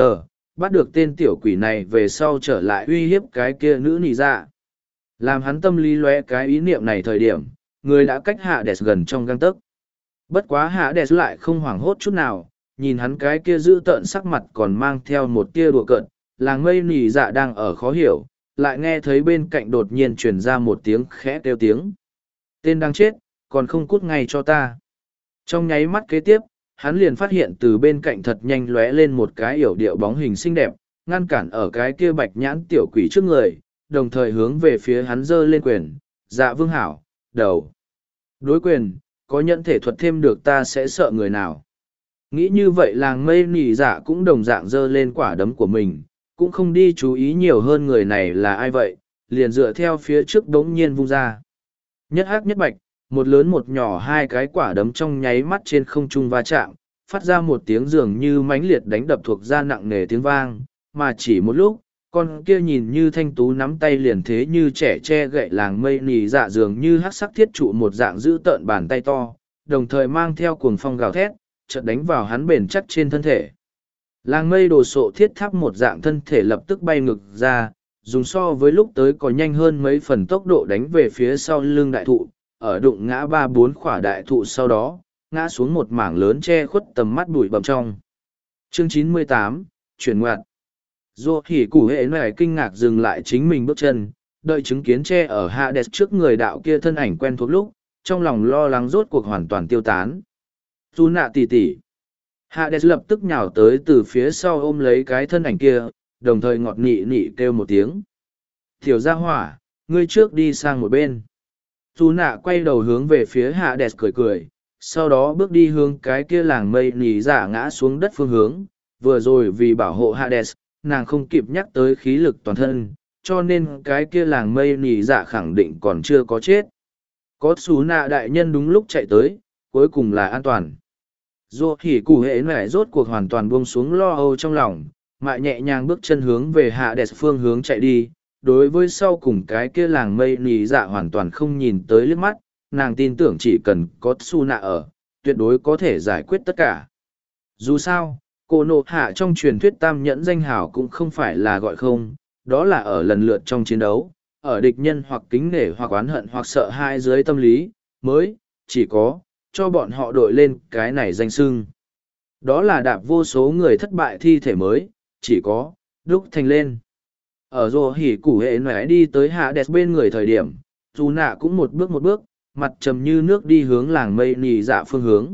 bắt được tên tiểu quỷ này về sau trở lại uy hiếp cái kia nữ nỉ dạ. Làm hắn tâm lý lóe cái ý niệm này thời điểm, người đã cách Hades gần trong gang tấc. Bất quá Hades lại không hoảng hốt chút nào, nhìn hắn cái kia giữ tợn sắc mặt còn mang theo một tia đùa cợt, làng mây nỉ dạ đang ở khó hiểu, lại nghe thấy bên cạnh đột nhiên truyền ra một tiếng khẽ kêu tiếng. Tên đang chết, còn không cút ngay cho ta. Trong nháy mắt kế tiếp, hắn liền phát hiện từ bên cạnh thật nhanh lóe lên một cái yểu điệu bóng hình xinh đẹp, ngăn cản ở cái kia bạch nhãn tiểu quỷ trước người, đồng thời hướng về phía hắn giơ lên quyền, dạ vương hảo, đầu. Đối quyền, có nhận thể thuật thêm được ta sẽ sợ người nào. Nghĩ như vậy làng mây nỉ dạ cũng đồng dạng giơ lên quả đấm của mình, cũng không đi chú ý nhiều hơn người này là ai vậy, liền dựa theo phía trước đống nhiên vung ra. Nhất hắc nhất bạch, một lớn một nhỏ hai cái quả đấm trong nháy mắt trên không trung va chạm, phát ra một tiếng dường như mãnh liệt đánh đập thuộc ra nặng nề tiếng vang, mà chỉ một lúc, con kia nhìn như thanh tú nắm tay liền thế như trẻ che gậy làng mây nỉ dạ dường như hắc sắc thiết trụ một dạng giữ tợn bàn tay to, đồng thời mang theo cuồng phong gào thét, chợt đánh vào hắn bền chắc trên thân thể. Làng mây đồ sộ thiết tháp một dạng thân thể lập tức bay ngực ra, dùng so với lúc tới có nhanh hơn mấy phần tốc độ đánh về phía sau lưng đại thụ, ở đụng ngã 3-4 khỏa đại thụ sau đó, ngã xuống một mảng lớn che khuất tầm mắt bụi bặm trong. Chương 98, chuyển ngoặt. Dù hỉ củ hệ này kinh ngạc dừng lại chính mình bước chân, đợi chứng kiến che ở Hades trước người đạo kia thân ảnh quen thuộc lúc, trong lòng lo lắng rốt cuộc hoàn toàn tiêu tán. Tu nạ tỉ tỉ. Hades lập tức nhào tới từ phía sau ôm lấy cái thân ảnh kia, đồng thời ngọt nị nị kêu một tiếng. Tiểu gia hỏa, ngươi trước đi sang một bên. Tu nạ quay đầu hướng về phía Hades cười cười, sau đó bước đi hướng cái kia làng mây nỉ dạ ngã xuống đất phương hướng. Vừa rồi vì bảo hộ Hades, nàng không kịp nhắc tới khí lực toàn thân, cho nên cái kia làng mây nỉ dạ khẳng định còn chưa có chết. Có xú nạ đại nhân đúng lúc chạy tới, cuối cùng là an toàn. Dù hỉ cụ hệ nẻ rốt cuộc hoàn toàn buông xuống lo âu trong lòng, mại nhẹ nhàng bước chân hướng về Hades phương hướng chạy đi. Đối với sau cùng cái kia làng mây nỉ dạ hoàn toàn không nhìn tới liếc mắt, nàng tin tưởng chỉ cần có su nạ ở, tuyệt đối có thể giải quyết tất cả. Dù sao, cô nộ hạ trong truyền thuyết tam nhẫn danh hào cũng không phải là gọi không, đó là ở lần lượt trong chiến đấu, ở địch nhân hoặc kính nể hoặc oán hận hoặc sợ hãi dưới tâm lý, mới, chỉ có, cho bọn họ đội lên cái này danh xưng. Đó là đạp vô số người thất bại thi thể mới, chỉ có, đúc thành lên. Ở rồ hỉ củ hệ nẻ đi tới Hades bên người thời điểm, dù nạ cũng một bước, mặt trầm như nước đi hướng làng mây nỉ dạ phương hướng.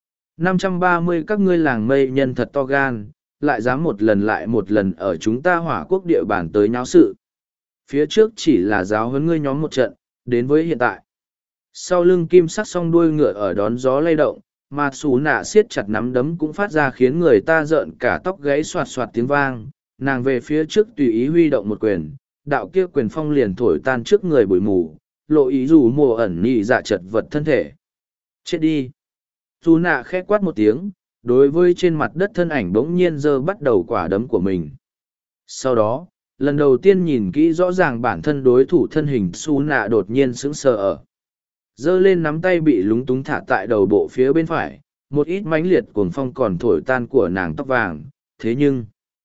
530 các ngươi làng mây nhân thật to gan, lại dám một lần lại một lần ở chúng ta hỏa quốc địa bàn tới nháo sự. Phía trước chỉ là giáo huấn ngươi nhóm một trận, đến với hiện tại. Sau lưng kim sắc song đuôi ngựa ở đón gió lay động, mà xù nạ siết chặt nắm đấm cũng phát ra khiến người ta rợn cả tóc gáy xoạt xoạt tiếng vang. Nàng về phía trước tùy ý huy động một quyền, đạo kia quyền phong liền thổi tan trước người bụi mù, lộ ý dù mùa ẩn nhị dạ chật vật thân thể. Chết đi! Dù nạ khẽ quát một tiếng, đối với trên mặt đất thân ảnh bỗng nhiên giơ bắt đầu quả đấm của mình. Sau đó, lần đầu tiên nhìn kỹ rõ ràng bản thân đối thủ thân hình su nạ đột nhiên sững sờ ở. Giơ lên nắm tay bị lúng túng thả tại đầu bộ phía bên phải, một ít mãnh liệt cuồng phong còn thổi tan của nàng tóc vàng, thế nhưng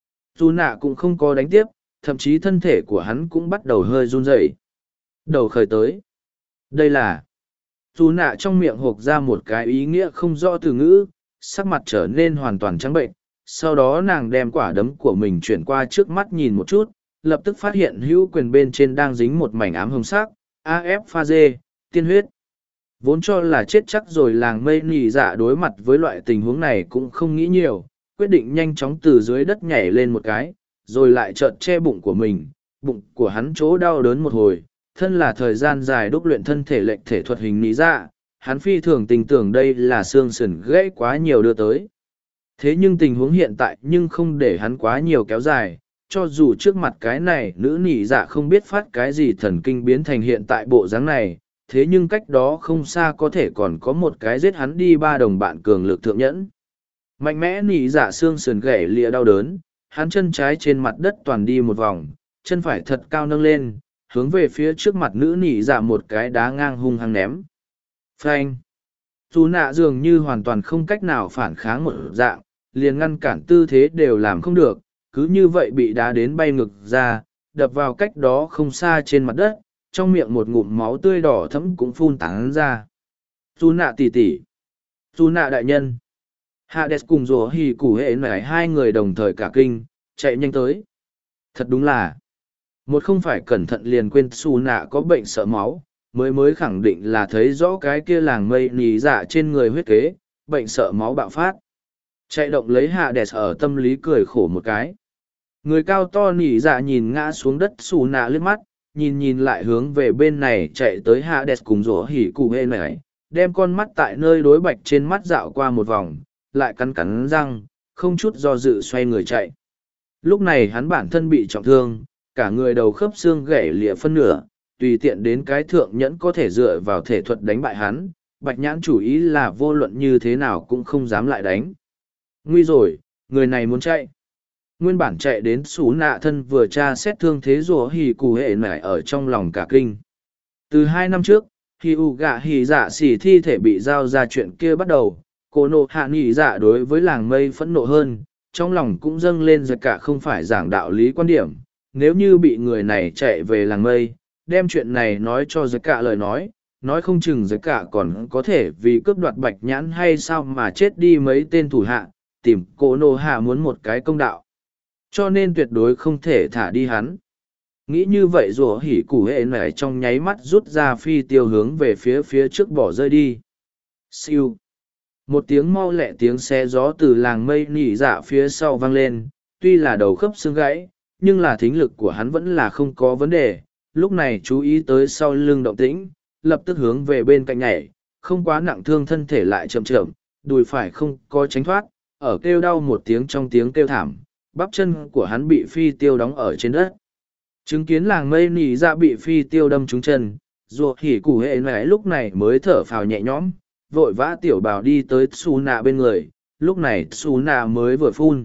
su nạ cũng không có đánh tiếp, thậm chí thân thể của hắn cũng bắt đầu hơi run rẩy. Đầu khởi tới. Đây là su nạ trong miệng hộc ra một cái ý nghĩa không rõ từ ngữ, sắc mặt trở nên hoàn toàn trắng bệnh. Sau đó nàng đem quả đấm của mình chuyển qua trước mắt nhìn một chút, lập tức phát hiện hữu quyền bên trên đang dính một mảnh ám hồng sắc, AF pha dê, tiên huyết. Vốn cho là chết chắc rồi làng mây nỉ dạ đối mặt với loại tình huống này cũng không nghĩ nhiều, quyết định nhanh chóng từ dưới đất nhảy lên một cái, rồi lại chợt che bụng của mình, bụng của hắn chỗ đau đớn một hồi, thân là thời gian dài đúc luyện thân thể lệnh thể thuật hình nỉ dạ, hắn phi thường tình tưởng đây là xương sườn gãy quá nhiều đưa tới. Thế nhưng tình huống hiện tại nhưng không để hắn quá nhiều kéo dài, cho dù trước mặt cái này nữ nỉ dạ không biết phát cái gì thần kinh biến thành hiện tại bộ dáng này, thế nhưng cách đó không xa có thể còn có một cái giết hắn đi ba đồng bạn cường lực thượng nhẫn. Mạnh mẽ nỉ dạ xương sườn gãy lìa đau đớn, hắn chân trái trên mặt đất toàn đi một vòng, chân phải thật cao nâng lên, hướng về phía trước mặt nữ nỉ dạ một cái đá ngang hung hăng ném. Phanh! Dù nạ dường như hoàn toàn không cách nào phản kháng một dạng, liền ngăn cản tư thế đều làm không được, cứ như vậy bị đá đến bay ngực ra, đập vào cách đó không xa trên mặt đất, trong miệng một ngụm máu tươi đỏ thẫm cũng phun tán ra. Dù nạ tỷ tỷ, dù nạ đại nhân. Hades cùng rùa hì củ hệ nải hai người đồng thời cả kinh, chạy nhanh tới. Thật đúng là, một không phải cẩn thận liền quên xù nạ có bệnh sợ máu, mới khẳng định là thấy rõ cái kia làng mây nì dạ trên người huyết kế, bệnh sợ máu bạo phát. Chạy động lấy Hades ở tâm lý cười khổ một cái. Người cao to nỉ dạ nhìn ngã xuống đất xù nạ liếc mắt, nhìn lại hướng về bên này chạy tới Hades cùng rổ hỉ cụ hê này, đem con mắt tại nơi đối bạch trên mắt dạo qua một vòng, lại cắn răng, không chút do dự xoay người chạy. Lúc này hắn bản thân bị trọng thương, cả người đầu khớp xương gãy lìa phân nửa, tùy tiện đến cái thượng nhẫn có thể dựa vào thể thuật đánh bại hắn, bạch nhãn chủ ý là vô luận như thế nào cũng không dám lại đánh. Nguy rồi, người này muốn chạy. Nguyên bản chạy đến xú nạ thân vừa tra xét thương thế rùa hì cù hệ nải ở trong lòng cả kinh. Từ 2 năm trước, khi u gạ hì dạ xỉ thi thể bị giao ra chuyện kia bắt đầu, cô nộ hạ nghỉ dạ đối với làng mây phẫn nộ hơn, trong lòng cũng dâng lên giật cả không phải giảng đạo lý quan điểm. Nếu như bị người này chạy về làng mây, đem chuyện này nói cho giật cả lời nói không chừng giật cả còn có thể vì cướp đoạt bạch nhãn hay sao mà chết đi mấy tên thủ hạ, tìm cô nộ hạ muốn một cái công đạo. Cho nên tuyệt đối không thể thả đi hắn. Nghĩ như vậy rùa hỉ củ hệ nảy trong nháy mắt rút ra phi tiêu hướng về phía trước bỏ rơi đi. Siêu. Một tiếng mau lẹ tiếng xé gió từ làng mây nỉ dạ phía sau vang lên, tuy là đầu khớp xương gãy, nhưng là thính lực của hắn vẫn là không có vấn đề. Lúc này chú ý tới sau lưng động tĩnh, lập tức hướng về bên cạnh nhảy, không quá nặng thương thân thể lại chậm chậm, đùi phải không có tránh thoát, ở kêu đau một tiếng trong tiếng kêu thảm, bắp chân của hắn bị phi tiêu đóng ở trên đất. Chứng kiến làng mây nỉ dạ bị phi tiêu đâm trúng chân, ruột hỉ củ hệ nãy lúc này mới thở phào nhẹ nhõm, vội vã tiểu bào đi tới Tsu nạ bên người, lúc này Tsu nạ mới vừa phun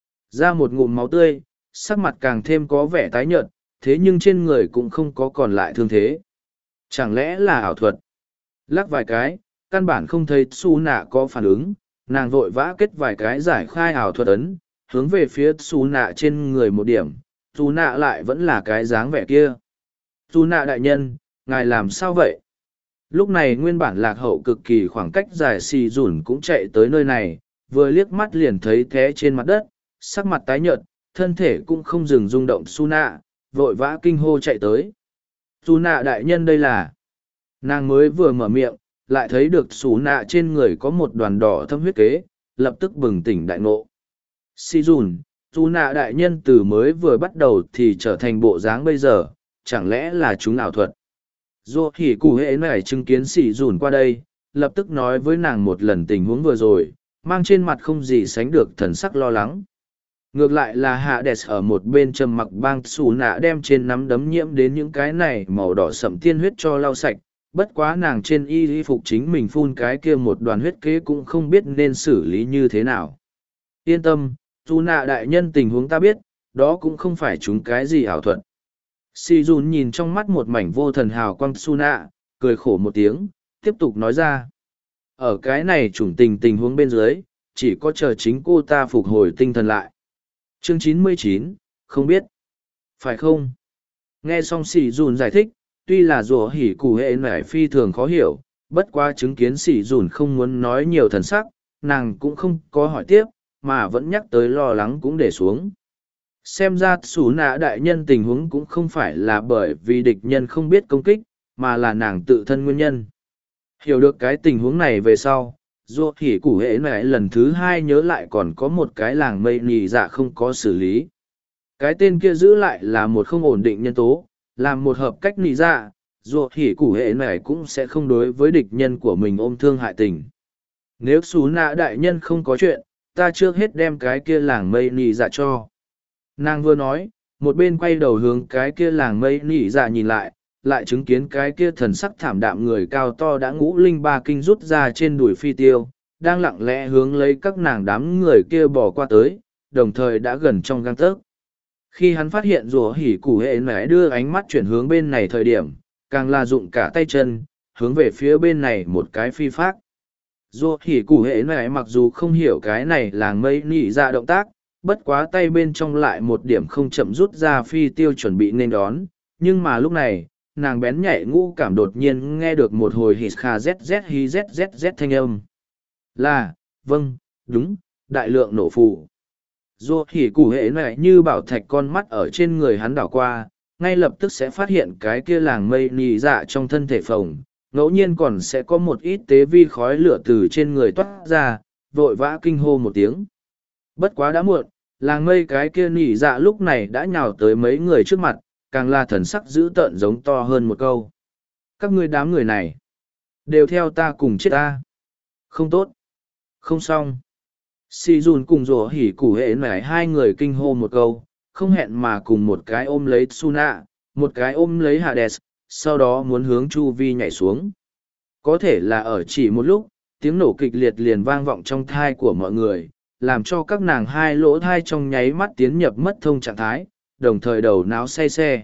ra một ngụm máu tươi, sắc mặt càng thêm có vẻ tái nhợt, thế nhưng trên người cũng không có còn lại thương thế. Chẳng lẽ là ảo thuật? Lắc vài cái, căn bản không thấy Tsu nạ có phản ứng, nàng vội vã kết vài cái giải khai ảo thuật ấn, hướng về phía Tsu nạ trên người một điểm, Tsu nạ lại vẫn là cái dáng vẻ kia. Tsu nạ đại nhân, ngài làm sao vậy? Lúc này nguyên bản lạc hậu cực kỳ khoảng cách dài xì dùn cũng chạy tới nơi này, vừa liếc mắt liền thấy té trên mặt đất, sắc mặt tái nhợt, thân thể cũng không dừng rung động. Tsu nạ, vội vã kinh hô chạy tới. Tsu nạ đại nhân đây là... Nàng mới vừa mở miệng, lại thấy được Tsu nạ trên người có một đoàn đỏ thâm huyết kế, lập tức bừng tỉnh đại ngộ. Xì dùn, Tsu nạ đại nhân từ mới vừa bắt đầu thì trở thành bộ dáng bây giờ, chẳng lẽ là chúng ảo thuật? Dô hỉ cụ hệ này chứng kiến xì dùn qua đây, lập tức nói với nàng một lần tình huống vừa rồi, mang trên mặt không gì sánh được thần sắc lo lắng. Ngược lại là Hades ở một bên trầm mặc bang Tsu nạ đem trên nắm đấm nhiễm đến những cái này màu đỏ sậm tiên huyết cho lau sạch, bất quá nàng trên y phục chính mình phun cái kia một đoàn huyết kế cũng không biết nên xử lý như thế nào. Yên tâm, Tsu nạ đại nhân tình huống ta biết, đó cũng không phải chúng cái gì ảo thuật. Si Jun nhìn trong mắt một mảnh vô thần hào quang Suna, cười khổ một tiếng, tiếp tục nói ra. Ở cái này chủng tình huống bên dưới, chỉ có chờ chính cô ta phục hồi tinh thần lại. Chương 99, không biết. Phải không? Nghe xong Si Jun giải thích, tuy là rùa hỉ cụ hệ nải phi thường khó hiểu, bất quá chứng kiến Si Jun không muốn nói nhiều thần sắc, nàng cũng không có hỏi tiếp, mà vẫn nhắc tới lo lắng cũng để xuống. Xem ra xù nạ đại nhân tình huống cũng không phải là bởi vì địch nhân không biết công kích, mà là nàng tự thân nguyên nhân. Hiểu được cái tình huống này về sau, dù hỉ củ hệ này lần thứ hai nhớ lại còn có một cái làng mây nhì dạ không có xử lý. Cái tên kia giữ lại là một không ổn định nhân tố, làm một hợp cách nhì dạ, dù hỉ củ hệ này cũng sẽ không đối với địch nhân của mình ôm thương hại tình. Nếu xù nạ đại nhân không có chuyện, ta trước hết đem cái kia làng mây nhì dạ cho. Nàng vừa nói, một bên quay đầu hướng cái kia làng mây nhì dạ nhìn lại, lại chứng kiến cái kia thần sắc thảm đạm người cao to đã ngũ linh ba kinh rút ra trên đùi phi tiêu, đang lặng lẽ hướng lấy các nàng đám người kia bỏ qua tới, đồng thời đã gần trong gang tấc. Khi hắn phát hiện rùa hỉ củ hệ nẻ đưa ánh mắt chuyển hướng bên này thời điểm, càng là dụng cả tay chân, hướng về phía bên này một cái phi phác. Rùa hỉ củ hệ nẻ mặc dù không hiểu cái này làng mây nhị ra động tác, bất quá tay bên trong lại một điểm không chậm rút ra phi tiêu chuẩn bị nên đón, nhưng mà lúc này, nàng bén nhạy ngũ cảm đột nhiên nghe được một hồi hít kha zz hi zzz thanh âm. Là, vâng, đúng, đại lượng nổ phù. Dù hỉ củ hệ này như bảo thạch con mắt ở trên người hắn đảo qua, ngay lập tức sẽ phát hiện cái kia làng mây nì dạ trong thân thể phồng, ngẫu nhiên còn sẽ có một ít tế vi khói lửa từ trên người toát ra, vội vã kinh hô một tiếng. Bất quá đã muộn, làng mây cái kia nỉ dạ lúc này đã nhào tới mấy người trước mặt, càng là thần sắc dữ tợn giống to hơn một câu. Các ngươi đám người này, đều theo ta cùng chết ta. Không tốt. Không xong. Si Jun cùng rổ hỉ củ hệ nải hai người kinh hô một câu, không hẹn mà cùng một cái ôm lấy Tsuna, một cái ôm lấy Hades, sau đó muốn hướng Chu Vi nhảy xuống. Có thể là ở chỉ một lúc, tiếng nổ kịch liệt liền vang vọng trong thai của mọi người, làm cho các nàng hai lỗ thai trong nháy mắt tiến nhập mất thông trạng thái, đồng thời đầu náo say xe.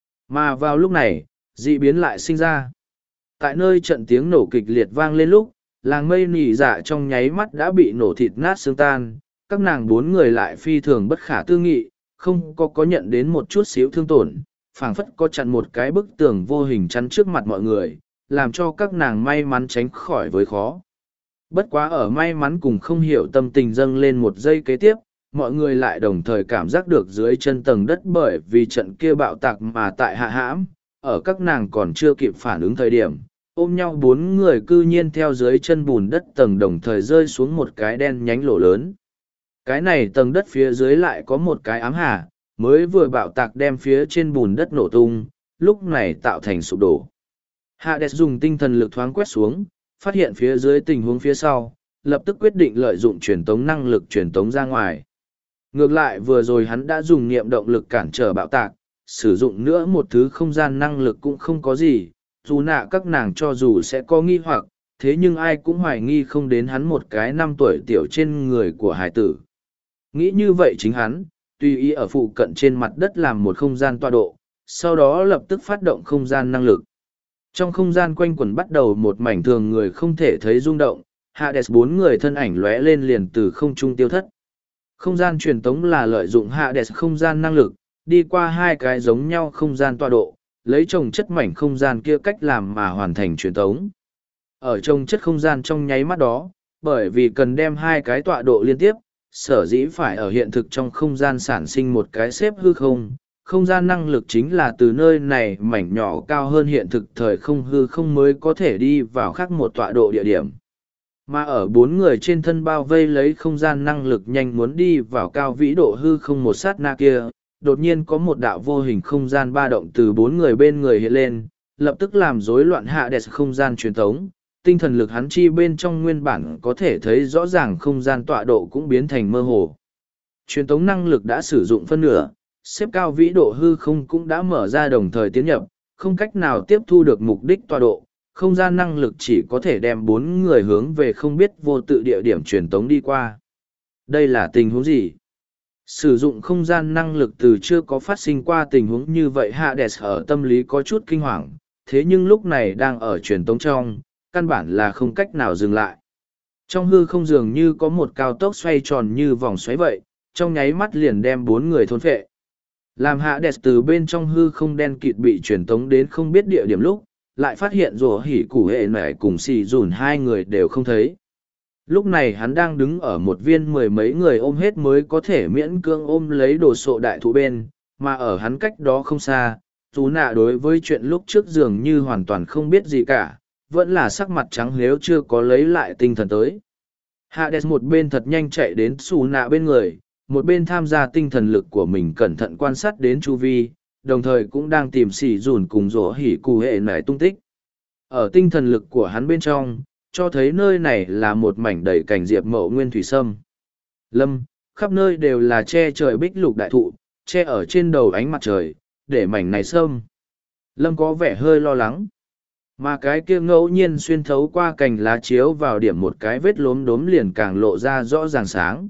Mà vào lúc này, dị biến lại sinh ra. Tại nơi trận tiếng nổ kịch liệt vang lên lúc, làng mây nỉ dạ trong nháy mắt đã bị nổ thịt nát xương tan, các nàng bốn người lại phi thường bất khả tư nghị, không có nhận đến một chút xíu thương tổn, phảng phất có chặn một cái bức tường vô hình chắn trước mặt mọi người, làm cho các nàng may mắn tránh khỏi với khó. Bất quá ở may mắn cùng không hiểu tâm tình dâng lên một giây kế tiếp, mọi người lại đồng thời cảm giác được dưới chân tầng đất bởi vì trận kia bạo tạc mà tại hạ hãm, ở các nàng còn chưa kịp phản ứng thời điểm, ôm nhau bốn người cư nhiên theo dưới chân bùn đất tầng đồng thời rơi xuống một cái đen nhánh lỗ lớn. Cái này tầng đất phía dưới lại có một cái ám hà, mới vừa bạo tạc đem phía trên bùn đất nổ tung, lúc này tạo thành sụp đổ. Hades dùng tinh thần lực thoáng quét xuống, phát hiện phía dưới tình huống phía sau, lập tức quyết định lợi dụng truyền tống năng lực truyền tống ra ngoài. Ngược lại vừa rồi hắn đã dùng niệm động lực cản trở bạo tạc, sử dụng nữa một thứ không gian năng lực cũng không có gì, dù nạ các nàng cho dù sẽ có nghi hoặc, thế nhưng ai cũng hoài nghi không đến hắn một cái 5 tuổi tiểu trên người của hải tử. Nghĩ như vậy chính hắn, tùy ý ở phụ cận trên mặt đất làm một không gian tọa độ, sau đó lập tức phát động không gian năng lực. Trong không gian quanh quẩn bắt đầu một mảnh thường người không thể thấy rung động, Hades bốn người thân ảnh lóe lên liền từ không trung tiêu thất. Không gian truyền tống là lợi dụng Hades không gian năng lực, đi qua hai cái giống nhau không gian tọa độ, lấy trồng chất mảnh không gian kia cách làm mà hoàn thành truyền tống. Ở trồng chất không gian trong nháy mắt đó, bởi vì cần đem hai cái tọa độ liên tiếp, sở dĩ phải ở hiện thực trong không gian sản sinh một cái xếp hư không. Không gian năng lực chính là từ nơi này mảnh nhỏ cao hơn hiện thực thời không hư không mới có thể đi vào khác một tọa độ địa điểm. Mà ở bốn người trên thân bao vây lấy không gian năng lực nhanh muốn đi vào cao vĩ độ hư không một sát na kia, đột nhiên có một đạo vô hình không gian ba động từ bốn người bên người hiện lên, lập tức làm rối loạn Hades không gian truyền thống. Tinh thần lực hắn chi bên trong nguyên bản có thể thấy rõ ràng không gian tọa độ cũng biến thành mơ hồ. Truyền thống năng lực đã sử dụng phân nửa, xếp cao vĩ độ hư không cũng đã mở ra đồng thời tiến nhập, không cách nào tiếp thu được mục đích tọa độ, không gian năng lực chỉ có thể đem bốn người hướng về không biết vô tự địa điểm truyền tống đi qua. Đây là tình huống gì? Sử dụng không gian năng lực từ chưa có phát sinh qua tình huống như vậy Hades ở tâm lý có chút kinh hoàng, thế nhưng lúc này đang ở truyền tống trong, căn bản là không cách nào dừng lại. Trong hư không dường như có một cao tốc xoay tròn như vòng xoáy vậy, trong nháy mắt liền đem 4 người thôn phệ. Làm Hades từ bên trong hư không đen kịt bị truyền tống đến không biết địa điểm lúc, lại phát hiện rùa hỉ củ hệ nẻ cùng xì dùn 2 người đều không thấy. Lúc này hắn đang đứng ở một viên mười mấy người ôm hết mới có thể miễn cưỡng ôm lấy đồ sộ đại thụ bên, mà ở hắn cách đó không xa, Tú Nạ đối với chuyện lúc trước dường như hoàn toàn không biết gì cả, vẫn là sắc mặt trắng nếu chưa có lấy lại tinh thần tới. Hades một bên thật nhanh chạy đến Tú Nạ bên người, một bên tham gia tinh thần lực của mình cẩn thận quan sát đến chu vi, đồng thời cũng đang tìm xỉ dùn cùng rổ hỉ cụ hệ nải tung tích. Ở tinh thần lực của hắn bên trong, cho thấy nơi này là một mảnh đầy cảnh diệp mậu nguyên thủy sâm. Lâm, khắp nơi đều là che trời bích lục đại thụ, che ở trên đầu ánh mặt trời, để mảnh này sâm. Lâm có vẻ hơi lo lắng. Mà cái kia ngẫu nhiên xuyên thấu qua cành lá chiếu vào điểm một cái vết lốm đốm liền càng lộ ra rõ ràng sáng.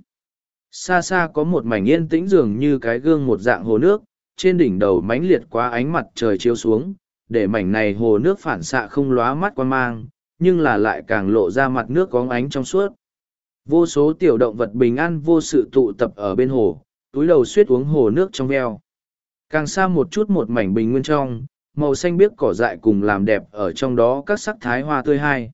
Xa xa có một mảnh yên tĩnh dường như cái gương một dạng hồ nước, trên đỉnh đầu mãnh liệt qua ánh mặt trời chiếu xuống, để mảnh này hồ nước phản xạ không lóa mắt quan mang, nhưng là lại càng lộ ra mặt nước có ánh trong suốt. Vô số tiểu động vật bình an vô sự tụ tập ở bên hồ, túi đầu suýt uống hồ nước trong veo. Càng xa một chút một mảnh bình nguyên trong, màu xanh biếc cỏ dại cùng làm đẹp ở trong đó các sắc thái hoa tươi hai.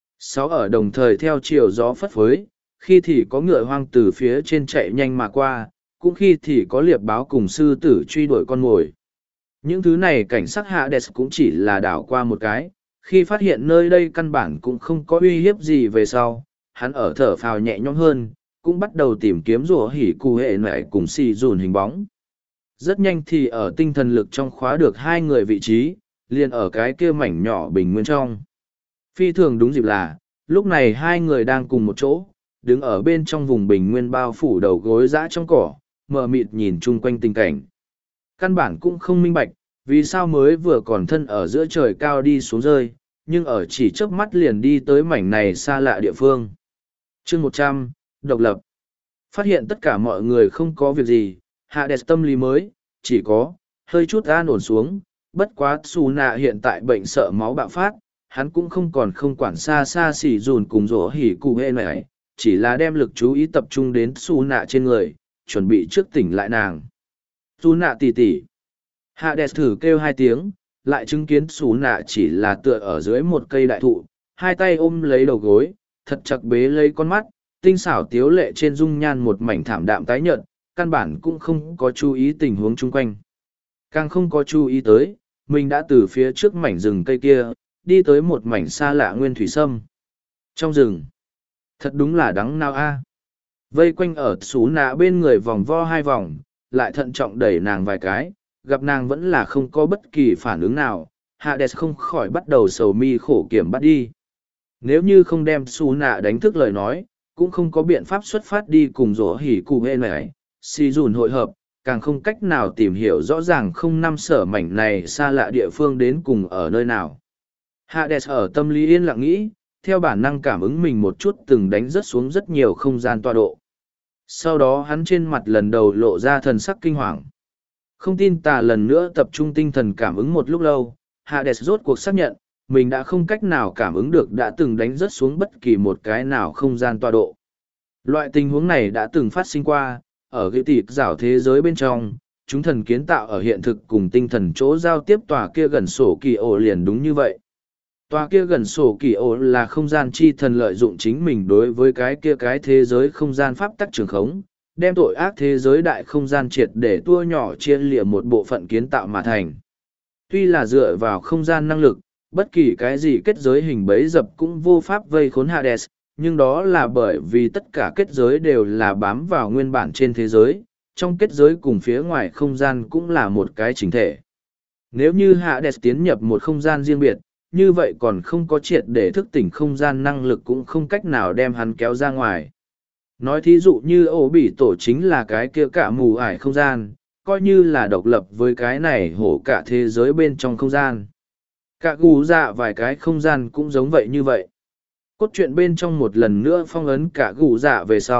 6 ở đồng thời theo chiều gió phất phới, khi thì có ngựa hoang từ phía trên chạy nhanh mà qua, cũng khi thì có liệp báo cùng sư tử truy đuổi con mồi. Những thứ này cảnh sắc Hades cũng chỉ là đảo qua một cái, khi phát hiện nơi đây căn bản cũng không có uy hiếp gì về sau, hắn ở thở phào nhẹ nhõm hơn, cũng bắt đầu tìm kiếm rùa hỉ cụ hệ nại cùng xì dùn hình bóng. Rất nhanh thì ở tinh thần lực trong khóa được 2 người vị trí, liền ở cái kia mảnh nhỏ bình nguyên trong. Phi thường đúng dịp là, lúc này 2 người đang cùng một chỗ, đứng ở bên trong vùng bình nguyên bao phủ đầu gối dã trong cỏ, mờ mịt nhìn chung quanh tình cảnh. Căn bản cũng không minh bạch, vì sao mới vừa còn thân ở giữa trời cao đi xuống rơi, nhưng ở chỉ chớp mắt liền đi tới mảnh này xa lạ địa phương. Chương 100, độc lập. Phát hiện tất cả mọi người không có việc gì, Hades tâm lý mới, chỉ có, hơi chút an ổn xuống, bất quá Su Nạ hiện tại bệnh sợ máu bạo phát, hắn cũng không còn không quản xa xa xỉ dùn cùng rổ hỉ cụ hê này, chỉ là đem lực chú ý tập trung đến Su Nạ trên người, chuẩn bị trước tỉnh lại nàng. Su Nạ tỉ tỉ. Hades thử kêu 2 tiếng, lại chứng kiến Su Nạ chỉ là tựa ở dưới một cây đại thụ, 2 tay ôm lấy đầu gối, thật chặt bế lấy con mắt, tinh xảo tiếu lệ trên dung nhan một mảnh thảm đạm tái nhợt, căn bản cũng không có chú ý tình huống chung quanh. Càng không có chú ý tới, mình đã từ phía trước mảnh rừng cây kia, đi tới một mảnh xa lạ nguyên thủy sâm. Trong rừng, thật đúng là đắng nao a. Vây quanh ở Sú Nạ bên người vòng vo 2 vòng, lại thận trọng đẩy nàng vài cái, gặp nàng vẫn là không có bất kỳ phản ứng nào, Hades không khỏi bắt đầu sầu mi khổ kiểm bắt đi. Nếu như không đem Sú Nạ đánh thức lời nói, cũng không có biện pháp xuất phát đi cùng rổ hỉ cụ hê này, si dùn hội hợp, càng không cách nào tìm hiểu rõ ràng không năm sở mảnh này xa lạ địa phương đến cùng ở nơi nào. Hades ở tâm lý yên lặng nghĩ, theo bản năng cảm ứng mình một chút từng đánh rớt xuống rất nhiều không gian tọa độ. Sau đó hắn trên mặt lần đầu lộ ra thần sắc kinh hoàng. Không tin tà lần nữa tập trung tinh thần cảm ứng một lúc lâu, Hades rốt cuộc xác nhận, mình đã không cách nào cảm ứng được đã từng đánh rớt xuống bất kỳ một cái nào không gian tọa độ. Loại tình huống này đã từng phát sinh qua, ở cái tịt rảo thế giới bên trong, chúng thần kiến tạo ở hiện thực cùng tinh thần chỗ giao tiếp tòa kia gần sổ kỳ ổ liền đúng như vậy. Tòa kia gần sổ kỳ ổ là không gian chi thần lợi dụng chính mình đối với cái kia cái thế giới không gian pháp tắc trường khống, đem tội ác thế giới đại không gian triệt để tua nhỏ chia lịa một bộ phận kiến tạo mà thành. Tuy là dựa vào không gian năng lực, bất kỳ cái gì kết giới hình bấy dập cũng vô pháp vây khốn Hades, nhưng đó là bởi vì tất cả kết giới đều là bám vào nguyên bản trên thế giới, trong kết giới cùng phía ngoài không gian cũng là một cái chỉnh thể. Nếu như Hades tiến nhập một không gian riêng biệt, như vậy còn không có triệt để thức tỉnh không gian năng lực cũng không cách nào đem hắn kéo ra ngoài. Nói thí dụ như ổ bị tổ chính là cái kia cả mù ải không gian, coi như là độc lập với cái này hổ cả thế giới bên trong không gian. Cả gù dạ vài cái không gian cũng giống vậy như vậy. Cốt truyện bên trong một lần nữa phong ấn cả gù dạ về sau,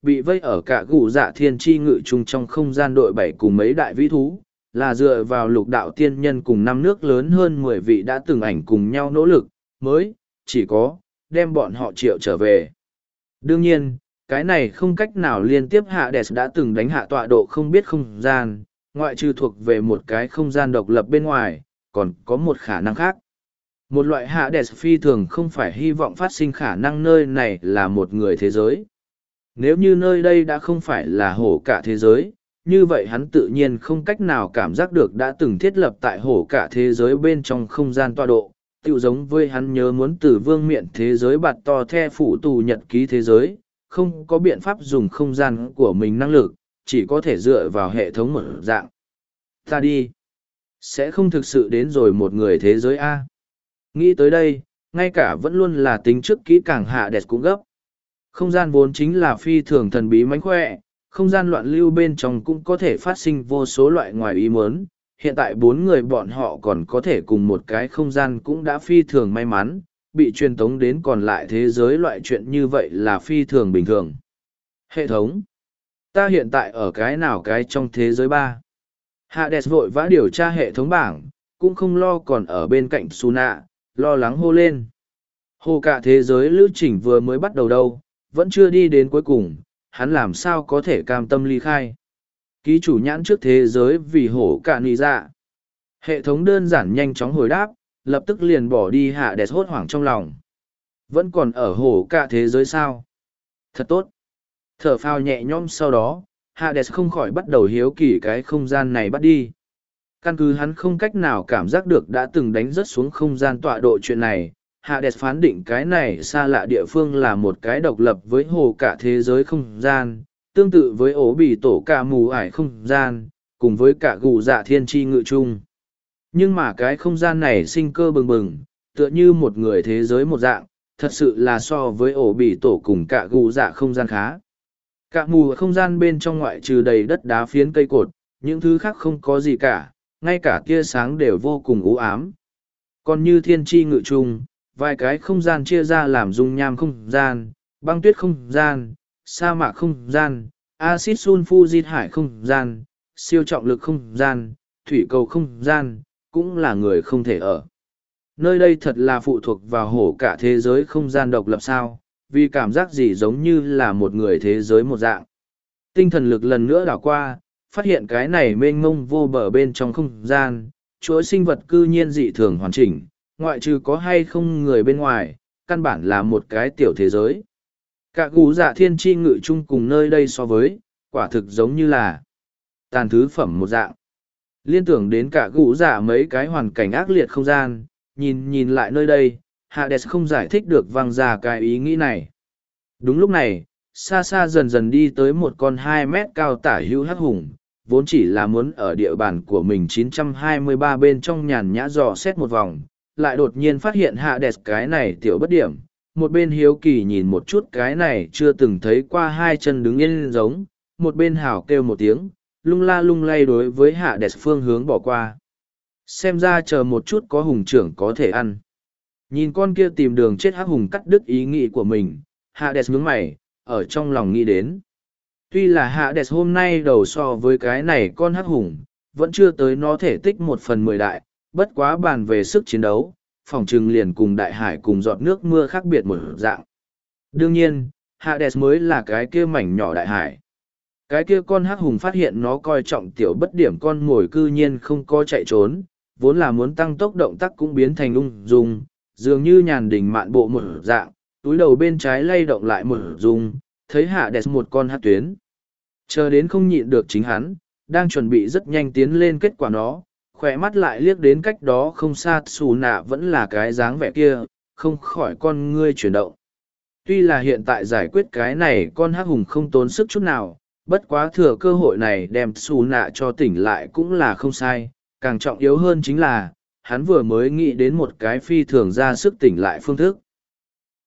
bị vây ở cả gù dạ thiên tri ngự chung trong không gian đội 7 cùng mấy đại vĩ thú, là dựa vào lục đạo tiên nhân cùng năm nước lớn hơn 10 vị đã từng ảnh cùng nhau nỗ lực, mới, chỉ có, đem bọn họ triệu trở về. Đương nhiên, cái này không cách nào liên tiếp Hades đã từng đánh hạ tọa độ không biết không gian, ngoại trừ thuộc về một cái không gian độc lập bên ngoài, còn có một khả năng khác. Một loại Hades phi thường không phải hy vọng phát sinh khả năng nơi này là một người thế giới. Nếu như nơi đây đã không phải là hổ cả thế giới, như vậy hắn tự nhiên không cách nào cảm giác được đã từng thiết lập tại hổ cả thế giới bên trong không gian tọa độ, tự giống với hắn nhớ muốn từ vương miện thế giới bạt to the phủ tù nhật ký thế giới, không có biện pháp dùng không gian của mình năng lực, chỉ có thể dựa vào hệ thống một dạng. Ta đi. Sẽ không thực sự đến rồi một người thế giới A. Nghĩ tới đây, ngay cả vẫn luôn là tính trước kỹ càng Hades cũng gấp. Không gian vốn chính là phi thường thần bí mánh khỏe, không gian loạn lưu bên trong cũng có thể phát sinh vô số loại ngoài ý muốn. Hiện tại 4 người bọn họ còn có thể cùng một cái không gian cũng đã phi thường may mắn, bị truyền tống đến còn lại thế giới loại chuyện như vậy là phi thường bình thường. Hệ thống. Ta hiện tại ở cái nào cái trong thế giới 3? Hades vội vã điều tra hệ thống bảng, cũng không lo còn ở bên cạnh Suna, lo lắng hô lên. Hồ cả thế giới lữ trình vừa mới bắt đầu đâu, vẫn chưa đi đến cuối cùng, hắn làm sao có thể cam tâm ly khai. Ký chủ nhãn trước thế giới vì hổ cả nì dạ. Hệ thống đơn giản nhanh chóng hồi đáp, lập tức liền bỏ đi Hades hốt hoảng trong lòng. Vẫn còn ở hổ cả thế giới sao? Thật tốt. Thở phào nhẹ nhõm sau đó, Hades không khỏi bắt đầu hiếu kỳ cái không gian này bắt đi. Căn cứ hắn không cách nào cảm giác được đã từng đánh rớt xuống không gian tọa độ chuyện này, Hades phán định cái này xa lạ địa phương là một cái độc lập với hồ cả thế giới không gian, tương tự với ổ bì tổ cả mù ải không gian, cùng với cả gù dạ thiên tri ngự chung. Nhưng mà cái không gian này sinh cơ bừng bừng, tựa như một người thế giới một dạng, thật sự là so với ổ bì tổ cùng cả gù dạ không gian khá. Cả mù không gian bên trong ngoại trừ đầy đất đá phiến cây cột, những thứ khác không có gì cả, ngay cả tia sáng đều vô cùng u ám. Còn như thiên tri ngự chung, vài cái không gian chia ra làm dung nham không gian, băng tuyết không gian, sa mạc không gian, acid sulfur hải không gian, siêu trọng lực không gian, thủy cầu không gian, cũng là người không thể ở. Nơi đây thật là phụ thuộc vào hổ cả thế giới không gian độc lập sao, vì cảm giác gì giống như là một người thế giới một dạng. Tinh thần lực lần nữa đảo qua, phát hiện cái này mênh mông vô bờ bên trong không gian, chuỗi sinh vật cư nhiên dị thường hoàn chỉnh, ngoại trừ có hay không người bên ngoài, căn bản là một cái tiểu thế giới. Cả gù dạ thiên tri ngự chung cùng nơi đây so với, quả thực giống như là tàn thứ phẩm một dạng. Liên tưởng đến cả gù dạ mấy cái hoàn cảnh ác liệt không gian, nhìn lại nơi đây, Hades không giải thích được văng ra cái ý nghĩ này. Đúng lúc này, xa xa dần dần đi tới một con 2 mét cao tả hữu hắc hùng, vốn chỉ là muốn ở địa bàn của mình 923 bên trong nhàn nhã dò xét một vòng, lại đột nhiên phát hiện Hades cái này tiểu bất điểm, một bên hiếu kỳ nhìn một chút cái này chưa từng thấy qua hai chân đứng yên giống, một bên hào kêu một tiếng, lung la lung lay đối với Hades phương hướng bỏ qua. Xem ra chờ một chút có hùng trưởng có thể ăn. Nhìn con kia tìm đường chết hắc hùng cắt đứt ý nghĩ của mình, Hades nhướng mày, ở trong lòng nghĩ đến. Tuy là Hades hôm nay đầu so với cái này con hắc hùng, vẫn chưa tới nó thể tích 1/10 đại, bất quá bàn về sức chiến đấu, phòng trừng liền cùng đại hải cùng giọt nước mưa khác biệt một dạng. Đương nhiên, Hades mới là cái kia mảnh nhỏ đại hải. Cái kia con hắc hùng phát hiện nó coi trọng tiểu bất điểm con mồi cư nhiên không có chạy trốn, vốn là muốn tăng tốc động tác cũng biến thành ung dung, dường như nhàn đình mạn bộ một dạng, túi đầu bên trái lay động lại một dung, thấy Hades một con hắc tuyến. Chờ đến không nhịn được chính hắn, đang chuẩn bị rất nhanh tiến lên kết quả nó, khỏe mắt lại liếc đến cách đó không xa xù nạ vẫn là cái dáng vẻ kia, không khỏi con ngươi chuyển động. Tuy là hiện tại giải quyết cái này con hắc hùng không tốn sức chút nào, bất quá thừa cơ hội này đem xù nạ cho tỉnh lại cũng là không sai, càng trọng yếu hơn chính là, hắn vừa mới nghĩ đến một cái phi thường ra sức tỉnh lại phương thức.